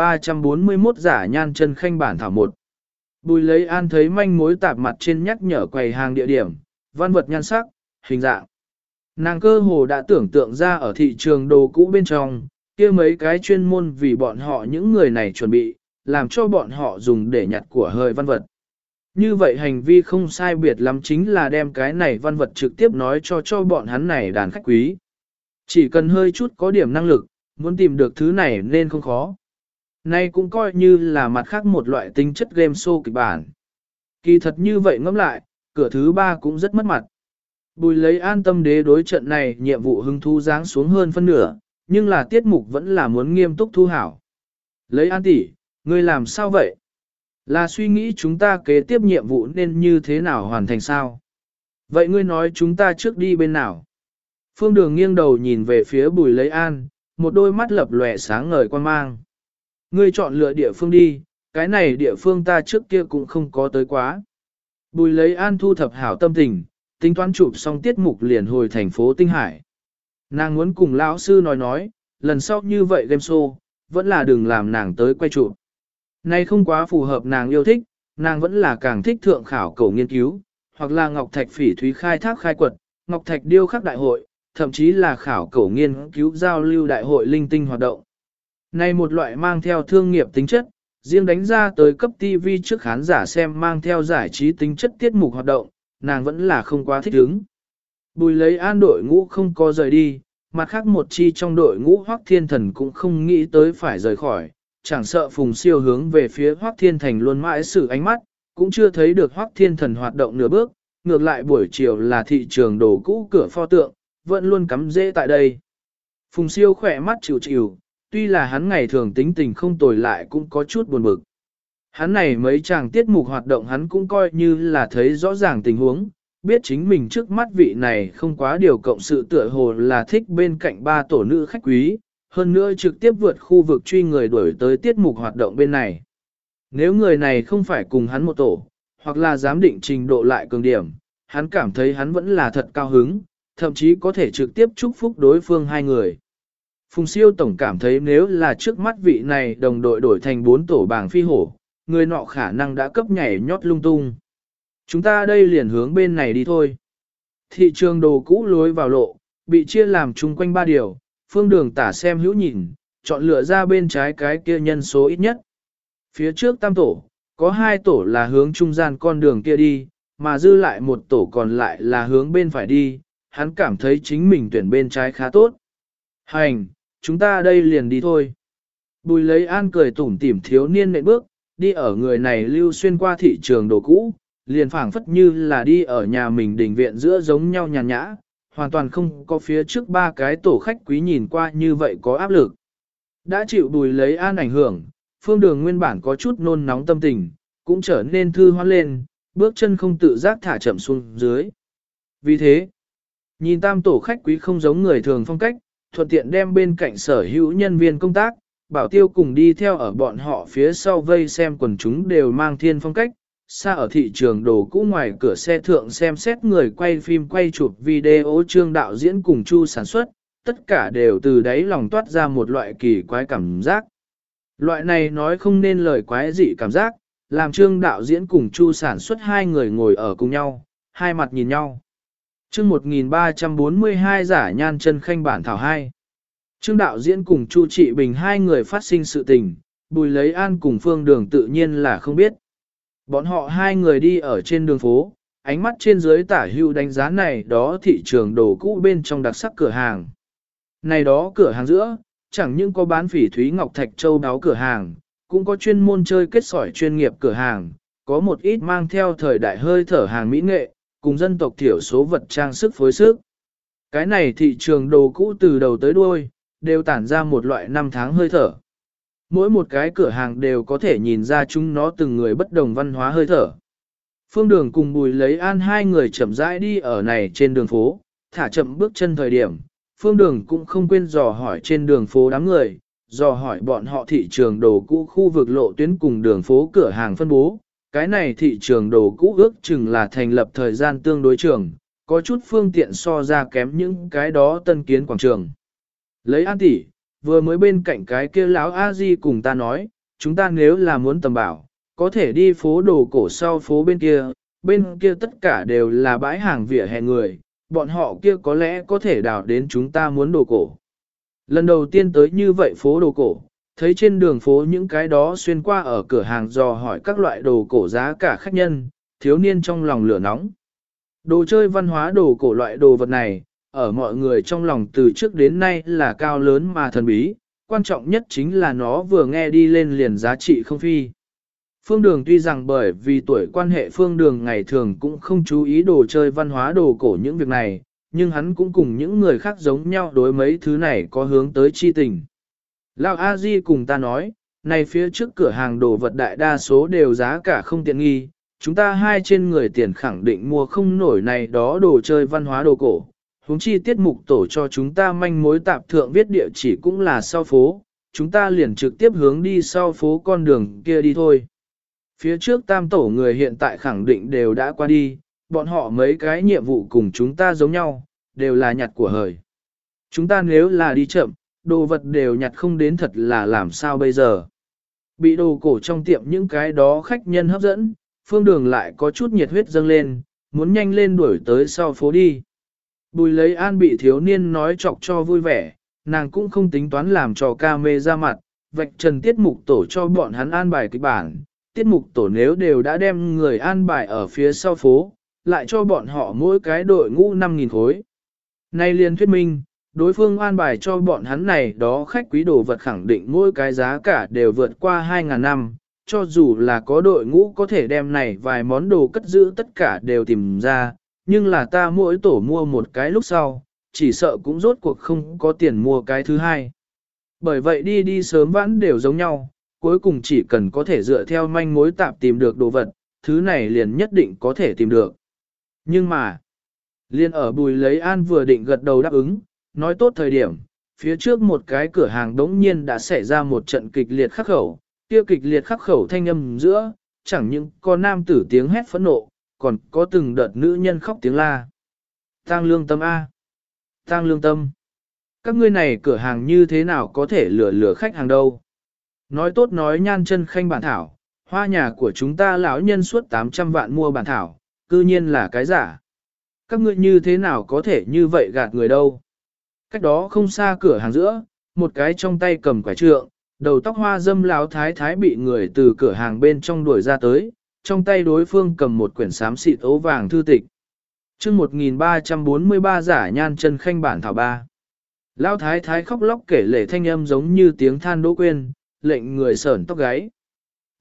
1341 giả nhan chân khanh bản thảo 1. Bùi lấy an thấy manh mối tạp mặt trên nhắc nhở quầy hàng địa điểm, văn vật nhan sắc, hình dạng. Nàng cơ hồ đã tưởng tượng ra ở thị trường đồ cũ bên trong, kia mấy cái chuyên môn vì bọn họ những người này chuẩn bị, làm cho bọn họ dùng để nhặt của hời văn vật. Như vậy hành vi không sai biệt lắm chính là đem cái này văn vật trực tiếp nói cho bọn hắn này đàn khách quý. Chỉ cần hơi chút có điểm năng lực, muốn tìm được thứ này nên không khó. Nay cũng coi như là mặt khác một loại tính chất game show kịch bản. Kỳ thật như vậy ngẫm lại, cửa thứ 3 cũng rất mất mặt. Bùi lấy an tâm đế đối trận này nhiệm vụ hứng thú giáng xuống hơn phân nửa, nhưng là tiết mục vẫn là muốn nghiêm túc thu hảo. Lấy an tỷ, ngươi làm sao vậy? Là suy nghĩ chúng ta kế tiếp nhiệm vụ nên như thế nào hoàn thành sao? Vậy ngươi nói chúng ta trước đi bên nào? Phương Đường nghiêng đầu nhìn về phía Bùi Lấy An, một đôi mắt lập lòe sáng ngời quan mang. Ngươi chọn lựa địa phương đi, cái này địa phương ta trước kia cũng không có tới quá. Bùi Lấy An thu thập hảo tâm tình, tính toán chụp xong tiết mục liền hồi thành phố Tinh Hải. Nàng muốn cùng lão sư nói, lần sau như vậy game show, vẫn là đừng làm nàng tới quay chụp. Này không quá phù hợp nàng yêu thích, nàng vẫn là càng thích thượng khảo cổ nghiên cứu, hoặc là ngọc thạch phỉ thúy khai thác khai quật, ngọc thạch điêu khắc đại hội, thậm chí là khảo cổ nghiên cứu giao lưu đại hội linh tinh hoạt động. Này một loại mang theo thương nghiệp tính chất, riêng đánh ra tới cấp TV trước khán giả xem mang theo giải trí tính chất tiết mục hoạt động, nàng vẫn là không quá thích ứng. Bùi Lấy An đội ngũ không có rời đi, mặt khác một chi trong đội ngũ Hoắc Thiên Thần cũng không nghĩ tới phải rời khỏi, chẳng sợ Phùng Siêu hướng về phía Hoắc Thiên Thành luôn mãi sử ánh mắt, cũng chưa thấy được Hoắc Thiên Thần hoạt động nửa bước, ngược lại buổi chiều là thị trường đồ cũ cửa pho tượng, vẫn luôn cắm rễ tại đây. Phùng Siêu khỏe mắt chịu chịu, tuy là hắn ngày thường tính tình không tồi lại cũng có chút buồn bực. Hắn này mấy chàng tiết mục hoạt động hắn cũng coi như là thấy rõ ràng tình huống, biết chính mình trước mắt vị này không quá điều cộng sự tựa hồ là thích bên cạnh 3 tổ nữ khách quý, hơn nữa trực tiếp vượt khu vực truy người đuổi tới tiết mục hoạt động bên này. Nếu người này không phải cùng hắn một tổ, hoặc là giám định trình độ lại cường điểm, hắn cảm thấy hắn vẫn là thật cao hứng, thậm chí có thể trực tiếp chúc phúc đối phương hai người. Phùng Siêu tổng cảm thấy nếu là trước mắt vị này đồng đội đổi thành 4 tổ bảng phi hổ, người nọ khả năng đã cấp nhảy nhót lung tung. Chúng ta đây liền hướng bên này đi thôi. Thị trường đồ cũ lối vào lộ, bị chia làm chung quanh 3 điều, Phương Đường tả xem hữu nhìn, chọn lựa ra bên trái cái kia nhân số ít nhất. Phía trước tam tổ, có 2 tổ là hướng trung gian con đường kia đi, mà dư lại một tổ còn lại là hướng bên phải đi, hắn cảm thấy chính mình tuyển bên trái khá tốt. Hành, chúng ta đây liền đi thôi. Bùi Lấy An cười tủm tỉm thiếu niên nện bước, đi ở người này lưu xuyên qua thị trường đồ cũ, liền phảng phất như là đi ở nhà mình đình viện giữa giống nhau nhàn nhã, hoàn toàn không có phía trước ba cái tổ khách quý nhìn qua như vậy có áp lực. Đã chịu Bùi Lấy An ảnh hưởng, Phương Đường nguyên bản có chút nôn nóng tâm tình, cũng trở nên thư hoan lên, bước chân không tự giác thả chậm xuống dưới. Vì thế, nhìn tam tổ khách quý không giống người thường phong cách, thuận tiện đem bên cạnh sở hữu nhân viên công tác, bảo tiêu cùng đi theo ở bọn họ phía sau vây xem quần chúng đều mang thiên phong cách, xa ở thị trường đồ cũ ngoài cửa xe thượng xem xét người quay phim quay chụp video Trương đạo diễn cùng Chu sản xuất, tất cả đều từ đáy lòng toát ra một loại kỳ quái cảm giác. Loại này nói không nên lời quái dị cảm giác, làm Trương đạo diễn cùng Chu sản xuất hai người ngồi ở cùng nhau, hai mặt nhìn nhau. Chương 1342 giả nhan chân khanh bản thảo 2. Trương đạo diễn cùng Chu Trị Bình hai người phát sinh sự tình, Bùi Lấy An cùng Phương Đường tự nhiên là không biết. Bọn họ hai người đi ở trên đường phố, ánh mắt trên dưới tả hữu đánh giá này đó thị trường đồ cũ bên trong đặc sắc cửa hàng. Này đó cửa hàng giữa, chẳng những có bán phỉ thúy ngọc thạch châu đáo cửa hàng, cũng có chuyên môn chơi kết sỏi chuyên nghiệp cửa hàng, có một ít mang theo thời đại hơi thở hàng mỹ nghệ, cùng dân tộc thiểu số vật trang sức phối sức. Cái này thị trường đồ cũ từ đầu tới đuôi, đều tản ra một loại năm tháng hơi thở. Mỗi một cái cửa hàng đều có thể nhìn ra chúng nó từng người bất đồng văn hóa hơi thở. Phương Đường cùng Bùi Lấy An hai người chậm rãi đi ở này trên đường phố, thả chậm bước chân thời điểm. Phương Đường cũng không quên dò hỏi trên đường phố đám người, dò hỏi bọn họ thị trường đồ cũ khu vực lộ tuyến cùng đường phố cửa hàng phân bố. Cái này thị trường đồ cũ ước chừng là thành lập thời gian tương đối trường, có chút phương tiện so ra kém những cái đó tân kiến quảng trường. Lấy An tỷ, vừa mới bên cạnh cái kia lão a di cùng ta nói, chúng ta nếu là muốn tầm bảo, có thể đi phố đồ cổ sau phố bên kia tất cả đều là bãi hàng vỉa hè người, bọn họ kia có lẽ có thể đào đến chúng ta muốn đồ cổ. Lần đầu tiên tới như vậy phố đồ cổ, thấy trên đường phố những cái đó xuyên qua ở cửa hàng dò hỏi các loại đồ cổ giá cả khách nhân, thiếu niên trong lòng lửa nóng. Đồ chơi văn hóa đồ cổ loại đồ vật này, ở mọi người trong lòng từ trước đến nay là cao lớn mà thần bí, quan trọng nhất chính là nó vừa nghe đi lên liền giá trị không phi. Phương Đường tuy rằng bởi vì tuổi quan hệ Phương Đường ngày thường cũng không chú ý đồ chơi văn hóa đồ cổ những việc này, nhưng hắn cũng cùng những người khác giống nhau đối mấy thứ này có hướng tới chi tình. Lão A Di cùng ta nói, này phía trước cửa hàng đồ vật đại đa số đều giá cả không tiện nghi, chúng ta hai trên người tiền khẳng định mua không nổi này đó đồ chơi văn hóa đồ cổ. Huống chi tiết mục tổ cho chúng ta manh mối tạp thượng viết địa chỉ cũng là sau phố, chúng ta liền trực tiếp hướng đi sau phố con đường kia đi thôi. Phía trước tam tổ người hiện tại khẳng định đều đã qua đi, bọn họ mấy cái nhiệm vụ cùng chúng ta giống nhau, đều là nhặt của hời. Chúng ta nếu là đi chậm, đồ vật đều nhặt không đến thật là làm sao bây giờ. Bị đồ cổ trong tiệm những cái đó khách nhân hấp dẫn, Phương Đường lại có chút nhiệt huyết dâng lên, muốn nhanh lên đuổi tới sau phố đi. Bùi Lấy An bị thiếu niên nói chọc cho vui vẻ, nàng cũng không tính toán làm trò ca mê ra mặt, vạch trần tiết mục tổ cho bọn hắn an bài kịch bản. Tiết mục tổ nếu đều đã đem người an bài ở phía sau phố, lại cho bọn họ mỗi cái đội ngũ 5.000 khối. Nay liền thuyết minh, đối phương an bài cho bọn hắn này đó khách quý đồ vật khẳng định mỗi cái giá cả đều vượt qua 2.000 năm, cho dù là có đội ngũ có thể đem này vài món đồ cất giữ tất cả đều tìm ra, nhưng là ta mỗi tổ mua một cái lúc sau, chỉ sợ cũng rốt cuộc không có tiền mua cái thứ hai. Bởi vậy đi sớm vãn đều giống nhau, cuối cùng chỉ cần có thể dựa theo manh mối tạp tìm được đồ vật, thứ này liền nhất định có thể tìm được. Nhưng mà, liên ở Bùi Lấy An vừa định gật đầu đáp ứng, nói tốt thời điểm, phía trước một cái cửa hàng đống nhiên đã xảy ra một trận kịch liệt khắc khẩu, kia kịch liệt khắc khẩu thanh âm giữa, chẳng những có nam tử tiếng hét phẫn nộ, còn có từng đợt nữ nhân khóc tiếng la. Tang lương tâm A. Tang lương tâm. Các ngươi này cửa hàng như thế nào có thể lừa khách hàng đâu. Nói tốt nói nhan chân khanh bản thảo, hoa nhà của chúng ta lão nhân suốt 800 vạn mua bản thảo, cư nhiên là cái giả. Các ngươi như thế nào có thể như vậy gạt người đâu. Cách đó không xa cửa hàng giữa, một cái trong tay cầm quả trượng, đầu tóc hoa dâm lão thái thái bị người từ cửa hàng bên trong đuổi ra tới, trong tay đối phương cầm một quyển xám xịt ố vàng thư tịch. Chương 1343 giả nhan chân khanh bản thảo 3. Lão thái thái khóc lóc kể lể thanh âm giống như tiếng than đỗ quên, lệnh người sởn tóc gáy.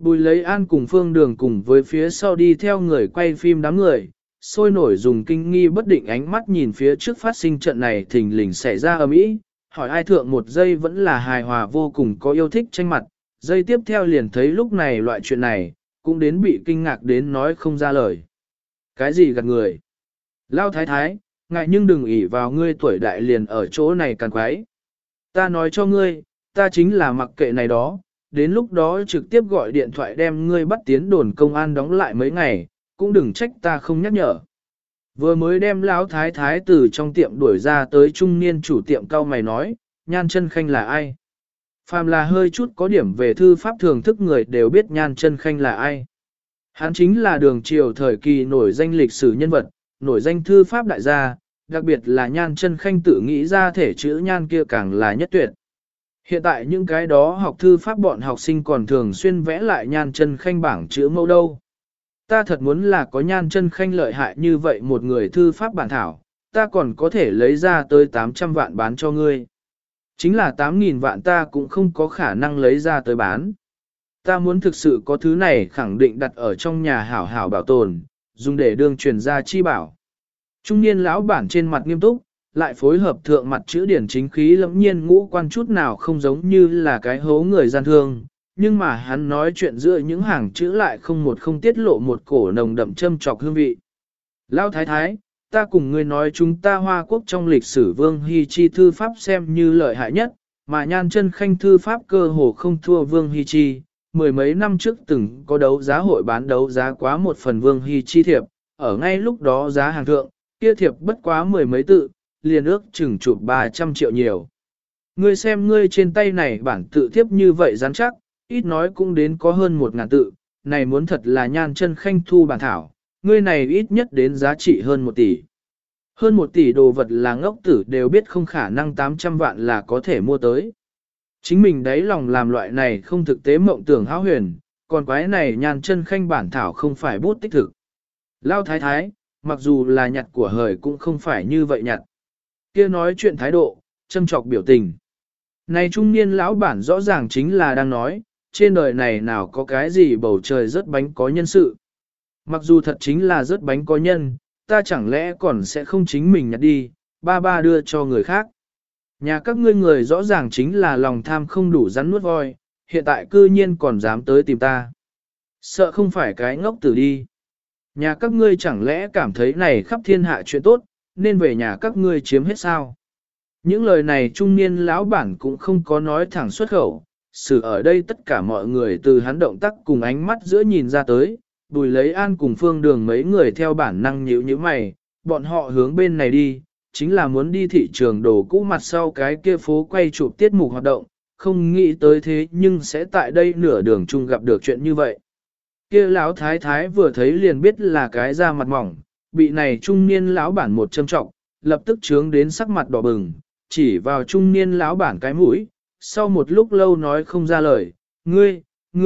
Bùi lấy an cùng Phương Đường cùng với phía sau đi theo người quay phim đám người, sôi nổi dùng kinh nghi bất định ánh mắt nhìn phía trước phát sinh trận này thình lình xảy ra ầm ĩ, hỏi ai thượng một giây vẫn là hài hòa vô cùng có yêu thích tranh mặt, giây tiếp theo liền thấy lúc này loại chuyện này, cũng đến bị kinh ngạc đến nói không ra lời. Cái gì gạt người? Lao thái thái, ngại nhưng đừng ỷ vào ngươi tuổi đại liền ở chỗ này càn quái. Ta nói cho ngươi, ta chính là mặc kệ này đó, đến lúc đó trực tiếp gọi điện thoại đem ngươi bắt tiến đồn công an đóng lại mấy ngày, cũng đừng trách ta không nhắc nhở. Vừa mới đem lão thái thái từ trong tiệm đuổi ra tới trung niên chủ tiệm cao mày nói, Nhan Chân Khanh là ai? Phàm là hơi chút có điểm về thư pháp thường thức người đều biết Nhan Chân Khanh là ai. Hắn chính là đường triều thời kỳ nổi danh lịch sử nhân vật, nổi danh thư pháp đại gia, đặc biệt là Nhan Chân Khanh tự nghĩ ra thể chữ nhan kia càng là nhất tuyệt. Hiện tại những cái đó học thư pháp bọn học sinh còn thường xuyên vẽ lại Nhan Chân Khanh bảng chữ mẫu đâu. Ta thật muốn là có Nhan Chân Khanh lợi hại như vậy một người thư pháp bản thảo, ta còn có thể lấy ra tới 800 vạn bán cho ngươi. Chính là 8.000 vạn ta cũng không có khả năng lấy ra tới bán. Ta muốn thực sự có thứ này khẳng định đặt ở trong nhà hảo hảo bảo tồn, dùng để đương truyền gia chi bảo. Trung niên lão bản trên mặt nghiêm túc, lại phối hợp thượng mặt chữ điển chính khí lẫm nhiên ngũ quan chút nào không giống như là cái hố người gian thương, nhưng mà hắn nói chuyện giữa những hàng chữ lại không tiết lộ một cổ nồng đậm châm trọc hương vị. Lão thái thái, ta cùng ngươi nói chúng ta Hoa Quốc trong lịch sử Vương Hy Chi thư pháp xem như lợi hại nhất, mà Nhan Chân Khanh thư pháp cơ hồ không thua Vương Hy Chi. Mười mấy năm trước từng có đấu giá hội bán đấu giá quá một phần Vương Hy Chi thiệp, ở ngay lúc đó giá hàng thượng, kia thiệp bất quá mười mấy tự, liền ước chừng chụp 300 triệu nhiều. Ngươi xem ngươi trên tay này bản tự thiếp như vậy rắn chắc, ít nói cũng đến có hơn 1.000 tự, này muốn thật là Nhan Chân Khanh thu bản thảo, ngươi này ít nhất đến giá trị hơn 1 tỷ. Hơn 1 tỷ đồ vật là ngốc tử đều biết không khả năng 800 vạn là có thể mua tới. Chính mình đấy lòng làm loại này không thực tế mộng tưởng hão huyền, còn quái này Nhan Chân Khanh bản thảo không phải bút tích thực. Lao thái thái, mặc dù là nhặt của hời cũng không phải như vậy nhặt. Kia nói chuyện thái độ, châm trọc biểu tình. Này trung niên lão bản rõ ràng chính là đang nói, trên đời này nào có cái gì bầu trời rớt bánh có nhân sự. Mặc dù thật chính là rớt bánh có nhân, ta chẳng lẽ còn sẽ không chính mình nhặt đi, ba đưa cho người khác. Nhà các ngươi người rõ ràng chính là lòng tham không đủ rắn nuốt voi, hiện tại cư nhiên còn dám tới tìm ta. Sợ không phải cái ngốc tử đi. Nhà các ngươi chẳng lẽ cảm thấy này khắp thiên hạ chuyện tốt, nên về nhà các ngươi chiếm hết sao? Những lời này trung niên lão bản cũng không có nói thẳng xuất khẩu, xử ở đây tất cả mọi người từ hắn động tác cùng ánh mắt giữa nhìn ra tới, Bùi lấy an cùng Phương Đường mấy người theo bản năng nhíu như mày, bọn họ hướng bên này đi, chính là muốn đi thị trường đồ cũ mặt sau cái kia phố quay chụp tiết mục hoạt động, không nghĩ tới thế nhưng sẽ tại đây nửa đường chung gặp được chuyện như vậy. Kia lão thái thái vừa thấy liền biết là cái da mặt mỏng, bị này trung niên lão bản một châm trọng, lập tức trướng đến sắc mặt đỏ bừng, chỉ vào trung niên lão bản cái mũi, sau một lúc lâu nói không ra lời, ngươi.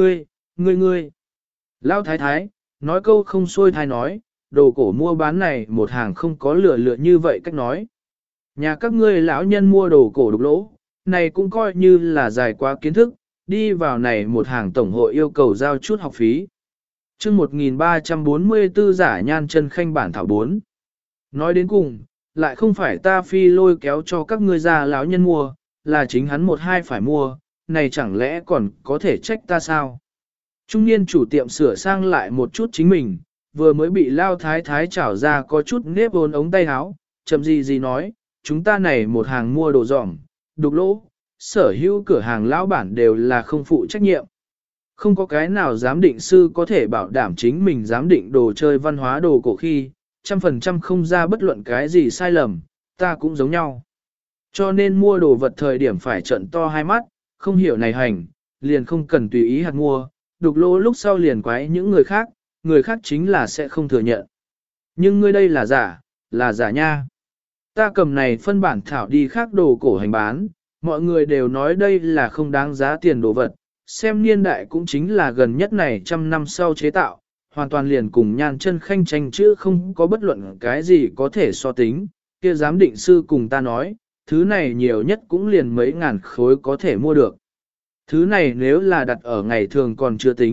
Lão thái thái, nói câu không xuôi thai nói, đồ cổ mua bán này một hàng không có lựa như vậy cách nói. Nhà các ngươi lão nhân mua đồ cổ đục lỗ, này cũng coi như là dài quá kiến thức, đi vào này một hàng tổng hội yêu cầu giao chút học phí. Chương 1344 giả Nhan Chân Khanh bản thảo 4. Nói đến cùng, lại không phải ta phi lôi kéo cho các ngươi già lão nhân mua, là chính hắn một hai phải mua, này chẳng lẽ còn có thể trách ta sao? Trung niên chủ tiệm sửa sang lại một chút chính mình, vừa mới bị lao thái thái trảo ra có chút nếp ôn ống tay áo, chậm gì nói, chúng ta này một hàng mua đồ dỏm, đục lỗ, sở hữu cửa hàng lão bản đều là không phụ trách nhiệm. Không có cái nào giám định sư có thể bảo đảm chính mình giám định đồ chơi văn hóa đồ cổ khi, 100% không ra bất luận cái gì sai lầm, ta cũng giống nhau. Cho nên mua đồ vật thời điểm phải trận to hai mắt, không hiểu này hành, liền không cần tùy ý hạt mua, đục lỗ lúc sau liền quái những người khác chính là sẽ không thừa nhận. Nhưng ngươi đây là giả nha. Ta cầm này phân bản thảo đi khác đồ cổ hành bán, mọi người đều nói đây là không đáng giá tiền đồ vật, xem niên đại cũng chính là gần nhất này 100 năm sau chế tạo, hoàn toàn liền cùng Nhan Chân Khanh tranh chứ không có bất luận cái gì có thể so tính, kia giám định sư cùng ta nói, thứ này nhiều nhất cũng liền mấy ngàn khối có thể mua được. Thứ này nếu là đặt ở ngày thường còn chưa tính,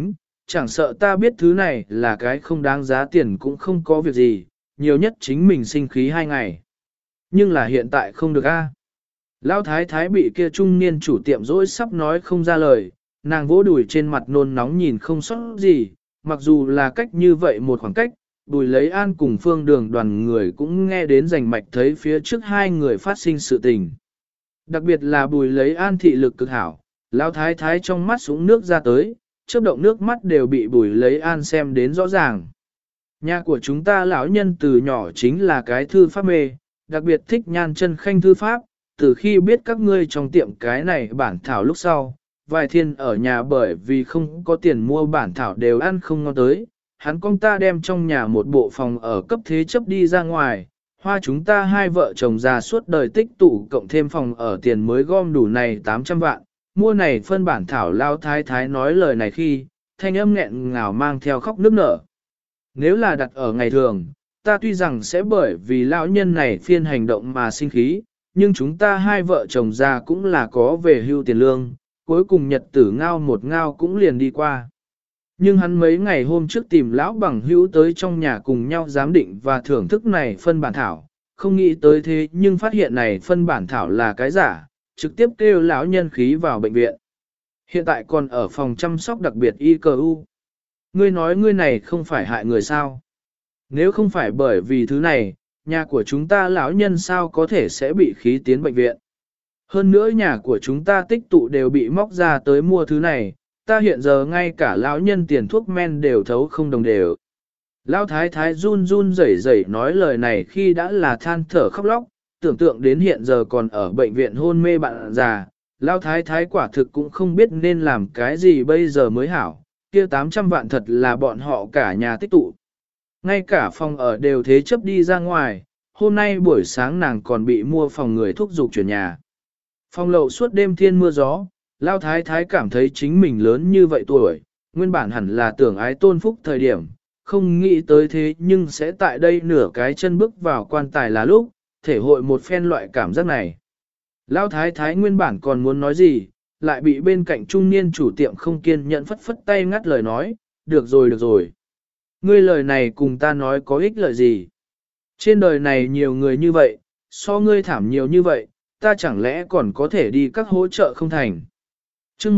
chẳng sợ ta biết thứ này là cái không đáng giá tiền cũng không có việc gì, nhiều nhất chính mình sinh khí 2 ngày. Nhưng là hiện tại không được a. Lão thái thái bị kia trung niên chủ tiệm dỗi sắp nói không ra lời, nàng vỗ đùi trên mặt nôn nóng nhìn không sót gì, mặc dù là cách như vậy một khoảng cách, Bùi Lấy An cùng Phương Đường đoàn người cũng nghe đến rành mạch thấy phía trước hai người phát sinh sự tình. Đặc biệt là Bùi Lấy An thị lực cực hảo, lão thái thái trong mắt súng nước ra tới, chớp động nước mắt đều bị Bùi Lấy An xem đến rõ ràng. Nhà của chúng ta lão nhân từ nhỏ chính là cái thư pháp mê, đặc biệt thích nhan chân khanh thư pháp, từ khi biết các ngươi trong tiệm cái này bản thảo lúc sau, vài thiên ở nhà bởi vì không có tiền mua bản thảo đều ăn không ngon tới, hắn con ta đem trong nhà một bộ phòng ở cấp thế chấp đi ra ngoài, hoa chúng ta hai vợ chồng già suốt đời tích tụ cộng thêm phòng ở tiền mới gom đủ này 800 vạn, mua này phân bản thảo lao thái thái nói lời này khi, thanh âm nghẹn ngào mang theo khóc nức nở. Nếu là đặt ở ngày thường, ta tuy rằng sẽ bởi vì lão nhân này phiên hành động mà sinh khí, nhưng chúng ta hai vợ chồng già cũng là có về hưu tiền lương, cuối cùng nhật tử ngao một ngao cũng liền đi qua. Nhưng hắn mấy ngày hôm trước tìm lão bằng hữu tới trong nhà cùng nhau giám định và thưởng thức này phân bản thảo, không nghĩ tới thế nhưng phát hiện này phân bản thảo là cái giả, trực tiếp kêu lão nhân khí vào bệnh viện. Hiện tại còn ở phòng chăm sóc đặc biệt ICU. Ngươi nói ngươi này không phải hại người sao? Nếu không phải bởi vì thứ này, nhà của chúng ta lão nhân sao có thể sẽ bị khí tiến bệnh viện. Hơn nữa nhà của chúng ta tích tụ đều bị móc ra tới mua thứ này, ta hiện giờ ngay cả lão nhân tiền thuốc men đều thấu không đồng đều. Lão thái thái run run rẩy rẩy nói lời này khi đã là than thở khóc lóc, tưởng tượng đến hiện giờ còn ở bệnh viện hôn mê bạn già, lão thái thái quả thực cũng không biết nên làm cái gì bây giờ mới hảo, kia 800 vạn thật là bọn họ cả nhà tích tụ. Ngay cả phòng ở đều thế chấp đi ra ngoài, hôm nay buổi sáng nàng còn bị mua phòng người thúc giục chuyển nhà. Phòng lậu suốt đêm thiên mưa gió, Lao Thái Thái cảm thấy chính mình lớn như vậy tuổi, nguyên bản hẳn là tưởng ái tôn phúc thời điểm, không nghĩ tới thế nhưng sẽ tại đây nửa cái chân bước vào quan tài là lúc, thể hội một phen loại cảm giác này. Lao Thái Thái nguyên bản còn muốn nói gì, lại bị bên cạnh trung niên chủ tiệm không kiên nhẫn phất phất tay ngắt lời nói, được rồi được rồi. Ngươi lời này cùng ta nói có ích lợi gì? Trên đời này nhiều người như vậy, so ngươi thảm nhiều như vậy, ta chẳng lẽ còn có thể đi các hỗ trợ không thành? chương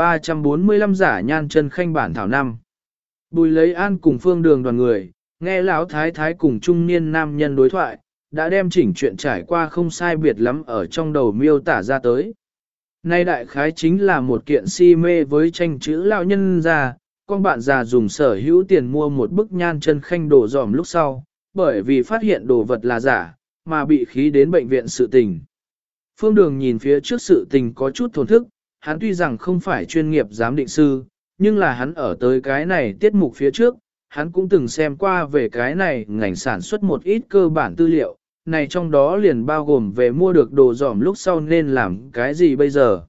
1345 giả nhan chân khanh bản thảo năm. Bùi Lấy An cùng Phương Đường đoàn người, nghe lão thái thái cùng trung niên nam nhân đối thoại, đã đem chỉnh chuyện trải qua không sai biệt lắm ở trong đầu miêu tả ra tới. Nay đại khái chính là một kiện si mê với tranh chữ lão nhân già, con bạn già dùng sở hữu tiền mua một bức nhan chân khanh đổ dòm lúc sau, bởi vì phát hiện đồ vật là giả, mà bị khí đến bệnh viện sự tình. Phương Đường nhìn phía trước sự tình có chút thổn thức, hắn tuy rằng không phải chuyên nghiệp giám định sư, nhưng là hắn ở tới cái này tiết mục phía trước, hắn cũng từng xem qua về cái này ngành sản xuất một ít cơ bản tư liệu, này trong đó liền bao gồm về mua được đồ dỏm lúc sau nên làm cái gì bây giờ.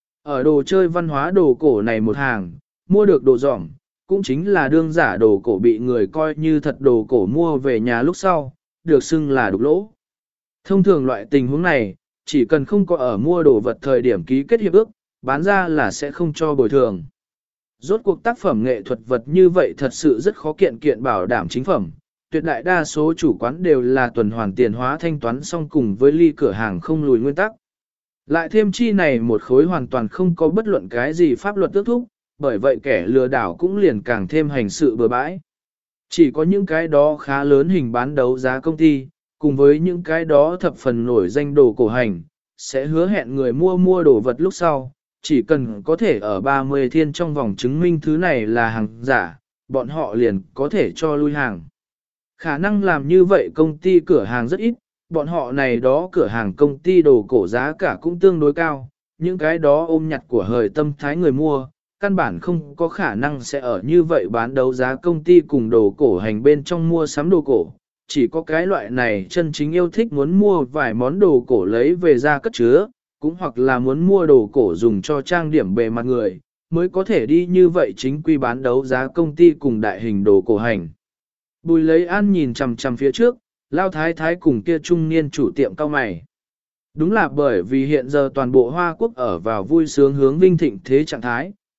Ở đồ chơi văn hóa đồ cổ này một hàng, mua được đồ dỏm, cũng chính là đương giả đồ cổ bị người coi như thật đồ cổ mua về nhà lúc sau, được xưng là đục lỗ. Thông thường loại tình huống này, chỉ cần không có ở mua đồ vật thời điểm ký kết hiệp ước, bán ra là sẽ không cho bồi thường. Rốt cuộc tác phẩm nghệ thuật vật như vậy thật sự rất khó kiện kiện bảo đảm chính phẩm, tuyệt đại đa số chủ quán đều là tuần hoàn tiền hóa thanh toán xong cùng với ly cửa hàng không lùi nguyên tắc. Lại thêm chi này một khối hoàn toàn không có bất luận cái gì pháp luật ước thúc, bởi vậy kẻ lừa đảo cũng liền càng thêm hành sự bừa bãi. Chỉ có những cái đó khá lớn hình bán đấu giá công ty, cùng với những cái đó thập phần nổi danh đồ cổ hành, sẽ hứa hẹn người mua đồ vật lúc sau, chỉ cần có thể ở 30 thiên trong vòng chứng minh thứ này là hàng giả, bọn họ liền có thể cho lui hàng. Khả năng làm như vậy công ty cửa hàng rất ít, bọn họ này đó cửa hàng công ty đồ cổ giá cả cũng tương đối cao, những cái đó ôm nhặt của hời tâm thái người mua, căn bản không có khả năng sẽ ở như vậy bán đấu giá công ty cùng đồ cổ hành bên trong mua sắm đồ cổ. Chỉ có cái loại này chân chính yêu thích muốn mua vài món đồ cổ lấy về ra cất chứa, cũng hoặc là muốn mua đồ cổ dùng cho trang điểm bề mặt người, mới có thể đi như vậy chính quy bán đấu giá công ty cùng đại hình đồ cổ hành. Bùi Lấy An nhìn chằm chằm phía trước, lao thái thái cùng kia trung niên chủ tiệm cao mày. Đúng là bởi vì hiện giờ toàn bộ Hoa Quốc ở vào vui sướng hướng vinh thịnh thế trạng thái,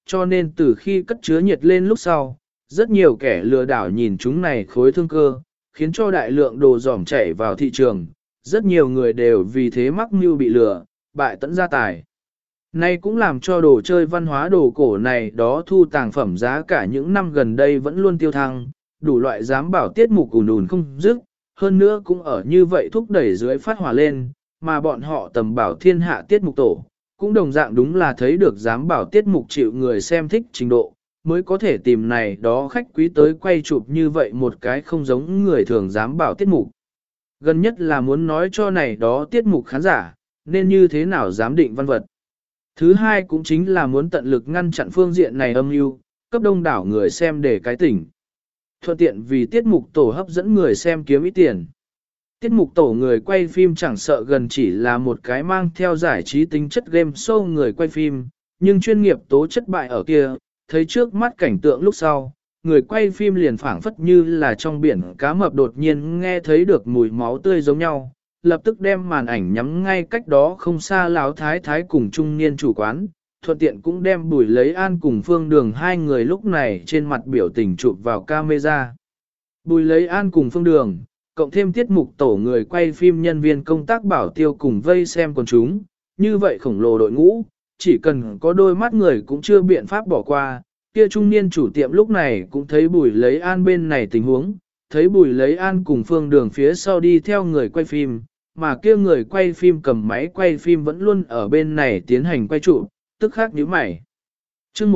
cho nên từ khi cất chứa nhiệt lên lúc sau, rất nhiều kẻ lừa đảo nhìn chúng này khối thương cơ, khiến cho đại lượng đồ dỏm chảy vào thị trường, rất nhiều người đều vì thế mắc mưu bị lừa, bại tẫn gia tài. Này cũng làm cho đồ chơi văn hóa đồ cổ này đó thu tàng phẩm giá cả những năm gần đây vẫn luôn tiêu thăng, đủ loại giám bảo tiết mục ùn ùn không dứt, hơn nữa cũng ở như vậy thúc đẩy dưới phát hỏa lên, mà bọn họ tầm bảo thiên hạ tiết mục tổ, cũng đồng dạng đúng là thấy được giám bảo tiết mục chịu người xem thích trình độ, mới có thể tìm này đó khách quý tới quay chụp như vậy một cái không giống người thường giám bảo tiết mục. Gần nhất là muốn nói cho này đó tiết mục khán giả, nên như thế nào giám định văn vật. Thứ hai cũng chính là muốn tận lực ngăn chặn phương diện này âm mưu, cấp đông đảo người xem để cái tỉnh. Thuận tiện vì tiết mục tổ hấp dẫn người xem kiếm ít tiền. Tiết mục tổ người quay phim chẳng sợ gần chỉ là một cái mang theo giải trí tính chất game show người quay phim, nhưng chuyên nghiệp tố chất bại ở kia, thấy trước mắt cảnh tượng lúc sau, người quay phim liền phảng phất như là trong biển cá mập đột nhiên nghe thấy được mùi máu tươi giống nhau, lập tức đem màn ảnh nhắm ngay cách đó không xa Lão Thái Thái cùng trung niên chủ quán, thuận tiện cũng đem Bùi Lấy An cùng Phương Đường hai người lúc này trên mặt biểu tình chụp vào camera. Bùi Lấy An cùng Phương Đường, cộng thêm tiết mục tổ người quay phim nhân viên công tác bảo tiêu cùng vây xem quần chúng, như vậy khổng lồ đội ngũ, chỉ cần có đôi mắt người cũng chưa biện pháp bỏ qua. Kia trung niên chủ tiệm lúc này cũng thấy Bùi Lấy An bên này tình huống, thấy Bùi Lấy An cùng Phương Đường phía sau đi theo người quay phim, mà kia người quay phim cầm máy quay phim vẫn luôn ở bên này tiến hành quay trụ, tức khắc nhíu mày. Chương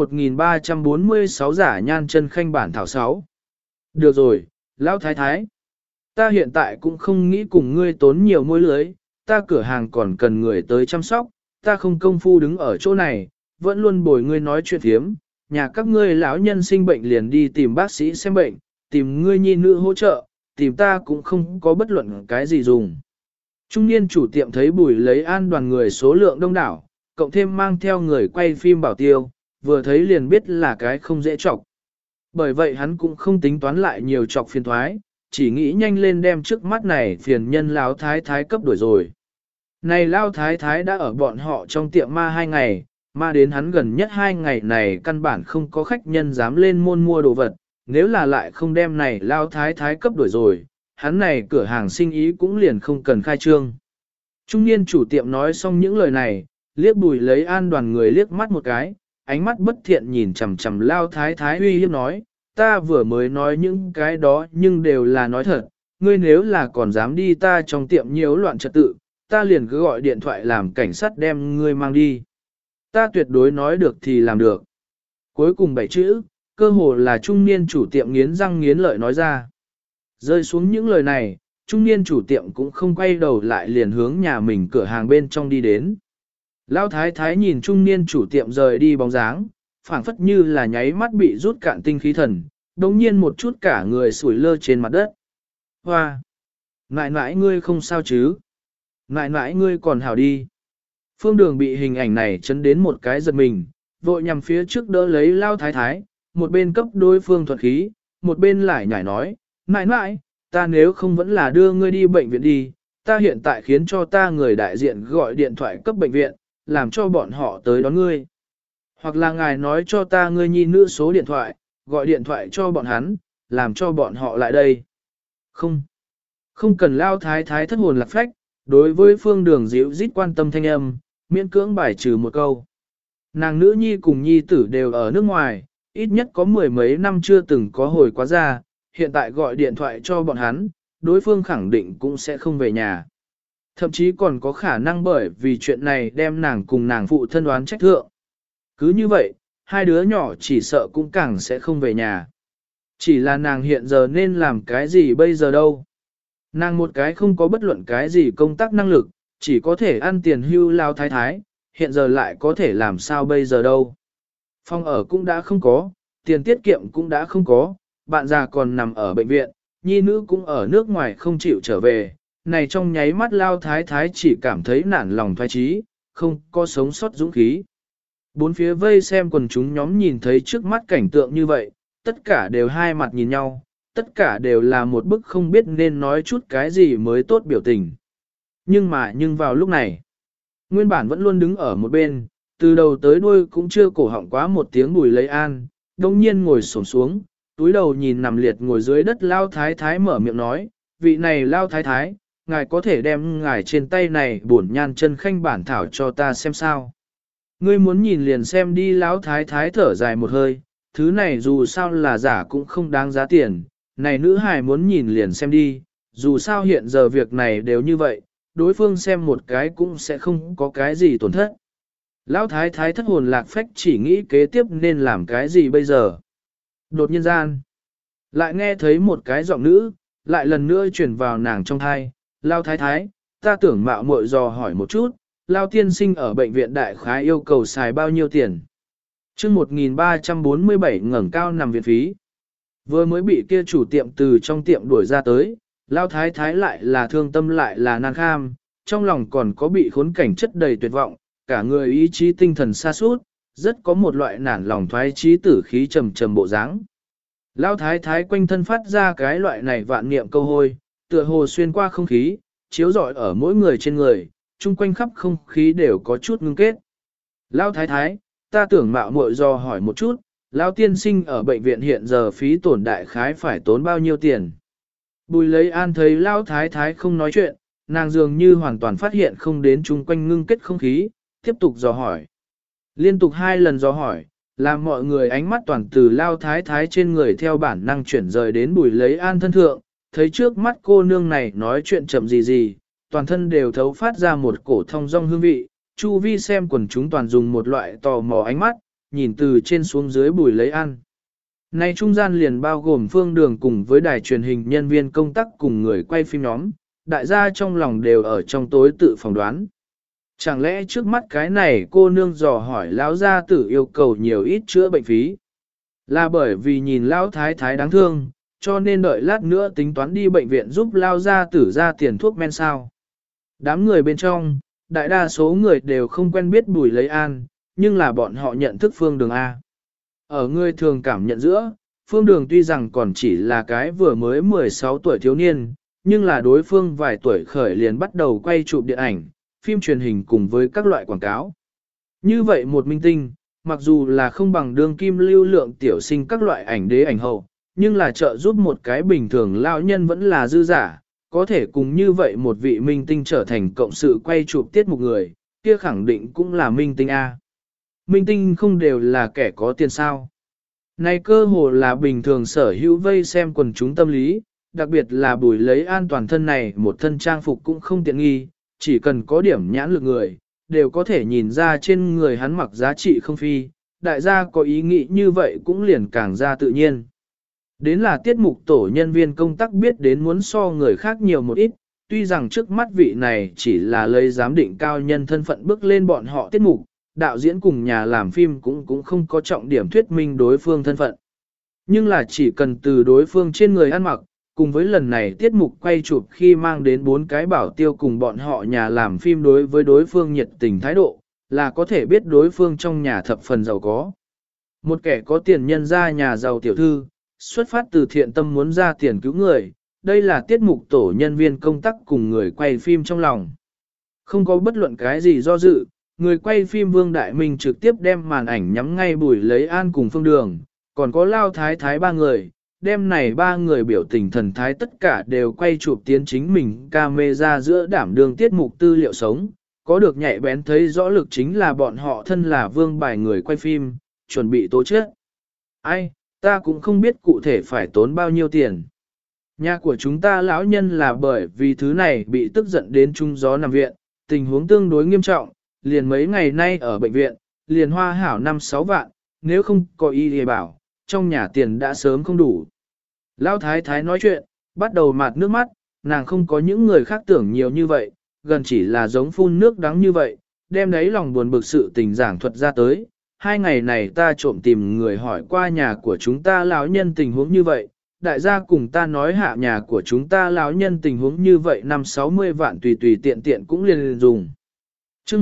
1346 giả nhan chân khanh bản thảo 6. Được rồi, Lão Thái Thái. Ta hiện tại cũng không nghĩ cùng ngươi tốn nhiều môi lưới, ta cửa hàng còn cần người tới chăm sóc, ta không công phu đứng ở chỗ này, vẫn luôn bồi ngươi nói chuyện thiếm, nhà các ngươi lão nhân sinh bệnh liền đi tìm bác sĩ xem bệnh, tìm ngươi nhi nữ hỗ trợ, tìm ta cũng không có bất luận cái gì dùng. Trung niên chủ tiệm thấy Bùi Lấy An đoàn người số lượng đông đảo, cộng thêm mang theo người quay phim bảo tiêu, vừa thấy liền biết là cái không dễ chọc. Bởi vậy hắn cũng không tính toán lại nhiều chọc phiền thoái, chỉ nghĩ nhanh lên đem trước mắt này phiền nhân Lão Thái Thái cấp đuổi rồi. Này Lão Thái Thái đã ở bọn họ trong tiệm ma 2 ngày, ma đến hắn gần nhất 2 ngày này căn bản không có khách nhân dám lên môn mua đồ vật, nếu là lại không đem này Lão Thái Thái cấp đuổi rồi, hắn này cửa hàng sinh ý cũng liền không cần khai trương. Trung niên chủ tiệm nói xong những lời này, liếc Bùi Lấy An đoàn người liếc mắt một cái, ánh mắt bất thiện nhìn chằm chằm Lão Thái Thái uy hiếp nói, ta vừa mới nói những cái đó nhưng đều là nói thật, ngươi nếu là còn dám đi ta trong tiệm nhiễu loạn trật tự, ta liền cứ gọi điện thoại làm cảnh sát đem ngươi mang đi. Ta tuyệt đối nói được thì làm được. Cuối cùng 7 chữ, cơ hồ là trung niên chủ tiệm nghiến răng nghiến lợi nói ra. Rơi xuống những lời này, trung niên chủ tiệm cũng không quay đầu lại liền hướng nhà mình cửa hàng bên trong đi đến. Lão Thái Thái nhìn trung niên chủ tiệm rời đi bóng dáng, phảng phất như là nháy mắt bị rút cạn tinh khí thần, đồng nhiên một chút cả người sủi lơ trên mặt đất. Hoa! Nại nãi ngươi không sao chứ? Nại nãi ngươi còn hảo đi. Phương Đường bị hình ảnh này chấn đến một cái giật mình, vội nhằm phía trước đỡ lấy Lão Thái Thái, một bên cấp đối phương thuật khí, một bên lại nhảy nói, nại nãi, ta nếu không vẫn là đưa ngươi đi bệnh viện đi, ta hiện tại khiến cho ta người đại diện gọi điện thoại cấp bệnh viện, làm cho bọn họ tới đón ngươi. Hoặc là ngài nói cho ta ngươi nhi nữ số điện thoại, gọi điện thoại cho bọn hắn, làm cho bọn họ lại đây. Không cần Lão Thái Thái thất hồn lạc phách, đối với Phương Đường dịu rít quan tâm thanh âm, miễn cưỡng bài trừ một câu. Nàng nữ nhi cùng nhi tử đều ở nước ngoài, ít nhất có 10 mấy năm chưa từng có hồi quá ra, hiện tại gọi điện thoại cho bọn hắn, đối phương khẳng định cũng sẽ không về nhà. Thậm chí còn có khả năng bởi vì chuyện này đem nàng cùng nàng phụ thân đoán trách thượng. Cứ như vậy, hai đứa nhỏ chỉ sợ cũng càng sẽ không về nhà. Chỉ là nàng hiện giờ nên làm cái gì bây giờ đâu. Nàng một cái không có bất luận cái gì công tác năng lực, chỉ có thể ăn tiền hưu Lão Thái Thái, hiện giờ lại có thể làm sao bây giờ đâu. Phòng ở cũng đã không có, tiền tiết kiệm cũng đã không có, bạn già còn nằm ở bệnh viện, nhi nữ cũng ở nước ngoài không chịu trở về. Này trong nháy mắt Lão Thái Thái chỉ cảm thấy nản lòng thoái trí, không có sống sót dũng khí. Bốn phía vây xem quần chúng nhóm nhìn thấy trước mắt cảnh tượng như vậy, tất cả đều hai mặt nhìn nhau, tất cả đều là một bức không biết nên nói chút cái gì mới tốt biểu tình. Nhưng vào lúc này, nguyên bản vẫn luôn đứng ở một bên, từ đầu tới đuôi cũng chưa cổ họng quá một tiếng Bùi Lấy An, đông nhiên ngồi xổm xuống, túi đầu nhìn nằm liệt ngồi dưới đất Lao Thái Thái mở miệng nói, vị này Lao Thái Thái, ngài có thể đem ngài trên tay này bổn nhan chân khanh bản thảo cho ta xem sao. Ngươi muốn nhìn liền xem đi. Lão Thái Thái thở dài một hơi, thứ này dù sao là giả cũng không đáng giá tiền, này nữ hài muốn nhìn liền xem đi, dù sao hiện giờ việc này đều như vậy, đối phương xem một cái cũng sẽ không có cái gì tổn thất. Lão Thái Thái thất hồn lạc phách chỉ nghĩ kế tiếp nên làm cái gì bây giờ. Đột nhiên gian, lại nghe thấy một cái giọng nữ, lại lần nữa truyền vào nàng trong thai, Lão Thái Thái, ta tưởng mạo muội dò hỏi một chút, Lão tiên sinh ở bệnh viện đại khái yêu cầu xài bao nhiêu tiền. Chương 1347 ngẩng cao nằm viện phí. Vừa mới bị kia chủ tiệm từ trong tiệm đuổi ra tới, Lão Thái Thái lại là thương tâm lại là nan kham, trong lòng còn có bị khốn cảnh chất đầy tuyệt vọng, cả người ý chí tinh thần sa sút, rất có một loại nản lòng thoái chí tử khí trầm trầm bộ dáng. Lão Thái Thái quanh thân phát ra cái loại này vạn niệm câu hôi, tựa hồ xuyên qua không khí, chiếu rọi ở mỗi người trên người, chung quanh khắp không khí đều có chút ngưng kết. Lão Thái Thái, ta tưởng mạo muội do hỏi một chút, Lão tiên sinh ở bệnh viện hiện giờ phí tổn đại khái phải tốn bao nhiêu tiền? Bùi Lấy An thấy Lão Thái Thái không nói chuyện, nàng dường như hoàn toàn phát hiện không đến chung quanh ngưng kết không khí, tiếp tục dò hỏi. Liên tục 2 lần dò hỏi, làm mọi người ánh mắt toàn từ Lão Thái Thái trên người theo bản năng chuyển rời đến Bùi Lấy An thân thượng, thấy trước mắt cô nương này nói chuyện chậm gì, toàn thân đều thấu phát ra một cổ thông dong hương vị, chu vi xem quần chúng toàn dùng một loại tò mò ánh mắt, nhìn từ trên xuống dưới Bùi Lấy An. Này trung gian liền bao gồm Phương Đường cùng với đài truyền hình nhân viên công tác cùng người quay phim nhóm, đại gia trong lòng đều ở trong tối tự phỏng đoán. Chẳng lẽ trước mắt cái này cô nương dò hỏi lão gia tử yêu cầu nhiều ít chữa bệnh phí? Là bởi vì nhìn lão thái thái đáng thương, cho nên đợi lát nữa tính toán đi bệnh viện giúp lão gia tử ra tiền thuốc men sao? Đám người bên trong, đại đa số người đều không quen biết Bùi Lấy An, nhưng là bọn họ nhận thức Phương Đường A. Ở người thường cảm nhận giữa, Phương Đường tuy rằng còn chỉ là cái vừa mới 16 tuổi thiếu niên, nhưng là đối phương vài tuổi khởi liền bắt đầu quay chụp điện ảnh, phim truyền hình cùng với các loại quảng cáo. Như vậy một minh tinh, mặc dù là không bằng đương kim lưu lượng tiểu sinh các loại ảnh đế ảnh hậu, nhưng là trợ giúp một cái bình thường lão nhân vẫn là dư giả, có thể cùng như vậy một vị minh tinh trở thành cộng sự quay chụp tiết mục người, kia khẳng định cũng là minh tinh A. Minh tinh không đều là kẻ có tiền sao. Này cơ hồ là bình thường sở hữu vây xem quần chúng tâm lý, đặc biệt là Bùi Lấy An toàn thân này một thân trang phục cũng không tiện nghi, chỉ cần có điểm nhãn lực người, đều có thể nhìn ra trên người hắn mặc giá trị không phi, đại gia có ý nghĩ như vậy cũng liền càng ra tự nhiên. Đến là tiết mục tổ nhân viên công tác biết đến muốn so người khác nhiều một ít, tuy rằng trước mắt vị này chỉ là lấy giám định cao nhân thân phận bước lên bọn họ tiết mục, đạo diễn cùng nhà làm phim cũng không có trọng điểm thuyết minh đối phương thân phận. Nhưng là chỉ cần từ đối phương trên người ăn mặc, cùng với lần này tiết mục quay chụp khi mang đến 4 cái bảo tiêu cùng bọn họ nhà làm phim đối với đối phương nhiệt tình thái độ, là có thể biết đối phương trong nhà thập phần giàu có. Một kẻ có tiền nhân ra nhà giàu tiểu thư, xuất phát từ thiện tâm muốn ra tiền cứu người, đây là tiết mục tổ nhân viên công tác cùng người quay phim trong lòng. Không có bất luận cái gì do dự, người quay phim Vương Đại Minh trực tiếp đem màn ảnh nhắm ngay Bùi Lấy An cùng Phương Đường, còn có Lao Thái Thái 3 người, đem này 3 người biểu tình thần thái tất cả đều quay chụp tiến chính mình camera giữa đảm đương tiết mục tư liệu sống, có được nhạy bén thấy rõ lực chính là bọn họ thân là vương bài người quay phim, chuẩn bị tố chết. Ai, ta cũng không biết cụ thể phải tốn bao nhiêu tiền. Nhà của chúng ta lão nhân là bởi vì thứ này bị tức giận đến trung gió nằm viện, tình huống tương đối nghiêm trọng, liền mấy ngày nay ở bệnh viện, liền hoa hảo 5-6 vạn, nếu không có y thì bảo, trong nhà tiền đã sớm không đủ. Lão Thái Thái nói chuyện, bắt đầu mạt nước mắt, nàng không có những người khác tưởng nhiều như vậy, gần chỉ là giống phun nước đắng như vậy, đem đấy lòng buồn bực sự tình giảng thuật ra tới. 2 ngày này ta trộm tìm người hỏi qua nhà của chúng ta lão nhân tình huống như vậy, đại gia cùng ta nói hạ nhà của chúng ta lão nhân tình huống như vậy 5-60 vạn tùy tùy tiện tiện cũng liền dùng. Chương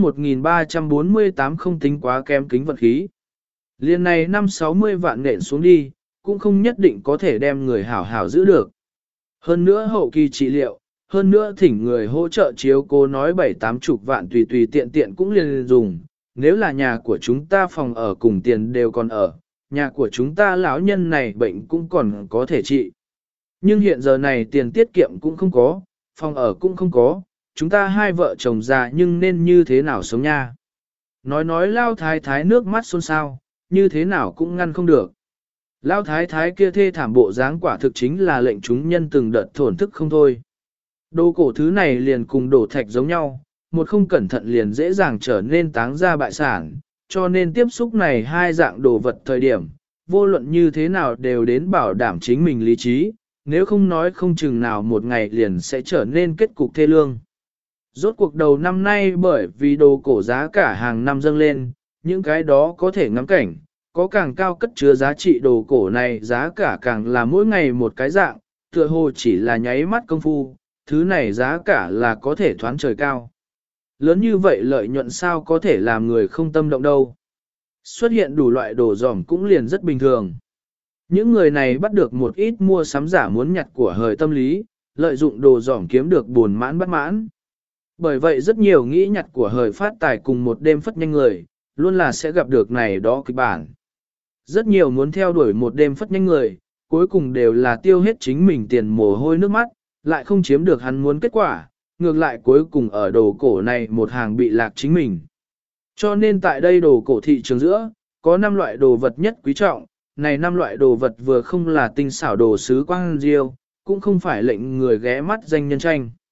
1348 không tính quá kém kính vận khí. Liên này 5-60 vạn nện xuống đi, cũng không nhất định có thể đem người hảo hảo giữ được. Hơn nữa hậu kỳ trị liệu, hơn nữa thỉnh người hỗ trợ chiếu cố nói 7-80 vạn tùy tùy tiện tiện cũng liền dùng, nếu là nhà của chúng ta phòng ở cùng tiền đều còn ở, nhà của chúng ta lão nhân này bệnh cũng còn có thể trị. Nhưng hiện giờ này tiền tiết kiệm cũng không có, phòng ở cũng không có, chúng ta hai vợ chồng già nhưng nên như thế nào sống nha. Nói lao thái thái nước mắt xôn xao, như thế nào cũng ngăn không được. Lao thái thái kia thê thảm bộ dáng quả thực chính là lệnh chúng nhân từng đợt thổn thức không thôi. Đồ cổ thứ này liền cùng đổ thạch giống nhau, một không cẩn thận liền dễ dàng trở nên táng ra bại sản, cho nên tiếp xúc này hai dạng đồ vật thời điểm, vô luận như thế nào đều đến bảo đảm chính mình lý trí, nếu không nói không chừng nào một ngày liền sẽ trở nên kết cục thê lương. Rốt cuộc đầu năm nay bởi vì đồ cổ giá cả hàng năm dâng lên, những cái đó có thể ngắm cảnh, có càng cao cất chứa giá trị đồ cổ này giá cả càng là mỗi ngày một cái dạng, tựa hồ chỉ là nháy mắt công phu, thứ này giá cả là có thể thoáng trời cao. Lớn như vậy lợi nhuận sao có thể làm người không tâm động đâu. Xuất hiện đủ loại đồ giỏm cũng liền rất bình thường. Những người này bắt được một ít mua sắm giả muốn nhặt của hời tâm lý, lợi dụng đồ giỏm kiếm được buồn mãn bất mãn. Bởi vậy rất nhiều nghĩ nhặt của hời phát tài cùng một đêm phất nhanh người, luôn là sẽ gặp được này đó kịch bản. Rất nhiều muốn theo đuổi một đêm phất nhanh người, cuối cùng đều là tiêu hết chính mình tiền mồ hôi nước mắt, lại không chiếm được hắn muốn kết quả, ngược lại cuối cùng ở đồ cổ này một hàng bị lạc chính mình. Cho nên tại đây đồ cổ thị trường giữa, có 5 loại đồ vật nhất quý trọng, này 5 loại đồ vật vừa không là tinh xảo đồ sứ quang diêu, cũng không phải lệnh người ghé mắt danh nhân tranh.